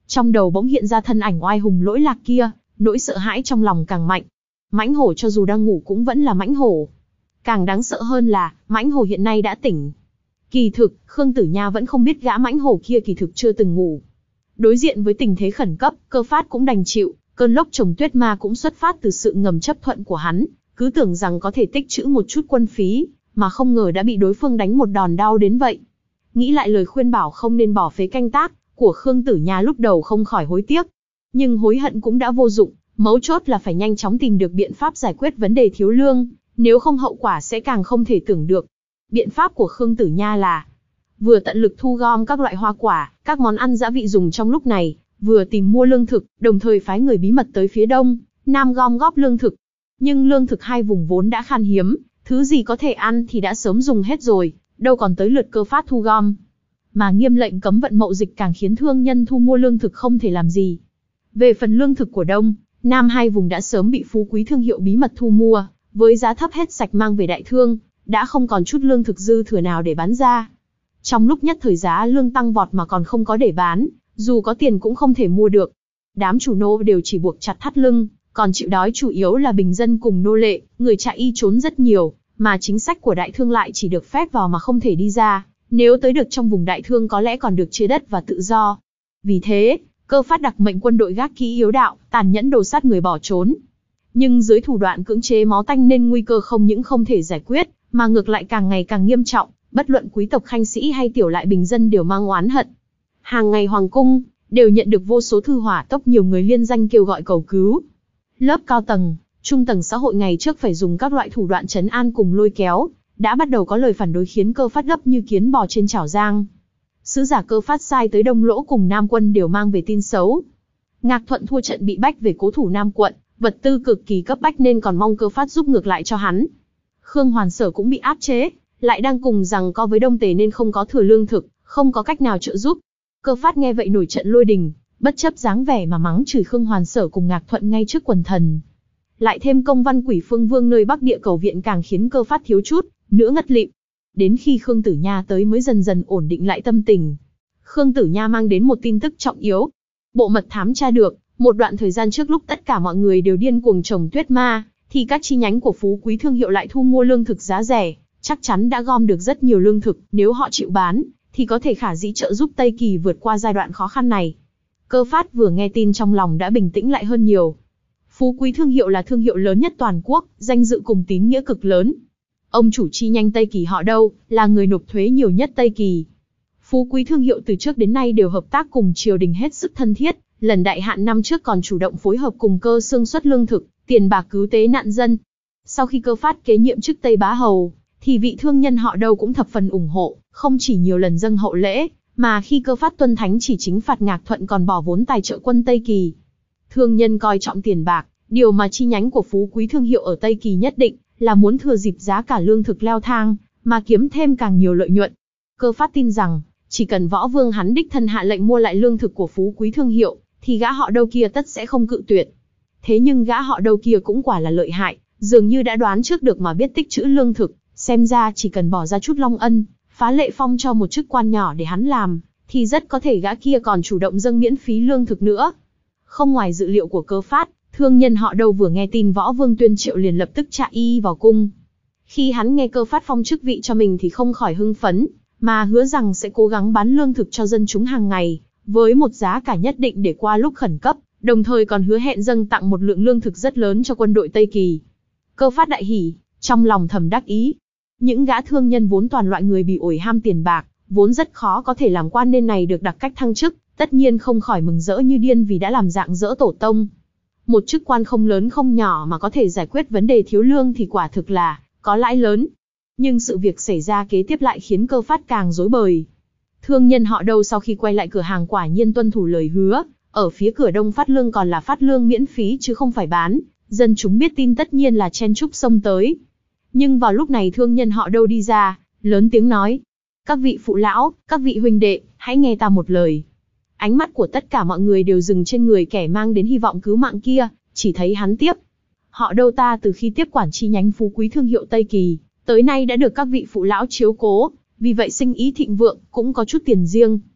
A: Trong đầu bỗng hiện ra thân ảnh oai hùng lỗi lạc kia, nỗi sợ hãi trong lòng càng mạnh. Mãnh hổ cho dù đang ngủ cũng vẫn là mãnh hổ. Càng đáng sợ hơn là, mãnh hổ hiện nay đã tỉnh. Kỳ thực, Khương Tử Nha vẫn không biết gã mãnh hổ kia kỳ thực chưa từng ngủ. Đối diện với tình thế khẩn cấp, Cơ Phát cũng đành chịu, cơn lốc trồng tuyết ma cũng xuất phát từ sự ngầm chấp thuận của hắn, cứ tưởng rằng có thể tích trữ một chút quân phí, mà không ngờ đã bị đối phương đánh một đòn đau đến vậy. Nghĩ lại lời khuyên bảo không nên bỏ phế canh tác của Khương Tử Nha lúc đầu không khỏi hối tiếc. Nhưng hối hận cũng đã vô dụng, mấu chốt là phải nhanh chóng tìm được biện pháp giải quyết vấn đề thiếu lương, nếu không hậu quả sẽ càng không thể tưởng được. Biện pháp của Khương Tử Nha là vừa tận lực thu gom các loại hoa quả, các món ăn dã vị dùng trong lúc này, vừa tìm mua lương thực, đồng thời phái người bí mật tới phía đông, nam gom góp lương thực. Nhưng lương thực hai vùng vốn đã khan hiếm, thứ gì có thể ăn thì đã sớm dùng hết rồi, đâu còn tới lượt Cơ Phát thu gom. Mà nghiêm lệnh cấm vận mậu dịch càng khiến thương nhân thu mua lương thực không thể làm gì. Về phần lương thực của đông, nam hai vùng đã sớm bị phú quý thương hiệu bí mật thu mua, với giá thấp hết sạch mang về đại thương, đã không còn chút lương thực dư thừa nào để bán ra. Trong lúc nhất thời giá lương tăng vọt mà còn không có để bán, dù có tiền cũng không thể mua được. Đám chủ nô đều chỉ buộc chặt thắt lưng, còn chịu đói chủ yếu là bình dân cùng nô lệ, người chạy y trốn rất nhiều, mà chính sách của đại thương lại chỉ được phép vào mà không thể đi ra, nếu tới được trong vùng đại thương có lẽ còn được chia đất và tự do. Vì thế, Cơ Phát đặc mệnh quân đội gác kỹ yếu đạo, tàn nhẫn đồ sát người bỏ trốn. Nhưng dưới thủ đoạn cưỡng chế máu tanh nên nguy cơ không những không thể giải quyết, mà ngược lại càng ngày càng nghiêm trọng, bất luận quý tộc khanh sĩ hay tiểu lại bình dân đều mang oán hận. Hàng ngày hoàng cung đều nhận được vô số thư hỏa tốc nhiều người liên danh kêu gọi cầu cứu. Lớp cao tầng, trung tầng xã hội ngày trước phải dùng các loại thủ đoạn trấn an cùng lôi kéo, đã bắt đầu có lời phản đối khiến Cơ Phát gấp như kiến bò trên chảo giang. Sứ giả Cơ Phát sai tới Đông Lỗ cùng Nam quân đều mang về tin xấu. Ngạc Thuận thua trận bị bách về cố thủ Nam quận, vật tư cực kỳ cấp bách nên còn mong Cơ Phát giúp ngược lại cho hắn. Khương Hoàn Sở cũng bị áp chế, lại đang cùng giằng co với Đông Tề nên không có thừa lương thực, không có cách nào trợ giúp. Cơ Phát nghe vậy nổi trận lôi đình, bất chấp dáng vẻ mà mắng chửi Khương Hoàn Sở cùng Ngạc Thuận ngay trước quần thần. Lại thêm công văn Quỷ Phương Vương nơi Bắc Địa cầu viện càng khiến Cơ Phát thiếu chút nữa ngất lịm. Đến khi Khương Tử Nha tới mới dần dần ổn định lại tâm tình. Khương Tử Nha mang đến một tin tức trọng yếu. Bộ mật thám tra được, một đoạn thời gian trước lúc tất cả mọi người đều điên cuồng trồng tuyết ma, thì các chi nhánh của phú quý thương hiệu lại thu mua lương thực giá rẻ, chắc chắn đã gom được rất nhiều lương thực, nếu họ chịu bán, thì có thể khả dĩ trợ giúp Tây Kỳ vượt qua giai đoạn khó khăn này. Cơ Phát vừa nghe tin trong lòng đã bình tĩnh lại hơn nhiều. Phú quý thương hiệu là thương hiệu lớn nhất toàn quốc, danh dự cùng tín nghĩa cực lớn. Ông chủ chi nhánh Tây Kỳ họ Đâu, là người nộp thuế nhiều nhất Tây Kỳ. Phú quý thương hiệu từ trước đến nay đều hợp tác cùng triều đình hết sức thân thiết, lần đại hạn năm trước còn chủ động phối hợp cùng Cơ Xương xuất lương thực, tiền bạc cứu tế nạn dân. Sau khi Cơ Phát kế nhiệm chức Tây Bá Hầu, thì vị thương nhân họ Đâu cũng thập phần ủng hộ, không chỉ nhiều lần dâng hậu lễ, mà khi Cơ Phát tuân thánh chỉ chính phạt Ngạc Thuận còn bỏ vốn tài trợ quân Tây Kỳ. Thương nhân coi trọng tiền bạc, điều mà chi nhánh của phú quý thương hiệu ở Tây Kỳ nhất định là muốn thừa dịp giá cả lương thực leo thang, mà kiếm thêm càng nhiều lợi nhuận. Cơ Phát tin rằng, chỉ cần Võ Vương hắn đích thân hạ lệnh mua lại lương thực của phú quý thương hiệu, thì gã họ Đâu kia tất sẽ không cự tuyệt. Thế nhưng gã họ Đâu kia cũng quả là lợi hại, dường như đã đoán trước được mà biết tích trữ lương thực, xem ra chỉ cần bỏ ra chút long ân, phá lệ phong cho một chức quan nhỏ để hắn làm, thì rất có thể gã kia còn chủ động dâng miễn phí lương thực nữa. Không ngoài dự liệu của Cơ Phát, thương nhân họ Đâu vừa nghe tin Võ Vương tuyên triệu liền lập tức chạy y vào cung. Khi hắn nghe Cơ Phát phong chức vị cho mình thì không khỏi hưng phấn, mà hứa rằng sẽ cố gắng bán lương thực cho dân chúng hàng ngày, với một giá cả nhất định để qua lúc khẩn cấp, đồng thời còn hứa hẹn dâng tặng một lượng lương thực rất lớn cho quân đội Tây Kỳ. Cơ Phát đại hỉ, trong lòng thầm đắc ý. Những gã thương nhân vốn toàn loại người bị ổi ham tiền bạc, vốn rất khó có thể làm quan nên này được đặc cách thăng chức, tất nhiên không khỏi mừng rỡ như điên vì đã làm rạng rỡ tổ tông. Một chức quan không lớn không nhỏ mà có thể giải quyết vấn đề thiếu lương thì quả thực là có lãi lớn. Nhưng sự việc xảy ra kế tiếp lại khiến Cơ Phát càng rối bời. Thương nhân họ Đâu sau khi quay lại cửa hàng quả nhiên tuân thủ lời hứa, ở phía cửa đông phát lương còn là phát lương miễn phí chứ không phải bán, dân chúng biết tin tất nhiên là chen chúc xông tới. Nhưng vào lúc này thương nhân họ Đâu đi ra, lớn tiếng nói: "Các vị phụ lão, các vị huynh đệ, hãy nghe ta một lời." Ánh mắt của tất cả mọi người đều dừng trên người kẻ mang đến hy vọng cứu mạng kia, chỉ thấy hắn tiếp: "Họ Đâu ta từ khi tiếp quản chi nhánh phú quý thương hiệu Tây Kỳ, tới nay đã được các vị phụ lão chiếu cố, vì vậy sinh ý thịnh vượng, cũng có chút tiền riêng.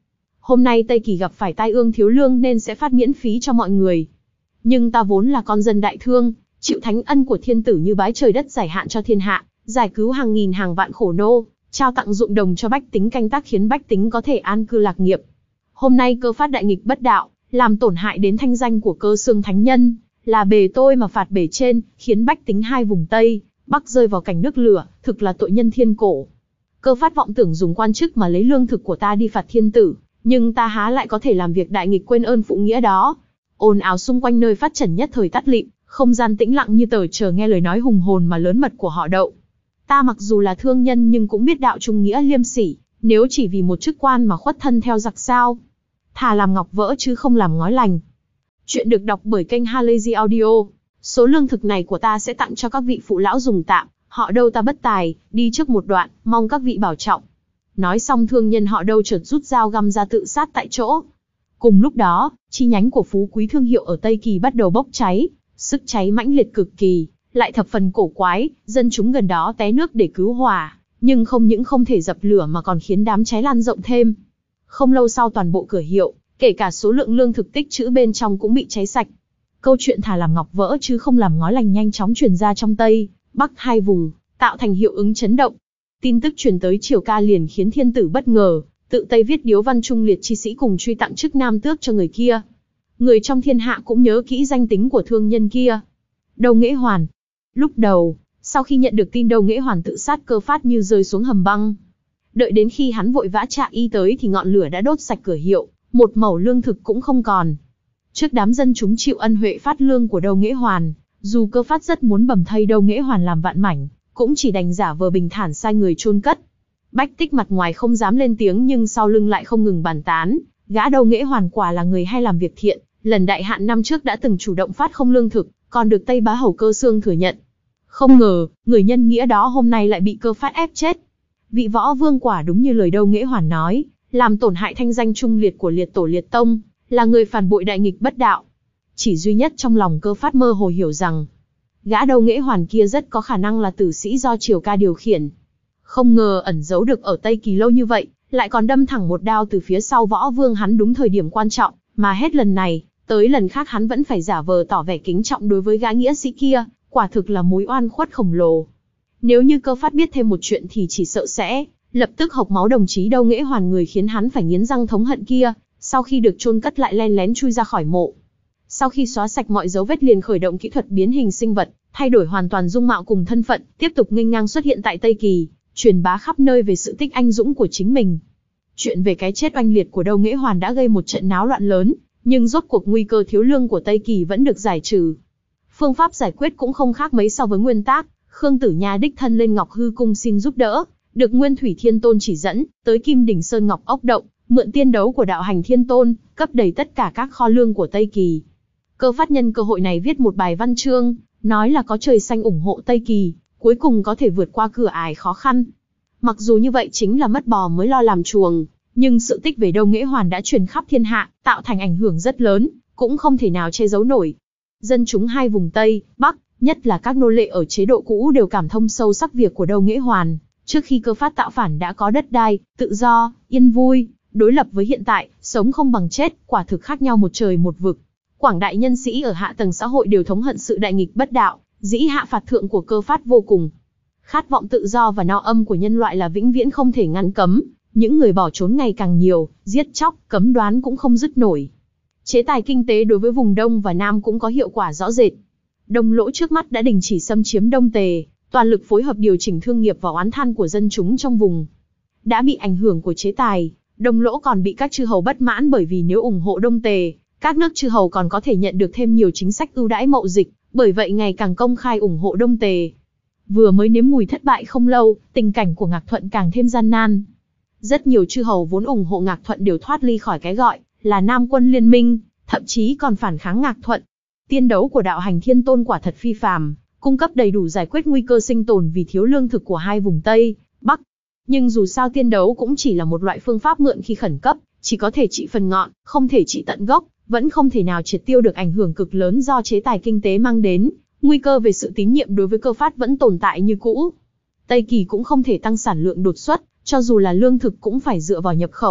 A: Hôm nay Tây Kỳ gặp phải tai ương thiếu lương nên sẽ phát miễn phí cho mọi người. Nhưng ta vốn là con dân đại thương, chịu thánh ân của thiên tử như bái trời đất giải hạn cho thiên hạ, giải cứu hàng nghìn hàng vạn khổ nô, trao tặng ruộng đồng cho bách tính canh tác khiến bách tính có thể an cư lạc nghiệp. Hôm nay Cơ Phát đại nghịch bất đạo, làm tổn hại đến thanh danh của Cơ Xương thánh nhân, là bề tôi mà phạt bề trên, khiến bách tính hai vùng Tây, Bắc rơi vào cảnh nước lửa, thực là tội nhân thiên cổ. Cơ Phát vọng tưởng dùng quan chức mà lấy lương thực của ta đi phạt thiên tử, nhưng ta há lại có thể làm việc đại nghịch quên ơn phụ nghĩa đó. Ồn ào xung quanh nơi phát trần nhất thời tắt lịm, không gian tĩnh lặng như tờ chờ nghe lời nói hùng hồn mà lớn mật của họ Đậu. Ta mặc dù là thương nhân nhưng cũng biết đạo trung nghĩa liêm sỉ, nếu chỉ vì một chức quan mà khuất thân theo giặc sao? Thà làm ngọc vỡ chứ không làm ngói lành. Chuyện được đọc bởi kênh Halazy Audio. Số lương thực này của ta sẽ tặng cho các vị phụ lão dùng tạm, họ Đâu ta bất tài, đi trước một đoạn, mong các vị bảo trọng. Nói xong thương nhân họ Đâu chợt rút dao găm ra tự sát tại chỗ. Cùng lúc đó, chi nhánh của Phú Quý thương hiệu ở Tây Kỳ bắt đầu bốc cháy, sức cháy mãnh liệt cực kỳ, lại thập phần cổ quái, dân chúng gần đó té nước để cứu hỏa, nhưng không những không thể dập lửa mà còn khiến đám cháy lan rộng thêm. Không lâu sau toàn bộ cửa hiệu, kể cả số lượng lương thực tích trữ bên trong cũng bị cháy sạch. Câu chuyện thà làm ngọc vỡ chứ không làm ngói lành nhanh chóng truyền ra trong Tây, Bắc hai vùng, tạo thành hiệu ứng chấn động. Tin tức truyền tới Triều Ca liền khiến thiên tử bất ngờ, tự tay viết điếu văn trung liệt chi sĩ cùng truy tặng chức nam tước cho người kia. Người trong thiên hạ cũng nhớ kỹ danh tính của thương nhân kia. Đâu Nghễ Hoàn. Lúc đầu, sau khi nhận được tin Đâu Nghễ Hoàn tự sát, Cơ Phát như rơi xuống hầm băng. Đợi đến khi hắn vội vã chạy y tới thì ngọn lửa đã đốt sạch cửa hiệu, một mẩu lương thực cũng không còn. Trước đám dân chúng chịu ân huệ phát lương của Đâu Nghễ Hoàn, dù Cơ Phát rất muốn bầm thây Đâu Nghễ Hoàn làm vạn mảnh, cũng chỉ đành giả vờ bình thản sai người chôn cất. Bách Tích mặt ngoài không dám lên tiếng nhưng sau lưng lại không ngừng bàn tán, gã Đâu Nghễ Hoàn quả là người hay làm việc thiện, lần đại hạn năm trước đã từng chủ động phát không lương thực, còn được Tây Bá Hầu Cơ Xương thừa nhận. Không ngờ, người nhân nghĩa đó hôm nay lại bị Cơ Phát ép chết. Vị võ vương quả đúng như lời Đâu Nghễ Hoàn nói, làm tổn hại thanh danh trung liệt của liệt tổ liệt tông, là người phản bội đại nghịch bất đạo. Chỉ duy nhất trong lòng Cơ Phát mơ hồ hiểu rằng, gã Đâu Nghễ Hoàn kia rất có khả năng là tử sĩ do Triều Ca điều khiển. Không ngờ ẩn giấu được ở Tây Kỳ lâu như vậy, lại còn đâm thẳng một đao từ phía sau võ vương hắn đúng thời điểm quan trọng, mà hết lần này, tới lần khác hắn vẫn phải giả vờ tỏ vẻ kính trọng đối với gã nghĩa sĩ kia, quả thực là mối oan khuất khổng lồ. Nếu như Cơ Phát biết thêm một chuyện thì chỉ sợ sẽ lập tức hộc máu đồng chí Đâu Nghễ Hoàn, người khiến hắn phải nghiến răng thống hận kia, sau khi được chôn cất lại len lén chui ra khỏi mộ. Sau khi xóa sạch mọi dấu vết liền khởi động kỹ thuật biến hình sinh vật, thay đổi hoàn toàn dung mạo cùng thân phận, tiếp tục nghênh ngang xuất hiện tại Tây Kỳ, truyền bá khắp nơi về sự tích anh dũng của chính mình. Chuyện về cái chết oanh liệt của Đâu Nghễ Hoàn đã gây một trận náo loạn lớn, nhưng rốt cuộc nguy cơ thiếu lương của Tây Kỳ vẫn được giải trừ. Phương pháp giải quyết cũng không khác mấy so với nguyên tác, Khương Tử Nha đích thân lên Ngọc Hư Cung xin giúp đỡ, được Nguyên Thủy Thiên Tôn chỉ dẫn, tới Kim Đỉnh Sơn Ngọc Ốc Động, mượn tiên đấu của đạo hành Thiên Tôn, cấp đầy tất cả các kho lương của Tây Kỳ. Cơ Phát nhân cơ hội này viết một bài văn chương, nói là có trời xanh ủng hộ Tây Kỳ, cuối cùng có thể vượt qua cửa ải khó khăn. Mặc dù như vậy chính là mất bò mới lo làm chuồng, nhưng sự tích về Đâu Nghễ Hoàn đã truyền khắp thiên hạ, tạo thành ảnh hưởng rất lớn, cũng không thể nào che giấu nổi. Dân chúng hai vùng Tây, Bắc, nhất là các nô lệ ở chế độ cũ đều cảm thông sâu sắc việc của Đâu Nghễ Hoàn. Trước khi Cơ Phát tạo phản đã có đất đai, tự do, yên vui, đối lập với hiện tại, sống không bằng chết, quả thực khác nhau một trời một vực. Quảng đại nhân sĩ ở hạ tầng xã hội đều thống hận sự đại nghịch bất đạo, dĩ hạ phạt thượng của Cơ Phát vô cùng. Khát vọng tự do và no âm của nhân loại là vĩnh viễn không thể ngăn cấm, những người bỏ trốn ngày càng nhiều, giết chóc, cấm đoán cũng không dứt nổi. Chế tài kinh tế đối với vùng Đông và Nam cũng có hiệu quả rõ rệt. Đông Lỗ trước mắt đã đình chỉ xâm chiếm Đông Tề, toàn lực phối hợp điều chỉnh thương nghiệp và oán than của dân chúng trong vùng. Đã bị ảnh hưởng của chế tài, Đông Lỗ còn bị các chư hầu bất mãn bởi vì nếu ủng hộ Đông Tề, các nước chư hầu còn có thể nhận được thêm nhiều chính sách ưu đãi mậu dịch, bởi vậy ngày càng công khai ủng hộ Đông Tề. Vừa mới nếm mùi thất bại không lâu, tình cảnh của Ngạc Thuận càng thêm gian nan. Rất nhiều chư hầu vốn ủng hộ Ngạc Thuận đều thoát ly khỏi cái gọi là Nam quân liên minh, thậm chí còn phản kháng Ngạc Thuận. Tiên đấu của đạo hành Thiên Tôn quả thật phi phàm, cung cấp đầy đủ giải quyết nguy cơ sinh tồn vì thiếu lương thực của hai vùng Tây, Bắc. Nhưng dù sao tiên đấu cũng chỉ là một loại phương pháp mượn khi khẩn cấp, chỉ có thể trị phần ngọn, không thể trị tận gốc, vẫn không thể nào triệt tiêu được ảnh hưởng cực lớn do chế tài kinh tế mang đến. Nguy cơ về sự tín nhiệm đối với Cơ Phát vẫn tồn tại như cũ. Tây Kỳ cũng không thể tăng sản lượng đột xuất, cho dù là lương thực cũng phải dựa vào nhập khẩu,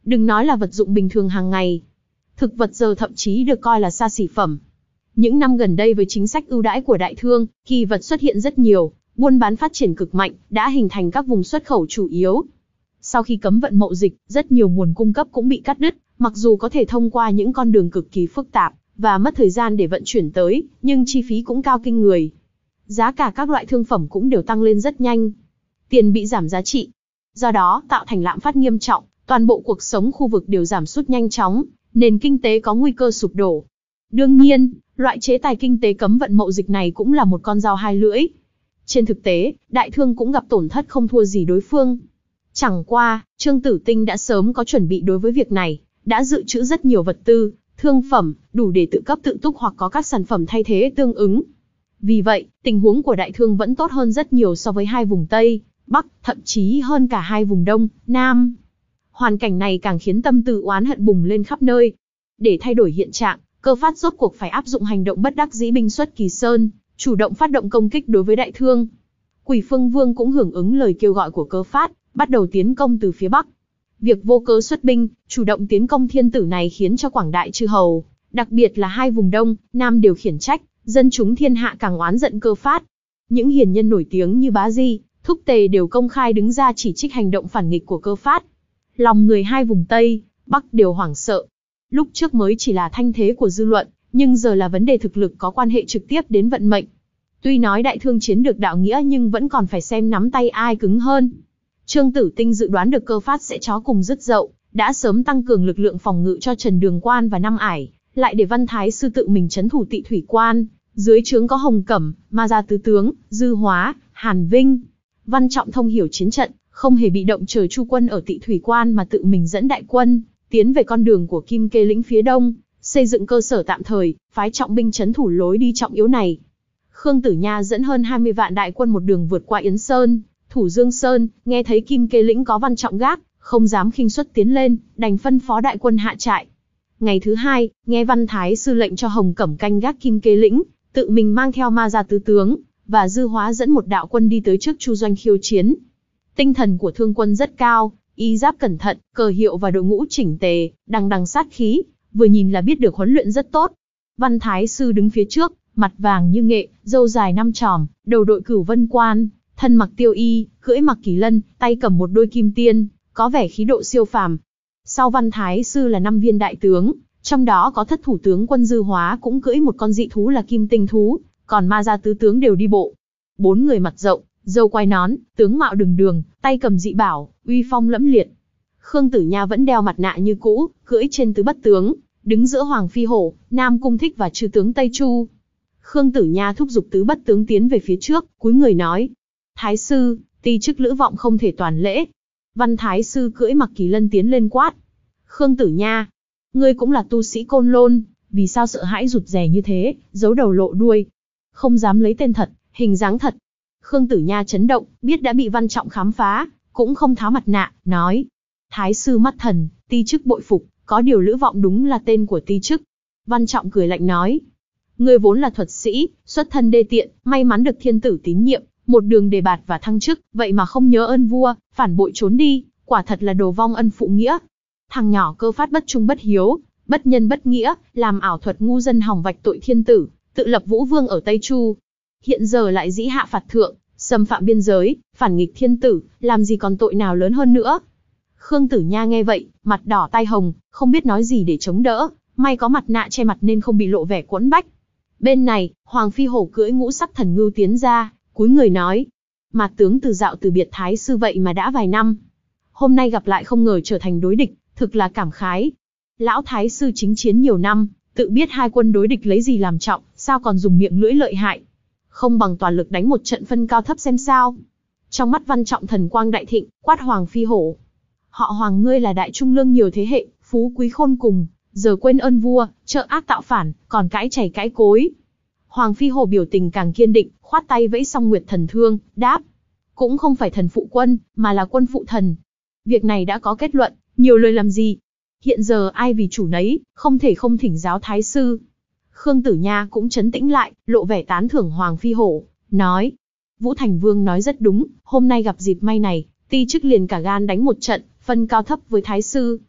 A: Đừng nói là vật dụng bình thường hàng ngày. Thực vật giờ thậm chí được coi là xa xỉ phẩm. Những năm gần đây với chính sách ưu đãi của đại thương, kỳ vật xuất hiện rất nhiều, buôn bán phát triển cực mạnh, đã hình thành các vùng xuất khẩu chủ yếu. Sau khi cấm vận mậu dịch, rất nhiều nguồn cung cấp cũng bị cắt đứt, mặc dù có thể thông qua những con đường cực kỳ phức tạp, và mất thời gian để vận chuyển tới, nhưng chi phí cũng cao kinh người. Giá cả các loại thương phẩm cũng đều tăng lên rất nhanh. Tiền bị giảm giá trị. Do đó, tạo thành lạm phát nghiêm trọng, toàn bộ cuộc sống khu vực đều giảm sút nhanh chóng, nền kinh tế có nguy cơ sụp đổ. Đương nhiên, loại chế tài kinh tế cấm vận mậu dịch này cũng là một con dao hai lưỡi. Trên thực tế, đại thương cũng gặp tổn thất không thua gì đối phương. Chẳng qua, Trương Tử Tinh đã sớm có chuẩn bị đối với việc này, đã dự trữ rất nhiều vật tư, thương phẩm, đủ để tự cấp tự túc hoặc có các sản phẩm thay thế tương ứng. Vì vậy, tình huống của đại thương vẫn tốt hơn rất nhiều so với hai vùng Tây, Bắc, thậm chí hơn cả hai vùng Đông, Nam. Hoàn cảnh này càng khiến tâm tư oán hận bùng lên khắp nơi. Để thay đổi hiện trạng, Cơ Phát rốt cuộc phải áp dụng hành động bất đắc dĩ binh xuất Kỳ Sơn, chủ động phát động công kích đối với đại thương. Quỷ Phương Vương cũng hưởng ứng lời kêu gọi của Cơ Phát, bắt đầu tiến công từ phía Bắc. Việc vô cớ xuất binh, chủ động tiến công thiên tử này khiến cho quảng đại chư hầu, đặc biệt là hai vùng Đông, Nam đều khiển trách, dân chúng thiên hạ càng oán giận Cơ Phát. Những hiền nhân nổi tiếng như Bá Di, Thúc Tề đều công khai đứng ra chỉ trích hành động phản nghịch của Cơ Phát. Lòng người hai vùng Tây, Bắc đều hoảng sợ. Lúc trước mới chỉ là thanh thế của dư luận, nhưng giờ là vấn đề thực lực có quan hệ trực tiếp đến vận mệnh. Tuy nói đại thương chiến được đạo nghĩa nhưng vẫn còn phải xem nắm tay ai cứng hơn. Trương Tử Tinh dự đoán được Cơ Phát sẽ chó cùng dứt dậu, đã sớm tăng cường lực lượng phòng ngự cho Trần Đường Quan và Nam Ải, lại để Văn Thái Sư tự mình trấn thủ Tị Thủy Quan, dưới trướng có Hồng Cẩm, Ma Gia Tứ Tướng, Dư Hóa, Hàn Vinh. Văn Trọng thông hiểu chiến trận, không hề bị động chờ Chu quân ở Tị Thủy Quan mà tự mình dẫn đại quân, tiến về con đường của Kim Kê lĩnh phía đông, xây dựng cơ sở tạm thời, phái trọng binh trấn thủ lối đi trọng yếu này. Khương Tử Nha dẫn hơn hai mươi vạn đại quân một đường vượt qua Yến Sơn, Thủ Dương Sơn, nghe thấy Kim Kê lĩnh có Văn Trọng gác, không dám khinh suất tiến lên, đành phân phó đại quân hạ trại. Ngày thứ hai, nghe Văn Thái Sư lệnh cho Hồng Cẩm canh gác Kim Kê lĩnh, tự mình mang theo Ma Gia Tứ Tướng, và Dư Hóa dẫn một đạo quân đi tới trước Chu doanh khiêu chiến. Tinh thần của thương quân rất cao, y giáp cẩn thận, cờ hiệu và đội ngũ chỉnh tề, đằng đằng sát khí, vừa nhìn là biết được huấn luyện rất tốt. Văn Thái Sư đứng phía trước, mặt vàng như nghệ, râu dài năm chòm, đầu đội cửu vân quan, thân mặc tiêu y, cưỡi mặc kỳ lân, tay cầm một đôi kim tiên, có vẻ khí độ siêu phàm. Sau Văn Thái Sư là năm viên đại tướng, trong đó có thất thủ tướng quân Dư Hóa cũng cưỡi một con dị thú là kim tinh thú, còn Ma Gia Tứ Tướng đều đi bộ. Bốn người mặt rộng, râu quai nón, tướng mạo đường đường, tay cầm dị bảo, uy phong lẫm liệt. Khương Tử Nha vẫn đeo mặt nạ như cũ, cưỡi trên tứ bất tướng, đứng giữa Hoàng Phi Hổ, Nam Cung Thích và chư tướng Tây Chu. Khương Tử Nha thúc giục tứ bất tướng tiến về phía trước, cúi người nói: Thái sư, ti chức Lữ Vọng không thể toàn lễ. Văn Thái Sư cưỡi mặc kỳ lân tiến lên quát: Khương Tử Nha, ngươi cũng là tu sĩ Côn Lôn, vì sao sợ hãi rụt rè như thế, giấu đầu lộ đuôi, không dám lấy tên thật, hình dáng thật. Khương Tử Nha chấn động, biết đã bị Văn Trọng khám phá, cũng không tháo mặt nạ, nói: Thái sư mắt thần, ti chức bội phục, có điều Lữ Vọng đúng là tên của ti chức. Văn Trọng cười lạnh nói: Ngươi vốn là thuật sĩ, xuất thân đê tiện, may mắn được thiên tử tín nhiệm, một đường đề bạt và thăng chức, vậy mà không nhớ ơn vua, phản bội trốn đi, quả thật là đồ vong ân phụ nghĩa. Thằng nhỏ Cơ Phát bất trung bất hiếu, bất nhân bất nghĩa, làm ảo thuật ngu dân hòng vạch tội thiên tử, tự lập Vũ Vương ở Tây Chu. Hiện giờ lại dĩ hạ phạt thượng, xâm phạm biên giới, phản nghịch thiên tử, làm gì còn tội nào lớn hơn nữa. Khương Tử Nha nghe vậy, mặt đỏ tai hồng, không biết nói gì để chống đỡ, may có mặt nạ che mặt nên không bị lộ vẻ quẫn bách. Bên này, Hoàng Phi Hổ cưỡi ngũ sắc thần ngưu tiến ra, cúi người nói: Mạt tướng từ dạo từ biệt Thái sư vậy mà đã vài năm, hôm nay gặp lại không ngờ trở thành đối địch, thực là cảm khái. Lão Thái sư chính chiến nhiều năm, tự biết hai quân đối địch lấy gì làm trọng, sao còn dùng miệng lưỡi lợi hại, không bằng toàn lực đánh một trận phân cao thấp xem sao. Trong mắt Văn Trọng thần quang đại thịnh, quát Hoàng Phi Hổ: Họ Hoàng ngươi là đại trung lương nhiều thế hệ, phú quý khôn cùng, giờ quên ơn vua, trợ ác tạo phản, còn cãi chày cãi cối. Hoàng Phi Hổ biểu tình càng kiên định, khoát tay vẫy xong Nguyệt Thần Thương, đáp: Cũng không phải thần phụ quân, mà là quân phụ thần. Việc này đã có kết luận, nhiều lời làm gì. Hiện giờ ai vì chủ nấy, không thể không thỉnh giáo Thái sư. Khương Tử Nha cũng trấn tĩnh lại, lộ vẻ tán thưởng Hoàng Phi Hổ, nói: Vũ Thành Vương nói rất đúng, hôm nay gặp dịp may này, ti chức liền cả gan đánh một trận, phân cao thấp với Thái sư.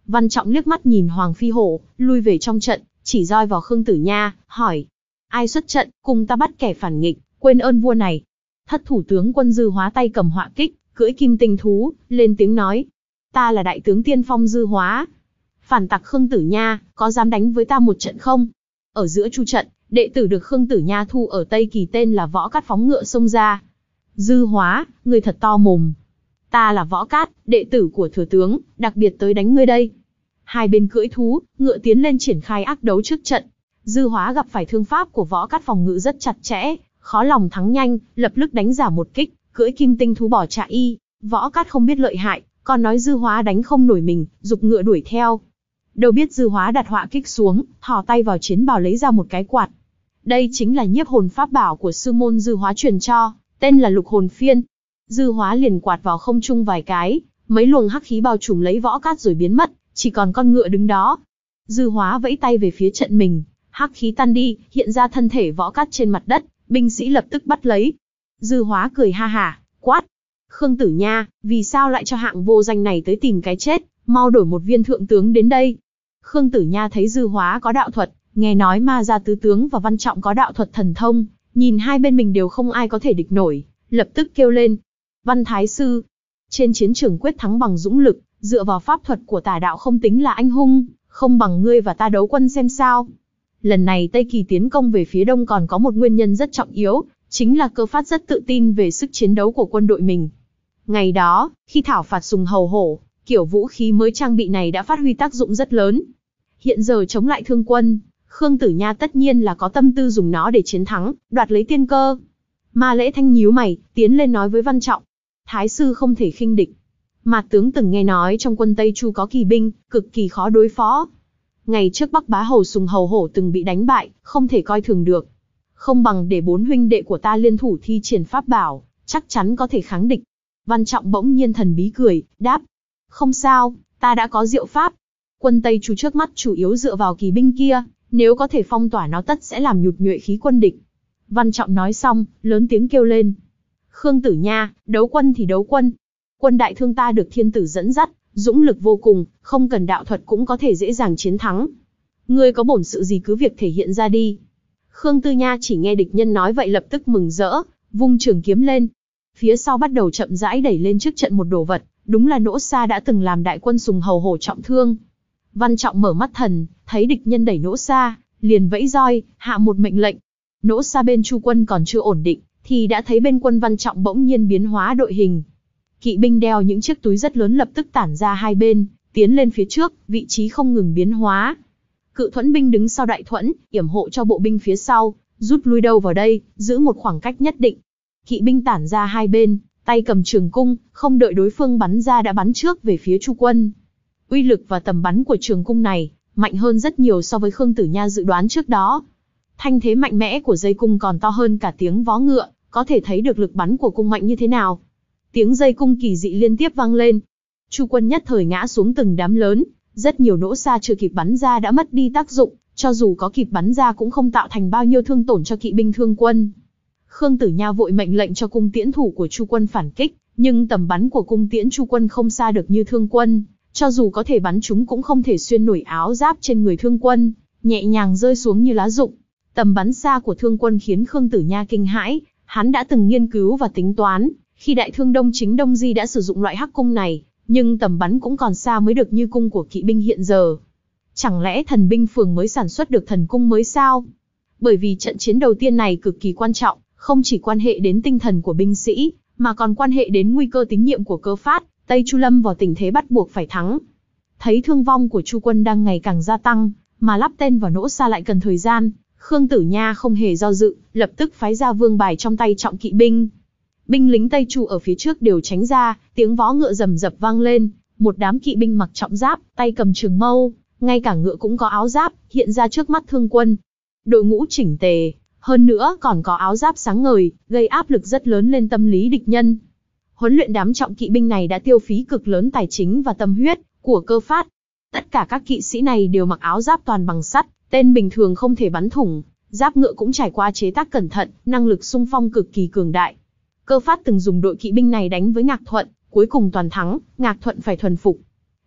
A: Văn Trọng liếc mắt nhìn Hoàng Phi Hổ, lui về trong trận, chỉ roi vào Khương Tử Nha, hỏi. Ai xuất trận, cùng ta bắt kẻ phản nghịch, quên ơn vua này. Thất thủ tướng quân Dư Hóa tay cầm họa kích, cưỡi kim tinh thú, lên tiếng nói. Ta là đại tướng tiên phong Dư Hóa. Phản tặc Khương Tử Nha, có dám đánh với ta một trận không? Ở giữa chu trận, đệ tử được Khương Tử Nha thu ở Tây Kỳ tên là Võ Cát phóng ngựa xông ra. Dư Hóa, ngươi thật to mồm. Ta là Võ Cát, đệ tử của thừa tướng, đặc biệt tới đánh ngươi đây. Hai bên cưỡi thú, ngựa tiến lên triển khai ác đấu trước trận. Dư Hóa gặp phải thương pháp của Võ Cát phòng ngự rất chặt chẽ, khó lòng thắng nhanh, lập tức đánh giả một kích, cưỡi kim tinh thú bỏ chạy y. Võ Cát không biết lợi hại, còn nói Dư Hóa đánh không nổi mình, giục ngựa đuổi theo. Đâu biết Dư Hóa đặt họa kích xuống, thò tay vào chiến bào lấy ra một cái quạt. Đây chính là nhiếp hồn pháp bảo của sư môn Dư Hóa truyền cho, tên là Lục Hồn Phiên. Dư Hóa liền quạt vào không trung vài cái, mấy luồng hắc khí bao trùm lấy Võ Cát rồi biến mất, chỉ còn con ngựa đứng đó. Dư Hóa vẫy tay về phía trận mình, hắc khí tan đi, hiện ra thân thể Võ Cát trên mặt đất, binh sĩ lập tức bắt lấy. Dư Hóa cười ha hả, quát. Khương Tử Nha, vì sao lại cho hạng vô danh này tới tìm cái chết, mau đổi một viên thượng tướng đến đây. Khương Tử Nha thấy Dư Hóa có đạo thuật, nghe nói Ma Gia tứ tướng và Văn Trọng có đạo thuật thần thông, nhìn hai bên mình đều không ai có thể địch nổi, lập tức kêu lên. Văn Thái Sư, trên chiến trường quyết thắng bằng dũng lực, dựa vào pháp thuật của tà đạo không tính là anh hùng, không bằng ngươi và ta đấu quân xem sao. Lần này Tây Kỳ tiến công về phía đông còn có một nguyên nhân rất trọng yếu, chính là Cơ Phát rất tự tin về sức chiến đấu của quân đội mình. Ngày đó, khi thảo phạt Sùng Hầu Hổ, kiểu vũ khí mới trang bị này đã phát huy tác dụng rất lớn. Hiện giờ chống lại Thương quân, Khương Tử Nha tất nhiên là có tâm tư dùng nó để chiến thắng, đoạt lấy tiên cơ. Ma Lễ Thanh nhíu mày, tiến lên nói với Văn Trọng. Thái sư không thể khinh địch. Mạt tướng từng nghe nói trong quân Tây Chu có kỳ binh, cực kỳ khó đối phó. Ngày trước Bắc Bá Hầu Sùng Hầu Hổ từng bị đánh bại, không thể coi thường được. Không bằng để bốn huynh đệ của ta liên thủ thi triển pháp bảo, chắc chắn có thể kháng địch. Văn Trọng bỗng nhiên thần bí cười, đáp. Không sao, ta đã có diệu pháp. Quân Tây Chu trước mắt chủ yếu dựa vào kỳ binh kia, nếu có thể phong tỏa nó tất sẽ làm nhụt nhuệ khí quân địch. Văn Trọng nói xong, lớn tiếng kêu lên. Khương Tử Nha, đấu quân thì đấu quân. Quân đại thương ta được thiên tử dẫn dắt, dũng lực vô cùng, không cần đạo thuật cũng có thể dễ dàng chiến thắng. Ngươi có bổn sự gì cứ việc thể hiện ra đi. Khương Tử Nha chỉ nghe địch nhân nói vậy lập tức mừng rỡ, vung trường kiếm lên. Phía sau bắt đầu chậm rãi đẩy lên trước trận một đồ vật, đúng là Nỗ Sa đã từng làm đại quân Sùng Hầu Hổ trọng thương. Văn Trọng mở mắt thần, thấy địch nhân đẩy Nỗ Sa, liền vẫy roi, hạ một mệnh lệnh. Nỗ Sa bên Chu quân còn chưa ổn định, thì đã thấy bên quân Văn Trọng bỗng nhiên biến hóa đội hình. Kỵ binh đeo những chiếc túi rất lớn lập tức tản ra hai bên, tiến lên phía trước, vị trí không ngừng biến hóa. Cự thuẫn binh đứng sau đại thuẫn, yểm hộ cho bộ binh phía sau, rút lui đâu vào đây, giữ một khoảng cách nhất định. Kỵ binh tản ra hai bên, tay cầm trường cung, không đợi đối phương bắn ra đã bắn trước về phía Chu quân. Uy lực và tầm bắn của trường cung này mạnh hơn rất nhiều so với Khương Tử Nha dự đoán trước đó. Thanh thế mạnh mẽ của dây cung còn to hơn cả tiếng vó ngựa, có thể thấy được lực bắn của cung mạnh như thế nào. Tiếng dây cung kỳ dị liên tiếp vang lên. Chu quân nhất thời ngã xuống từng đám lớn, rất nhiều Nỗ Sa chưa kịp bắn ra đã mất đi tác dụng, cho dù có kịp bắn ra cũng không tạo thành bao nhiêu thương tổn cho kỵ binh Thương quân. Khương Tử Nha vội mệnh lệnh cho cung tiễn thủ của Chu quân phản kích, nhưng tầm bắn của cung tiễn Chu quân không xa được như Thương quân, cho dù có thể bắn chúng cũng không thể xuyên nổi áo giáp trên người Thương quân, nhẹ nhàng rơi xuống như lá rụng. Tầm bắn xa của Thương quân khiến Khương Tử Nha kinh hãi, hắn đã từng nghiên cứu và tính toán, khi Đại Thương Đông Chính Đông Di đã sử dụng loại hắc cung này, nhưng tầm bắn cũng còn xa mới được như cung của kỵ binh hiện giờ. Chẳng lẽ thần binh phường mới sản xuất được thần cung mới sao? Bởi vì trận chiến đầu tiên này cực kỳ quan trọng, không chỉ quan hệ đến tinh thần của binh sĩ, mà còn quan hệ đến nguy cơ tín nhiệm của Cơ Phát, Tây Chu lâm vào tình thế bắt buộc phải thắng. Thấy thương vong của Chu quân đang ngày càng gia tăng, mà lắp tên vào Nỗ Sa lại cần thời gian, Khương Tử Nha không hề do dự, lập tức phái ra vương bài trong tay trọng kỵ binh. Binh lính Tây Chu ở phía trước đều tránh ra, tiếng vó ngựa rầm rập vang lên, một đám kỵ binh mặc trọng giáp, tay cầm trường mâu, ngay cả ngựa cũng có áo giáp, hiện ra trước mắt Thương quân. Đội ngũ chỉnh tề, hơn nữa còn có áo giáp sáng ngời, gây áp lực rất lớn lên tâm lý địch nhân. Huấn luyện đám trọng kỵ binh này đã tiêu phí cực lớn tài chính và tâm huyết của Cơ Phát. Tất cả các kỵ sĩ này đều mặc áo giáp toàn bằng sắt, tên bình thường không thể bắn thủng, giáp ngựa cũng trải qua chế tác cẩn thận, năng lực xung phong cực kỳ cường đại. Cơ Phát từng dùng đội kỵ binh này đánh với Ngạc Thuận, cuối cùng toàn thắng, Ngạc Thuận phải thuần phục.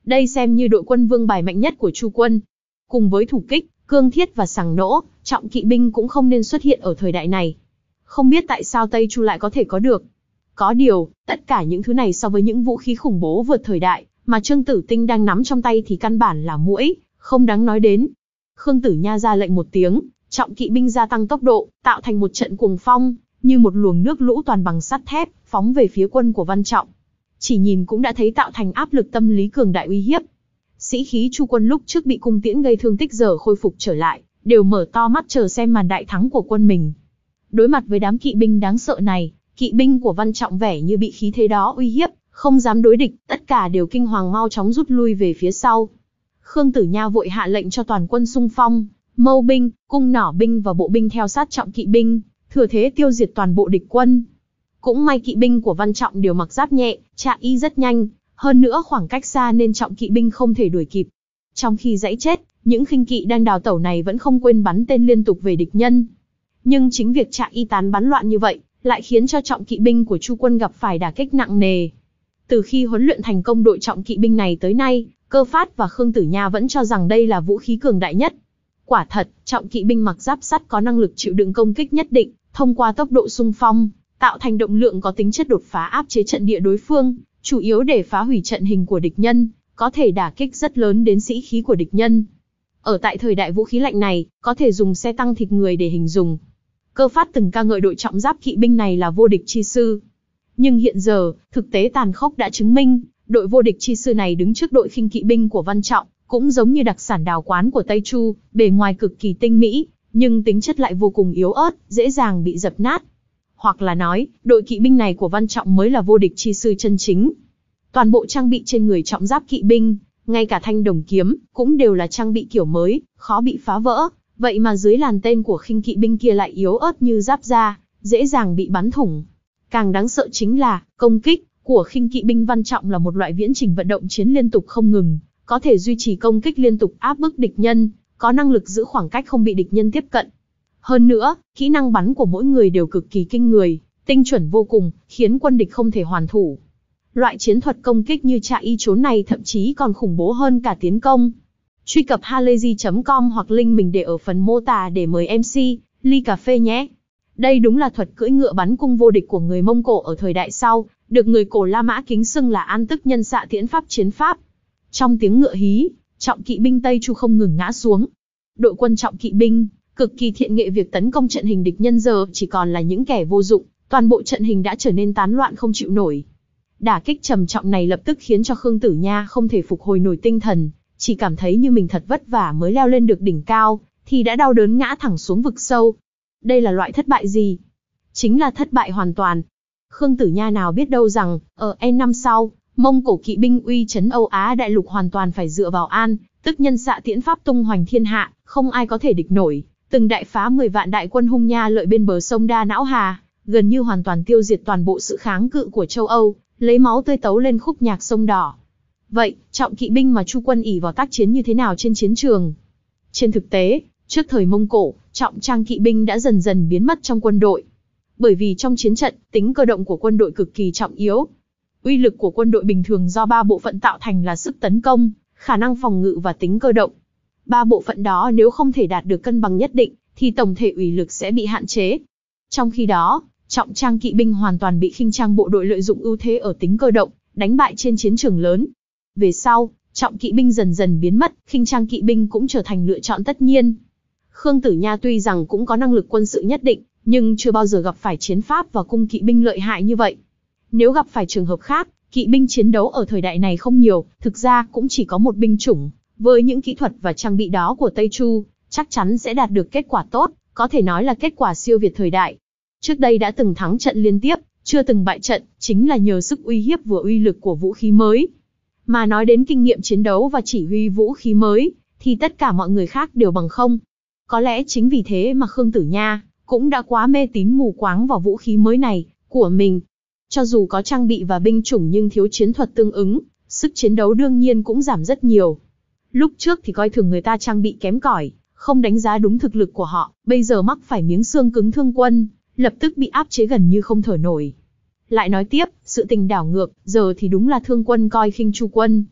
A: Đây xem như đội quân vương bài mạnh nhất của Chu quân. Cùng với thủ kích, cương thiết và sằng nỗ, trọng kỵ binh cũng không nên xuất hiện ở thời đại này. Không biết tại sao Tây Chu lại có thể có được. Có điều, tất cả những thứ này so với những vũ khí khủng bố vượt thời đại, mà Trương Tử Tinh đang nắm trong tay thì căn bản là muỗi, không đáng nói đến. Khương Tử Nha ra lệnh một tiếng, trọng kỵ binh gia tăng tốc độ, tạo thành một trận cuồng phong, như một luồng nước lũ toàn bằng sắt thép, phóng về phía quân của Văn Trọng. Chỉ nhìn cũng đã thấy tạo thành áp lực tâm lý cường đại uy hiếp. Sĩ khí Chu quân lúc trước bị cung tiễn gây thương tích giờ khôi phục trở lại, đều mở to mắt chờ xem màn đại thắng của quân mình. Đối mặt với đám kỵ binh đáng sợ này, kỵ binh của Văn Trọng vẻ như bị khí thế đó uy hiếp, không dám đối địch, tất cả đều kinh hoàng mau chóng rút lui về phía sau. Khương Tử Nha vội hạ lệnh cho toàn quân xung phong, mâu binh, cung nỏ binh và bộ binh theo sát trọng kỵ binh, thừa thế tiêu diệt toàn bộ địch quân. Cũng may kỵ binh của Văn Trọng đều mặc giáp nhẹ, chạy y rất nhanh, hơn nữa khoảng cách xa nên trọng kỵ binh không thể đuổi kịp. Trong khi dãy chết, những khinh kỵ đang đào tẩu này vẫn không quên bắn tên liên tục về địch nhân. Nhưng chính việc chạy y tán bắn loạn như vậy, lại khiến cho trọng kỵ binh của Chu quân gặp phải đả kích nặng nề. Từ khi huấn luyện thành công đội trọng kỵ binh này tới nay, Cơ Phát và Khương Tử Nha vẫn cho rằng đây là vũ khí cường đại nhất. Quả thật, trọng kỵ binh mặc giáp sắt có năng lực chịu đựng công kích nhất định, thông qua tốc độ xung phong, tạo thành động lượng có tính chất đột phá áp chế trận địa đối phương, chủ yếu để phá hủy trận hình của địch nhân, có thể đả kích rất lớn đến sĩ khí của địch nhân. Ở tại thời đại vũ khí lạnh này, có thể dùng xe tăng thịt người để hình dung. Cơ Phát từng ca ngợi đội trọng giáp kỵ binh này là vô địch chi sư. Nhưng hiện giờ, thực tế tàn khốc đã chứng minh, đội vô địch chi sư này đứng trước đội khinh kỵ binh của Văn Trọng, cũng giống như đặc sản đào quán của Tây Chu, bề ngoài cực kỳ tinh mỹ, nhưng tính chất lại vô cùng yếu ớt, dễ dàng bị dập nát. Hoặc là nói, đội kỵ binh này của Văn Trọng mới là vô địch chi sư chân chính. Toàn bộ trang bị trên người trọng giáp kỵ binh, ngay cả thanh đồng kiếm, cũng đều là trang bị kiểu mới, khó bị phá vỡ. Vậy mà dưới làn tên của khinh kỵ binh kia lại yếu ớt như giáp da, dễ dàng bị bắn thủng. Càng đáng sợ chính là, công kích của khinh kỵ binh Văn Trọng là một loại viễn trình vận động chiến liên tục không ngừng, có thể duy trì công kích liên tục áp bức địch nhân, có năng lực giữ khoảng cách không bị địch nhân tiếp cận. Hơn nữa, kỹ năng bắn của mỗi người đều cực kỳ kinh người, tinh chuẩn vô cùng, khiến quân địch không thể hoàn thủ. Loại chiến thuật công kích như chạy y trốn này thậm chí còn khủng bố hơn cả tiến công. Truy cập halayzi chấm com hoặc link mình để ở phần mô tả để mời em xê, ly cà phê nhé. Đây đúng là thuật cưỡi ngựa bắn cung vô địch của người Mông Cổ ở thời đại sau, được người Cổ La Mã kính xưng là an tức nhân xạ tiễn pháp chiến pháp. Trong tiếng ngựa hí, trọng kỵ binh Tây Chu không ngừng ngã xuống. Đội quân trọng kỵ binh, cực kỳ thiện nghệ việc tấn công trận hình địch nhân giờ chỉ còn là những kẻ vô dụng, toàn bộ trận hình đã trở nên tán loạn không chịu nổi. Đả kích trầm trọng này lập tức khiến cho Khương Tử Nha không thể phục hồi nổi tinh thần, chỉ cảm thấy như mình thật vất vả mới leo lên được đỉnh cao, thì đã đau đớn ngã thẳng xuống vực sâu. Đây là loại thất bại gì? Chính là thất bại hoàn toàn. Khương Tử Nha nào biết đâu rằng, ở N năm sau, Mông Cổ kỵ binh uy chấn Âu Á đại lục hoàn toàn phải dựa vào An, tức nhân xạ tiễn pháp tung hoành thiên hạ, không ai có thể địch nổi, từng đại phá mười vạn đại quân hung nha lợi bên bờ sông Đa Não Hà, gần như hoàn toàn tiêu diệt toàn bộ sự kháng cự của châu Âu, lấy máu tươi tấu lên khúc nhạc sông đỏ. Vậy, trọng kỵ binh mà Chu quân ỷ vào tác chiến như thế nào trên chiến trường? Trên thực tế, trước thời Mông Cổ, trọng trang kỵ binh đã dần dần biến mất trong quân đội. Bởi vì trong chiến trận, tính cơ động của quân đội cực kỳ trọng yếu. Uy lực của quân đội bình thường do ba bộ phận tạo thành là sức tấn công, khả năng phòng ngự và tính cơ động. Ba bộ phận đó nếu không thể đạt được cân bằng nhất định, thì tổng thể uy lực sẽ bị hạn chế. Trong khi đó, trọng trang kỵ binh hoàn toàn bị khinh trang bộ đội lợi dụng ưu thế ở tính cơ động, đánh bại trên chiến trường lớn. Về sau, trọng kỵ binh dần dần biến mất, khinh trang kỵ binh cũng trở thành lựa chọn tất nhiên. Khương Tử Nha tuy rằng cũng có năng lực quân sự nhất định, nhưng chưa bao giờ gặp phải chiến pháp và cung kỵ binh lợi hại như vậy. Nếu gặp phải trường hợp khác, kỵ binh chiến đấu ở thời đại này không nhiều, thực ra cũng chỉ có một binh chủng. Với những kỹ thuật và trang bị đó của Tây Chu, chắc chắn sẽ đạt được kết quả tốt, có thể nói là kết quả siêu việt thời đại. Trước đây đã từng thắng trận liên tiếp, chưa từng bại trận, chính là nhờ sức uy hiếp vừa uy lực của vũ khí mới. Mà nói đến kinh nghiệm chiến đấu và chỉ huy vũ khí mới, thì tất cả mọi người khác đều bằng không. Có lẽ chính vì thế mà Khương Tử Nha cũng đã quá mê tín mù quáng vào vũ khí mới này của mình. Cho dù có trang bị và binh chủng nhưng thiếu chiến thuật tương ứng, sức chiến đấu đương nhiên cũng giảm rất nhiều. Lúc trước thì coi thường người ta trang bị kém cỏi, không đánh giá đúng thực lực của họ, bây giờ mắc phải miếng xương cứng thương quân, lập tức bị áp chế gần như không thở nổi. Lại nói tiếp, sự tình đảo ngược, giờ thì đúng là thương quân coi khinh Chu quân.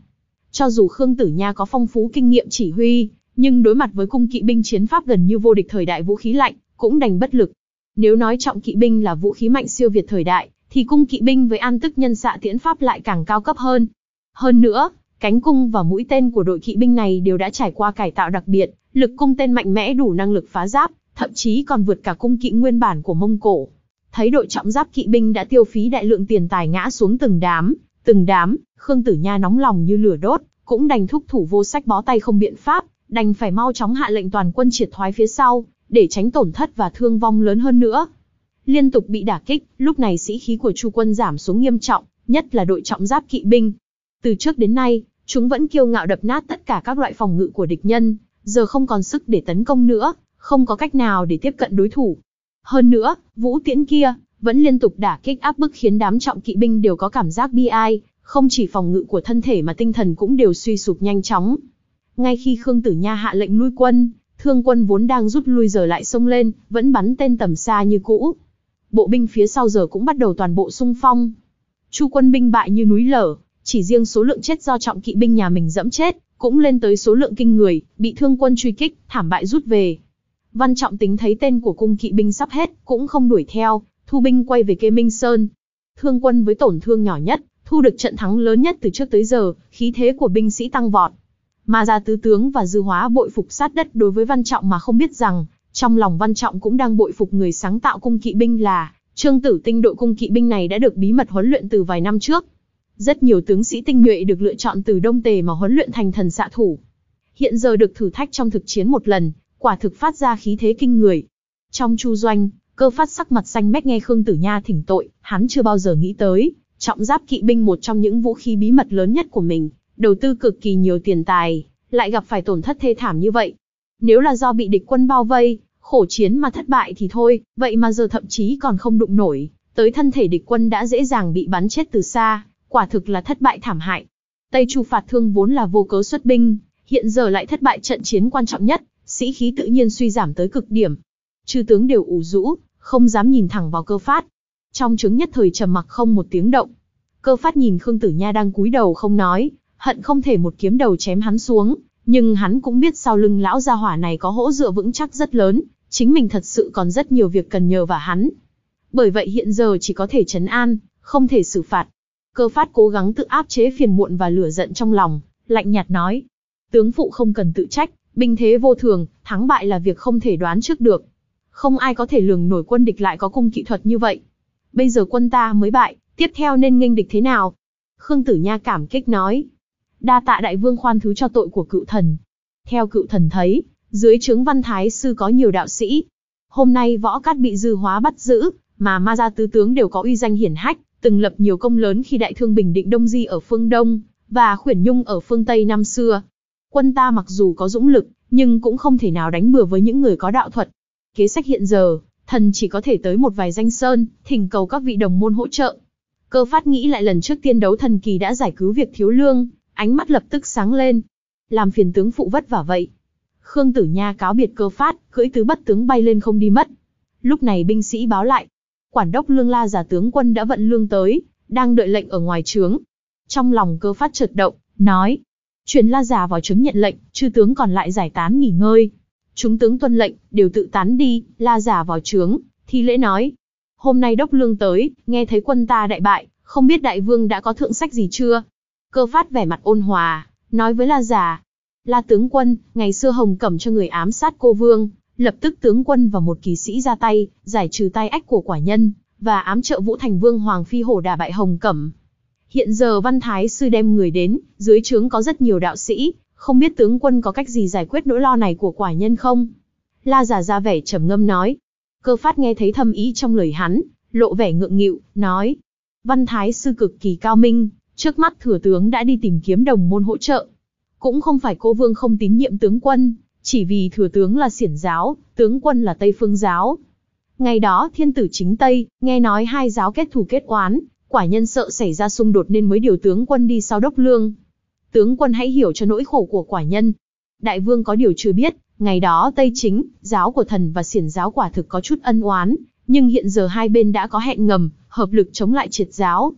A: Cho dù Khương Tử Nha có phong phú kinh nghiệm chỉ huy, nhưng đối mặt với cung kỵ binh chiến pháp gần như vô địch thời đại vũ khí lạnh, cũng đành bất lực. Nếu nói trọng kỵ binh là vũ khí mạnh siêu việt thời đại, thì cung kỵ binh với an tức nhân xạ tiễn pháp lại càng cao cấp hơn. Hơn nữa, cánh cung và mũi tên của đội kỵ binh này đều đã trải qua cải tạo đặc biệt, lực cung tên mạnh mẽ đủ năng lực phá giáp, thậm chí còn vượt cả cung kỵ nguyên bản của Mông Cổ. Thấy đội trọng giáp kỵ binh đã tiêu phí đại lượng tiền tài ngã xuống từng đám, từng đám, Khương Tử Nha nóng lòng như lửa đốt, cũng đành thúc thủ vô sách bó tay không biện pháp, đành phải mau chóng hạ lệnh toàn quân triệt thoái phía sau, để tránh tổn thất và thương vong lớn hơn nữa. Liên tục bị đả kích, lúc này sĩ khí của Chu quân giảm xuống nghiêm trọng, nhất là đội trọng giáp kỵ binh. Từ trước đến nay, chúng vẫn kiêu ngạo đập nát tất cả các loại phòng ngự của địch nhân, giờ không còn sức để tấn công nữa, không có cách nào để tiếp cận đối thủ. Hơn nữa, vũ tiễn kia vẫn liên tục đả kích áp bức khiến đám trọng kỵ binh đều có cảm giác bi ai, không chỉ phòng ngự của thân thể mà tinh thần cũng đều suy sụp nhanh chóng. Ngay khi Khương Tử Nha hạ lệnh lui quân, thương quân vốn đang rút lui giờ lại xông lên, vẫn bắn tên tầm xa như cũ. Bộ binh phía sau giờ cũng bắt đầu toàn bộ xung phong. Chu quân binh bại như núi lở, chỉ riêng số lượng chết do trọng kỵ binh nhà mình dẫm chết, cũng lên tới số lượng kinh người, bị thương quân truy kích, thảm bại rút về. Văn Trọng Tính thấy tên của cung kỵ binh sắp hết, cũng không đuổi theo, thu binh quay về Kê Minh Sơn. Thương quân với tổn thương nhỏ nhất, thu được trận thắng lớn nhất từ trước tới giờ, khí thế của binh sĩ tăng vọt. Mà Gia Tứ Tướng và Dư Hóa bội phục sát đất đối với Văn Trọng mà không biết rằng, trong lòng Văn Trọng cũng đang bội phục người sáng tạo cung kỵ binh là Trương Tử Tinh. Đội cung kỵ binh này đã được bí mật huấn luyện từ vài năm trước. Rất nhiều tướng sĩ tinh nhuệ được lựa chọn từ Đông Tề mà huấn luyện thành thần xạ thủ. Hiện giờ được thử thách trong thực chiến một lần, quả thực phát ra khí thế kinh người. Trong Chu doanh, Cơ Phát sắc mặt xanh mét nghe Khương Tử Nha thỉnh tội, hắn chưa bao giờ nghĩ tới, trọng giáp kỵ binh một trong những vũ khí bí mật lớn nhất của mình, đầu tư cực kỳ nhiều tiền tài, lại gặp phải tổn thất thê thảm như vậy. Nếu là do bị địch quân bao vây, khổ chiến mà thất bại thì thôi, vậy mà giờ thậm chí còn không đụng nổi, tới thân thể địch quân đã dễ dàng bị bắn chết từ xa, quả thực là thất bại thảm hại. Tây Chu Phạt Thương vốn là vô cớ xuất binh, hiện giờ lại thất bại trận chiến quan trọng nhất, sĩ khí tự nhiên suy giảm tới cực điểm. Chư tướng đều ủ rũ, không dám nhìn thẳng vào Cơ Phát. Trong trướng nhất thời trầm mặc không một tiếng động. Cơ Phát nhìn Khương Tử Nha đang cúi đầu không nói, hận không thể một kiếm đầu chém hắn xuống, nhưng hắn cũng biết sau lưng lão gia hỏa này có hỗ dựa vững chắc rất lớn, chính mình thật sự còn rất nhiều việc cần nhờ vào hắn. Bởi vậy hiện giờ chỉ có thể trấn an, không thể xử phạt. Cơ Phát cố gắng tự áp chế phiền muộn và lửa giận trong lòng, lạnh nhạt nói: tướng phụ không cần tự trách, binh thế vô thường, thắng bại là việc không thể đoán trước được. Không ai có thể lường nổi quân địch lại có cung kỹ thuật như vậy. Bây giờ quân ta mới bại, tiếp theo nên nghênh địch thế nào? Khương Tử Nha cảm kích nói: đa tạ đại vương khoan thứ cho tội của cựu thần. Theo cựu thần thấy, dưới trướng Văn Thái Sư có nhiều đạo sĩ. Hôm nay Võ Cát bị Dư Hóa bắt giữ, mà Ma Gia tứ tướng đều có uy danh hiển hách, từng lập nhiều công lớn khi đại thương bình định Đông Di ở phương Đông, và Khuyển Nhung ở phương Tây năm xưa. Quân ta mặc dù có dũng lực, nhưng cũng không thể nào đánh bừa với những người có đạo thuật. Kế sách hiện giờ, thần chỉ có thể tới một vài danh sơn, thỉnh cầu các vị đồng môn hỗ trợ. Cơ Phát nghĩ lại lần trước tiên đấu thần kỳ đã giải cứu việc thiếu lương, ánh mắt lập tức sáng lên. Làm phiền tướng phụ vất vả vậy. Khương Tử Nha cáo biệt Cơ Phát, cưỡi tứ bất tướng bay lên không đi mất. Lúc này binh sĩ báo lại, quản đốc Lương La Già tướng quân đã vận lương tới, đang đợi lệnh ở ngoài trướng. Trong lòng Cơ Phát chợt động, nói: truyền La Già vào trướng nhận lệnh, chư tướng còn lại giải tán nghỉ ngơi. Chúng tướng tuân lệnh, đều tự tán đi. La Già vào trướng, thi lễ nói: hôm nay đốc lương tới, nghe thấy quân ta đại bại, không biết đại vương đã có thượng sách gì chưa? Cơ Phát vẻ mặt ôn hòa, nói với La Già: La tướng quân, ngày xưa Hồng Cẩm cho người ám sát cô vương, lập tức tướng quân và một kỳ sĩ ra tay, giải trừ tai ách của quả nhân, và ám trợ Vũ Thành Vương Hoàng Phi Hổ đả bại Hồng Cẩm. Hiện giờ Văn Thái Sư đem người đến, dưới trướng có rất nhiều đạo sĩ, không biết tướng quân có cách gì giải quyết nỗi lo này của quả nhân không? La Già ra vẻ trầm ngâm nói. Cơ Phát nghe thấy thâm ý trong lời hắn, lộ vẻ ngượng nghịu, nói: Văn Thái Sư cực kỳ cao minh, trước mắt thừa tướng đã đi tìm kiếm đồng môn hỗ trợ. Cũng không phải cô vương không tín nhiệm tướng quân, chỉ vì thừa tướng là Xiển giáo, tướng quân là Tây Phương giáo. Ngày đó thiên tử chính Tây, nghe nói hai giáo kết thù kết oán, quả nhân sợ xảy ra xung đột nên mới điều tướng quân đi sau đốc lương. Tướng quân hãy hiểu cho nỗi khổ của quả nhân. Đại vương có điều chưa biết, ngày đó Tây Chính, giáo của thần và Xiển giáo quả thực có chút ân oán, nhưng hiện giờ hai bên đã có hẹn ngầm, hợp lực chống lại Triệt giáo.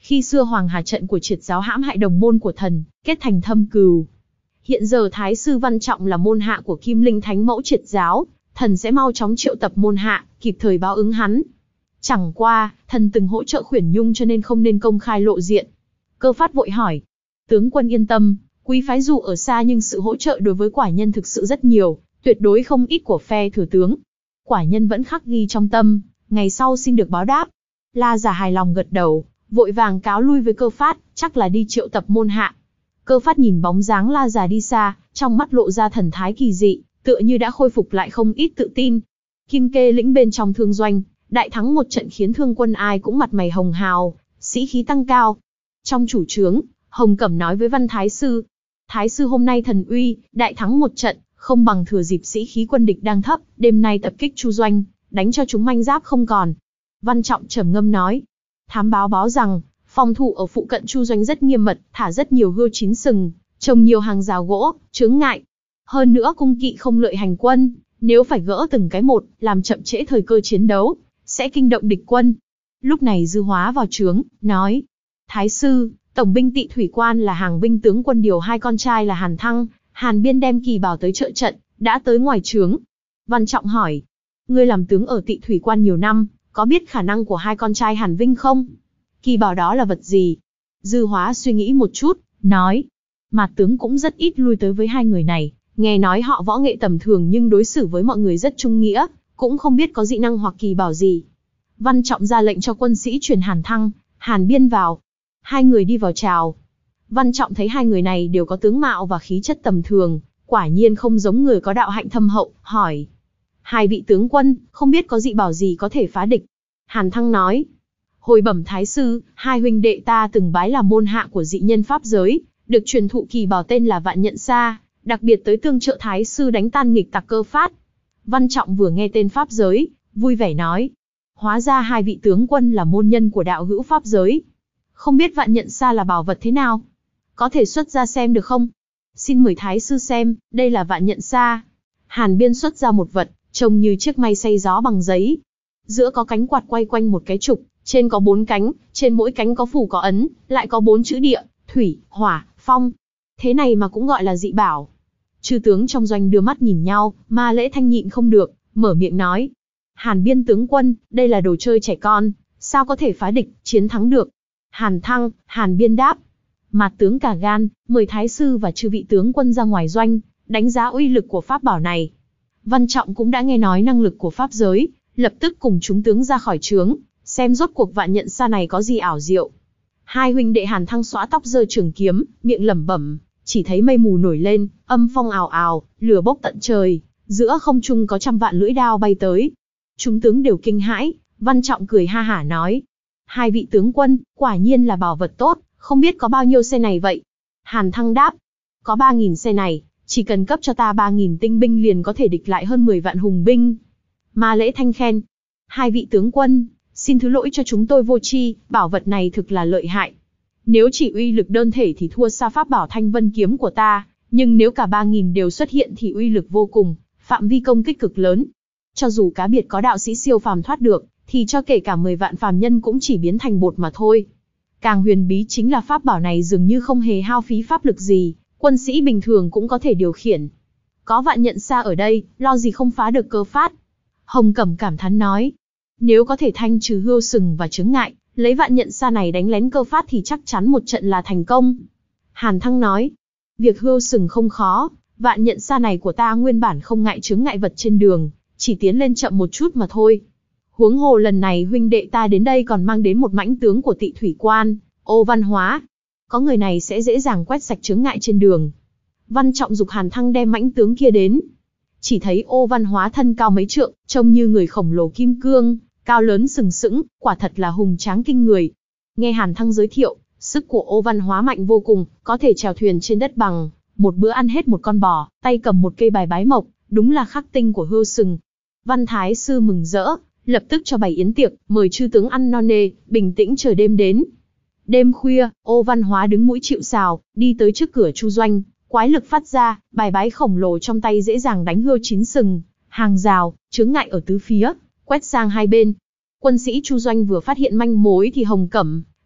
A: Khi xưa Hoàng Hà trận của Triệt giáo hãm hại đồng môn của thần, kết thành thâm cừu. Hiện giờ Thái sư Văn Trọng là môn hạ của Kim Linh Thánh Mẫu Triệt giáo, thần sẽ mau chóng triệu tập môn hạ, kịp thời báo ứng hắn. Chẳng qua, thần từng hỗ trợ Khuyển Nhung cho nên không nên công khai lộ diện. Cơ Phát vội hỏi. Tướng quân yên tâm, quý phái dù ở xa nhưng sự hỗ trợ đối với quả nhân thực sự rất nhiều, tuyệt đối không ít của phe thừa tướng. Quả nhân vẫn khắc ghi trong tâm, ngày sau xin được báo đáp. La Giả hài lòng gật đầu, vội vàng cáo lui với Cơ Phát, chắc là đi triệu tập môn hạ. Cơ Phát nhìn bóng dáng La Giả đi xa, trong mắt lộ ra thần thái kỳ dị, tựa như đã khôi phục lại không ít tự tin. Kim Kê lĩnh bên trong thương doanh, đại thắng một trận khiến thương quân ai cũng mặt mày hồng hào, sĩ khí tăng cao. Trong chủ trướng, Hồng Cẩm nói với Văn Thái sư, Thái sư hôm nay thần uy, đại thắng một trận, không bằng thừa dịp sĩ khí quân địch đang thấp, đêm nay tập kích Chu doanh, đánh cho chúng manh giáp không còn. Văn Trọng trầm ngâm nói, thám báo báo rằng, phòng thủ ở phụ cận Chu doanh rất nghiêm mật, thả rất nhiều hươu chín sừng, trồng nhiều hàng rào gỗ, chướng ngại. Hơn nữa cung kỵ không lợi hành quân, nếu phải gỡ từng cái một, làm chậm trễ thời cơ chiến đấu, sẽ kinh động địch quân. Lúc này Dư Hóa vào trướng, nói, Thái sư, tổng binh Tị Thủy Quan là hàng binh tướng quân điều hai con trai là Hàn Thăng, Hàn Biên đem kỳ bảo tới trợ trận, đã tới ngoài trướng. Văn Trọng hỏi, ngươi làm tướng ở Tị Thủy Quan nhiều năm, có biết khả năng của hai con trai Hàn Vinh không? Kỳ bảo đó là vật gì? Dư Hóa suy nghĩ một chút, nói, Mạt tướng cũng rất ít lui tới với hai người này, nghe nói họ võ nghệ tầm thường nhưng đối xử với mọi người rất trung nghĩa, cũng không biết có dị năng hoặc kỳ bảo gì. Văn Trọng ra lệnh cho quân sĩ truyền Hàn Thăng, Hàn Biên vào. Hai người đi vào chào. Văn Trọng thấy hai người này đều có tướng mạo và khí chất tầm thường, quả nhiên không giống người có đạo hạnh thâm hậu, hỏi. Hai vị tướng quân, không biết có dị bảo gì có thể phá địch? Hàn Thăng nói. Hồi bẩm Thái sư, hai huynh đệ ta từng bái là môn hạ của dị nhân pháp giới, được truyền thụ kỳ bảo tên là Vạn Nhận Sa, đặc biệt tới tương trợ Thái sư đánh tan nghịch tặc Cơ Phát. Văn Trọng vừa nghe tên pháp giới, vui vẻ nói. Hóa ra hai vị tướng quân là môn nhân của đạo hữu pháp giới. Không biết Vạn Nhận Sa là bảo vật thế nào? Có thể xuất ra xem được không? Xin mời Thái sư xem, đây là Vạn Nhận Sa. Hàn Biên xuất ra một vật, trông như chiếc may xay gió bằng giấy. Giữa có cánh quạt quay quanh một cái trục, trên có bốn cánh, trên mỗi cánh có phủ có ấn, lại có bốn chữ địa, thủy, hỏa, phong. Thế này mà cũng gọi là dị bảo. Chư tướng trong doanh đưa mắt nhìn nhau, Ma Lễ Thanh nhịn không được, mở miệng nói. Hàn Biên tướng quân, đây là đồ chơi trẻ con, sao có thể phá địch, chiến thắng được? Hàn Thăng, Hàn Biên đáp. Mạt tướng cả gan, mời Thái sư và chư vị tướng quân ra ngoài doanh, đánh giá uy lực của pháp bảo này. Văn Trọng cũng đã nghe nói năng lực của pháp giới, lập tức cùng chúng tướng ra khỏi trướng, xem rốt cuộc Vạn Nhận Sa này có gì ảo diệu. Hai huynh đệ Hàn Thăng xõa tóc giơ trường kiếm, miệng lẩm bẩm, chỉ thấy mây mù nổi lên, âm phong ào ào, lửa bốc tận trời, giữa không trung có trăm vạn lưỡi đao bay tới. Chúng tướng đều kinh hãi, Văn Trọng cười ha hả nói. Hai vị tướng quân, quả nhiên là bảo vật tốt, không biết có bao nhiêu xe này vậy? Hàn Thăng đáp, có ba nghìn xe này, chỉ cần cấp cho ta ba nghìn tinh binh liền có thể địch lại hơn mười vạn hùng binh. Ma Lễ Thanh khen, hai vị tướng quân, xin thứ lỗi cho chúng tôi vô tri, bảo vật này thực là lợi hại. Nếu chỉ uy lực đơn thể thì thua xa pháp bảo Thanh Vân kiếm của ta, nhưng nếu cả ba nghìn đều xuất hiện thì uy lực vô cùng, phạm vi công kích cực lớn. Cho dù cá biệt có đạo sĩ siêu phàm thoát được, thì cho kể cả mười vạn phàm nhân cũng chỉ biến thành bột mà thôi. Càng huyền bí chính là pháp bảo này dường như không hề hao phí pháp lực gì, quân sĩ bình thường cũng có thể điều khiển. Có Vạn Nhận Sa ở đây, lo gì không phá được Cơ Phát. Hồng Cẩm cảm thán nói, nếu có thể thanh trừ hươu sừng và chướng ngại, lấy Vạn Nhận Sa này đánh lén Cơ Phát thì chắc chắn một trận là thành công. Hàn Thăng nói, việc hươu sừng không khó, Vạn Nhận Sa này của ta nguyên bản không ngại chướng ngại vật trên đường, chỉ tiến lên chậm một chút mà thôi. Huống hồ lần này huynh đệ ta đến đây còn mang đến một mãnh tướng của Tị Thủy Quan, Ô Văn Hóa. Có người này sẽ dễ dàng quét sạch chướng ngại trên đường. Văn Trọng giục Hàn Thăng đem mãnh tướng kia đến. Chỉ thấy Ô Văn Hóa thân cao mấy trượng, trông như người khổng lồ kim cương, cao lớn sừng sững, quả thật là hùng tráng kinh người. Nghe Hàn Thăng giới thiệu, sức của Ô Văn Hóa mạnh vô cùng, có thể chèo thuyền trên đất bằng, một bữa ăn hết một con bò, tay cầm một cây bài bái mộc, đúng là khắc tinh của hươu sừng. Văn Thái sư mừng rỡ, lập tức cho bày yến tiệc, mời chư tướng ăn no nê, bình tĩnh chờ đêm đến. Đêm khuya, Ô Văn Hóa đứng mũi chịu sào, đi tới trước cửa Chu doanh, quái lực phát ra, bài bái khổng lồ trong tay dễ dàng đánh hươu chín sừng, hàng rào, chướng ngại ở tứ phía, quét sang hai bên. Quân sĩ Chu doanh vừa phát hiện manh mối thì Hồng Cẩm,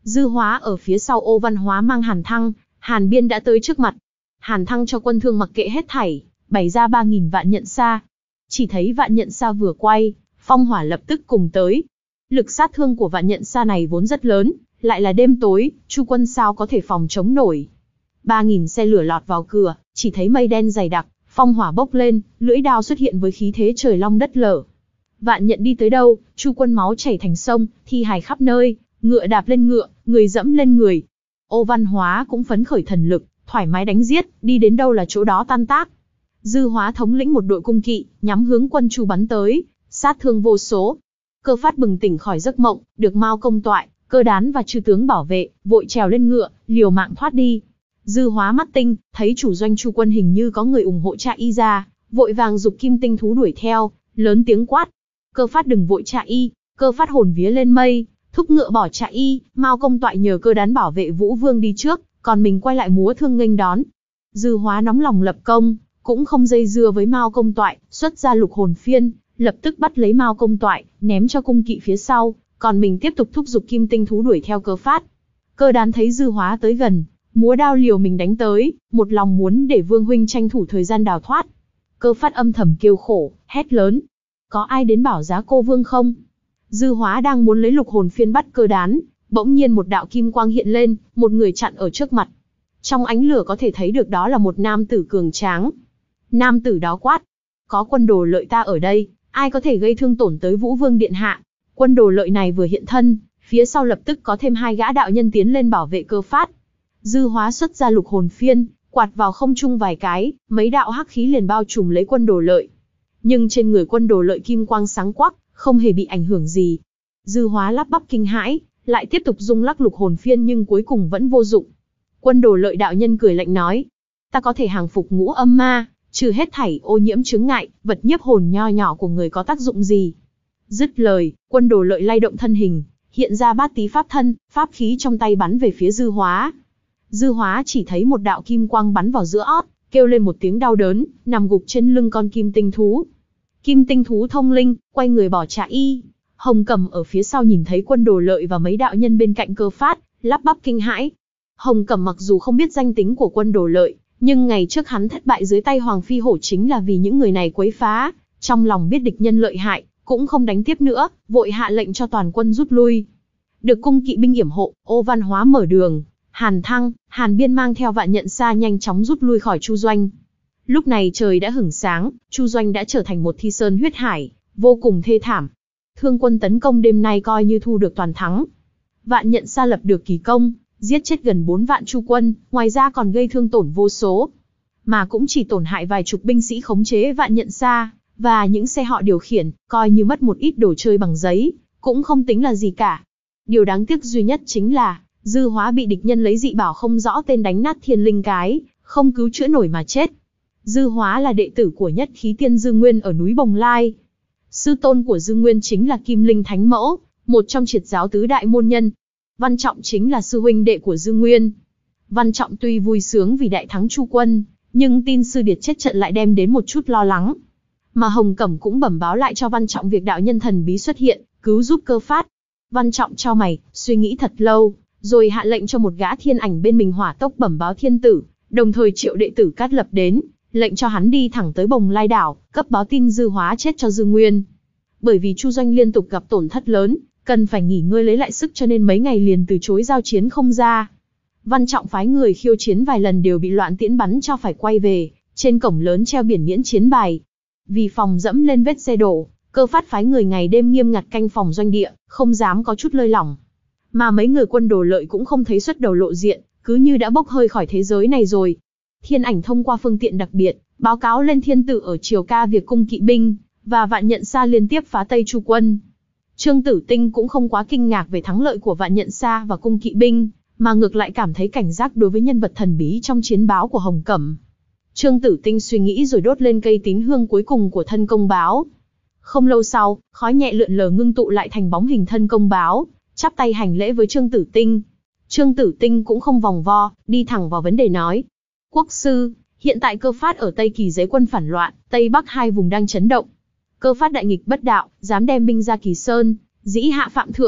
A: Dư Hóa ở phía sau Ô Văn Hóa mang Hàn Thăng, Hàn Biên đã tới trước mặt. Hàn Thăng cho quân thương mặc kệ hết thảy, bày ra ba nghìn vạn nhận xa. Chỉ thấy vạn nhận xa vừa quay, phong hỏa lập tức cùng tới. Lực sát thương của vạn nhận xa này vốn rất lớn, lại là đêm tối, Chu quân sao có thể phòng chống nổi. Ba nghìn xe lửa lọt vào cửa, chỉ thấy mây đen dày đặc, phong hỏa bốc lên, lưỡi đao xuất hiện với khí thế trời long đất lở. Vạn nhận đi tới đâu, Chu quân máu chảy thành sông, thi hài khắp nơi, ngựa đạp lên ngựa, người dẫm lên người. Ô Văn Hóa cũng phấn khởi thần lực, thoải mái đánh giết, đi đến đâu là chỗ đó tan tác. Dư Hóa thống lĩnh một đội cung kỵ, nhắm hướng quân Chu bắn tới, sát thương vô số. Cơ Phát bừng tỉnh khỏi giấc mộng, được Mao Công Toại, Cơ Đán và chư tướng bảo vệ, vội trèo lên ngựa, liều mạng thoát đi. Dư Hóa mắt tinh, thấy chủ doanh Chu quân hình như có người ủng hộ Trạ Y ra, vội vàng giục kim tinh thú đuổi theo, lớn tiếng quát: Cơ Phát đừng vội Trạ Y. Cơ Phát hồn vía lên mây, thúc ngựa bỏ Trạ Y. Mao Công Toại nhờ Cơ Đán bảo vệ Vũ Vương đi trước, còn mình quay lại múa thương nghênh đón. Dư Hóa nóng lòng lập công, cũng không dây dưa với Mao Công Toại, xuất ra lục hồn phiên, lập tức bắt lấy Mao Công Toại, ném cho cung kỵ phía sau, còn mình tiếp tục thúc giục kim tinh thú đuổi theo Cơ Phát. Cơ Đán thấy Dư Hóa tới gần, múa đao liều mình đánh tới, một lòng muốn để Vương huynh tranh thủ thời gian đào thoát. Cơ Phát âm thầm kêu khổ, hét lớn: có ai đến bảo giá cô Vương không? Dư Hóa đang muốn lấy lục hồn phiên bắt Cơ Đán, bỗng nhiên một đạo kim quang hiện lên, một người chặn ở trước mặt. Trong ánh lửa có thể thấy được đó là một nam tử cường tráng. Nam tử đó quát: có Quân Đồ Lợi ta ở đây, ai có thể gây thương tổn tới Vũ Vương điện hạ? Quân Đồ Lợi này vừa hiện thân, phía sau lập tức có thêm hai gã đạo nhân tiến lên bảo vệ Cơ Phát. Dư Hóa xuất ra lục hồn phiên, quạt vào không trung vài cái, mấy đạo hắc khí liền bao trùm lấy Quân Đồ Lợi. Nhưng trên người Quân Đồ Lợi kim quang sáng quắc, không hề bị ảnh hưởng gì. Dư Hóa lắp bắp kinh hãi, lại tiếp tục rung lắc lục hồn phiên nhưng cuối cùng vẫn vô dụng. Quân Đồ Lợi đạo nhân cười lạnh nói: ta có thể hàng phục ngũ âm ma, trừ hết thảy ô nhiễm chướng ngại, vật nhiếp hồn nho nhỏ của người có tác dụng gì? Dứt lời, Quân Đồ Lợi lay động thân hình, hiện ra bát tí pháp thân, pháp khí trong tay bắn về phía Dư Hóa. Dư Hóa chỉ thấy một đạo kim quang bắn vào giữa ót, kêu lên một tiếng đau đớn, nằm gục trên lưng con kim tinh thú. Kim tinh thú thông linh, quay người bỏ Trạ Y. Hồng Cẩm ở phía sau nhìn thấy Quân Đồ Lợi và mấy đạo nhân bên cạnh Cơ Phát, lắp bắp kinh hãi. Hồng Cẩm mặc dù không biết danh tính của Quân Đồ Lợi, nhưng ngày trước hắn thất bại dưới tay Hoàng Phi Hổ chính là vì những người này quấy phá, trong lòng biết địch nhân lợi hại, cũng không đánh tiếp nữa, vội hạ lệnh cho toàn quân rút lui. Được cung kỵ binh yểm hộ, Ô Văn Hóa mở đường, Hàn Thăng, Hàn Biên mang theo vạn nhận xa nhanh chóng rút lui khỏi Chu doanh. Lúc này trời đã hửng sáng, Chu doanh đã trở thành một thi sơn huyết hải, vô cùng thê thảm. Thương quân tấn công đêm nay coi như thu được toàn thắng. Vạn nhận xa lập được kỳ công, giết chết gần bốn vạn Chu quân, ngoài ra còn gây thương tổn vô số. Mà cũng chỉ tổn hại vài chục binh sĩ khống chế vạn nhận xa, và những xe họ điều khiển, coi như mất một ít đồ chơi bằng giấy, cũng không tính là gì cả. Điều đáng tiếc duy nhất chính là, Dư Hóa bị địch nhân lấy dị bảo không rõ tên đánh nát thiên linh cái, không cứu chữa nổi mà chết. Dư Hóa là đệ tử của nhất khí tiên Dư Nguyên ở núi Bồng Lai. Sư tôn của Dư Nguyên chính là Kim Linh Thánh Mẫu, một trong triệt giáo tứ đại môn nhân. Văn Trọng chính là sư huynh đệ của Dư Nguyên. Văn Trọng tuy vui sướng vì đại thắng Chu quân, nhưng tin sư điệt chết trận lại đem đến một chút lo lắng. Mà Hồng Cẩm cũng bẩm báo lại cho Văn Trọng việc đạo nhân thần bí xuất hiện, cứu giúp Cơ Phát. Văn Trọng chau mày, suy nghĩ thật lâu, rồi hạ lệnh cho một gã thiên ảnh bên mình hỏa tốc bẩm báo thiên tử, đồng thời triệu đệ tử Cát Lập đến, lệnh cho hắn đi thẳng tới Bồng Lai đảo, cấp báo tin Dư Hóa chết cho Dư Nguyên. Bởi vì Chu doanh liên tục gặp tổn thất lớn, cần phải nghỉ ngơi lấy lại sức cho nên mấy ngày liền từ chối giao chiến không ra. Văn Trọng phái người khiêu chiến vài lần đều bị loạn tiễn bắn cho phải quay về, trên cổng lớn treo biển miễn chiến bài. Vì phòng dẫm lên vết xe đổ, Cơ Phát phái người ngày đêm nghiêm ngặt canh phòng doanh địa, không dám có chút lơi lỏng. Mà mấy người Quân Đồ Lợi cũng không thấy xuất đầu lộ diện, cứ như đã bốc hơi khỏi thế giới này rồi. Thiên ảnh thông qua phương tiện đặc biệt, báo cáo lên thiên tử ở Triều Ca việc cung kỵ binh, và vạn nhận xa liên tiếp phá Tây Chu quân. Trương Tử Tinh cũng không quá kinh ngạc về thắng lợi của vạn nhận xa và cung kỵ binh, mà ngược lại cảm thấy cảnh giác đối với nhân vật thần bí trong chiến báo của Hồng Cẩm. Trương Tử Tinh suy nghĩ rồi đốt lên cây tín hương cuối cùng của thân công báo. Không lâu sau, khói nhẹ lượn lờ ngưng tụ lại thành bóng hình thân công báo, chắp tay hành lễ với Trương Tử Tinh. Trương Tử Tinh cũng không vòng vo, đi thẳng vào vấn đề nói: Quốc sư, hiện tại Cơ Phát ở Tây Kỳ giấy quân phản loạn, Tây Bắc hai vùng đang chấn động. Cơ Phát đại nghịch bất đạo, dám đem binh ra Kỳ Sơn, dĩ hạ phạm thượng.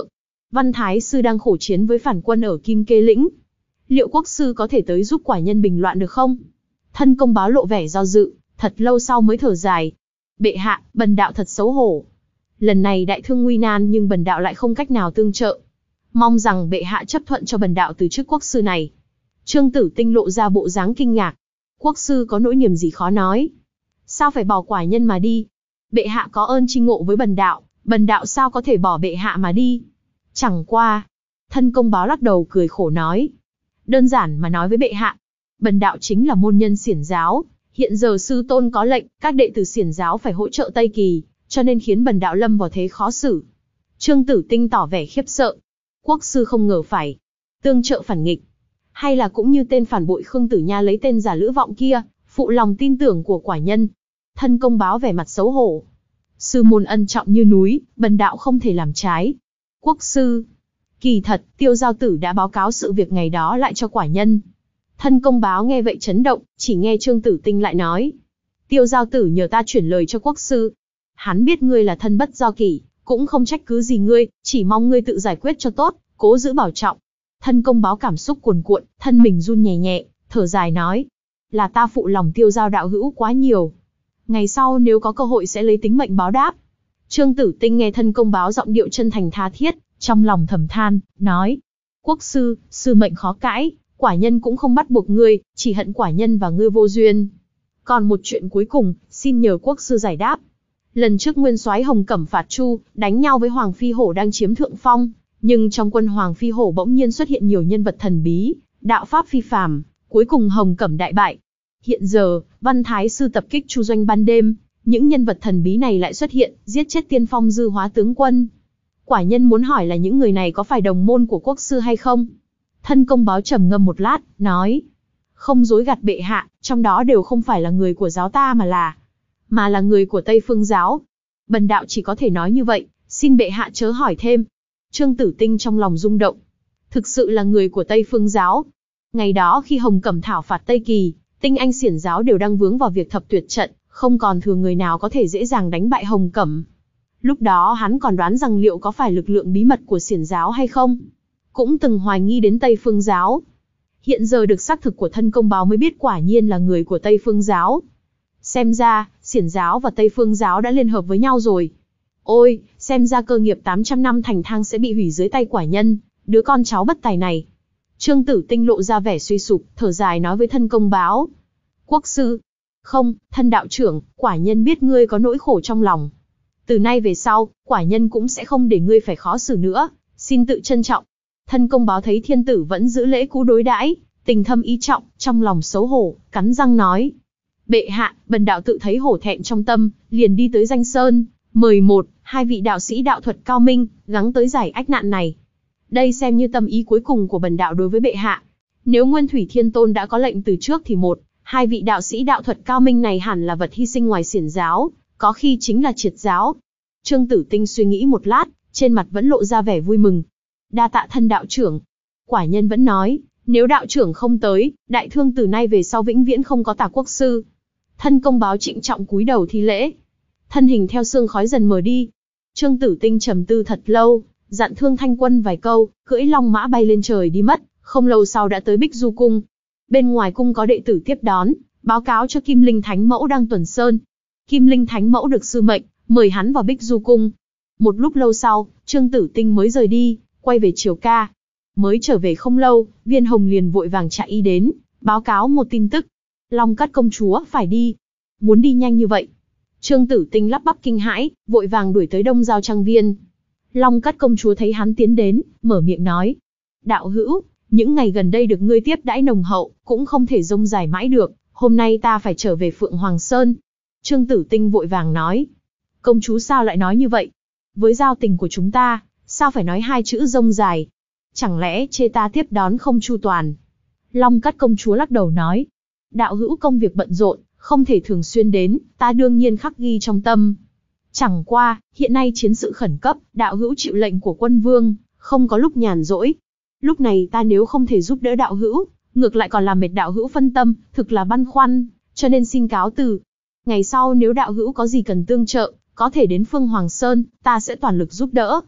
A: Văn Thái Sư đang khổ chiến với phản quân ở Kim Kê Lĩnh. Liệu quốc sư có thể tới giúp quả nhân bình loạn được không? Thân công báo lộ vẻ do dự, thật lâu sau mới thở dài. Bệ hạ, bần đạo thật xấu hổ. Lần này đại thương nguy nan nhưng bần đạo lại không cách nào tương trợ. Mong rằng bệ hạ chấp thuận cho bần đạo từ chức quốc sư này. Trương Tử Tinh lộ ra bộ dáng kinh ngạc. Quốc sư có nỗi niềm gì khó nói? Sao phải bỏ quả nhân mà đi? Bệ hạ có ơn chi ngộ với bần đạo, bần đạo sao có thể bỏ bệ hạ mà đi? Chẳng qua. Thân công báo lắc đầu cười khổ nói. Đơn giản mà nói với bệ hạ, bần đạo chính là môn nhân Xiển giáo, hiện giờ sư tôn có lệnh, các đệ tử Xiển giáo phải hỗ trợ Tây Kỳ, cho nên khiến bần đạo lâm vào thế khó xử. Trương Tử Tinh tỏ vẻ khiếp sợ. Quốc sư không ngờ phải tương trợ phản nghịch, hay là cũng như tên phản bội Khương Tử Nha lấy tên giả Lữ Vọng kia, phụ lòng tin tưởng của quả nhân. Thân công báo vẻ mặt xấu hổ. Sư môn ân trọng như núi, bần đạo không thể làm trái. Quốc sư, kỳ thật, Tiêu Giao Tử đã báo cáo sự việc ngày đó lại cho quả nhân. Thân công báo nghe vậy chấn động, chỉ nghe Trương Tử Tinh lại nói. Tiêu Giao Tử nhờ ta chuyển lời cho quốc sư. Hắn biết ngươi là thân bất do kỷ, cũng không trách cứ gì ngươi, chỉ mong ngươi tự giải quyết cho tốt, cố giữ bảo trọng. Thân công báo cảm xúc cuồn cuộn, thân mình run nhẹ nhẹ, thở dài nói. Là ta phụ lòng Tiêu Giao đạo hữu quá nhiều. Ngày sau nếu có cơ hội sẽ lấy tính mệnh báo đáp. Trương Tử Tinh nghe thân công báo giọng điệu chân thành tha thiết, trong lòng thầm than, nói. Quốc sư, sư mệnh khó cãi, quả nhân cũng không bắt buộc ngươi, chỉ hận quả nhân và ngươi vô duyên. Còn một chuyện cuối cùng, xin nhờ quốc sư giải đáp. Lần trước nguyên soái Hồng Cẩm phạt Chu, đánh nhau với Hoàng Phi Hổ đang chiếm thượng phong, nhưng trong quân Hoàng Phi Hổ bỗng nhiên xuất hiện nhiều nhân vật thần bí, đạo pháp phi phàm, cuối cùng Hồng Cẩm đại bại. Hiện giờ, Văn Thái Sư tập kích Chu doanh ban đêm, những nhân vật thần bí này lại xuất hiện, giết chết tiên phong Dư Hóa tướng quân. Quả nhân muốn hỏi là những người này có phải đồng môn của quốc sư hay không? Thân công báo trầm ngâm một lát, nói. Không dối gạt bệ hạ, trong đó đều không phải là người của giáo ta mà là, mà là người của Tây Phương giáo. Bần đạo chỉ có thể nói như vậy, xin bệ hạ chớ hỏi thêm. Trương Tử Tinh trong lòng rung động. Thực sự là người của Tây Phương giáo. Ngày đó khi Hồng Cẩm thảo phạt Tây Kỳ, tinh anh Xiển giáo đều đang vướng vào việc thập tuyệt trận, không còn thừa người nào có thể dễ dàng đánh bại Hồng Cẩm. Lúc đó hắn còn đoán rằng liệu có phải lực lượng bí mật của Xiển giáo hay không. Cũng từng hoài nghi đến Tây Phương giáo. Hiện giờ được xác thực của thân công báo mới biết quả nhiên là người của Tây Phương giáo. Xem ra, Xiển giáo và Tây Phương giáo đã liên hợp với nhau rồi. Ôi, xem ra cơ nghiệp tám trăm năm thành thang sẽ bị hủy dưới tay quả nhân, đứa con cháu bất tài này. Trương Tử Tinh lộ ra vẻ suy sụp, thở dài nói với thân công báo. Quốc sư, không, thân đạo trưởng, quả nhân biết ngươi có nỗi khổ trong lòng. Từ nay về sau, quả nhân cũng sẽ không để ngươi phải khó xử nữa, xin tự trân trọng. Thân công báo thấy thiên tử vẫn giữ lễ cũ đối đãi, tình thâm ý trọng, trong lòng xấu hổ, cắn răng nói. Bệ hạ, bần đạo tự thấy hổ thẹn trong tâm, liền đi tới Danh Sơn, mời một, hai vị đạo sĩ đạo thuật cao minh, gắng tới giải ách nạn này. Đây xem như tâm ý cuối cùng của bần đạo đối với bệ hạ. Nếu Nguyên Thủy Thiên Tôn đã có lệnh từ trước thì một, hai vị đạo sĩ đạo thuật cao minh này hẳn là vật hy sinh ngoài Xiển giáo, có khi chính là triệt giáo. Trương Tử Tinh suy nghĩ một lát, trên mặt vẫn lộ ra vẻ vui mừng. Đa tạ thân đạo trưởng. Quả nhân vẫn nói, nếu đạo trưởng không tới, đại thương từ nay về sau vĩnh viễn không có Tả quốc sư. Thân công báo trịnh trọng cúi đầu thi lễ. Thân hình theo sương khói dần mờ đi. Trương Tử Tinh trầm tư thật lâu, dặn Thương Thanh Quân vài câu, cưỡi long mã bay lên trời đi mất, không lâu sau đã tới Bích Du cung. Bên ngoài cung có đệ tử tiếp đón, báo cáo cho Kim Linh Thánh Mẫu đang tuần sơn. Kim Linh Thánh Mẫu được sư mệnh, mời hắn vào Bích Du cung. Một lúc lâu sau, Trương Tử Tinh mới rời đi, quay về Triều Ca. Mới trở về không lâu, Viên Hồng liền vội vàng chạy y đến, báo cáo một tin tức. Long Cát công chúa phải đi. Muốn đi nhanh như vậy? Trương Tử Tinh lắp bắp kinh hãi, vội vàng đuổi tới Đông Giao Trang Viên. Long Cát công chúa thấy hắn tiến đến, mở miệng nói. Đạo hữu, những ngày gần đây được ngươi tiếp đãi nồng hậu, cũng không thể rông dài mãi được, hôm nay ta phải trở về Phượng Hoàng Sơn. Trương Tử Tinh vội vàng nói. Công chúa sao lại nói như vậy? Với giao tình của chúng ta, sao phải nói hai chữ rông dài? Chẳng lẽ chê ta tiếp đón không chu toàn? Long Cát công chúa lắc đầu nói. Đạo hữu công việc bận rộn, không thể thường xuyên đến, ta đương nhiên khắc ghi trong tâm. Chẳng qua, hiện nay chiến sự khẩn cấp, đạo hữu chịu lệnh của quân vương, không có lúc nhàn rỗi. Lúc này ta nếu không thể giúp đỡ đạo hữu, ngược lại còn làm mệt đạo hữu phân tâm, thực là băn khoăn, cho nên xin cáo từ. Ngày sau nếu đạo hữu có gì cần tương trợ, có thể đến Phương Hoàng Sơn, ta sẽ toàn lực giúp đỡ.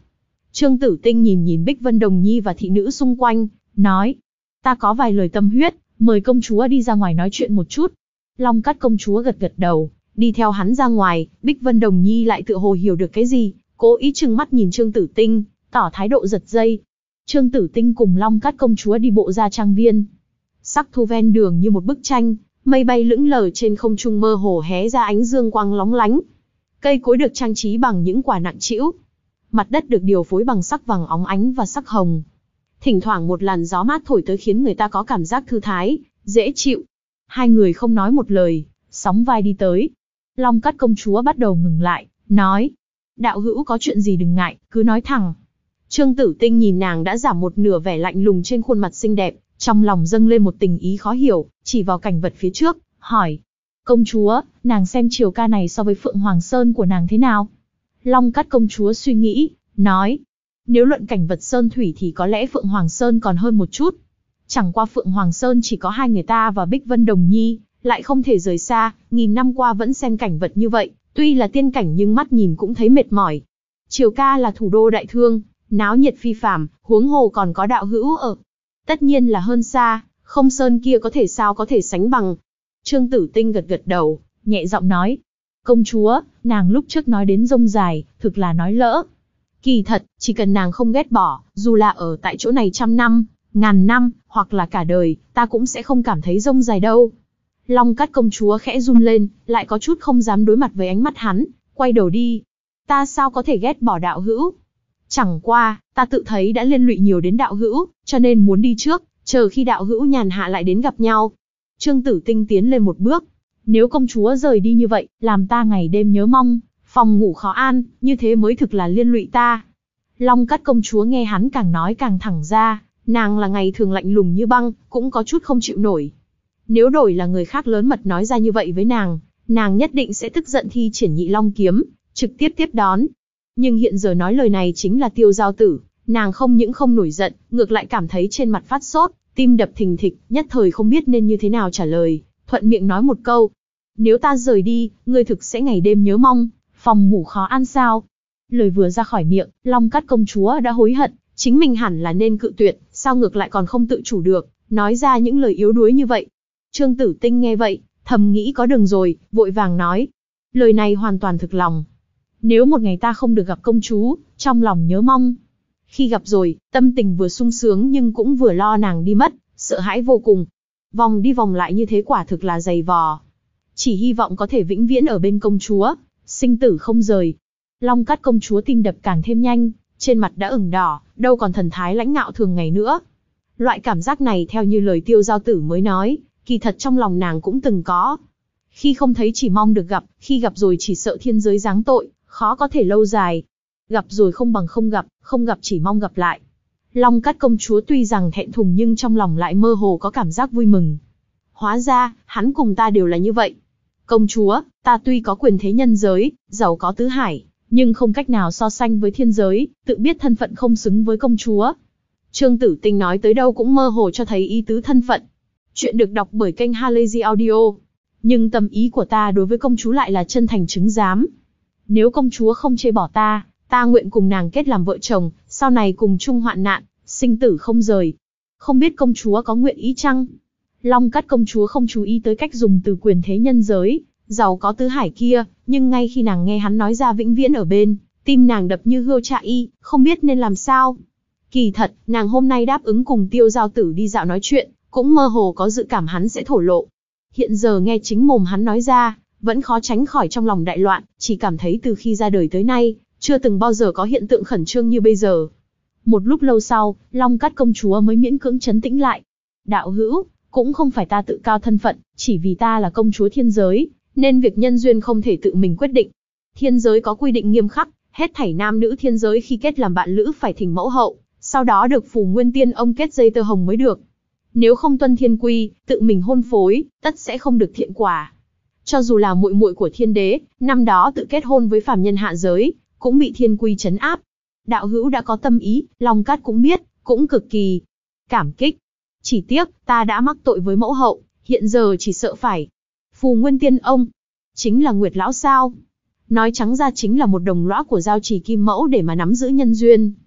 A: Trương Tử Tinh nhìn nhìn Bích Vân Đồng Nhi và thị nữ xung quanh, nói, ta có vài lời tâm huyết, mời công chúa đi ra ngoài nói chuyện một chút. Long Cát công chúa gật gật đầu, đi theo hắn ra ngoài. Bích Vân Đồng Nhi lại tựa hồ hiểu được cái gì, cố ý trừng mắt nhìn Trương Tử Tinh, tỏ thái độ giật dây. Trương Tử Tinh cùng Long Cát công chúa đi bộ ra trang viên. Sắc thu ven đường như một bức tranh, mây bay lững lờ trên không trung mơ hồ hé ra ánh dương quang lóng lánh. Cây cối được trang trí bằng những quả nặng trĩu. Mặt đất được điều phối bằng sắc vàng óng ánh và sắc hồng. Thỉnh thoảng một làn gió mát thổi tới khiến người ta có cảm giác thư thái, dễ chịu. Hai người không nói một lời, sóng vai đi tới. Long Cát công chúa bắt đầu ngừng lại, nói, đạo hữu có chuyện gì đừng ngại, cứ nói thẳng. Trương Tử Tinh nhìn nàng đã giảm một nửa vẻ lạnh lùng trên khuôn mặt xinh đẹp, trong lòng dâng lên một tình ý khó hiểu, chỉ vào cảnh vật phía trước, hỏi, công chúa, nàng xem triều ca này so với Phượng Hoàng Sơn của nàng thế nào? Long Cát công chúa suy nghĩ, nói, nếu luận cảnh vật sơn thủy thì có lẽ Phượng Hoàng Sơn còn hơn một chút. Chẳng qua Phượng Hoàng Sơn chỉ có hai người ta và Bích Vân Đồng Nhi, lại không thể rời xa, nghìn năm qua vẫn xem cảnh vật như vậy, tuy là tiên cảnh nhưng mắt nhìn cũng thấy mệt mỏi. Triều ca là thủ đô đại thương, náo nhiệt phi phàm, huống hồ còn có đạo hữu ở. Tất nhiên là hơn xa, không sơn kia có thể sao có thể sánh bằng. Trương Tử Tinh gật gật đầu, nhẹ giọng nói, công chúa, nàng lúc trước nói đến rông dài, thực là nói lỡ. Kỳ thật, chỉ cần nàng không ghét bỏ, dù là ở tại chỗ này trăm năm, ngàn năm, hoặc là cả đời, ta cũng sẽ không cảm thấy rông dài đâu. Long Cát công chúa khẽ run lên, lại có chút không dám đối mặt với ánh mắt hắn, quay đầu đi. Ta sao có thể ghét bỏ đạo hữu? Chẳng qua, ta tự thấy đã liên lụy nhiều đến đạo hữu, cho nên muốn đi trước, chờ khi đạo hữu nhàn hạ lại đến gặp nhau. Trương Tử Tinh tiến lên một bước. Nếu công chúa rời đi như vậy, làm ta ngày đêm nhớ mong, phòng ngủ khó an, như thế mới thực là liên lụy ta. Long Cát công chúa nghe hắn càng nói càng thẳng ra, nàng là ngày thường lạnh lùng như băng, cũng có chút không chịu nổi. Nếu đổi là người khác lớn mật nói ra như vậy với nàng, nàng nhất định sẽ tức giận thi triển Nhị Long kiếm, trực tiếp tiếp đón. Nhưng hiện giờ nói lời này chính là Tiêu Giao Tử, nàng không những không nổi giận, ngược lại cảm thấy trên mặt phát sốt, tim đập thình thịch, nhất thời không biết nên như thế nào trả lời, thuận miệng nói một câu. Nếu ta rời đi, ngươi thực sẽ ngày đêm nhớ mong, phòng ngủ khó ăn sao? Lời vừa ra khỏi miệng, Long Cát công chúa đã hối hận, chính mình hẳn là nên cự tuyệt, sao ngược lại còn không tự chủ được, nói ra những lời yếu đuối như vậy. Trương Tử Tinh nghe vậy, thầm nghĩ có đường rồi, vội vàng nói. Lời này hoàn toàn thực lòng. Nếu một ngày ta không được gặp công chúa, trong lòng nhớ mong. Khi gặp rồi, tâm tình vừa sung sướng nhưng cũng vừa lo nàng đi mất, sợ hãi vô cùng. Vòng đi vòng lại như thế quả thực là dày vò. Chỉ hy vọng có thể vĩnh viễn ở bên công chúa, sinh tử không rời. Long Cát công chúa tim đập càng thêm nhanh, trên mặt đã ửng đỏ, đâu còn thần thái lãnh ngạo thường ngày nữa. Loại cảm giác này theo như lời Tiêu Giao Tử mới nói, kỳ thật trong lòng nàng cũng từng có. Khi không thấy chỉ mong được gặp, khi gặp rồi chỉ sợ thiên giới giáng tội, khó có thể lâu dài. Gặp rồi không bằng không gặp, không gặp chỉ mong gặp lại. Long Cát công chúa tuy rằng thẹn thùng nhưng trong lòng lại mơ hồ có cảm giác vui mừng. Hóa ra, hắn cùng ta đều là như vậy. Công chúa, ta tuy có quyền thế nhân giới, giàu có tứ hải, nhưng không cách nào so sánh với thiên giới, tự biết thân phận không xứng với công chúa. Trương Tử Tinh nói tới đâu cũng mơ hồ cho thấy ý tứ thân phận. Chuyện được đọc bởi kênh Halazy Audio. Nhưng tâm ý của ta đối với công chúa lại là chân thành chứng giám. Nếu công chúa không chê bỏ ta, ta nguyện cùng nàng kết làm vợ chồng, sau này cùng chung hoạn nạn, sinh tử không rời. Không biết công chúa có nguyện ý chăng? Long Cát công chúa không chú ý tới cách dùng từ quyền thế nhân giới, giàu có tứ hải kia, nhưng ngay khi nàng nghe hắn nói ra vĩnh viễn ở bên, tim nàng đập như hươu trạ y, không biết nên làm sao. Kỳ thật, nàng hôm nay đáp ứng cùng Tiêu Giao Tử đi dạo nói chuyện, cũng mơ hồ có dự cảm hắn sẽ thổ lộ. Hiện giờ nghe chính mồm hắn nói ra, vẫn khó tránh khỏi trong lòng đại loạn, chỉ cảm thấy từ khi ra đời tới nay, chưa từng bao giờ có hiện tượng khẩn trương như bây giờ. Một lúc lâu sau, Long Cát công chúa mới miễn cưỡng trấn tĩnh lại. Đạo hữu, cũng không phải ta tự cao thân phận, chỉ vì ta là công chúa thiên giới, nên việc nhân duyên không thể tự mình quyết định. Thiên giới có quy định nghiêm khắc, hết thảy nam nữ thiên giới khi kết làm bạn lữ phải thỉnh mẫu hậu, sau đó được Phù Nguyên Tiên ông kết dây tơ hồng mới được. Nếu không tuân thiên quy, tự mình hôn phối, tất sẽ không được thiện quả. Cho dù là muội muội của thiên đế, năm đó tự kết hôn với phàm nhân hạ giới, cũng bị thiên quy trấn áp. Đạo hữu đã có tâm ý, Long Cát cũng biết, cũng cực kỳ cảm kích. Chỉ tiếc, ta đã mắc tội với mẫu hậu, hiện giờ chỉ sợ phải. Phù Nguyên Tiên ông, chính là Nguyệt Lão sao? Nói trắng ra chính là một đồng lõa của giao trì kim mẫu để mà nắm giữ nhân duyên.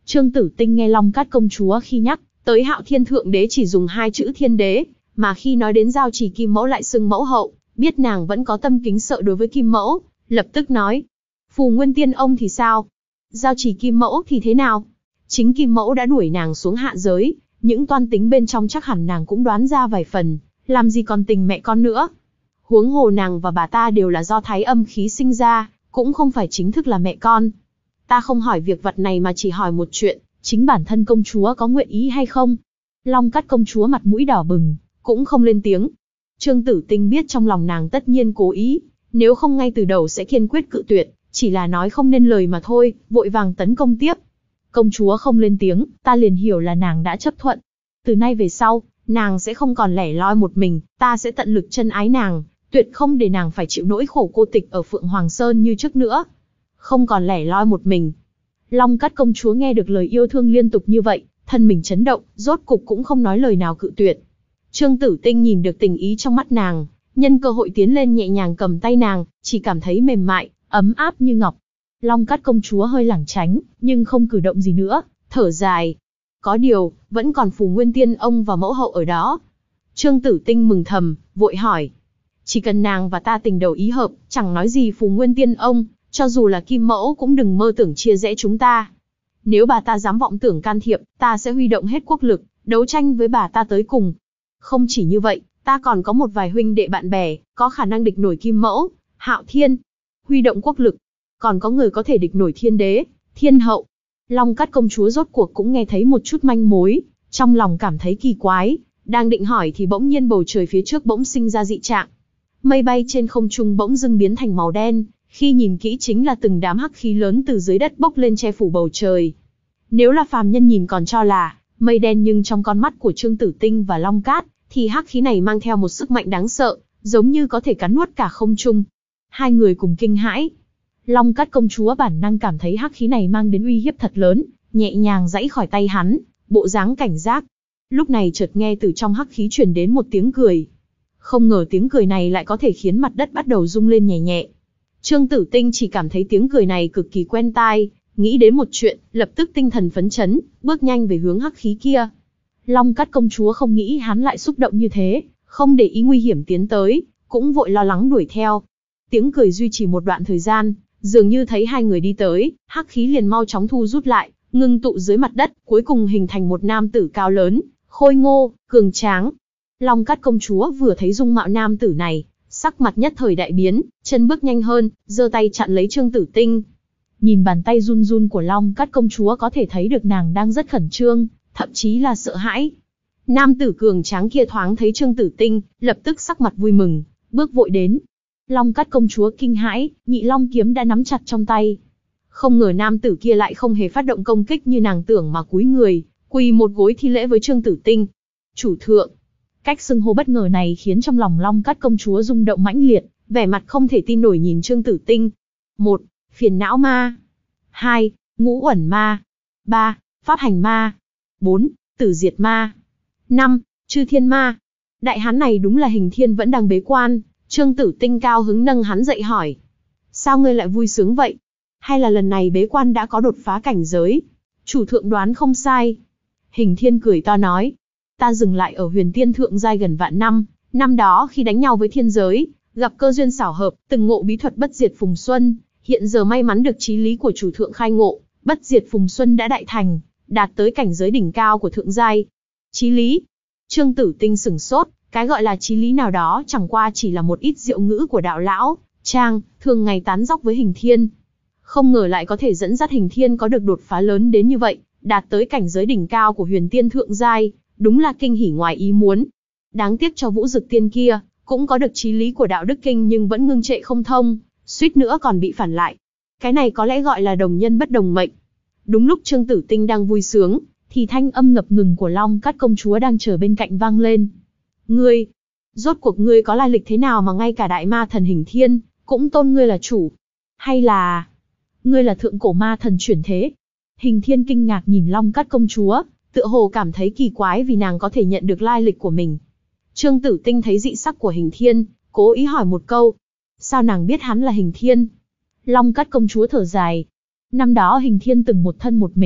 A: Trương Tử Tinh nghe Long Cát công chúa khi nhắc tới Hạo Thiên Thượng Đế chỉ dùng hai chữ thiên đế, mà khi nói đến giao trì Kim Mẫu lại xưng mẫu hậu, biết nàng vẫn có tâm kính sợ đối với Kim Mẫu, lập tức nói. Phù Nguyên Tiên ông thì sao? Giao trì Kim Mẫu thì thế nào? Chính Kim Mẫu đã đuổi nàng xuống hạ giới, những toan tính bên trong chắc hẳn nàng cũng đoán ra vài phần, làm gì còn tình mẹ con nữa. Huống hồ nàng và bà ta đều là do thái âm khí sinh ra, cũng không phải chính thức là mẹ con. Ta không hỏi việc vật này mà chỉ hỏi một chuyện, chính bản thân công chúa có nguyện ý hay không? Long Cát công chúa mặt mũi đỏ bừng, cũng không lên tiếng. Trương Tử Tinh biết trong lòng nàng tất nhiên cố ý, nếu không ngay từ đầu sẽ kiên quyết cự tuyệt, chỉ là nói không nên lời mà thôi, vội vàng tấn công tiếp. Công chúa không lên tiếng, ta liền hiểu là nàng đã chấp thuận. Từ nay về sau, nàng sẽ không còn lẻ loi một mình, ta sẽ tận lực chân ái nàng, tuyệt không để nàng phải chịu nỗi khổ cô tịch ở Phượng Hoàng Sơn như trước nữa. Không còn lẻ loi một mình. Long Cát công chúa nghe được lời yêu thương liên tục như vậy, thân mình chấn động, rốt cục cũng không nói lời nào cự tuyệt. Trương Tử Tinh nhìn được tình ý trong mắt nàng, nhân cơ hội tiến lên nhẹ nhàng cầm tay nàng, chỉ cảm thấy mềm mại, ấm áp như ngọc. Long Cát công chúa hơi lảng tránh, nhưng không cử động gì nữa, thở dài. Có điều, vẫn còn Phù Nguyên Tiên ông và mẫu hậu ở đó. Trương Tử Tinh mừng thầm, vội hỏi. Chỉ cần nàng và ta tình đầu ý hợp, chẳng nói gì Phù Nguyên Tiên ông, cho dù là Kim Mẫu cũng đừng mơ tưởng chia rẽ chúng ta. Nếu bà ta dám vọng tưởng can thiệp, ta sẽ huy động hết quốc lực, đấu tranh với bà ta tới cùng. Không chỉ như vậy, ta còn có một vài huynh đệ bạn bè, có khả năng địch nổi Kim Mẫu, Hạo Thiên. Huy động quốc lực, còn có người có thể địch nổi thiên đế, thiên hậu. Long Cát công chúa rốt cuộc cũng nghe thấy một chút manh mối, trong lòng cảm thấy kỳ quái, đang định hỏi thì bỗng nhiên bầu trời phía trước bỗng sinh ra dị trạng. Mây bay trên không trung bỗng dưng biến thành màu đen, khi nhìn kỹ chính là từng đám hắc khí lớn từ dưới đất bốc lên che phủ bầu trời. Nếu là phàm nhân nhìn còn cho là mây đen, nhưng trong con mắt của Trương Tử Tinh và Long Cát, thì hắc khí này mang theo một sức mạnh đáng sợ, giống như có thể cắn nuốt cả không trung. Hai người cùng kinh hãi. Long Cát công chúa bản năng cảm thấy hắc khí này mang đến uy hiếp thật lớn, nhẹ nhàng giãy khỏi tay hắn, bộ dáng cảnh giác. Lúc này chợt nghe từ trong hắc khí truyền đến một tiếng cười. Không ngờ tiếng cười này lại có thể khiến mặt đất bắt đầu rung lên nhẹ nhẹ. Trương Tử Tinh chỉ cảm thấy tiếng cười này cực kỳ quen tai, nghĩ đến một chuyện, lập tức tinh thần phấn chấn, bước nhanh về hướng hắc khí kia. Long Cát công chúa không nghĩ hắn lại xúc động như thế, không để ý nguy hiểm tiến tới, cũng vội lo lắng đuổi theo. Tiếng cười duy trì một đoạn thời gian, dường như thấy hai người đi tới, hắc khí liền mau chóng thu rút lại, ngưng tụ dưới mặt đất, cuối cùng hình thành một nam tử cao lớn, khôi ngô, cường tráng. Long Cát công chúa vừa thấy dung mạo nam tử này, sắc mặt nhất thời đại biến, chân bước nhanh hơn, giơ tay chặn lấy Trương Tử Tinh. Nhìn bàn tay run run của Long Cát công chúa có thể thấy được nàng đang rất khẩn trương, thậm chí là sợ hãi. Nam tử cường tráng kia thoáng thấy Trương Tử Tinh, lập tức sắc mặt vui mừng, bước vội đến. Long Cát công chúa kinh hãi, Nhị Long kiếm đã nắm chặt trong tay. Không ngờ nam tử kia lại không hề phát động công kích như nàng tưởng mà cúi người, quỳ một gối thi lễ với Trương Tử Tinh. Chủ thượng. Cách xưng hô bất ngờ này khiến trong lòng Long Cát công chúa rung động mãnh liệt, vẻ mặt không thể tin nổi nhìn Trương Tử Tinh. Một, phiền não ma. Hai, ngũ uẩn ma. Ba, pháp hành ma. Bốn, tử diệt ma. Năm, chư thiên ma. Đại hán này đúng là Hình Thiên vẫn đang bế quan. Trương Tử Tinh cao hứng nâng hắn dậy hỏi. Sao ngươi lại vui sướng vậy? Hay là lần này bế quan đã có đột phá cảnh giới? Chủ thượng đoán không sai. Hình Thiên cười to nói. Ta dừng lại ở Huyền Tiên Thượng giai gần vạn năm, năm đó khi đánh nhau với thiên giới, gặp cơ duyên xảo hợp, từng ngộ bí thuật bất diệt phùng xuân, hiện giờ may mắn được chí lý của chủ thượng khai ngộ, bất diệt phùng xuân đã đại thành, đạt tới cảnh giới đỉnh cao của thượng giai. Chí lý? Trương Tử Tinh sửng sốt, cái gọi là chí lý nào đó chẳng qua chỉ là một ít diệu ngữ của đạo lão Trang, thường ngày tán dóc với Hình Thiên. Không ngờ lại có thể dẫn dắt Hình Thiên có được đột phá lớn đến như vậy, đạt tới cảnh giới đỉnh cao của Huyền Tiên Thượng giai. Đúng là kinh hỉ ngoài ý muốn. Đáng tiếc cho Vũ Dực Tiên kia, cũng có được chí lý của đạo đức kinh nhưng vẫn ngưng trệ không thông, suýt nữa còn bị phản lại. Cái này có lẽ gọi là đồng nhân bất đồng mệnh. Đúng lúc Trương Tử Tinh đang vui sướng, thì thanh âm ngập ngừng của Long Cát công chúa đang chờ bên cạnh vang lên. Ngươi, rốt cuộc ngươi có lai lịch thế nào mà ngay cả đại ma thần Hình Thiên, cũng tôn ngươi là chủ? Hay là, ngươi là thượng cổ ma thần chuyển thế? Hình Thiên kinh ngạc nhìn Long Cát công chúa, tựa hồ cảm thấy kỳ quái vì nàng có thể nhận được lai lịch của mình. Trương Tử Tinh thấy dị sắc của Hình Thiên, cố ý hỏi một câu. Sao nàng biết hắn là Hình Thiên? Long Cát công chúa thở dài. Năm đó Hình Thiên từng một thân một mình,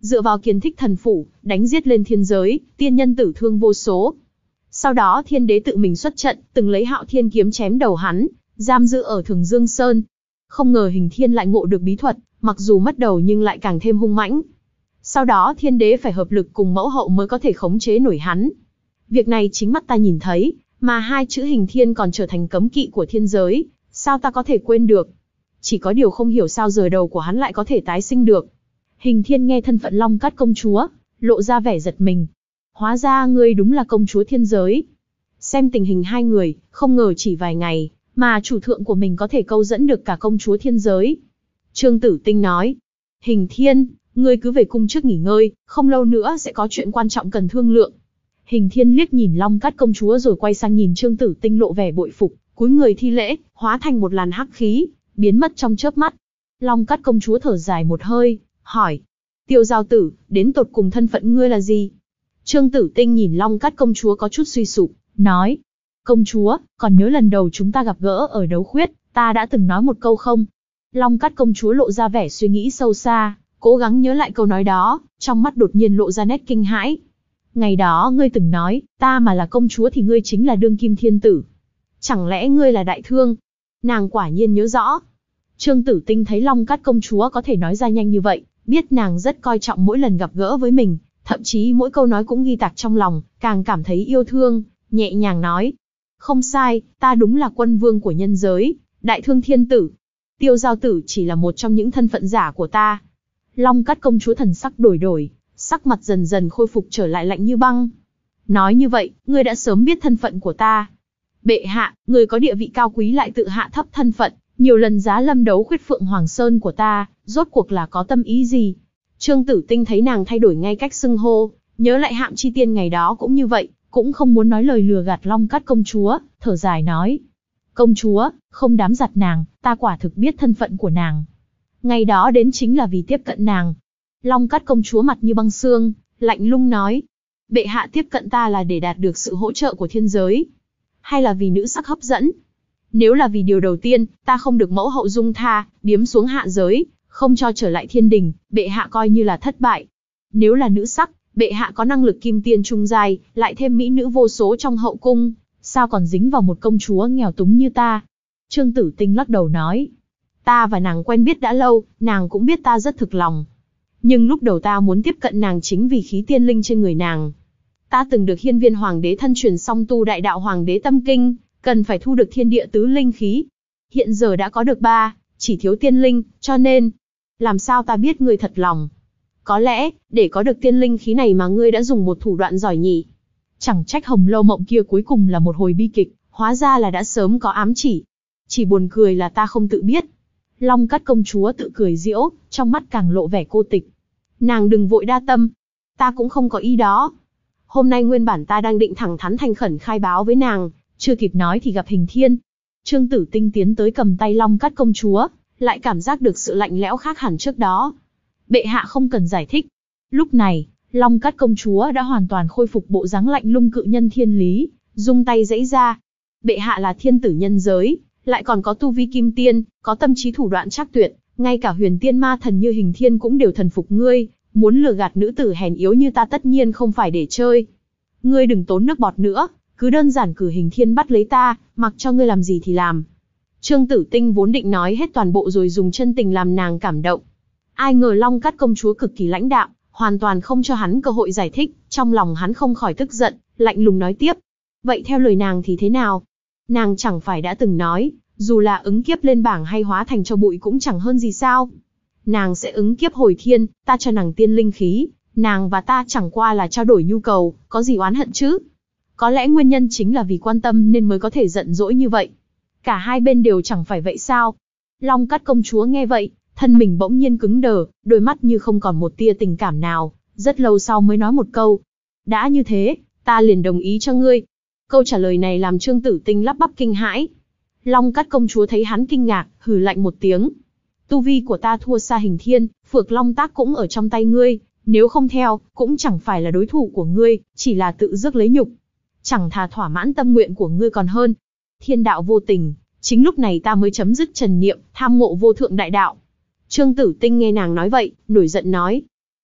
A: dựa vào kiến thích thần phủ, đánh giết lên thiên giới, tiên nhân tử thương vô số. Sau đó thiên đế tự mình xuất trận, từng lấy hạo thiên kiếm chém đầu hắn, giam giữ ở Thường Dương Sơn. Không ngờ Hình Thiên lại ngộ được bí thuật, mặc dù mất đầu nhưng lại càng thêm hung mãnh. Sau đó thiên đế phải hợp lực cùng mẫu hậu mới có thể khống chế nổi hắn. Việc này chính mắt ta nhìn thấy, mà hai chữ Hình Thiên còn trở thành cấm kỵ của thiên giới, sao ta có thể quên được? Chỉ có điều không hiểu sao giờ đầu của hắn lại có thể tái sinh được. Hình Thiên nghe thân phận Long Cát công chúa, lộ ra vẻ giật mình. Hóa ra ngươi đúng là công chúa thiên giới. Xem tình hình hai người, không ngờ chỉ vài ngày, mà chủ thượng của mình có thể câu dẫn được cả công chúa thiên giới. Trương Tử Tinh nói, Hình Thiên, ngươi cứ về cung trước nghỉ ngơi, không lâu nữa sẽ có chuyện quan trọng cần thương lượng. Hình Thiên liếc nhìn Long Cát công chúa rồi quay sang nhìn Trương Tử Tinh lộ vẻ bội phục, cúi người thi lễ, hóa thành một làn hắc khí, biến mất trong chớp mắt. Long Cát công chúa thở dài một hơi, hỏi, Tiêu Giao Tử, đến tột cùng thân phận ngươi là gì? Trương Tử Tinh nhìn Long Cát công chúa có chút suy sụp, nói, công chúa, còn nhớ lần đầu chúng ta gặp gỡ ở đấu khuyết, ta đã từng nói một câu không? Long Cát công chúa lộ ra vẻ suy nghĩ sâu xa, cố gắng nhớ lại câu nói đó, trong mắt đột nhiên lộ ra nét kinh hãi. Ngày đó ngươi từng nói, ta mà là công chúa thì ngươi chính là đương kim thiên tử. Chẳng lẽ ngươi là đại thương? Nàng quả nhiên nhớ rõ. Trương Tử Tinh thấy Long Cát công chúa có thể nói ra nhanh như vậy, biết nàng rất coi trọng mỗi lần gặp gỡ với mình, thậm chí mỗi câu nói cũng ghi tạc trong lòng, càng cảm thấy yêu thương, nhẹ nhàng nói. Không sai, ta đúng là quân vương của nhân giới, đại thương thiên tử. Tiêu Giao Tử chỉ là một trong những thân phận giả của ta. Long Cát công chúa thần sắc đổi đổi, sắc mặt dần dần khôi phục trở lại lạnh như băng. Nói như vậy, ngươi đã sớm biết thân phận của ta. Bệ hạ, người có địa vị cao quý lại tự hạ thấp thân phận, nhiều lần giá lâm đấu khuyết Phượng Hoàng Sơn của ta, rốt cuộc là có tâm ý gì? Trương Tử Tinh thấy nàng thay đổi ngay cách xưng hô, nhớ lại Hạm Chi Tiên ngày đó cũng như vậy, cũng không muốn nói lời lừa gạt Long Cát công chúa, thở dài nói. Công chúa, không dám giặt nàng, ta quả thực biết thân phận của nàng. Ngày đó đến chính là vì tiếp cận nàng. Long Cát công chúa mặt như băng xương, lạnh lùng nói. Bệ hạ tiếp cận ta là để đạt được sự hỗ trợ của thiên giới, hay là vì nữ sắc hấp dẫn? Nếu là vì điều đầu tiên, ta không được mẫu hậu dung tha, biếm xuống hạ giới, không cho trở lại thiên đình, bệ hạ coi như là thất bại. Nếu là nữ sắc, bệ hạ có năng lực kim tiên trung giai, lại thêm mỹ nữ vô số trong hậu cung, sao còn dính vào một công chúa nghèo túng như ta? Trương Tử Tinh lắc đầu nói, ta và nàng quen biết đã lâu, nàng cũng biết ta rất thực lòng. Nhưng lúc đầu ta muốn tiếp cận nàng chính vì khí tiên linh trên người nàng. Ta từng được Hiên Viên Hoàng đế thân truyền song tu đại đạo Hoàng đế tâm kinh, cần phải thu được thiên địa tứ linh khí. Hiện giờ đã có được ba, chỉ thiếu tiên linh, cho nên, làm sao ta biết ngươi thật lòng? Có lẽ, để có được tiên linh khí này mà ngươi đã dùng một thủ đoạn giỏi nhỉ? Chẳng trách Hồng Lâu Mộng kia cuối cùng là một hồi bi kịch, hóa ra là đã sớm có ám chỉ. Chỉ buồn cười là ta không tự biết. Long Cát công chúa tự cười giễu, trong mắt càng lộ vẻ cô tịch. Nàng đừng vội đa tâm, ta cũng không có ý đó. Hôm nay nguyên bản ta đang định thẳng thắn thành khẩn khai báo với nàng, chưa kịp nói thì gặp Hình Thiên. Trương Tử Tinh tiến tới cầm tay Long Cát công chúa, lại cảm giác được sự lạnh lẽo khác hẳn trước đó. Bệ hạ không cần giải thích. Lúc này, Long Cát công chúa đã hoàn toàn khôi phục bộ dáng lạnh lùng cự nhân thiên lý, dung tay giãy ra. Bệ hạ là thiên tử nhân giới, lại còn có tu vi kim tiên, có tâm trí thủ đoạn trác tuyệt, ngay cả huyền tiên ma thần như Hình Thiên cũng đều thần phục ngươi, muốn lừa gạt nữ tử hèn yếu như ta tất nhiên không phải để chơi. Ngươi đừng tốn nước bọt nữa, cứ đơn giản cử Hình Thiên bắt lấy ta, mặc cho ngươi làm gì thì làm. Trương Tử Tinh vốn định nói hết toàn bộ rồi dùng chân tình làm nàng cảm động. Ai ngờ Long Cát công chúa cực kỳ lãnh đạm, hoàn toàn không cho hắn cơ hội giải thích, trong lòng hắn không khỏi tức giận, lạnh lùng nói tiếp. Vậy theo lời nàng thì thế nào? Nàng chẳng phải đã từng nói, dù là ứng kiếp lên bảng hay hóa thành cho bụi cũng chẳng hơn gì sao? Nàng sẽ ứng kiếp hồi thiên, ta cho nàng tiên linh khí, nàng và ta chẳng qua là trao đổi nhu cầu, có gì oán hận chứ? Có lẽ nguyên nhân chính là vì quan tâm nên mới có thể giận dỗi như vậy. Cả hai bên đều chẳng phải vậy sao? Long Cát công chúa nghe vậy, thân mình bỗng nhiên cứng đờ, đôi mắt như không còn một tia tình cảm nào, rất lâu sau mới nói một câu. Đã như thế, ta liền đồng ý cho ngươi. Câu trả lời này làm Trương Tử Tinh lắp bắp kinh hãi. Long Cát công chúa thấy hắn kinh ngạc, hừ lạnh một tiếng. Tu vi của ta thua xa Hình Thiên, Phược Long Tác cũng ở trong tay ngươi, nếu không theo, cũng chẳng phải là đối thủ của ngươi, chỉ là tự rước lấy nhục. Chẳng thà thỏa mãn tâm nguyện của ngươi còn hơn. Thiên đạo vô tình, chính lúc này ta mới chấm dứt trần niệm, tham ngộ vô thượng đại đạo. Trương Tử Tinh nghe nàng nói vậy, nổi giận nói.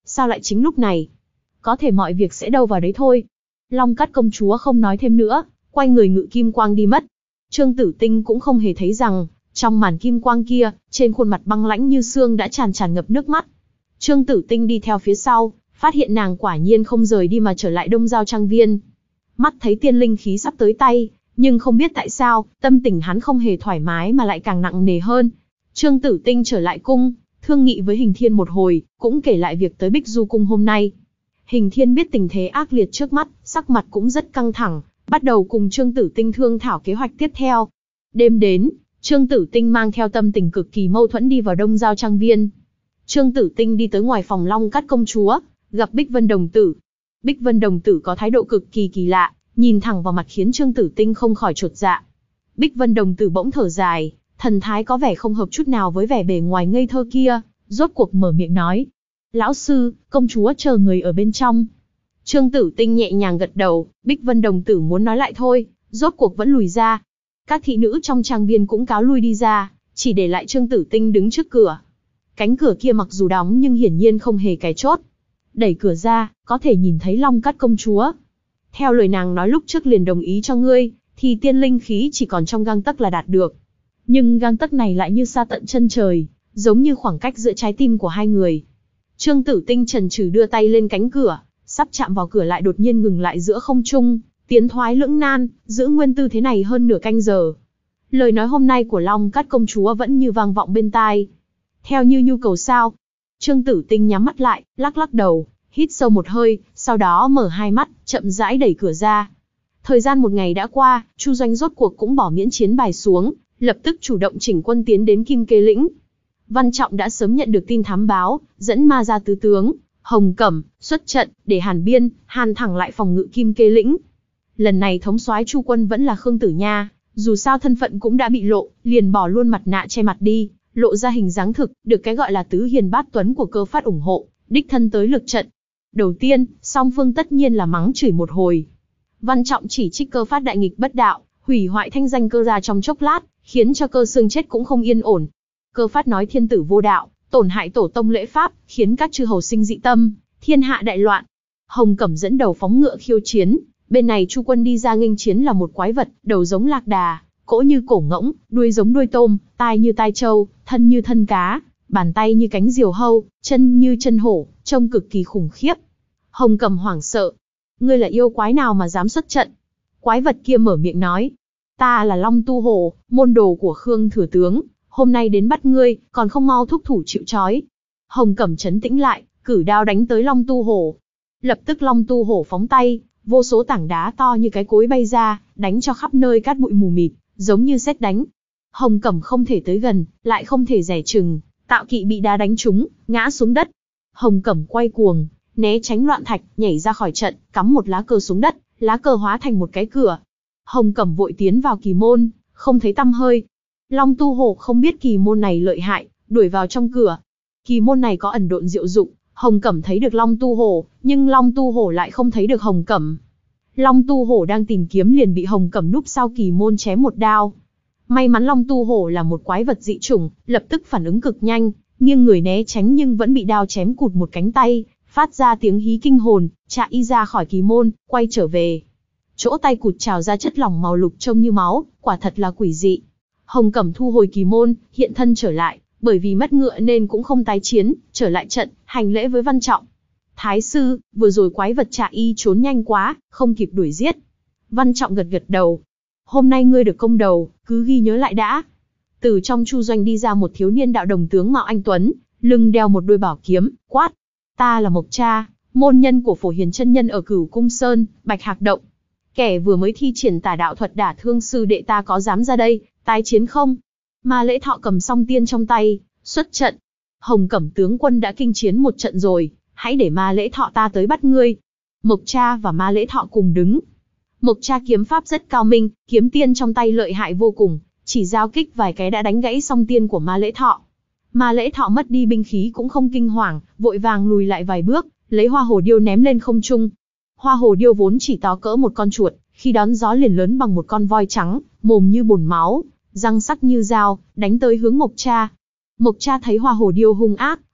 A: Sao lại chính lúc này? Có thể mọi việc sẽ đâu vào đấy thôi. Long Cát công chúa không nói thêm nữa, quay người ngự kim quang đi mất. Trương Tử Tinh cũng không hề thấy rằng, trong màn kim quang kia, trên khuôn mặt băng lãnh như xương đã tràn tràn ngập nước mắt. Trương Tử Tinh đi theo phía sau, phát hiện nàng quả nhiên không rời đi mà trở lại Đông Giao Trang Viên. Mắt thấy tiên linh khí sắp tới tay, nhưng không biết tại sao, tâm tình hắn không hề thoải mái mà lại càng nặng nề hơn. Trương Tử Tinh trở lại cung, thương nghị với Hình Thiên một hồi, cũng kể lại việc tới Bích Du cung hôm nay. Hình Thiên biết tình thế ác liệt trước mắt, sắc mặt cũng rất căng thẳng, bắt đầu cùng Trương Tử Tinh thương thảo kế hoạch tiếp theo. Đêm đến, Trương Tử Tinh mang theo tâm tình cực kỳ mâu thuẫn đi vào Đông Giao Trang Viên. Trương Tử Tinh đi tới ngoài phòng Long Cát công chúa, gặp Bích Vân đồng tử. Bích Vân đồng tử có thái độ cực kỳ kỳ lạ, nhìn thẳng vào mặt khiến Trương Tử Tinh không khỏi chột dạ. Bích Vân đồng tử bỗng thở dài, thần thái có vẻ không hợp chút nào với vẻ bề ngoài ngây thơ kia, rốt cuộc mở miệng nói: "Lão sư, công chúa chờ người ở bên trong." Trương Tử Tinh nhẹ nhàng gật đầu, Bích Vân đồng tử muốn nói lại thôi, rốt cuộc vẫn lùi ra. Các thị nữ trong trang viên cũng cáo lui đi ra, chỉ để lại Trương Tử Tinh đứng trước cửa. Cánh cửa kia mặc dù đóng nhưng hiển nhiên không hề cài chốt. Đẩy cửa ra, có thể nhìn thấy Long Cát công chúa. Theo lời nàng nói lúc trước liền đồng ý cho ngươi, thì tiên linh khí chỉ còn trong gang tấc là đạt được. Nhưng gang tấc này lại như xa tận chân trời, giống như khoảng cách giữa trái tim của hai người. Trương Tử Tinh chần chừ đưa tay lên cánh cửa, sắp chạm vào cửa lại đột nhiên ngừng lại giữa không trung, tiến thoái lưỡng nan, giữ nguyên tư thế này hơn nửa canh giờ. Lời nói hôm nay của Long Cát công chúa vẫn như vang vọng bên tai. Theo như nhu cầu sao? Trương Tử Tinh nhắm mắt lại, lắc lắc đầu, hít sâu một hơi, sau đó mở hai mắt, chậm rãi đẩy cửa ra. Thời gian một ngày đã qua, Chu Doanh rốt cuộc cũng bỏ miễn chiến bài xuống, lập tức chủ động chỉnh quân tiến đến Kim Kê Lĩnh. Văn Trọng đã sớm nhận được tin thám báo, dẫn ma ra tứ tướng, Hồng Cẩm, xuất trận, để Hàn Biên, Hàn thẳng lại phòng ngự Kim Kê Lĩnh. Lần này thống soái Chu quân vẫn là Khương Tử Nha, dù sao thân phận cũng đã bị lộ, liền bỏ luôn mặt nạ che mặt đi, lộ ra hình dáng thực, được cái gọi là tứ hiền bát tuấn của Cơ Phát ủng hộ, đích thân tới lực trận. Đầu tiên, song phương tất nhiên là mắng chửi một hồi. Văn Trọng chỉ trích Cơ Phát đại nghịch bất đạo, hủy hoại thanh danh Cơ gia trong chốc lát, khiến cho Cơ Xương chết cũng không yên ổn. Cơ Phát nói thiên tử vô đạo, tổn hại tổ tông lễ pháp, khiến các chư hầu sinh dị tâm, thiên hạ đại loạn. Hồng Cẩm dẫn đầu phóng ngựa khiêu chiến, bên này Chu quân đi ra nghênh chiến là một quái vật, đầu giống lạc đà, cỗ như cổ ngỗng, đuôi giống đuôi tôm, tai như tai trâu, thân như thân cá, bàn tay như cánh diều hâu, chân như chân hổ, trông cực kỳ khủng khiếp. Hồng Cẩm hoảng sợ: "Ngươi là yêu quái nào mà dám xuất trận?" Quái vật kia mở miệng nói: "Ta là Long Tu Hổ, môn đồ của Khương thừa tướng, hôm nay đến bắt ngươi, còn không mau thúc thủ chịu trói." Hồng Cẩm trấn tĩnh lại, cử đao đánh tới Long Tu Hổ. Lập tức Long Tu Hổ phóng tay, vô số tảng đá to như cái cối bay ra, đánh cho khắp nơi cát bụi mù mịt, giống như sét đánh. Hồng Cẩm không thể tới gần, lại không thể dè chừng, Tạo Kỵ bị đá đánh trúng, ngã xuống đất. Hồng Cẩm quay cuồng, né tránh loạn thạch, nhảy ra khỏi trận, cắm một lá cờ xuống đất, lá cờ hóa thành một cái cửa. Hồng Cẩm vội tiến vào kỳ môn, không thấy tăm hơi. Long Tu Hổ không biết kỳ môn này lợi hại, đuổi vào trong cửa. Kỳ môn này có ẩn độn diệu dụng, Hồng Cẩm thấy được Long Tu Hổ, nhưng Long Tu Hổ lại không thấy được Hồng Cẩm. Long Tu Hổ đang tìm kiếm liền bị Hồng Cẩm núp sau kỳ môn chém một đao. May mắn Long Tu Hổ là một quái vật dị chủng, lập tức phản ứng cực nhanh, nghiêng người né tránh nhưng vẫn bị đao chém cụt một cánh tay, phát ra tiếng hí kinh hồn, chạy ra khỏi kỳ môn, quay trở về. Chỗ tay cụt trào ra chất lỏng màu lục trông như máu, quả thật là quỷ dị. Hồng Cẩm thu hồi kỳ môn, hiện thân trở lại, bởi vì mất ngựa nên cũng không tái chiến, trở lại trận, hành lễ với Văn Trọng. Thái sư, vừa rồi quái vật Trạ Y trốn nhanh quá, không kịp đuổi giết. Văn Trọng gật gật đầu. Hôm nay ngươi được công đầu, cứ ghi nhớ lại đã. Từ trong Chu Doanh đi ra một thiếu niên đạo đồng tướng mạo anh tuấn, lưng đeo một đôi bảo kiếm, quát: "Ta là Mộc Cha, môn nhân của Phổ Hiền chân nhân ở Cửu Cung Sơn, Bạch Hạc Động. Kẻ vừa mới thi triển tà đạo thuật đả thương sư đệ ta có dám ra đây, tái chiến không?" Ma Lễ Thọ cầm song tiên trong tay, xuất trận. Hồng Cẩm tướng quân đã kinh chiến một trận rồi, hãy để Ma Lễ Thọ ta tới bắt ngươi. Mộc Cha và Ma Lễ Thọ cùng đứng. Mộc Cha kiếm pháp rất cao minh, kiếm tiên trong tay lợi hại vô cùng, chỉ giao kích vài cái đã đánh gãy song tiên của Ma Lễ Thọ. Ma Lễ Thọ mất đi binh khí cũng không kinh hoàng, vội vàng lùi lại vài bước, lấy hoa hồ điêu ném lên không trung. Hoa hồ điêu vốn chỉ to cỡ một con chuột, khi đón gió liền lớn bằng một con voi trắng, mồm như bồn máu, răng sắc như dao, đánh tới hướng Mộc Cha. Mộc Cha thấy hoa hồ điêu hung ác,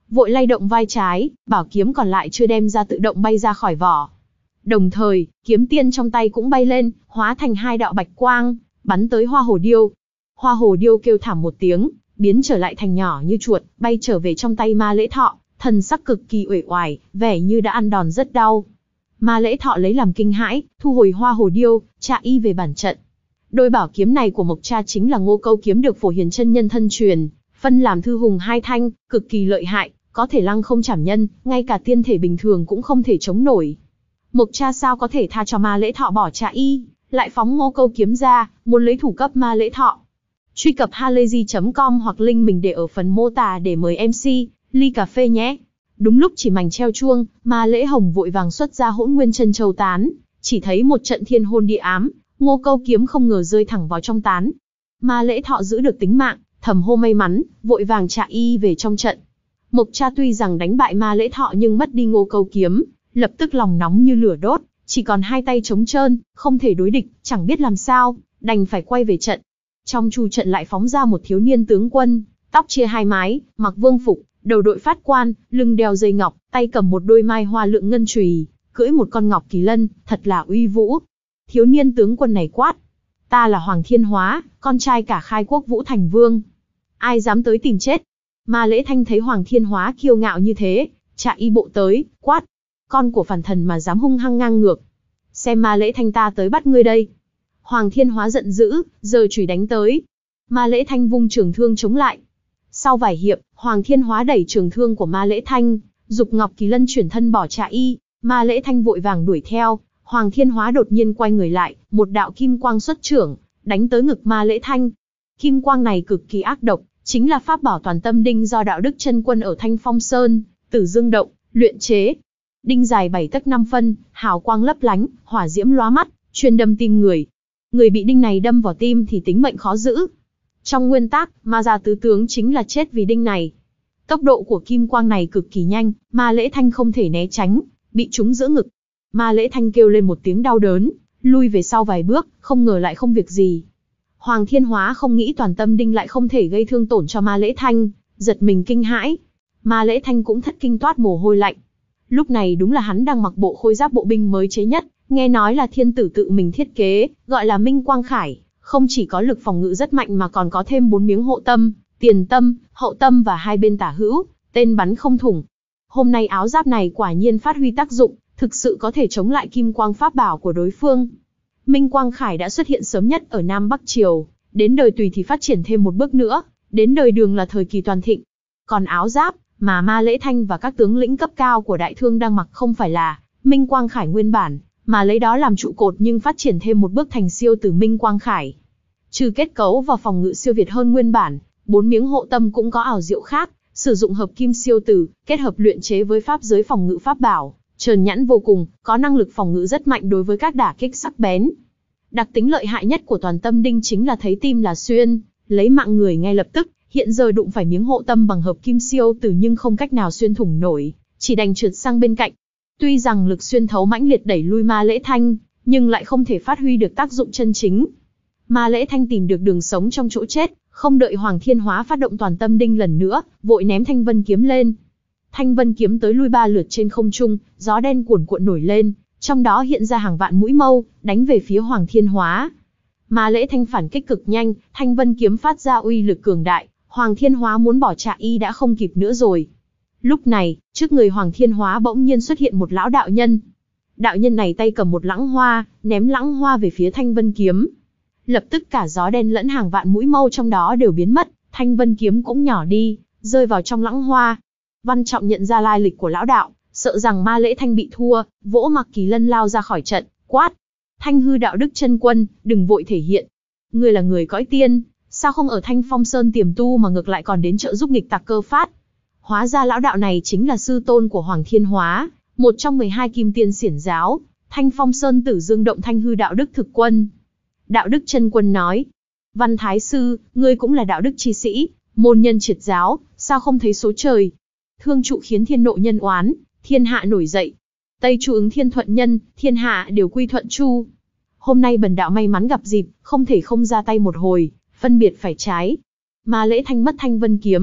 A: vội lay động vai trái, bảo kiếm còn lại chưa đem ra tự động bay ra khỏi vỏ. Đồng thời, kiếm tiên trong tay cũng bay lên, hóa thành hai đạo bạch quang, bắn tới hoa hồ điêu. Hoa hồ điêu kêu thảm một tiếng, biến trở lại thành nhỏ như chuột, bay trở về trong tay Ma Lễ Thọ, thần sắc cực kỳ uể oải, vẻ như đã ăn đòn rất đau. Ma Lễ Thọ lấy làm kinh hãi, thu hồi hoa hồ điêu, trả y về bản trận. Đôi bảo kiếm này của Mộc Cha chính là Ngô Câu kiếm được Phổ Hiền chân nhân thân truyền, phân làm thư hùng hai thanh, cực kỳ lợi hại, có thể lăng không chảm nhân, ngay cả tiên thể bình thường cũng không thể chống nổi. Mộc Cha sao có thể tha cho Ma Lễ Thọ bỏ trả y, lại phóng Ngô Câu kiếm ra, muốn lấy thủ cấp Ma Lễ Thọ. Truy cập halayzi chấm com hoặc link mình để ở phần mô tả để mời em xê, ly cà phê nhé. Đúng lúc chỉ mảnh treo chuông, Ma Lễ Hồng vội vàng xuất ra Hỗn Nguyên Chân Châu tán, chỉ thấy một trận thiên hôn địa ám, Ngô Câu kiếm không ngờ rơi thẳng vào trong tán. Ma Lễ Thọ giữ được tính mạng, thầm hô may mắn, vội vàng trả y về trong trận. Mộc Cha tuy rằng đánh bại Ma Lễ Thọ nhưng mất đi Ngô Câu kiếm, lập tức lòng nóng như lửa đốt, chỉ còn hai tay trống trơn, không thể đối địch, chẳng biết làm sao, đành phải quay về trận. Trong chu trận lại phóng ra một thiếu niên tướng quân, tóc chia hai mái, mặc vương phục, đầu đội phát quan, lưng đeo dây ngọc, tay cầm một đôi mai hoa lượng ngân chùy, cưỡi một con ngọc kỳ lân, thật là uy vũ. Thiếu niên tướng quân này quát: "Ta là Hoàng Thiên Hóa, con trai cả khai quốc Vũ Thành Vương. Ai dám tới tìm chết?" Ma Lễ Thanh thấy Hoàng Thiên Hóa kiêu ngạo như thế, chạy y bộ tới, quát: "Con của phản thần mà dám hung hăng ngang ngược. Xem Ma Lễ Thanh ta tới bắt ngươi đây." Hoàng Thiên Hóa giận dữ, giơ chùy đánh tới. Ma Lễ Thanh vung trường thương chống lại. Sau vài hiệp, Hoàng Thiên Hóa đẩy trường thương của Ma Lễ Thanh, dục Ngọc Kỳ Lân chuyển thân bỏ chạy y. Ma Lễ Thanh vội vàng đuổi theo. Hoàng Thiên Hóa đột nhiên quay người lại, một đạo kim quang xuất chưởng, đánh tới ngực Ma Lễ Thanh. Kim quang này cực kỳ ác độc, chính là pháp bảo Toàn Tâm Đinh do Đạo Đức Chân Quân ở Thanh Phong Sơn, Tử Dương Động, luyện chế. Đinh dài bảy tấc năm phân, hào quang lấp lánh, hỏa diễm lóa mắt, chuyên đâm tim người. Người bị đinh này đâm vào tim thì tính mệnh khó giữ. Trong nguyên tắc, Ma Gia tứ tướng chính là chết vì đinh này. Tốc độ của kim quang này cực kỳ nhanh, Ma Lễ Thanh không thể né tránh, bị trúng giữa ngực. Ma Lễ Thanh kêu lên một tiếng đau đớn, lui về sau vài bước, không ngờ lại không việc gì. Hoàng Thiên Hóa không nghĩ Toàn Tâm Đinh lại không thể gây thương tổn cho Ma Lễ Thanh, giật mình kinh hãi. Ma Lễ Thanh cũng thất kinh toát mồ hôi lạnh. Lúc này đúng là hắn đang mặc bộ khôi giáp bộ binh mới chế nhất, nghe nói là thiên tử tự mình thiết kế, gọi là Minh Quang Khải, không chỉ có lực phòng ngự rất mạnh mà còn có thêm bốn miếng hộ tâm, tiền tâm, hậu tâm và hai bên tả hữu, tên bắn không thủng. Hôm nay áo giáp này quả nhiên phát huy tác dụng, thực sự có thể chống lại kim quang pháp bảo của đối phương. Minh Quang Khải đã xuất hiện sớm nhất ở Nam Bắc Triều, đến đời Tùy thì phát triển thêm một bước nữa, đến đời Đường là thời kỳ toàn thịnh. Còn áo giáp mà Ma Lễ Thanh và các tướng lĩnh cấp cao của Đại Thương đang mặc không phải là Minh Quang Khải nguyên bản, mà lấy đó làm trụ cột nhưng phát triển thêm một bước thành siêu tử Minh Quang Khải. Trừ kết cấu và phòng ngự siêu việt hơn nguyên bản, bốn miếng hộ tâm cũng có ảo diệu khác, sử dụng hợp kim siêu tử, kết hợp luyện chế với pháp giới phòng ngự pháp bảo, trơn nhẵn vô cùng, có năng lực phòng ngự rất mạnh đối với các đả kích sắc bén. Đặc tính lợi hại nhất của Toàn Tâm Đinh chính là thấy tim là xuyên, lấy mạng người ngay lập tức. Hiện giờ đụng phải miếng hộ tâm bằng hợp kim siêu tử nhưng không cách nào xuyên thủng nổi, chỉ đành trượt sang bên cạnh. Tuy rằng lực xuyên thấu mãnh liệt đẩy lui Ma Lễ Thanh, nhưng lại không thể phát huy được tác dụng chân chính. Ma Lễ Thanh tìm được đường sống trong chỗ chết, không đợi Hoàng Thiên Hóa phát động Toàn Tâm Đinh lần nữa, vội ném Thanh Vân kiếm lên. Thanh Vân kiếm tới lui ba lượt trên không trung, gió đen cuồn cuộn nổi lên, trong đó hiện ra hàng vạn mũi mâu, đánh về phía Hoàng Thiên Hóa. Ma Lễ Thanh phản kích cực nhanh, Thanh Vân kiếm phát ra uy lực cường đại, Hoàng Thiên Hóa muốn bỏ chạy y đã không kịp nữa rồi. Lúc này, trước người Hoàng Thiên Hóa bỗng nhiên xuất hiện một lão đạo nhân. Đạo nhân này tay cầm một lãng hoa, ném lãng hoa về phía Thanh Vân kiếm. Lập tức cả gió đen lẫn hàng vạn mũi mâu trong đó đều biến mất, Thanh Vân kiếm cũng nhỏ đi, rơi vào trong lãng hoa. Văn Trọng nhận ra lai lịch của lão đạo, sợ rằng Ma Lễ Thanh bị thua, vỗ Mặc Kỳ Lân lao ra khỏi trận, quát: "Thanh hư Đạo Đức Chân Quân, đừng vội thể hiện. Ngươi là người cõi tiên, sao không ở Thanh Phong Sơn tiềm tu mà ngược lại còn đến trợ giúp nghịch tặc Cơ Phát?" Hóa ra lão đạo này chính là sư tôn của Hoàng Thiên Hóa, một trong mười hai kim tiên xiển giáo, Thanh Phong Sơn Tử Dương Động Thanh hư Đạo Đức Thực Quân. Đạo Đức Chân Quân nói: "Văn Thái Sư, ngươi cũng là đạo đức chi sĩ, môn nhân triệt giáo, sao không thấy số trời? Thương trụ khiến thiên nộ nhân oán, thiên hạ nổi dậy. Tây chu ứng thiên thuận nhân, thiên hạ đều quy thuận chu. Hôm nay bần đạo may mắn gặp dịp, không thể không ra tay một hồi, phân biệt phải trái." Ma Lễ Thanh mất Thanh Vân kiếm,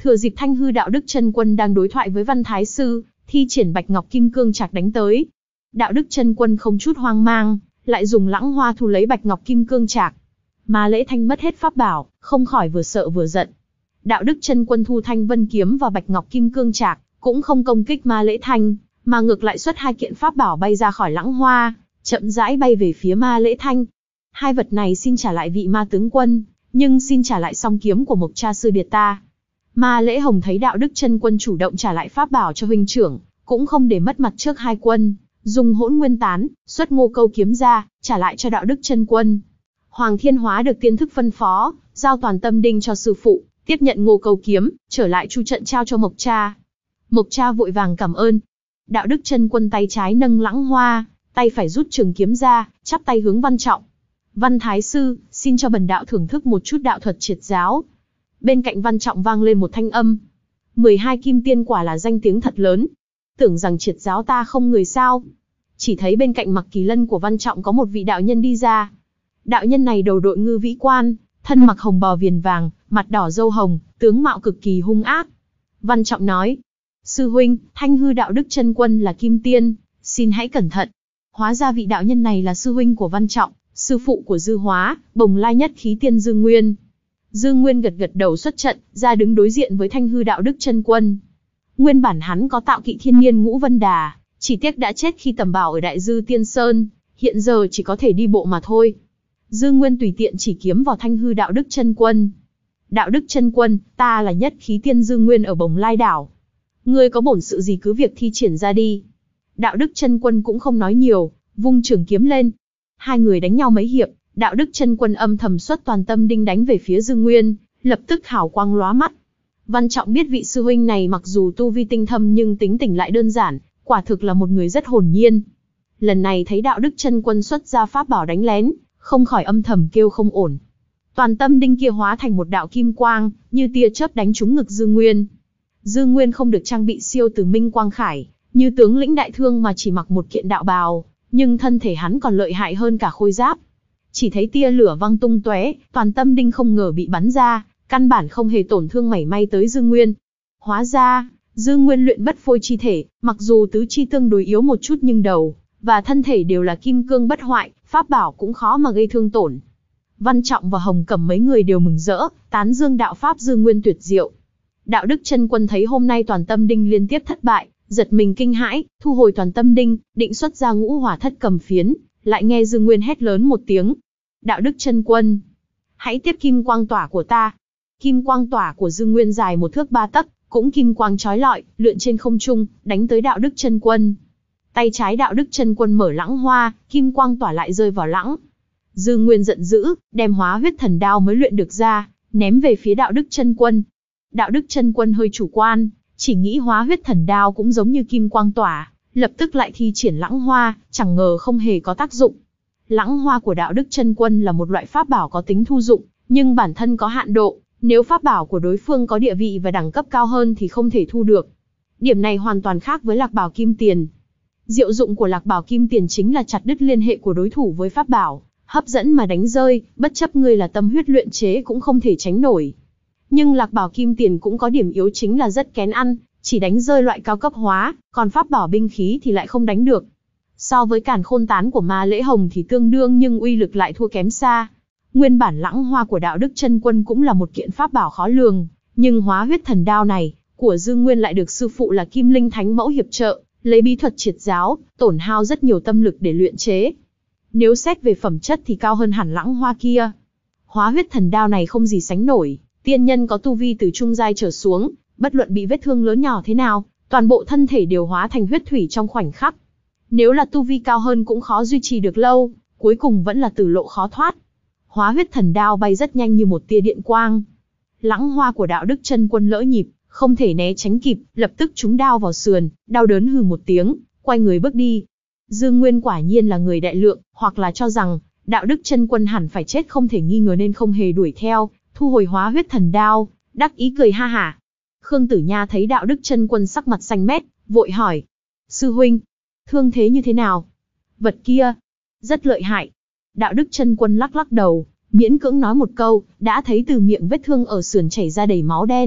A: thừa dịp Thanh Hư Đạo Đức Chân Quân đang đối thoại với Văn Thái Sư, thi triển Bạch Ngọc Kim Cương Trạc đánh tới. Đạo Đức Chân Quân không chút hoang mang, lại dùng Lãng Hoa thu lấy Bạch Ngọc Kim Cương Trạc. Ma Lễ Thanh mất hết pháp bảo, không khỏi vừa sợ vừa giận. Đạo Đức Chân Quân thu Thanh Vân Kiếm và Bạch Ngọc Kim Cương Trạc, cũng không công kích Ma Lễ Thanh, mà ngược lại xuất hai kiện pháp bảo bay ra khỏi Lãng Hoa, chậm rãi bay về phía Ma Lễ Thanh. Hai vật này xin trả lại vị Ma tướng quân, nhưng xin trả lại song kiếm của Mộc Cha sư điệt ta. Ma Lễ Hồng thấy Đạo Đức Chân Quân chủ động trả lại pháp bảo cho huynh trưởng, cũng không để mất mặt trước hai quân, dùng Hỗn Nguyên Tán, xuất Ngô Câu kiếm ra, trả lại cho Đạo Đức Chân Quân. Hoàng Thiên Hóa được tiên thức phân phó, giao Toàn Tâm Đinh cho sư phụ, tiếp nhận Ngô Câu kiếm, trở lại chu trận trao cho Mộc Cha. Mộc Cha vội vàng cảm ơn. Đạo Đức Chân Quân tay trái nâng Lãng Hoa, tay phải rút trường kiếm ra, chắp tay hướng Văn Trọng. Văn Thái Sư, xin cho bần đạo thưởng thức một chút đạo thuật triệt giáo. Bên cạnh Văn Trọng vang lên một thanh âm. mười hai kim tiên quả là danh tiếng thật lớn. Tưởng rằng triệt giáo ta không người sao. Chỉ thấy bên cạnh Mặc Kỳ Lân của Văn Trọng có một vị đạo nhân đi ra. Đạo nhân này đầu đội ngư vĩ quan, thân mặc hồng bào viền vàng, mặt đỏ râu hồng, tướng mạo cực kỳ hung ác. Văn Trọng nói, sư huynh, Thanh Hư Đạo Đức Chân Quân là kim tiên, xin hãy cẩn thận. Hóa ra vị đạo nhân này là sư huynh của Văn Trọng, sư phụ của Dư Hóa, Bồng Lai Nhất Khí Tiên Dư Nguyên. Dư Nguyên gật gật đầu xuất trận, ra đứng đối diện với Thanh Hư Đạo Đức Chân Quân. Nguyên bản hắn có tạo kỵ thiên niên Ngũ Vân Đà, chỉ tiếc đã chết khi tầm bảo ở Đại Dư Tiên Sơn, hiện giờ chỉ có thể đi bộ mà thôi. Dư Nguyên tùy tiện chỉ kiếm vào Thanh Hư Đạo Đức Chân Quân. Đạo Đức Chân Quân, ta là Nhất Khí Tiên Dư Nguyên ở Bồng Lai Đảo. Ngươi có bổn sự gì cứ việc thi triển ra đi. Đạo Đức Chân Quân cũng không nói nhiều, vung trường kiếm lên. Hai người đánh nhau mấy hiệp, Đạo Đức Chân Quân âm thầm xuất Toàn Tâm Đinh đánh về phía Dư Nguyên, lập tức hào quang lóa mắt. Văn Trọng biết vị sư huynh này mặc dù tu vi tinh thâm nhưng tính tình lại đơn giản, quả thực là một người rất hồn nhiên. Lần này thấy Đạo Đức Chân Quân xuất ra pháp bảo đánh lén, không khỏi âm thầm kêu không ổn. Toàn Tâm Đinh kia hóa thành một đạo kim quang, như tia chớp đánh trúng ngực Dư Nguyên. Dư Nguyên không được trang bị siêu tử minh quang khải, như tướng lĩnh đại thương mà chỉ mặc một kiện đạo bào, nhưng thân thể hắn còn lợi hại hơn cả khôi giáp. Chỉ thấy tia lửa văng tung tóe, Toàn Tâm Đinh không ngờ bị bắn ra, căn bản không hề tổn thương mảy may tới Dư Nguyên. Hóa ra, Dư Nguyên luyện bất phôi chi thể, mặc dù tứ chi tương đối yếu một chút nhưng đầu và thân thể đều là kim cương bất hoại, pháp bảo cũng khó mà gây thương tổn. Văn Trọng và Hồng Cẩm mấy người đều mừng rỡ, tán dương đạo pháp Dư Nguyên tuyệt diệu. Đạo Đức Chân Quân thấy hôm nay Toàn Tâm Đinh liên tiếp thất bại, giật mình kinh hãi, thu hồi Toàn Tâm Đinh, định xuất ra Ngũ Hỏa Thất Cầm Phiến, lại nghe Dư Nguyên hét lớn một tiếng. Đạo Đức Chân Quân, hãy tiếp kim quang tỏa của ta. Kim quang tỏa của Dư Nguyên dài một thước ba tấc, cũng kim quang chói lọi, lượn trên không trung, đánh tới Đạo Đức Chân Quân. Tay trái Đạo Đức Chân Quân mở Lãng Hoa, kim quang tỏa lại rơi vào lãng. Dư Nguyên giận dữ, đem Hóa Huyết Thần Đao mới luyện được ra, ném về phía Đạo Đức Chân Quân. Đạo Đức Chân Quân hơi chủ quan, chỉ nghĩ Hóa Huyết Thần Đao cũng giống như kim quang tỏa, lập tức lại thi triển Lãng Hoa, chẳng ngờ không hề có tác dụng. Lãng Hoa của Đạo Đức Chân Quân là một loại pháp bảo có tính thu dụng, nhưng bản thân có hạn độ, nếu pháp bảo của đối phương có địa vị và đẳng cấp cao hơn thì không thể thu được. Điểm này hoàn toàn khác với Lạc Bảo Kim Tiền. Diệu dụng của Lạc Bảo Kim Tiền chính là chặt đứt liên hệ của đối thủ với pháp bảo, hấp dẫn mà đánh rơi, bất chấp ngươi là tâm huyết luyện chế cũng không thể tránh nổi. Nhưng Lạc Bảo Kim Tiền cũng có điểm yếu chính là rất kén ăn, chỉ đánh rơi loại cao cấp hóa, còn pháp bảo binh khí thì lại không đánh được. So với Càn Khôn Tán của Ma Lễ Hồng thì tương đương nhưng uy lực lại thua kém xa. Nguyên bản Lãng Hoa của Đạo Đức Chân Quân cũng là một kiện pháp bảo khó lường, nhưng Hóa Huyết Thần Đao này của Dư Nguyên lại được sư phụ là Kim Linh Thánh Mẫu hiệp trợ, lấy bí thuật triệt giáo, tổn hao rất nhiều tâm lực để luyện chế. Nếu xét về phẩm chất thì cao hơn hẳn Lãng Hoa kia. Hóa Huyết Thần Đao này không gì sánh nổi, tiên nhân có tu vi từ trung giai trở xuống, bất luận bị vết thương lớn nhỏ thế nào, toàn bộ thân thể đều hóa thành huyết thủy trong khoảnh khắc. Nếu là tu vi cao hơn cũng khó duy trì được lâu, cuối cùng vẫn là tử lộ khó thoát. Hóa Huyết Thần Đao bay rất nhanh như một tia điện quang. Lãng Hoa của Đạo Đức Chân Quân lỡ nhịp, không thể né tránh kịp, lập tức trúng đao vào sườn, đau đớn hừ một tiếng, quay người bước đi. Dư Nguyên quả nhiên là người đại lượng, hoặc là cho rằng Đạo Đức Chân Quân hẳn phải chết không thể nghi ngờ nên không hề đuổi theo, thu hồi Hóa Huyết Thần Đao, đắc ý cười ha hả. Khương Tử Nha thấy Đạo Đức Chân Quân sắc mặt xanh mét, vội hỏi: sư huynh, thương thế như thế nào? Vật kia rất lợi hại. Đạo Đức Chân Quân lắc lắc đầu, miễn cưỡng nói một câu, đã thấy từ miệng vết thương ở sườn chảy ra đầy máu đen,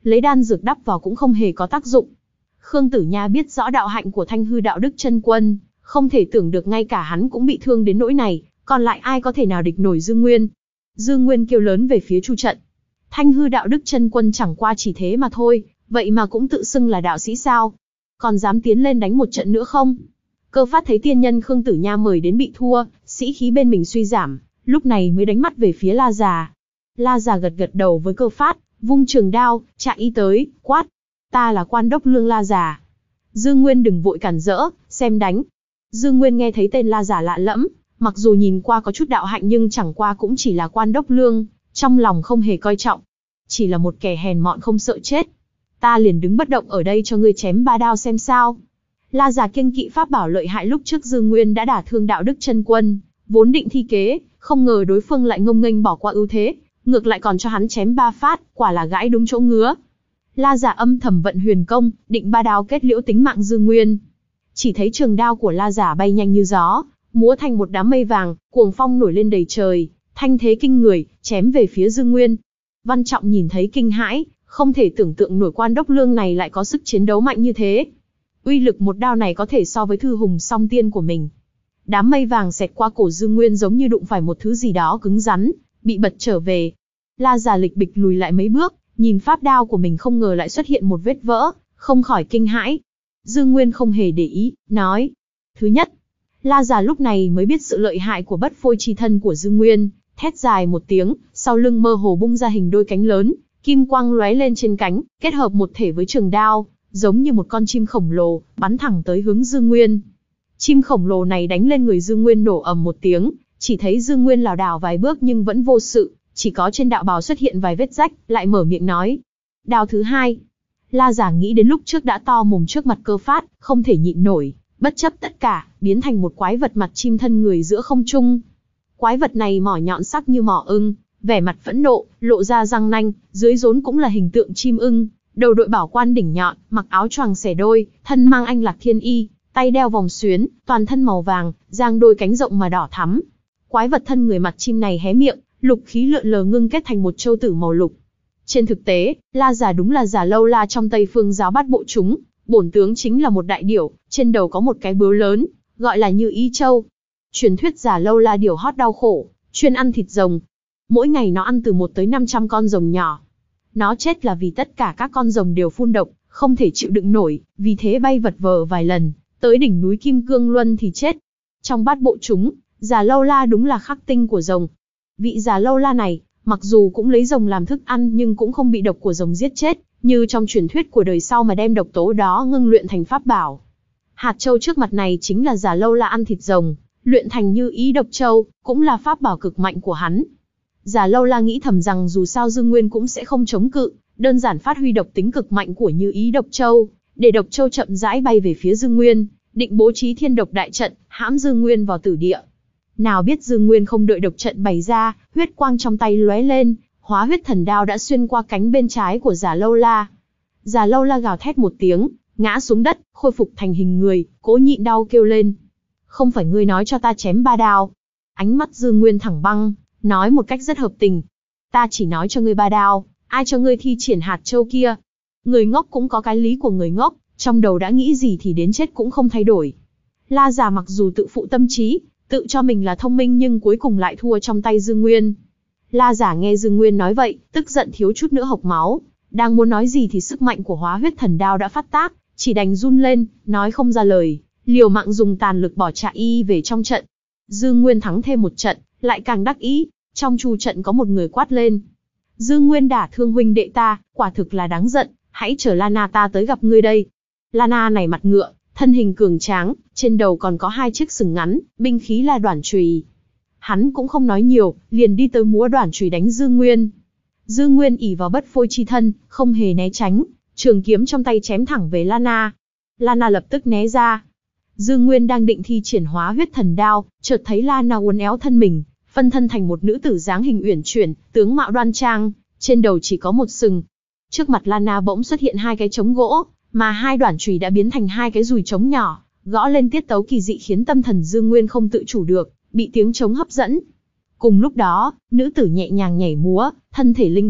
A: lấy đan dược đắp vào cũng không hề có tác dụng. Khương Tử Nha biết rõ đạo hạnh của Thanh Hư Đạo Đức Chân Quân, không thể tưởng được ngay cả hắn cũng bị thương đến nỗi này, còn lại ai có thể nào địch nổi Dương Nguyên. Dương Nguyên kêu lớn về phía Chu Trận. Thanh Hư Đạo Đức Chân Quân chẳng qua chỉ thế mà thôi, vậy mà cũng tự xưng là đạo sĩ sao? Còn dám tiến lên đánh một trận nữa không? Cơ Phát thấy tiên nhân Khương Tử Nha mời đến bị thua, sĩ khí bên mình suy giảm, lúc này mới đánh mắt về phía La già. La già gật gật đầu với Cơ Phát, vung trường đao, chạy y tới, quát: "Ta là Quan Đốc Lương La già." Dương Nguyên đừng vội cản rỡ, xem đánh. Dương Nguyên nghe thấy tên La già lạ lẫm, mặc dù nhìn qua có chút đạo hạnh nhưng chẳng qua cũng chỉ là Quan Đốc Lương, trong lòng không hề coi trọng. Chỉ là một kẻ hèn mọn không sợ chết. Ta liền đứng bất động ở đây cho ngươi chém ba đao xem sao. La già kiêng kỵ pháp bảo lợi hại lúc trước Dương Nguyên đã đả thương Đạo Đức Chân Quân, vốn định thi kế, không ngờ đối phương lại ngông nghênh bỏ qua ưu thế, ngược lại còn cho hắn chém ba phát, quả là gãi đúng chỗ ngứa. La già âm thầm vận huyền công, định ba đao kết liễu tính mạng Dương Nguyên. Chỉ thấy trường đao của La già bay nhanh như gió, múa thành một đám mây vàng, cuồng phong nổi lên đầy trời, thanh thế kinh người, chém về phía Dương Nguyên. Văn Trọng nhìn thấy kinh hãi, không thể tưởng tượng nổi Quan Đốc Lương này lại có sức chiến đấu mạnh như thế. Uy lực một đao này có thể so với Thư Hùng Song Tiên của mình. Đám mây vàng xẹt qua cổ Dương Nguyên giống như đụng phải một thứ gì đó cứng rắn, bị bật trở về. La già lịch bịch lùi lại mấy bước, nhìn pháp đao của mình không ngờ lại xuất hiện một vết vỡ, không khỏi kinh hãi. Dương Nguyên không hề để ý, nói: "Thứ nhất." La già lúc này mới biết sự lợi hại của bất phôi chi thân của Dương Nguyên, thét dài một tiếng, sau lưng mơ hồ bung ra hình đôi cánh lớn, kim quang lóe lên trên cánh, kết hợp một thể với trường đao, giống như một con chim khổng lồ, bắn thẳng tới hướng Dương Nguyên. Chim khổng lồ này đánh lên người Dương Nguyên nổ ầm một tiếng, chỉ thấy Dương Nguyên lảo đảo vài bước nhưng vẫn vô sự, chỉ có trên đạo bào xuất hiện vài vết rách, lại mở miệng nói: "Đao thứ hai." La già nghĩ đến lúc trước đã to mồm trước mặt Cơ Phát, không thể nhịn nổi, bất chấp tất cả, biến thành một quái vật mặt chim thân người giữa không trung. Quái vật này mỏ nhọn sắc như mỏ ưng, vẻ mặt phẫn nộ, lộ ra răng nanh, dưới rốn cũng là hình tượng chim ưng, đầu đội bảo quan đỉnh nhọn, mặc áo choàng xẻ đôi, thân mang anh lạc thiên y, tay đeo vòng xuyến, toàn thân màu vàng, giang đôi cánh rộng mà đỏ thắm. Quái vật thân người mặt chim này hé miệng, lục khí lượn lờ ngưng kết thành một châu tử màu lục. Trên thực tế, La già đúng là Già Lâu La trong Tây Phương giáo Bát Bộ chúng, bổn tướng chính là một đại điểu, trên đầu có một cái bướu lớn, gọi là Như Ý Châu. Truyền thuyết Già Lâu La điểu hót đau khổ, chuyên ăn thịt rồng. Mỗi ngày nó ăn từ một tới năm trăm con rồng nhỏ. Nó chết là vì tất cả các con rồng đều phun độc, không thể chịu đựng nổi, vì thế bay vật vờ vài lần, tới đỉnh núi Kim Cương Luân thì chết. Trong Bát Bộ chúng, Già Lâu La đúng là khắc tinh của rồng. Vị Già Lâu La này, mặc dù cũng lấy rồng làm thức ăn nhưng cũng không bị độc của rồng giết chết, như trong truyền thuyết của đời sau mà đem độc tố đó ngưng luyện thành pháp bảo. Hạt châu trước mặt này chính là Già Lâu La ăn thịt rồng, luyện thành Như Ý Độc Châu, cũng là pháp bảo cực mạnh của hắn. Già Lâu La nghĩ thầm rằng dù sao Dương Nguyên cũng sẽ không chống cự, đơn giản phát huy độc tính cực mạnh của Như Ý Độc Châu, để Độc Châu chậm rãi bay về phía Dương Nguyên, định bố trí thiên độc đại trận, hãm Dương Nguyên vào tử địa. Nào biết Dương Nguyên không đợi độc trận bày ra, huyết quang trong tay lóe lên, hóa huyết thần đao đã xuyên qua cánh bên trái của Già Lâu La. Già Lâu La gào thét một tiếng, ngã xuống đất, khôi phục thành hình người, cố nhịn đau kêu lên: "Không phải ngươi nói cho ta chém ba đao?" Ánh mắt Dương Nguyên thẳng băng, nói một cách rất hợp tình: "Ta chỉ nói cho ngươi ba đao, ai cho ngươi thi triển hạt châu kia?" Người ngốc cũng có cái lý của người ngốc, trong đầu đã nghĩ gì thì đến chết cũng không thay đổi. La già mặc dù tự phụ tâm trí, tự cho mình là thông minh nhưng cuối cùng lại thua trong tay Dương Nguyên. La giả nghe Dương Nguyên nói vậy, tức giận thiếu chút nữa hộc máu, đang muốn nói gì thì sức mạnh của hóa huyết thần đao đã phát tác, chỉ đành run lên, nói không ra lời, liều mạng dùng tàn lực bỏ chạy y về trong trận. Dương Nguyên thắng thêm một trận, lại càng đắc ý, trong chu trận có một người quát lên: "Dương Nguyên đả thương huynh đệ ta, quả thực là đáng giận, hãy chờ Lana ta tới gặp ngươi đây." Lana này mặt ngựa, thân hình cường tráng, trên đầu còn có hai chiếc sừng ngắn, binh khí là đoản chùy. Hắn cũng không nói nhiều, liền đi tới múa đoản chùy đánh Dương Nguyên. Dương Nguyên ỷ vào bất phôi chi thân, không hề né tránh, trường kiếm trong tay chém thẳng về Lana. Lana lập tức né ra. Dương Nguyên đang định thi triển hóa huyết thần đao, chợt thấy Lana uốn éo thân mình, phân thân thành một nữ tử dáng hình uyển chuyển, tướng mạo đoan trang, trên đầu chỉ có một sừng. Trước mặt Lana bỗng xuất hiện hai cái trống gỗ, mà hai đoản chùy đã biến thành hai cái dùi trống nhỏ, gõ lên tiết tấu kỳ dị khiến tâm thần Dương Nguyên không tự chủ được, bị tiếng trống hấp dẫn. Cùng lúc đó, nữ tử nhẹ nhàng nhảy múa, thân thể linh hoạt,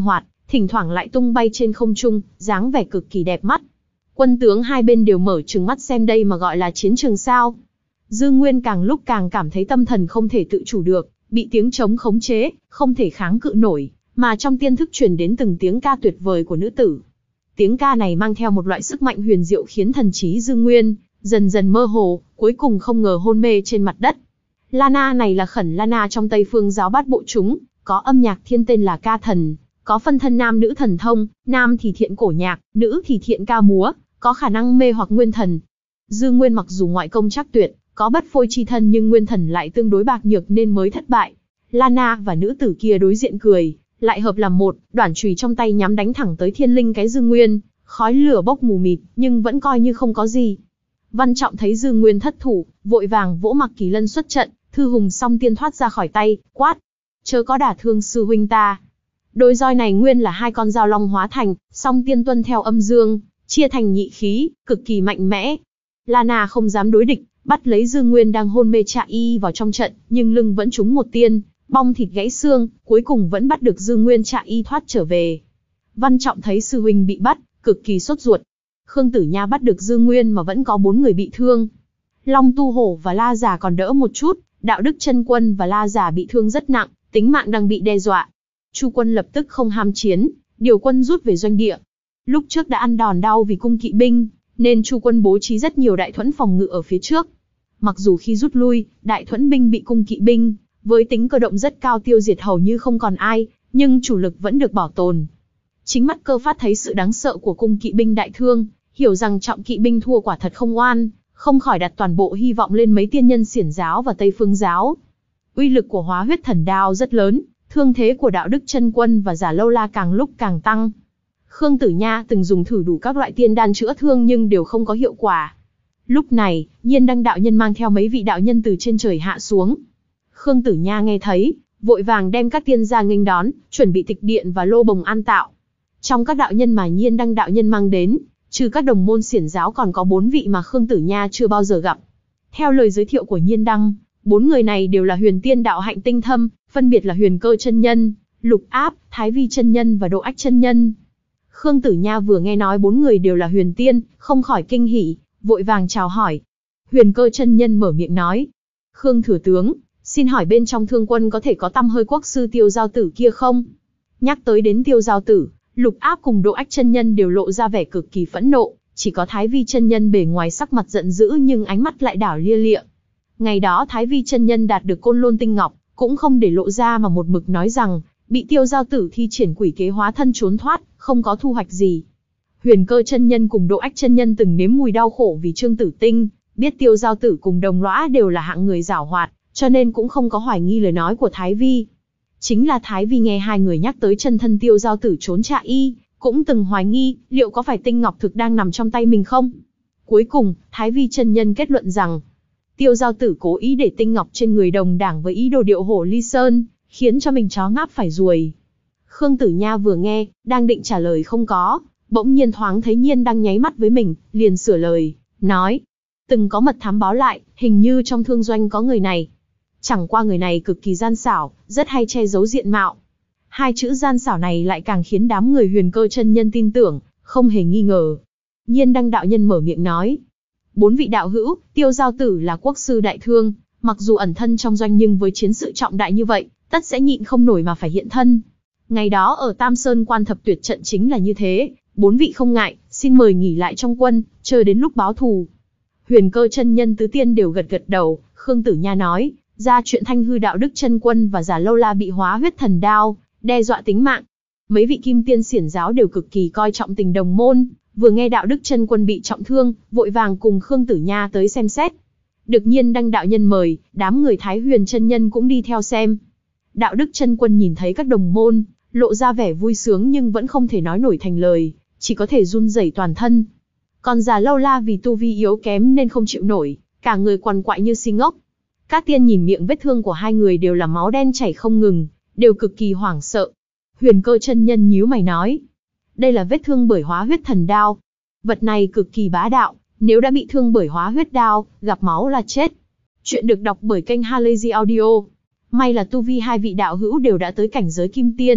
A: thỉnh thoảng lại tung bay trên không trung, dáng vẻ cực kỳ đẹp mắt. Quân tướng hai bên đều mở trừng mắt xem đây mà gọi là chiến trường sao. Dương Nguyên càng lúc càng cảm thấy tâm thần không thể tự chủ được, bị tiếng trống khống chế, không thể kháng cự nổi, mà trong tiên thức truyền đến từng tiếng ca tuyệt vời của nữ tử. Tiếng ca này mang theo một loại sức mạnh huyền diệu khiến thần trí Dương Nguyên dần dần mơ hồ, cuối cùng không ngờ hôn mê trên mặt đất. Lana này là khẩn Lana trong Tây Phương giáo bát bộ chúng, có âm nhạc thiên tên là ca thần, có phân thân nam nữ thần thông, nam thì thiện cổ nhạc, nữ thì thiện ca múa, có khả năng mê hoặc nguyên thần. Dương Nguyên mặc dù ngoại công chắc tuyệt, có bất phôi chi thân nhưng nguyên thần lại tương đối bạc nhược nên mới thất bại. Lana và nữ tử kia đối diện cười, lại hợp làm một, đoản chùy trong tay nhắm đánh thẳng tới thiên linh cái Dương Nguyên, khói lửa bốc mù mịt, nhưng vẫn coi như không có gì. Văn Trọng thấy Dương Nguyên thất thủ, vội vàng vỗ Mặc Kỳ Lân xuất trận, Thư Hùng song tiên thoát ra khỏi tay, quát: chớ có đả thương sư huynh ta. Đôi roi này nguyên là hai con dao long hóa thành, song tiên tuân theo âm dương, chia thành nhị khí, cực kỳ mạnh mẽ. Lana không dám đối địch, bắt lấy Dương Nguyên đang hôn mê chạ y vào trong trận, nhưng lưng vẫn trúng một tiên, bong thịt gãy xương, cuối cùng vẫn bắt được Dương Nguyên chạ y thoát trở về. Văn Trọng thấy sư huynh bị bắt, cực kỳ sốt ruột. Khương Tử Nha bắt được Dương Nguyên mà vẫn có bốn người bị thương. Long Tu Hổ và La Giả còn đỡ một chút, Đạo Đức Chân Quân và La Giả bị thương rất nặng, tính mạng đang bị đe dọa. Chu Quân lập tức không ham chiến, điều quân rút về doanh địa. Lúc trước đã ăn đòn đau vì cung kỵ binh, nên Chu Quân bố trí rất nhiều đại thuẫn phòng ngự ở phía trước. Mặc dù khi rút lui, đại thuẫn binh bị cung kỵ binh với tính cơ động rất cao tiêu diệt hầu như không còn ai, nhưng chủ lực vẫn được bảo tồn. Chính mắt Cơ Phát thấy sự đáng sợ của cung kỵ binh đại thương, hiểu rằng trọng kỵ binh thua quả thật không oan, không khỏi đặt toàn bộ hy vọng lên mấy tiên nhân Xiển giáo và Tây Phương giáo. Uy lực của Hóa Huyết Thần Đao rất lớn, thương thế của Đạo Đức Chân Quân và Giả Lâu La càng lúc càng tăng. Khương Tử Nha từng dùng thử đủ các loại tiên đan chữa thương nhưng đều không có hiệu quả. Lúc này, Nhiên Đăng đạo nhân mang theo mấy vị đạo nhân từ trên trời hạ xuống. Khương Tử Nha nghe thấy, vội vàng đem các tiên gia nghênh đón, chuẩn bị tịch điện và lô bồng an tạo. Trong các đạo nhân mà Nhiên Đăng đạo nhân mang đến, trừ các đồng môn Xiển giáo còn có bốn vị mà Khương Tử Nha chưa bao giờ gặp. Theo lời giới thiệu của Nhiên Đăng, bốn người này đều là huyền tiên đạo hạnh tinh thâm, phân biệt là Huyền Cơ chân nhân, Lục Áp, Thái Vi chân nhân và Độ Ách chân nhân. Khương Tử Nha vừa nghe nói bốn người đều là huyền tiên, không khỏi kinh hỉ, vội vàng chào hỏi. Huyền Cơ chân nhân mở miệng nói: Khương thừa tướng, xin hỏi bên trong Thương quân có thể có tăm hơi quốc sư Tiêu Giao Tử kia không? Nhắc tới đến Tiêu Giao Tử, Lục Áp cùng Độ Ách chân nhân đều lộ ra vẻ cực kỳ phẫn nộ, chỉ có Thái Vi chân nhân bề ngoài sắc mặt giận dữ nhưng ánh mắt lại đảo lia lịa. Ngày đó Thái Vi chân nhân đạt được Côn Lôn tinh ngọc, cũng không để lộ ra mà một mực nói rằng bị Tiêu Giao Tử thi triển quỷ kế hóa thân trốn thoát, không có thu hoạch gì. Huyền Cơ chân nhân cùng Độ Ách chân nhân từng nếm mùi đau khổ vì Trương Tử Tinh, biết Tiêu Giao Tử cùng Đồng Lõa đều là hạng người giảo hoạt, cho nên cũng không có hoài nghi lời nói của Thái Vi. Chính là Thái Vi nghe hai người nhắc tới chân thân Tiêu Giao Tử trốn trạ y, cũng từng hoài nghi liệu có phải tinh ngọc thực đang nằm trong tay mình không. Cuối cùng, Thái Vi chân nhân kết luận rằng Tiêu Giao Tử cố ý để tinh ngọc trên người đồng đảng với ý đồ điệu hổ ly sơn, khiến cho mình chó ngáp phải ruồi. Khương Tử Nha vừa nghe, đang định trả lời không có, bỗng nhiên thoáng thấy Nhiên đang nháy mắt với mình, liền sửa lời, nói: từng có mật thám báo lại, hình như trong thương doanh có người này. Chẳng qua người này cực kỳ gian xảo, rất hay che giấu diện mạo. Hai chữ gian xảo này lại càng khiến đám người Huyền Cơ chân nhân tin tưởng, không hề nghi ngờ. Nhiên Đăng đạo nhân mở miệng nói: bốn vị đạo hữu, Tiêu Giao Tử là quốc sư đại thương, mặc dù ẩn thân trong doanh nhưng với chiến sự trọng đại như vậy, tất sẽ nhịn không nổi mà phải hiện thân. Ngày đó ở Tam Sơn Quan Thập Tuyệt trận chính là như thế, bốn vị không ngại, xin mời nghỉ lại trong quân, chờ đến lúc báo thù. Huyền Cơ chân nhân tứ tiên đều gật gật đầu. Khương Tử Nha nói ra chuyện Thanh Hư Đạo Đức chân quân và Giả Lâu La bị Hóa Huyết Thần Đao đe dọa tính mạng. Mấy vị kim tiên Xiển giáo đều cực kỳ coi trọng tình đồng môn, vừa nghe Đạo Đức chân quân bị trọng thương, vội vàng cùng Khương Tử Nha tới xem xét. Được Nhiên Đăng đạo nhân mời, đám người Thái Huyền chân nhân cũng đi theo xem. Đạo Đức chân quân nhìn thấy các đồng môn, lộ ra vẻ vui sướng nhưng vẫn không thể nói nổi thành lời, chỉ có thể run rẩy toàn thân. Còn Giả Lâu La vì tu vi yếu kém nên không chịu nổi, cả người quằn quại như si ngốc. Các tiên nhìn miệng vết thương của hai người đều là máu đen chảy không ngừng, đều cực kỳ hoảng sợ. Huyền Cơ chân nhân nhíu mày nói: đây là vết thương bởi Hóa Huyết Thần Đao. Vật này cực kỳ bá đạo, nếu đã bị thương bởi Hóa Huyết Đao, gặp máu là chết. Chuyện được đọc bởi kênh Halazy Audio. May là tu vi hai vị đạo hữu đều đã tới cảnh giới kim tiên,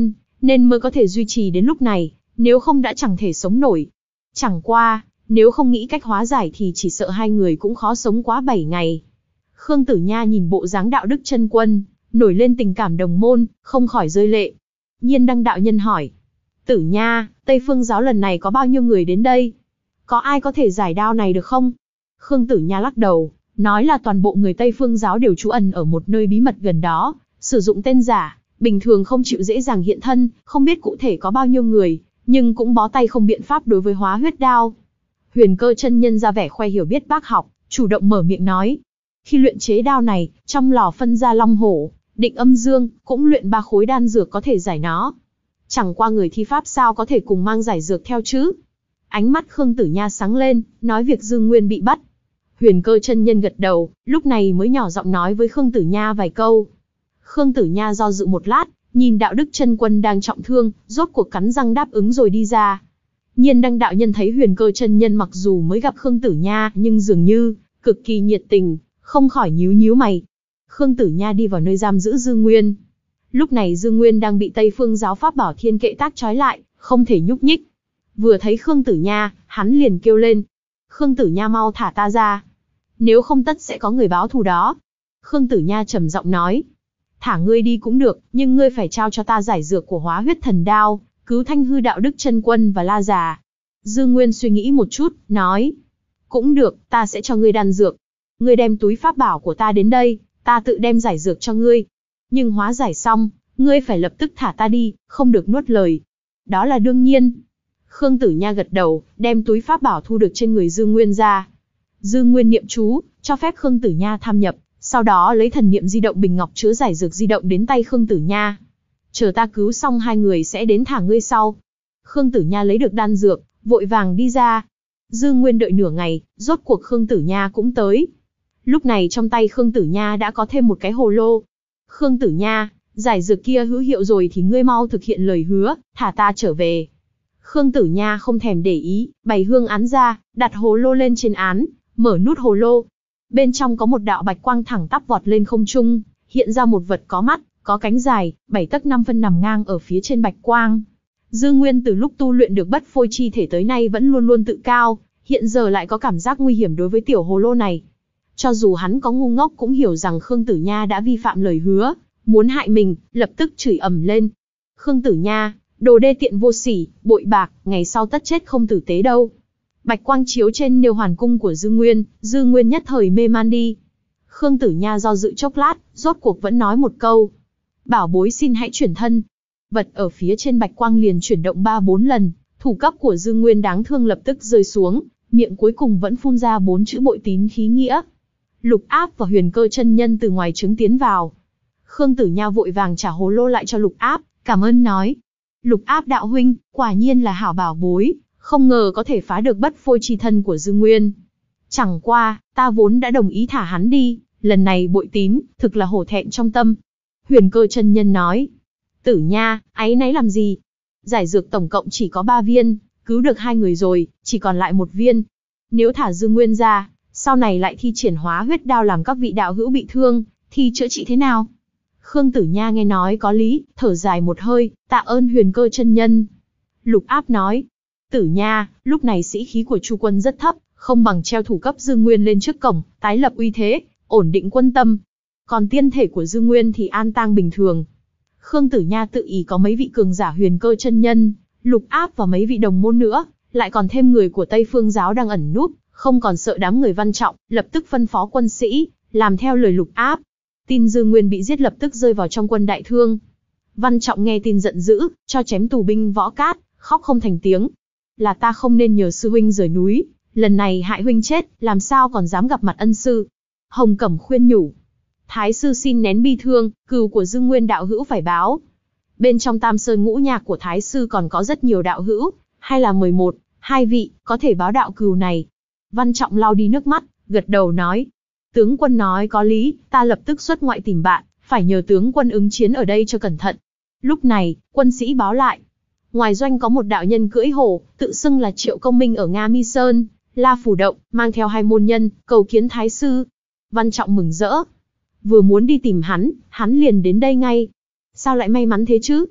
A: nên mới có thể duy trì đến lúc này, nếu không đã chẳng thể sống nổi. Chẳng qua, nếu không nghĩ cách hóa giải thì chỉ sợ hai người cũng khó sống quá bảy ngày. Khương Tử Nha nhìn bộ dáng đạo đức chân quân, nổi lên tình cảm đồng môn, không khỏi rơi lệ. Nhiên Đăng đạo nhân hỏi, Tử Nha, Tây Phương giáo lần này có bao nhiêu người đến đây? Có ai có thể giải đao này được không? Khương Tử Nha lắc đầu, nói là toàn bộ người Tây Phương giáo đều trú ẩn ở một nơi bí mật gần đó, sử dụng tên giả, bình thường không chịu dễ dàng hiện thân, không biết cụ thể có bao nhiêu người, nhưng cũng bó tay không biện pháp đối với hóa huyết đao. Huyền Cơ chân nhân ra vẻ khoe hiểu biết bác học, chủ động mở miệng nói, khi luyện chế đao này, trong lò phân ra long hổ, định âm dương, cũng luyện ba khối đan dược có thể giải nó. Chẳng qua người thi pháp sao có thể cùng mang giải dược theo chứ? Ánh mắt Khương Tử Nha sáng lên, nói việc Dương Nguyên bị bắt. Huyền Cơ chân nhân gật đầu, lúc này mới nhỏ giọng nói với Khương Tử Nha vài câu. Khương Tử Nha do dự một lát, nhìn đạo đức chân quân đang trọng thương, rốt cuộc cắn răng đáp ứng rồi đi ra. Nhiên Đăng đạo nhân thấy Huyền Cơ chân nhân mặc dù mới gặp Khương Tử Nha nhưng dường như cực kỳ nhiệt tình, không khỏi nhíu nhíu mày. Khương Tử Nha đi vào nơi giam giữ Dương Nguyên. Lúc này Dương Nguyên đang bị Tây Phương giáo pháp bảo Thiên Kệ Tác trói lại, không thể nhúc nhích. Vừa thấy Khương Tử Nha, hắn liền kêu lên, Khương Tử Nha mau thả ta ra. Nếu không tất sẽ có người báo thù đó. Khương Tử Nha trầm giọng nói, thả ngươi đi cũng được, nhưng ngươi phải trao cho ta giải dược của hóa huyết thần đao, cứu Thanh Hư đạo đức chân quân và La Già. Dương Nguyên suy nghĩ một chút, nói, cũng được, ta sẽ cho ngươi đan dược. Ngươi đem túi pháp bảo của ta đến đây, ta tự đem giải dược cho ngươi. Nhưng hóa giải xong, ngươi phải lập tức thả ta đi, không được nuốt lời. Đó là đương nhiên. Khương Tử Nha gật đầu, đem túi pháp bảo thu được trên người Dương Nguyên ra. Dương Nguyên niệm chú, cho phép Khương Tử Nha tham nhập, sau đó lấy thần niệm di động bình ngọc chứa giải dược di động đến tay Khương Tử Nha. Chờ ta cứu xong hai người sẽ đến thả ngươi sau. Khương Tử Nha lấy được đan dược, vội vàng đi ra. Dương Nguyên đợi nửa ngày, rốt cuộc Khương Tử Nha cũng tới. Lúc này trong tay Khương Tử Nha đã có thêm một cái hồ lô. Khương Tử Nha, giải dược kia hữu hiệu rồi thì ngươi mau thực hiện lời hứa, thả ta trở về. Khương Tử Nha không thèm để ý, bày hương án ra, đặt hồ lô lên trên án, mở nút hồ lô. Bên trong có một đạo bạch quang thẳng tắp vọt lên không trung, hiện ra một vật có mắt, có cánh dài, bảy tấc năm phân nằm ngang ở phía trên bạch quang. Dương Nguyên từ lúc tu luyện được bất phôi chi thể tới nay vẫn luôn luôn tự cao, hiện giờ lại có cảm giác nguy hiểm đối với tiểu hồ lô này. Cho dù hắn có ngu ngốc cũng hiểu rằng Khương Tử Nha đã vi phạm lời hứa, muốn hại mình, lập tức chửi ầm lên. Khương Tử Nha, đồ đê tiện vô sỉ, bội bạc, ngày sau tất chết không tử tế đâu. Bạch quang chiếu trên niêu hoàn cung của Dương Nguyên, Dương Nguyên nhất thời mê man đi. Khương Tử Nha do dự chốc lát, rốt cuộc vẫn nói một câu. Bảo bối xin hãy chuyển thân. Vật ở phía trên bạch quang liền chuyển động ba bốn lần, thủ cấp của Dương Nguyên đáng thương lập tức rơi xuống, miệng cuối cùng vẫn phun ra bốn chữ bội tín khí nghĩa. Lục Áp và Huyền Cơ chân nhân từ ngoài trướng tiến vào. Khương Tử Nha vội vàng trả hồ lô lại cho Lục Áp, cảm ơn nói. Lục Áp đạo huynh, quả nhiên là hảo bảo bối, không ngờ có thể phá được bất phôi chi thân của Dương Nguyên. Chẳng qua, ta vốn đã đồng ý thả hắn đi, lần này bội tín, thực là hổ thẹn trong tâm. Huyền Cơ chân nhân nói, Tử Nha, áy náy làm gì? Giải dược tổng cộng chỉ có ba viên, cứu được hai người rồi, chỉ còn lại một viên. Nếu thả Dương Nguyên ra, sau này lại thi triển hóa huyết đao làm các vị đạo hữu bị thương, thì chữa trị thế nào? Khương Tử Nha nghe nói có lý, thở dài một hơi, tạ ơn Huyền Cơ chân nhân. Lục Áp nói, Tử Nha, lúc này sĩ khí của Chu quân rất thấp, không bằng treo thủ cấp Dương Nguyên lên trước cổng, tái lập uy thế, ổn định quân tâm. Còn tiên thể của Dương Nguyên thì an táng bình thường. Khương Tử Nha tự ý có mấy vị cường giả Huyền Cơ chân nhân, Lục Áp và mấy vị đồng môn nữa, lại còn thêm người của Tây Phương giáo đang ẩn núp, không còn sợ đám người Văn Trọng, lập tức phân phó quân sĩ, làm theo lời Lục Áp. Tin Dương Nguyên bị giết lập tức rơi vào trong quân đại thương. Văn Trọng nghe tin giận dữ, cho chém tù binh Võ Cát, khóc không thành tiếng. Là ta không nên nhờ sư huynh rời núi, lần này hại huynh chết, làm sao còn dám gặp mặt ân sư. Hồng Cẩm khuyên nhủ. Thái sư xin nén bi thương, cừu của Dương Nguyên đạo hữu phải báo. Bên trong Tam Sơn ngũ nhạc của Thái sư còn có rất nhiều đạo hữu, hay là mười một, hai vị, có thể báo đạo cừu này. Văn Trọng lau đi nước mắt, gật đầu nói. Tướng quân nói có lý, ta lập tức xuất ngoại tìm bạn, phải nhờ tướng quân ứng chiến ở đây cho cẩn thận. Lúc này, quân sĩ báo lại. Ngoài doanh có một đạo nhân cưỡi hổ, tự xưng là Triệu Công Minh ở Nga Mi Sơn, La Phủ Động, mang theo hai môn nhân, cầu kiến Thái sư. Văn Trọng mừng rỡ. Vừa muốn đi tìm hắn, hắn liền đến đây ngay. Sao lại may mắn thế chứ?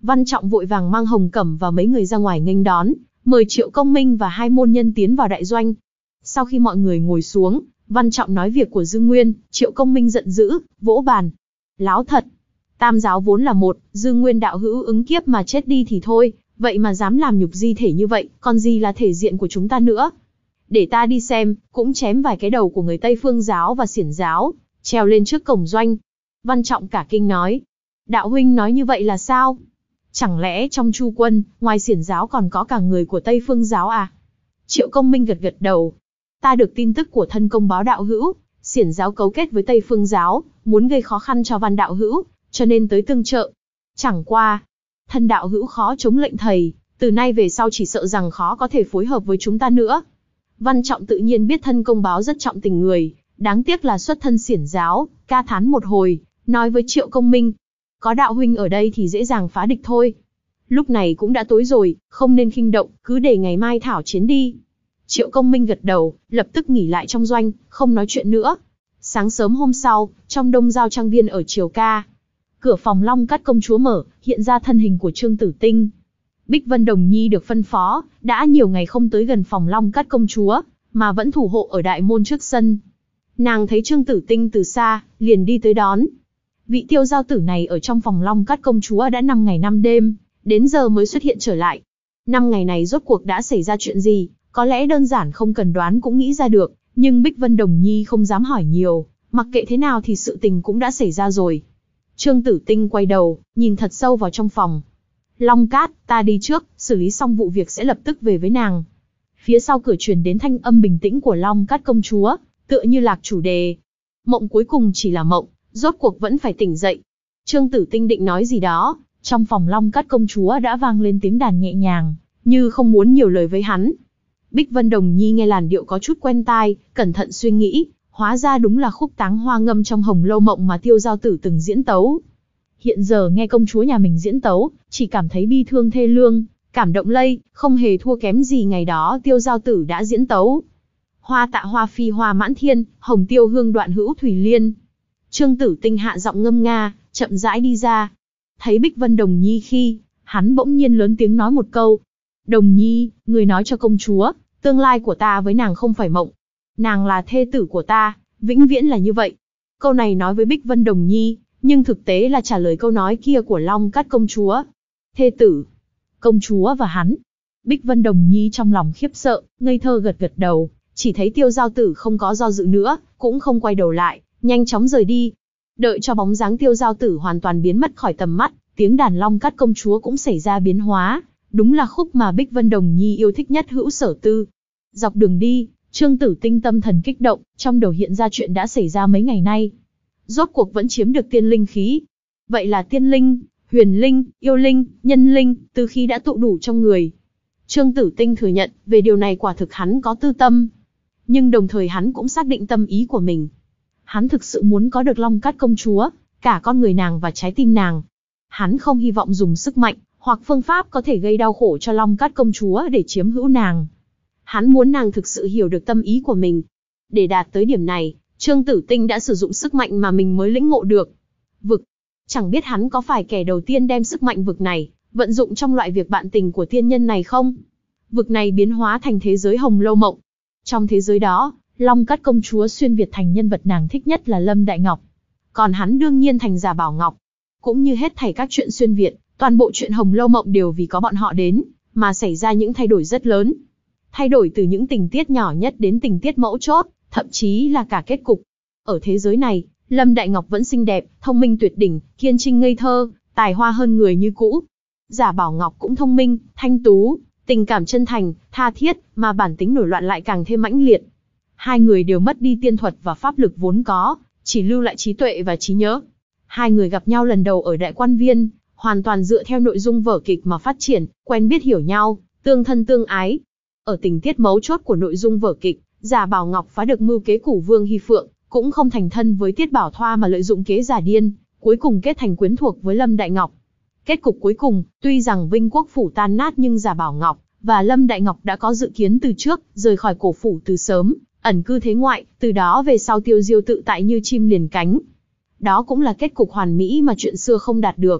A: Văn Trọng vội vàng mang Hồng Cẩm và mấy người ra ngoài nghênh đón, mời Triệu Công Minh và hai môn nhân tiến vào đại doanh. Sau khi mọi người ngồi xuống, Văn Trọng nói việc của Dương Nguyên. Triệu Công Minh giận dữ, vỗ bàn. Láo thật! Tam giáo vốn là một, Dương Nguyên đạo hữu ứng kiếp mà chết đi thì thôi, vậy mà dám làm nhục di thể như vậy, còn gì là thể diện của chúng ta nữa. Để ta đi xem, cũng chém vài cái đầu của người Tây Phương giáo và Xiển giáo, treo lên trước cổng doanh. Văn Trọng cả kinh nói. Đạo huynh nói như vậy là sao? Chẳng lẽ trong Chu quân, ngoài Xiển giáo còn có cả người của Tây Phương giáo à? Triệu Công Minh gật gật đầu. Ta được tin tức của thân công báo đạo hữu, Xiển giáo cấu kết với Tây Phương giáo, muốn gây khó khăn cho Văn đạo hữu, cho nên tới tương trợ. Chẳng qua, thân đạo hữu khó chống lệnh thầy, từ nay về sau chỉ sợ rằng khó có thể phối hợp với chúng ta nữa. Văn Trọng tự nhiên biết thân công báo rất trọng tình người, đáng tiếc là xuất thân Xiển giáo, ca thán một hồi, nói với Triệu Công Minh. Có đạo huynh ở đây thì dễ dàng phá địch thôi. Lúc này cũng đã tối rồi, không nên khinh động, cứ để ngày mai thảo chiến đi. Triệu Công Minh gật đầu, lập tức nghỉ lại trong doanh, không nói chuyện nữa. Sáng sớm hôm sau, trong Đông Giao trang viên ở Triều Ca, cửa phòng Long Cát công chúa mở, hiện ra thân hình của Trương Tử Tinh. Bích Vân Đồng Nhi được phân phó, đã nhiều ngày không tới gần phòng Long Cát công chúa, mà vẫn thủ hộ ở đại môn trước sân. Nàng thấy Trương Tử Tinh từ xa, liền đi tới đón. Vị tiêu giao tử này ở trong phòng Long Cát công chúa đã năm ngày năm đêm, đến giờ mới xuất hiện trở lại. Năm ngày này rốt cuộc đã xảy ra chuyện gì, có lẽ đơn giản không cần đoán cũng nghĩ ra được, nhưng Bích Vân Đồng Nhi không dám hỏi nhiều, mặc kệ thế nào thì sự tình cũng đã xảy ra rồi. Trương Tử Tinh quay đầu, nhìn thật sâu vào trong phòng. Long Cát, ta đi trước, xử lý xong vụ việc sẽ lập tức về với nàng. Phía sau cửa truyền đến thanh âm bình tĩnh của Long Cát công chúa, tựa như lạc chủ đề. Mộng cuối cùng chỉ là mộng, rốt cuộc vẫn phải tỉnh dậy. Trương Tử Tinh định nói gì đó, trong phòng Long Cát công chúa đã vang lên tiếng đàn nhẹ nhàng, như không muốn nhiều lời với hắn. Bích Vân Đồng Nhi nghe làn điệu có chút quen tai, cẩn thận suy nghĩ, hóa ra đúng là khúc Táng Hoa ngâm trong Hồng Lâu Mộng mà tiêu giao tử từng diễn tấu. Hiện giờ nghe công chúa nhà mình diễn tấu, chỉ cảm thấy bi thương thê lương, cảm động lây, không hề thua kém gì ngày đó tiêu giao tử đã diễn tấu. Hoa tạ hoa phi hoa mãn thiên, hồng tiêu hương đoạn hữu thủy liên. Trương Tử Tinh hạ giọng ngâm nga, chậm rãi đi ra. Thấy Bích Vân Đồng Nhi khi, hắn bỗng nhiên lớn tiếng nói một câu. Đồng Nhi, người nói cho công chúa, tương lai của ta với nàng không phải mộng. Nàng là thê tử của ta, vĩnh viễn là như vậy. Câu này nói với Bích Vân Đồng Nhi, nhưng thực tế là trả lời câu nói kia của Long Cát công chúa. Thê tử, công chúa và hắn. Bích Vân Đồng Nhi trong lòng khiếp sợ, ngây thơ gật gật đầu, chỉ thấy tiêu giao tử không có do dự nữa, cũng không quay đầu lại, nhanh chóng rời đi. Đợi cho bóng dáng tiêu giao tử hoàn toàn biến mất khỏi tầm mắt, tiếng đàn Long Cát công chúa cũng xảy ra biến hóa, đúng là khúc mà Bích Vân Đồng Nhi yêu thích nhất hữu sở tư. Dọc đường đi, Trương Tử Tinh tâm thần kích động, trong đầu hiện ra chuyện đã xảy ra mấy ngày nay. Rốt cuộc vẫn chiếm được tiên linh khí. Vậy là tiên linh, huyền linh, yêu linh, nhân linh, từ khi đã tụ đủ trong người. Trương Tử Tinh thừa nhận, về điều này quả thực hắn có tư tâm. Nhưng đồng thời hắn cũng xác định tâm ý của mình. Hắn thực sự muốn có được Long Cát công chúa, cả con người nàng và trái tim nàng. Hắn không hy vọng dùng sức mạnh, hoặc phương pháp có thể gây đau khổ cho Long Cát công chúa để chiếm hữu nàng. Hắn muốn nàng thực sự hiểu được tâm ý của mình. Để đạt tới điểm này, Trương Tử Tinh đã sử dụng sức mạnh mà mình mới lĩnh ngộ được. Vực. Chẳng biết hắn có phải kẻ đầu tiên đem sức mạnh vực này, vận dụng trong loại việc bạn tình của tiên nhân này không? Vực này biến hóa thành thế giới Hồng Lâu Mộng. Trong thế giới đó, Long Cát công chúa xuyên việt thành nhân vật nàng thích nhất là Lâm Đại Ngọc. Còn hắn đương nhiên thành Giả Bảo Ngọc. Cũng như hết thảy các chuyện xuyên việt, toàn bộ chuyện Hồng Lâu Mộng đều vì có bọn họ đến, mà xảy ra những thay đổi rất lớn. Thay đổi từ những tình tiết nhỏ nhất đến tình tiết mấu chốt, thậm chí là cả kết cục. Ở thế giới này, Lâm Đại Ngọc vẫn xinh đẹp, thông minh tuyệt đỉnh, kiên trinh ngây thơ, tài hoa hơn người như cũ. Giả Bảo Ngọc cũng thông minh, thanh tú, tình cảm chân thành, tha thiết, mà bản tính nổi loạn lại càng thêm mãnh liệt. Hai người đều mất đi tiên thuật và pháp lực vốn có, chỉ lưu lại trí tuệ và trí nhớ. Hai người gặp nhau lần đầu ở Đại Quan Viên, hoàn toàn dựa theo nội dung vở kịch mà phát triển, quen biết hiểu nhau, tương thân tương ái. Ở tình tiết mấu chốt của nội dung vở kịch, Giả Bảo Ngọc phá được mưu kế của Vương Hy Phượng, cũng không thành thân với Tiết Bảo Thoa mà lợi dụng kế giả điên, cuối cùng kết thành quyến thuộc với Lâm Đại Ngọc. Kết cục cuối cùng, tuy rằng Vinh Quốc phủ tan nát nhưng Giả Bảo Ngọc và Lâm Đại Ngọc đã có dự kiến từ trước, rời khỏi cổ phủ từ sớm, ẩn cư thế ngoại, từ đó về sau tiêu diêu tự tại như chim liền cánh. Đó cũng là kết cục hoàn mỹ mà chuyện xưa không đạt được.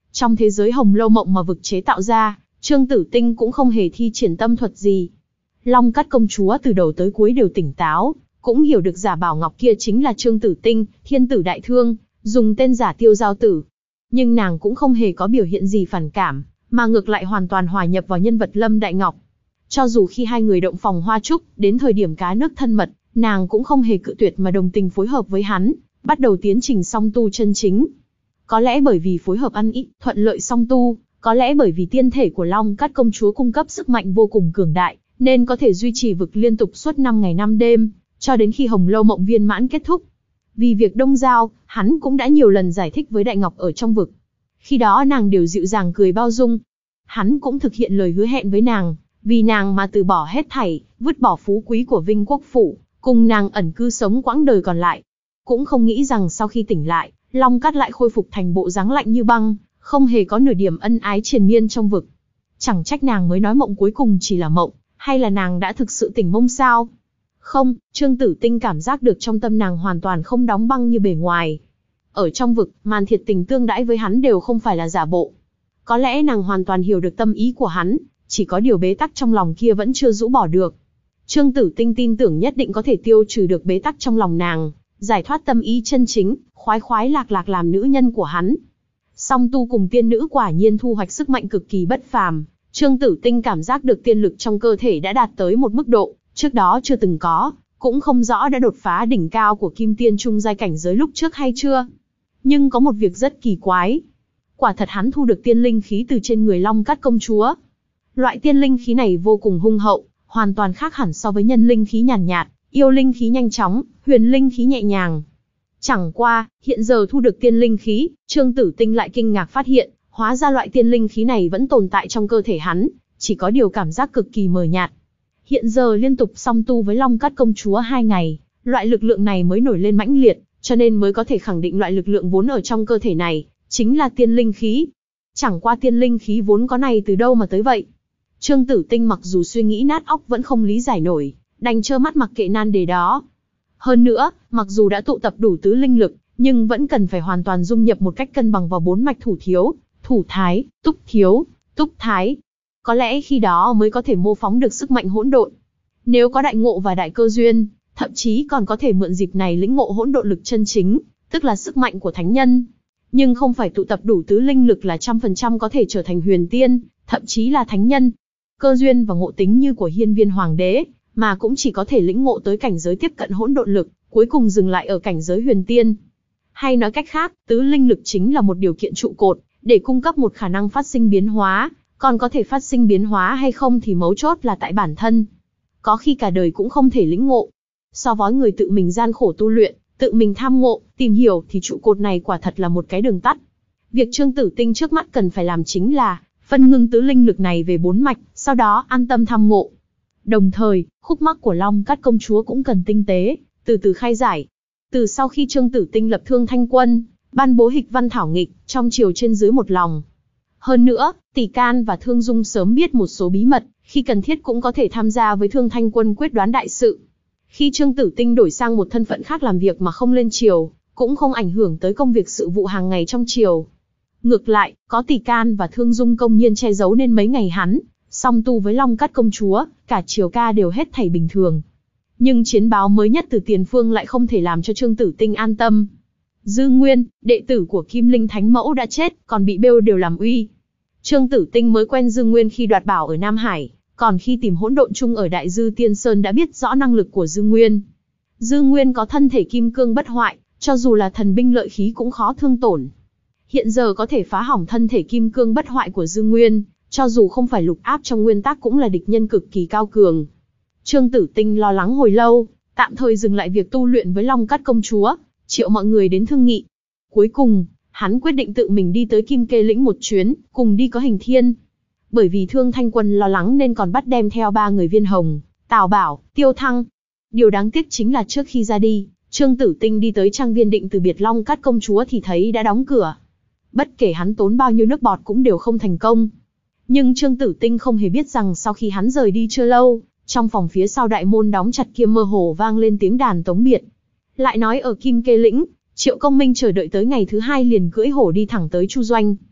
A: Trong thế giới Hồng Lâu Mộng mà vực chế tạo ra, Trương Tử Tinh cũng không hề thi triển tâm thuật gì. Long Cát công chúa từ đầu tới cuối đều tỉnh táo, cũng hiểu được giả bảo ngọc kia chính là Trương Tử Tinh, thiên tử đại thương, dùng tên giả Tiêu Giao Tử. Nhưng nàng cũng không hề có biểu hiện gì phản cảm, mà ngược lại hoàn toàn hòa nhập vào nhân vật Lâm Đại Ngọc. Cho dù khi hai người động phòng hoa trúc, đến thời điểm cá nước thân mật, nàng cũng không hề cự tuyệt mà đồng tình phối hợp với hắn, bắt đầu tiến trình song tu chân chính. Có lẽ bởi vì phối hợp ăn ý, thuận lợi song tu, có lẽ bởi vì tiên thể của Long Cát công chúa cung cấp sức mạnh vô cùng cường đại, nên có thể duy trì vực liên tục suốt năm ngày năm đêm, cho đến khi Hồng Lâu Mộng viên mãn kết thúc. Vì việc đông giao, hắn cũng đã nhiều lần giải thích với Đại Ngọc ở trong vực. Khi đó nàng đều dịu dàng cười bao dung. Hắn cũng thực hiện lời hứa hẹn với nàng, vì nàng mà từ bỏ hết thảy, vứt bỏ phú quý của Vinh Quốc phủ, cùng nàng ẩn cư sống quãng đời còn lại. Cũng không nghĩ rằng sau khi tỉnh lại, Long Cát lại khôi phục thành bộ dáng lạnh như băng, không hề có nửa điểm ân ái triền miên trong vực. Chẳng trách nàng mới nói mộng cuối cùng chỉ là mộng, hay là nàng đã thực sự tỉnh mông sao? Không, Trương Tử Tinh cảm giác được trong tâm nàng hoàn toàn không đóng băng như bề ngoài. Ở trong vực, màn thiệt tình tương đãi với hắn đều không phải là giả bộ. Có lẽ nàng hoàn toàn hiểu được tâm ý của hắn, chỉ có điều bế tắc trong lòng kia vẫn chưa rũ bỏ được. Trương Tử Tinh tin tưởng nhất định có thể tiêu trừ được bế tắc trong lòng nàng, giải thoát tâm ý chân chính, khoái khoái lạc lạc làm nữ nhân của hắn. Song tu cùng tiên nữ quả nhiên thu hoạch sức mạnh cực kỳ bất phàm. Trương Tử Tinh cảm giác được tiên lực trong cơ thể đã đạt tới một mức độ trước đó chưa từng có, cũng không rõ đã đột phá đỉnh cao của kim tiên trung giai cảnh giới lúc trước hay chưa. Nhưng có một việc rất kỳ quái. Quả thật hắn thu được tiên linh khí từ trên người Long Cát công chúa. Loại tiên linh khí này vô cùng hung hậu, hoàn toàn khác hẳn so với nhân linh khí nhàn nhạt, nhạt, yêu linh khí nhanh chóng, huyền linh khí nhẹ nhàng. Chẳng qua, hiện giờ thu được tiên linh khí, Trương Tử Tinh lại kinh ngạc phát hiện, hóa ra loại tiên linh khí này vẫn tồn tại trong cơ thể hắn, chỉ có điều cảm giác cực kỳ mờ nhạt. Hiện giờ liên tục song tu với Long Cát công chúa hai ngày, loại lực lượng này mới nổi lên mãnh liệt, cho nên mới có thể khẳng định loại lực lượng vốn ở trong cơ thể này chính là tiên linh khí. Chẳng qua tiên linh khí vốn có này từ đâu mà tới vậy? Trương Tử Tinh mặc dù suy nghĩ nát óc vẫn không lý giải nổi, đành trơ mắt mặc kệ nan đề đó. Hơn nữa, mặc dù đã tụ tập đủ tứ linh lực, nhưng vẫn cần phải hoàn toàn dung nhập một cách cân bằng vào bốn mạch thủ thiếu, thủ thái, túc thiếu, túc thái. Có lẽ khi đó mới có thể mô phóng được sức mạnh hỗn độn. Nếu có đại ngộ và đại cơ duyên, thậm chí còn có thể mượn dịp này lĩnh ngộ hỗn độn lực chân chính, tức là sức mạnh của thánh nhân. Nhưng không phải tụ tập đủ tứ linh lực là trăm phần trăm có thể trở thành huyền tiên, thậm chí là thánh nhân. Cơ duyên và ngộ tính như của Hiên Viên Hoàng đế, mà cũng chỉ có thể lĩnh ngộ tới cảnh giới tiếp cận hỗn độn lực, cuối cùng dừng lại ở cảnh giới huyền tiên. Hay nói cách khác, tứ linh lực chính là một điều kiện trụ cột, để cung cấp một khả năng phát sinh biến hóa, còn có thể phát sinh biến hóa hay không thì mấu chốt là tại bản thân. Có khi cả đời cũng không thể lĩnh ngộ. So với người tự mình gian khổ tu luyện, tự mình tham ngộ, tìm hiểu thì trụ cột này quả thật là một cái đường tắt. Việc Trương Tử Tinh trước mắt cần phải làm chính là phân ngưng tứ linh lực này về bốn mạch, sau đó an tâm tham ngộ. Đồng thời, khúc mắc của Long Cát công chúa cũng cần tinh tế, từ từ khai giải. Từ sau khi Trương Tử Tinh lập Thương Thanh Quân, ban bố hịch văn thảo nghịch, trong triều trên dưới một lòng. Hơn nữa, Tỷ Can và Thương Dung sớm biết một số bí mật, khi cần thiết cũng có thể tham gia với Thương Thanh Quân quyết đoán đại sự. Khi Trương Tử Tinh đổi sang một thân phận khác làm việc mà không lên triều, cũng không ảnh hưởng tới công việc sự vụ hàng ngày trong triều. Ngược lại, có Tỷ Can và Thương Dung công nhiên che giấu nên mấy ngày hắn song tu với Long Cát công chúa, cả triều ca đều hết thảy bình thường. Nhưng chiến báo mới nhất từ tiền phương lại không thể làm cho Trương Tử Tinh an tâm. Dư Nguyên, đệ tử của Kim Linh Thánh Mẫu đã chết, còn bị bêu đều làm uy. Trương Tử Tinh mới quen Dư Nguyên khi đoạt bảo ở Nam Hải, còn khi tìm hỗn độn chung ở Đại Dư Tiên Sơn đã biết rõ năng lực của Dư Nguyên. Dư Nguyên có thân thể kim cương bất hoại, cho dù là thần binh lợi khí cũng khó thương tổn. Hiện giờ có thể phá hỏng thân thể kim cương bất hoại của Dư Nguyên, cho dù không phải lục áp trong nguyên tắc cũng là địch nhân cực kỳ cao cường. Trương Tử Tinh lo lắng hồi lâu, tạm thời dừng lại việc tu luyện với Long Cát công chúa, triệu mọi người đến thương nghị. Cuối cùng, hắn quyết định tự mình đi tới Kim Kê Lĩnh một chuyến, cùng đi có Hình Thiên. Bởi vì Thương Thanh Quân lo lắng nên còn bắt đem theo ba người Viên Hồng, Tào Bảo, Tiêu Thăng. Điều đáng tiếc chính là trước khi ra đi, Trương Tử Tinh đi tới trang viên định từ biệt Long Cát công chúa thì thấy đã đóng cửa. Bất kể hắn tốn bao nhiêu nước bọt cũng đều không thành công. Nhưng Trương Tử Tinh không hề biết rằng sau khi hắn rời đi chưa lâu, trong phòng phía sau đại môn đóng chặt kia mơ hồ vang lên tiếng đàn tống biệt. Lại nói ở Kim Kê Lĩnh, Triệu Công Minh chờ đợi tới ngày thứ hai liền cưỡi hổ đi thẳng tới Chu Doanh.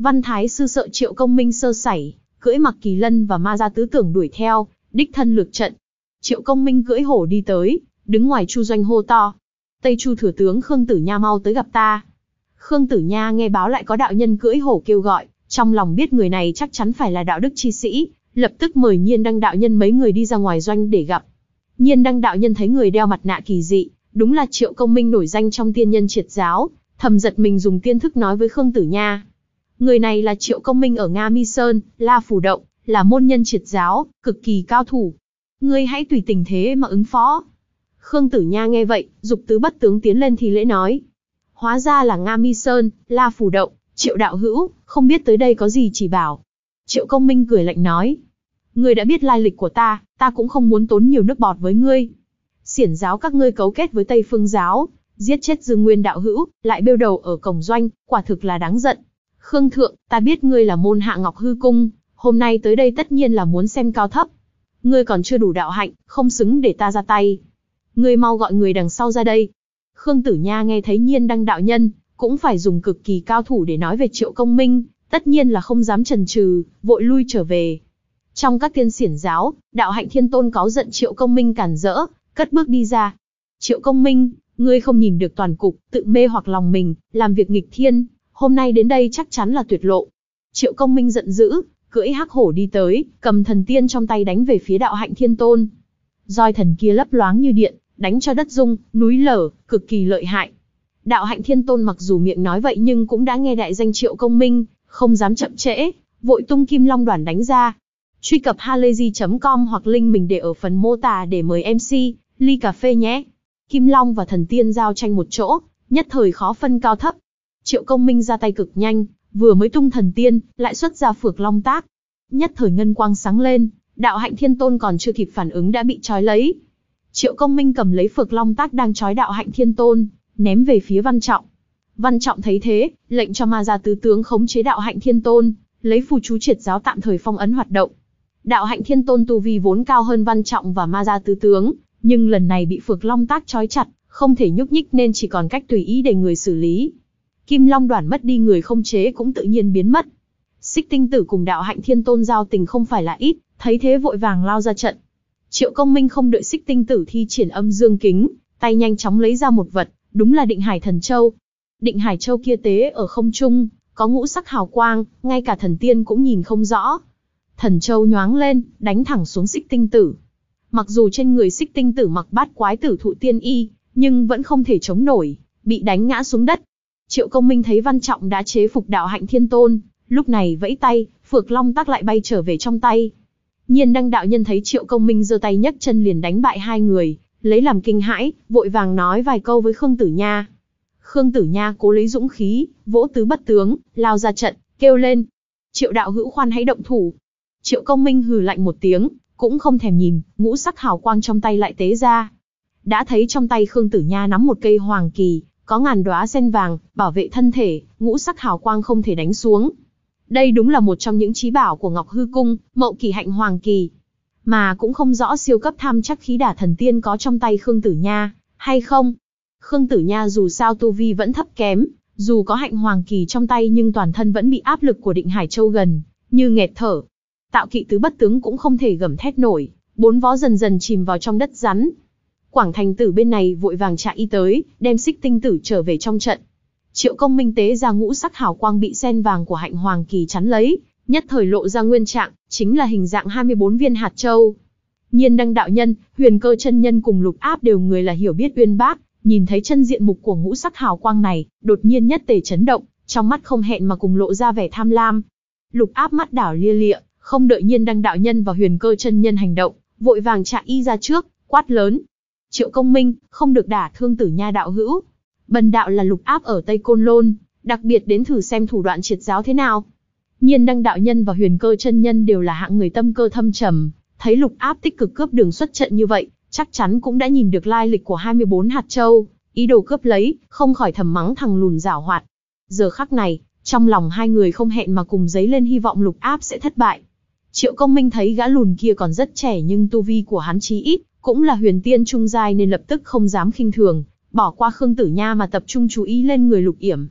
A: Văn Thái Sư sợ Triệu Công Minh sơ sẩy, cưỡi Mặc Kỳ Lân và Ma Gia Tứ Tưởng đuổi theo, đích thân lược trận. Triệu Công Minh cưỡi hổ đi tới, đứng ngoài Chu doanh hô to: Tây Chu thừa tướng Khương Tử Nha mau tới gặp ta. Khương Tử Nha nghe báo lại có đạo nhân cưỡi hổ kêu gọi, trong lòng biết người này chắc chắn phải là đạo đức chi sĩ, lập tức mời Nhiên Đăng đạo nhân mấy người đi ra ngoài doanh để gặp. Nhiên Đăng đạo nhân thấy người đeo mặt nạ kỳ dị, đúng là Triệu Công Minh nổi danh trong tiên nhân triệt giáo, thầm giật mình dùng tiên thức nói với Khương Tử Nha. Người này là Triệu Công Minh ở Nga Mi Sơn, La Phủ Động, là môn nhân triệt giáo, cực kỳ cao thủ. Ngươi hãy tùy tình thế mà ứng phó. Khương Tử Nha nghe vậy, dục tứ bất tướng tiến lên thi lễ nói. Hóa ra là Nga Mi Sơn, La Phủ Động, Triệu đạo hữu, không biết tới đây có gì chỉ bảo. Triệu Công Minh cười lạnh nói. Ngươi đã biết lai lịch của ta, ta cũng không muốn tốn nhiều nước bọt với ngươi. Xiển giáo các ngươi cấu kết với Tây Phương giáo, giết chết Dương Nguyên đạo hữu, lại bêu đầu ở cổng doanh, quả thực là đáng giận. Khương thượng, ta biết ngươi là môn hạ Ngọc Hư Cung, hôm nay tới đây tất nhiên là muốn xem cao thấp. Ngươi còn chưa đủ đạo hạnh, không xứng để ta ra tay. Ngươi mau gọi người đằng sau ra đây. Khương Tử Nha nghe thấy Nhiên Đăng đạo nhân, cũng phải dùng cực kỳ cao thủ để nói về Triệu Công Minh, tất nhiên là không dám chần chừ, vội lui trở về. Trong các tiên xiển giáo, đạo hạnh Thiên Tôn cáu giận Triệu Công Minh cản rỡ, cất bước đi ra. Triệu Công Minh, ngươi không nhìn được toàn cục, tự mê hoặc lòng mình, làm việc nghịch thiên, hôm nay đến đây chắc chắn là tuyệt lộ. Triệu Công Minh giận dữ, cưỡi hắc hổ đi tới, cầm thần tiên trong tay đánh về phía đạo hạnh Thiên Tôn. Roi thần kia lấp loáng như điện, đánh cho đất rung, núi lở, cực kỳ lợi hại. Đạo hạnh Thiên Tôn mặc dù miệng nói vậy nhưng cũng đã nghe đại danh Triệu Công Minh, không dám chậm trễ, vội tung Kim Long Đoản đánh ra. Truy cập halayzi chấm com hoặc link mình để ở phần mô tả để mời em xê, ly cà phê nhé. Kim Long và thần tiên giao tranh một chỗ, nhất thời khó phân cao thấp. Triệu Công Minh ra tay cực nhanh, vừa mới tung thần tiên, lại xuất ra Phược Long Tác. Nhất thời ngân quang sáng lên, đạo hạnh Thiên Tôn còn chưa kịp phản ứng đã bị trói lấy. Triệu Công Minh cầm lấy Phược Long Tác đang trói đạo hạnh Thiên Tôn, ném về phía Văn Trọng. Văn Trọng thấy thế, lệnh cho Ma Gia Tứ Tướng khống chế đạo hạnh Thiên Tôn, lấy phù chú triệt giáo tạm thời phong ấn hoạt động. Đạo hạnh Thiên Tôn tu vi vốn cao hơn Văn Trọng và Ma Gia Tứ Tướng, nhưng lần này bị Phược Long Tác trói chặt, không thể nhúc nhích nên chỉ còn cách tùy ý để người xử lý. Kim Long Đoản mất đi người không chế cũng tự nhiên biến mất. Xích Tinh Tử cùng đạo hạnh Thiên Tôn giao tình không phải là ít, thấy thế vội vàng lao ra trận. Triệu Công Minh không đợi Xích Tinh Tử thi triển âm dương kính, tay nhanh chóng lấy ra một vật, đúng là Định Hải Thần Châu. Định Hải Châu kia tế ở không trung, có ngũ sắc hào quang, ngay cả thần tiên cũng nhìn không rõ. Thần Châu nhoáng lên, đánh thẳng xuống Xích Tinh Tử. Mặc dù trên người Xích Tinh Tử mặc Bát Quái Tử Thụ Tiên Y, nhưng vẫn không thể chống nổi, bị đánh ngã xuống đất. Triệu Công Minh thấy Văn Trọng đã chế phục đạo hạnh Thiên Tôn, lúc này vẫy tay, Phược Long Tác lại bay trở về trong tay. Nhiên Đăng đạo nhân thấy Triệu Công Minh giơ tay nhấc chân liền đánh bại hai người, lấy làm kinh hãi, vội vàng nói vài câu với Khương Tử Nha. Khương Tử Nha cố lấy dũng khí, vỗ tứ bất tướng, lao ra trận, kêu lên: Triệu đạo hữu khoan hãy động thủ. Triệu Công Minh hừ lạnh một tiếng, cũng không thèm nhìn, ngũ sắc hào quang trong tay lại tế ra. Đã thấy trong tay Khương Tử Nha nắm một cây hoàng kỳ, có ngàn đóa sen vàng, bảo vệ thân thể, ngũ sắc hào quang không thể đánh xuống. Đây đúng là một trong những chí bảo của Ngọc Hư Cung, Mậu Kỳ Hạnh Hoàng Kỳ. Mà cũng không rõ siêu cấp tham chắc khí đả thần tiên có trong tay Khương Tử Nha, hay không. Khương Tử Nha dù sao tu vi vẫn thấp kém, dù có Hạnh Hoàng Kỳ trong tay nhưng toàn thân vẫn bị áp lực của Định Hải Châu gần, như nghẹt thở. Tạo Kỵ tứ bất tướng cũng không thể gầm thét nổi, bốn vó dần dần chìm vào trong đất rắn. Quảng Thành Tử bên này vội vàng chạy y tới, đem Xích Tinh Tử trở về trong trận. Triệu Công Minh tế ra ngũ sắc hào quang bị sen vàng của Hạnh Hoàng Kỳ chắn lấy, nhất thời lộ ra nguyên trạng, chính là hình dạng hai mươi bốn viên hạt châu. Nhiên Đăng đạo nhân, Huyền Cơ chân nhân cùng Lục Áp đều người là hiểu biết uyên bác, nhìn thấy chân diện mục của ngũ sắc hào quang này, đột nhiên nhất tề chấn động, trong mắt không hẹn mà cùng lộ ra vẻ tham lam. Lục Áp mắt đảo lia lịa, không đợi Nhiên Đăng đạo nhân và Huyền Cơ chân nhân hành động, vội vàng chạy y ra trước, quát lớn: Triệu Công Minh, không được đả thương Tử Nha đạo hữu. Bần đạo là Lục Áp ở Tây Côn Lôn, đặc biệt đến thử xem thủ đoạn triệt giáo thế nào. Nhiên Đăng đạo nhân và Huyền Cơ chân nhân đều là hạng người tâm cơ thâm trầm, thấy Lục Áp tích cực cướp đường xuất trận như vậy, chắc chắn cũng đã nhìn được lai lịch của hai mươi bốn hạt châu, ý đồ cướp lấy, không khỏi thầm mắng thằng lùn giảo hoạt. Giờ khắc này, trong lòng hai người không hẹn mà cùng dấy lên hy vọng Lục Áp sẽ thất bại. Triệu Công Minh thấy gã lùn kia còn rất trẻ nhưng tu vi của hắn chí ít cũng là huyền tiên trung giai nên lập tức không dám khinh thường, bỏ qua Khương Tử Nha mà tập trung chú ý lên người Lục Yểm.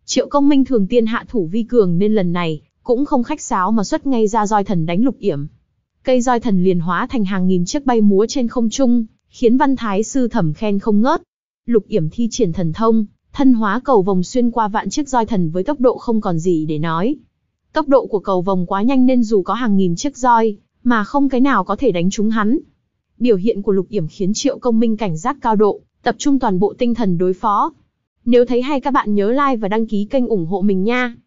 A: Triệu Công Minh thường tiên hạ thủ vi cường nên lần này, cũng không khách sáo mà xuất ngay ra roi thần đánh Lục Yểm. Cây roi thần liền hóa thành hàng nghìn chiếc bay múa trên không trung, khiến Văn Thái sư thầm khen không ngớt. Lục Yểm thi triển thần thông, thân hóa cầu vồng xuyên qua vạn chiếc roi thần với tốc độ không còn gì để nói. Tốc độ của cầu vồng quá nhanh nên dù có hàng nghìn chiếc roi, mà không cái nào có thể đánh trúng hắn. Biểu hiện của Lục Yểm khiến Triệu Công Minh cảnh giác cao độ, tập trung toàn bộ tinh thần đối phó. Nếu thấy hay các bạn nhớ like và đăng ký kênh ủng hộ mình nha.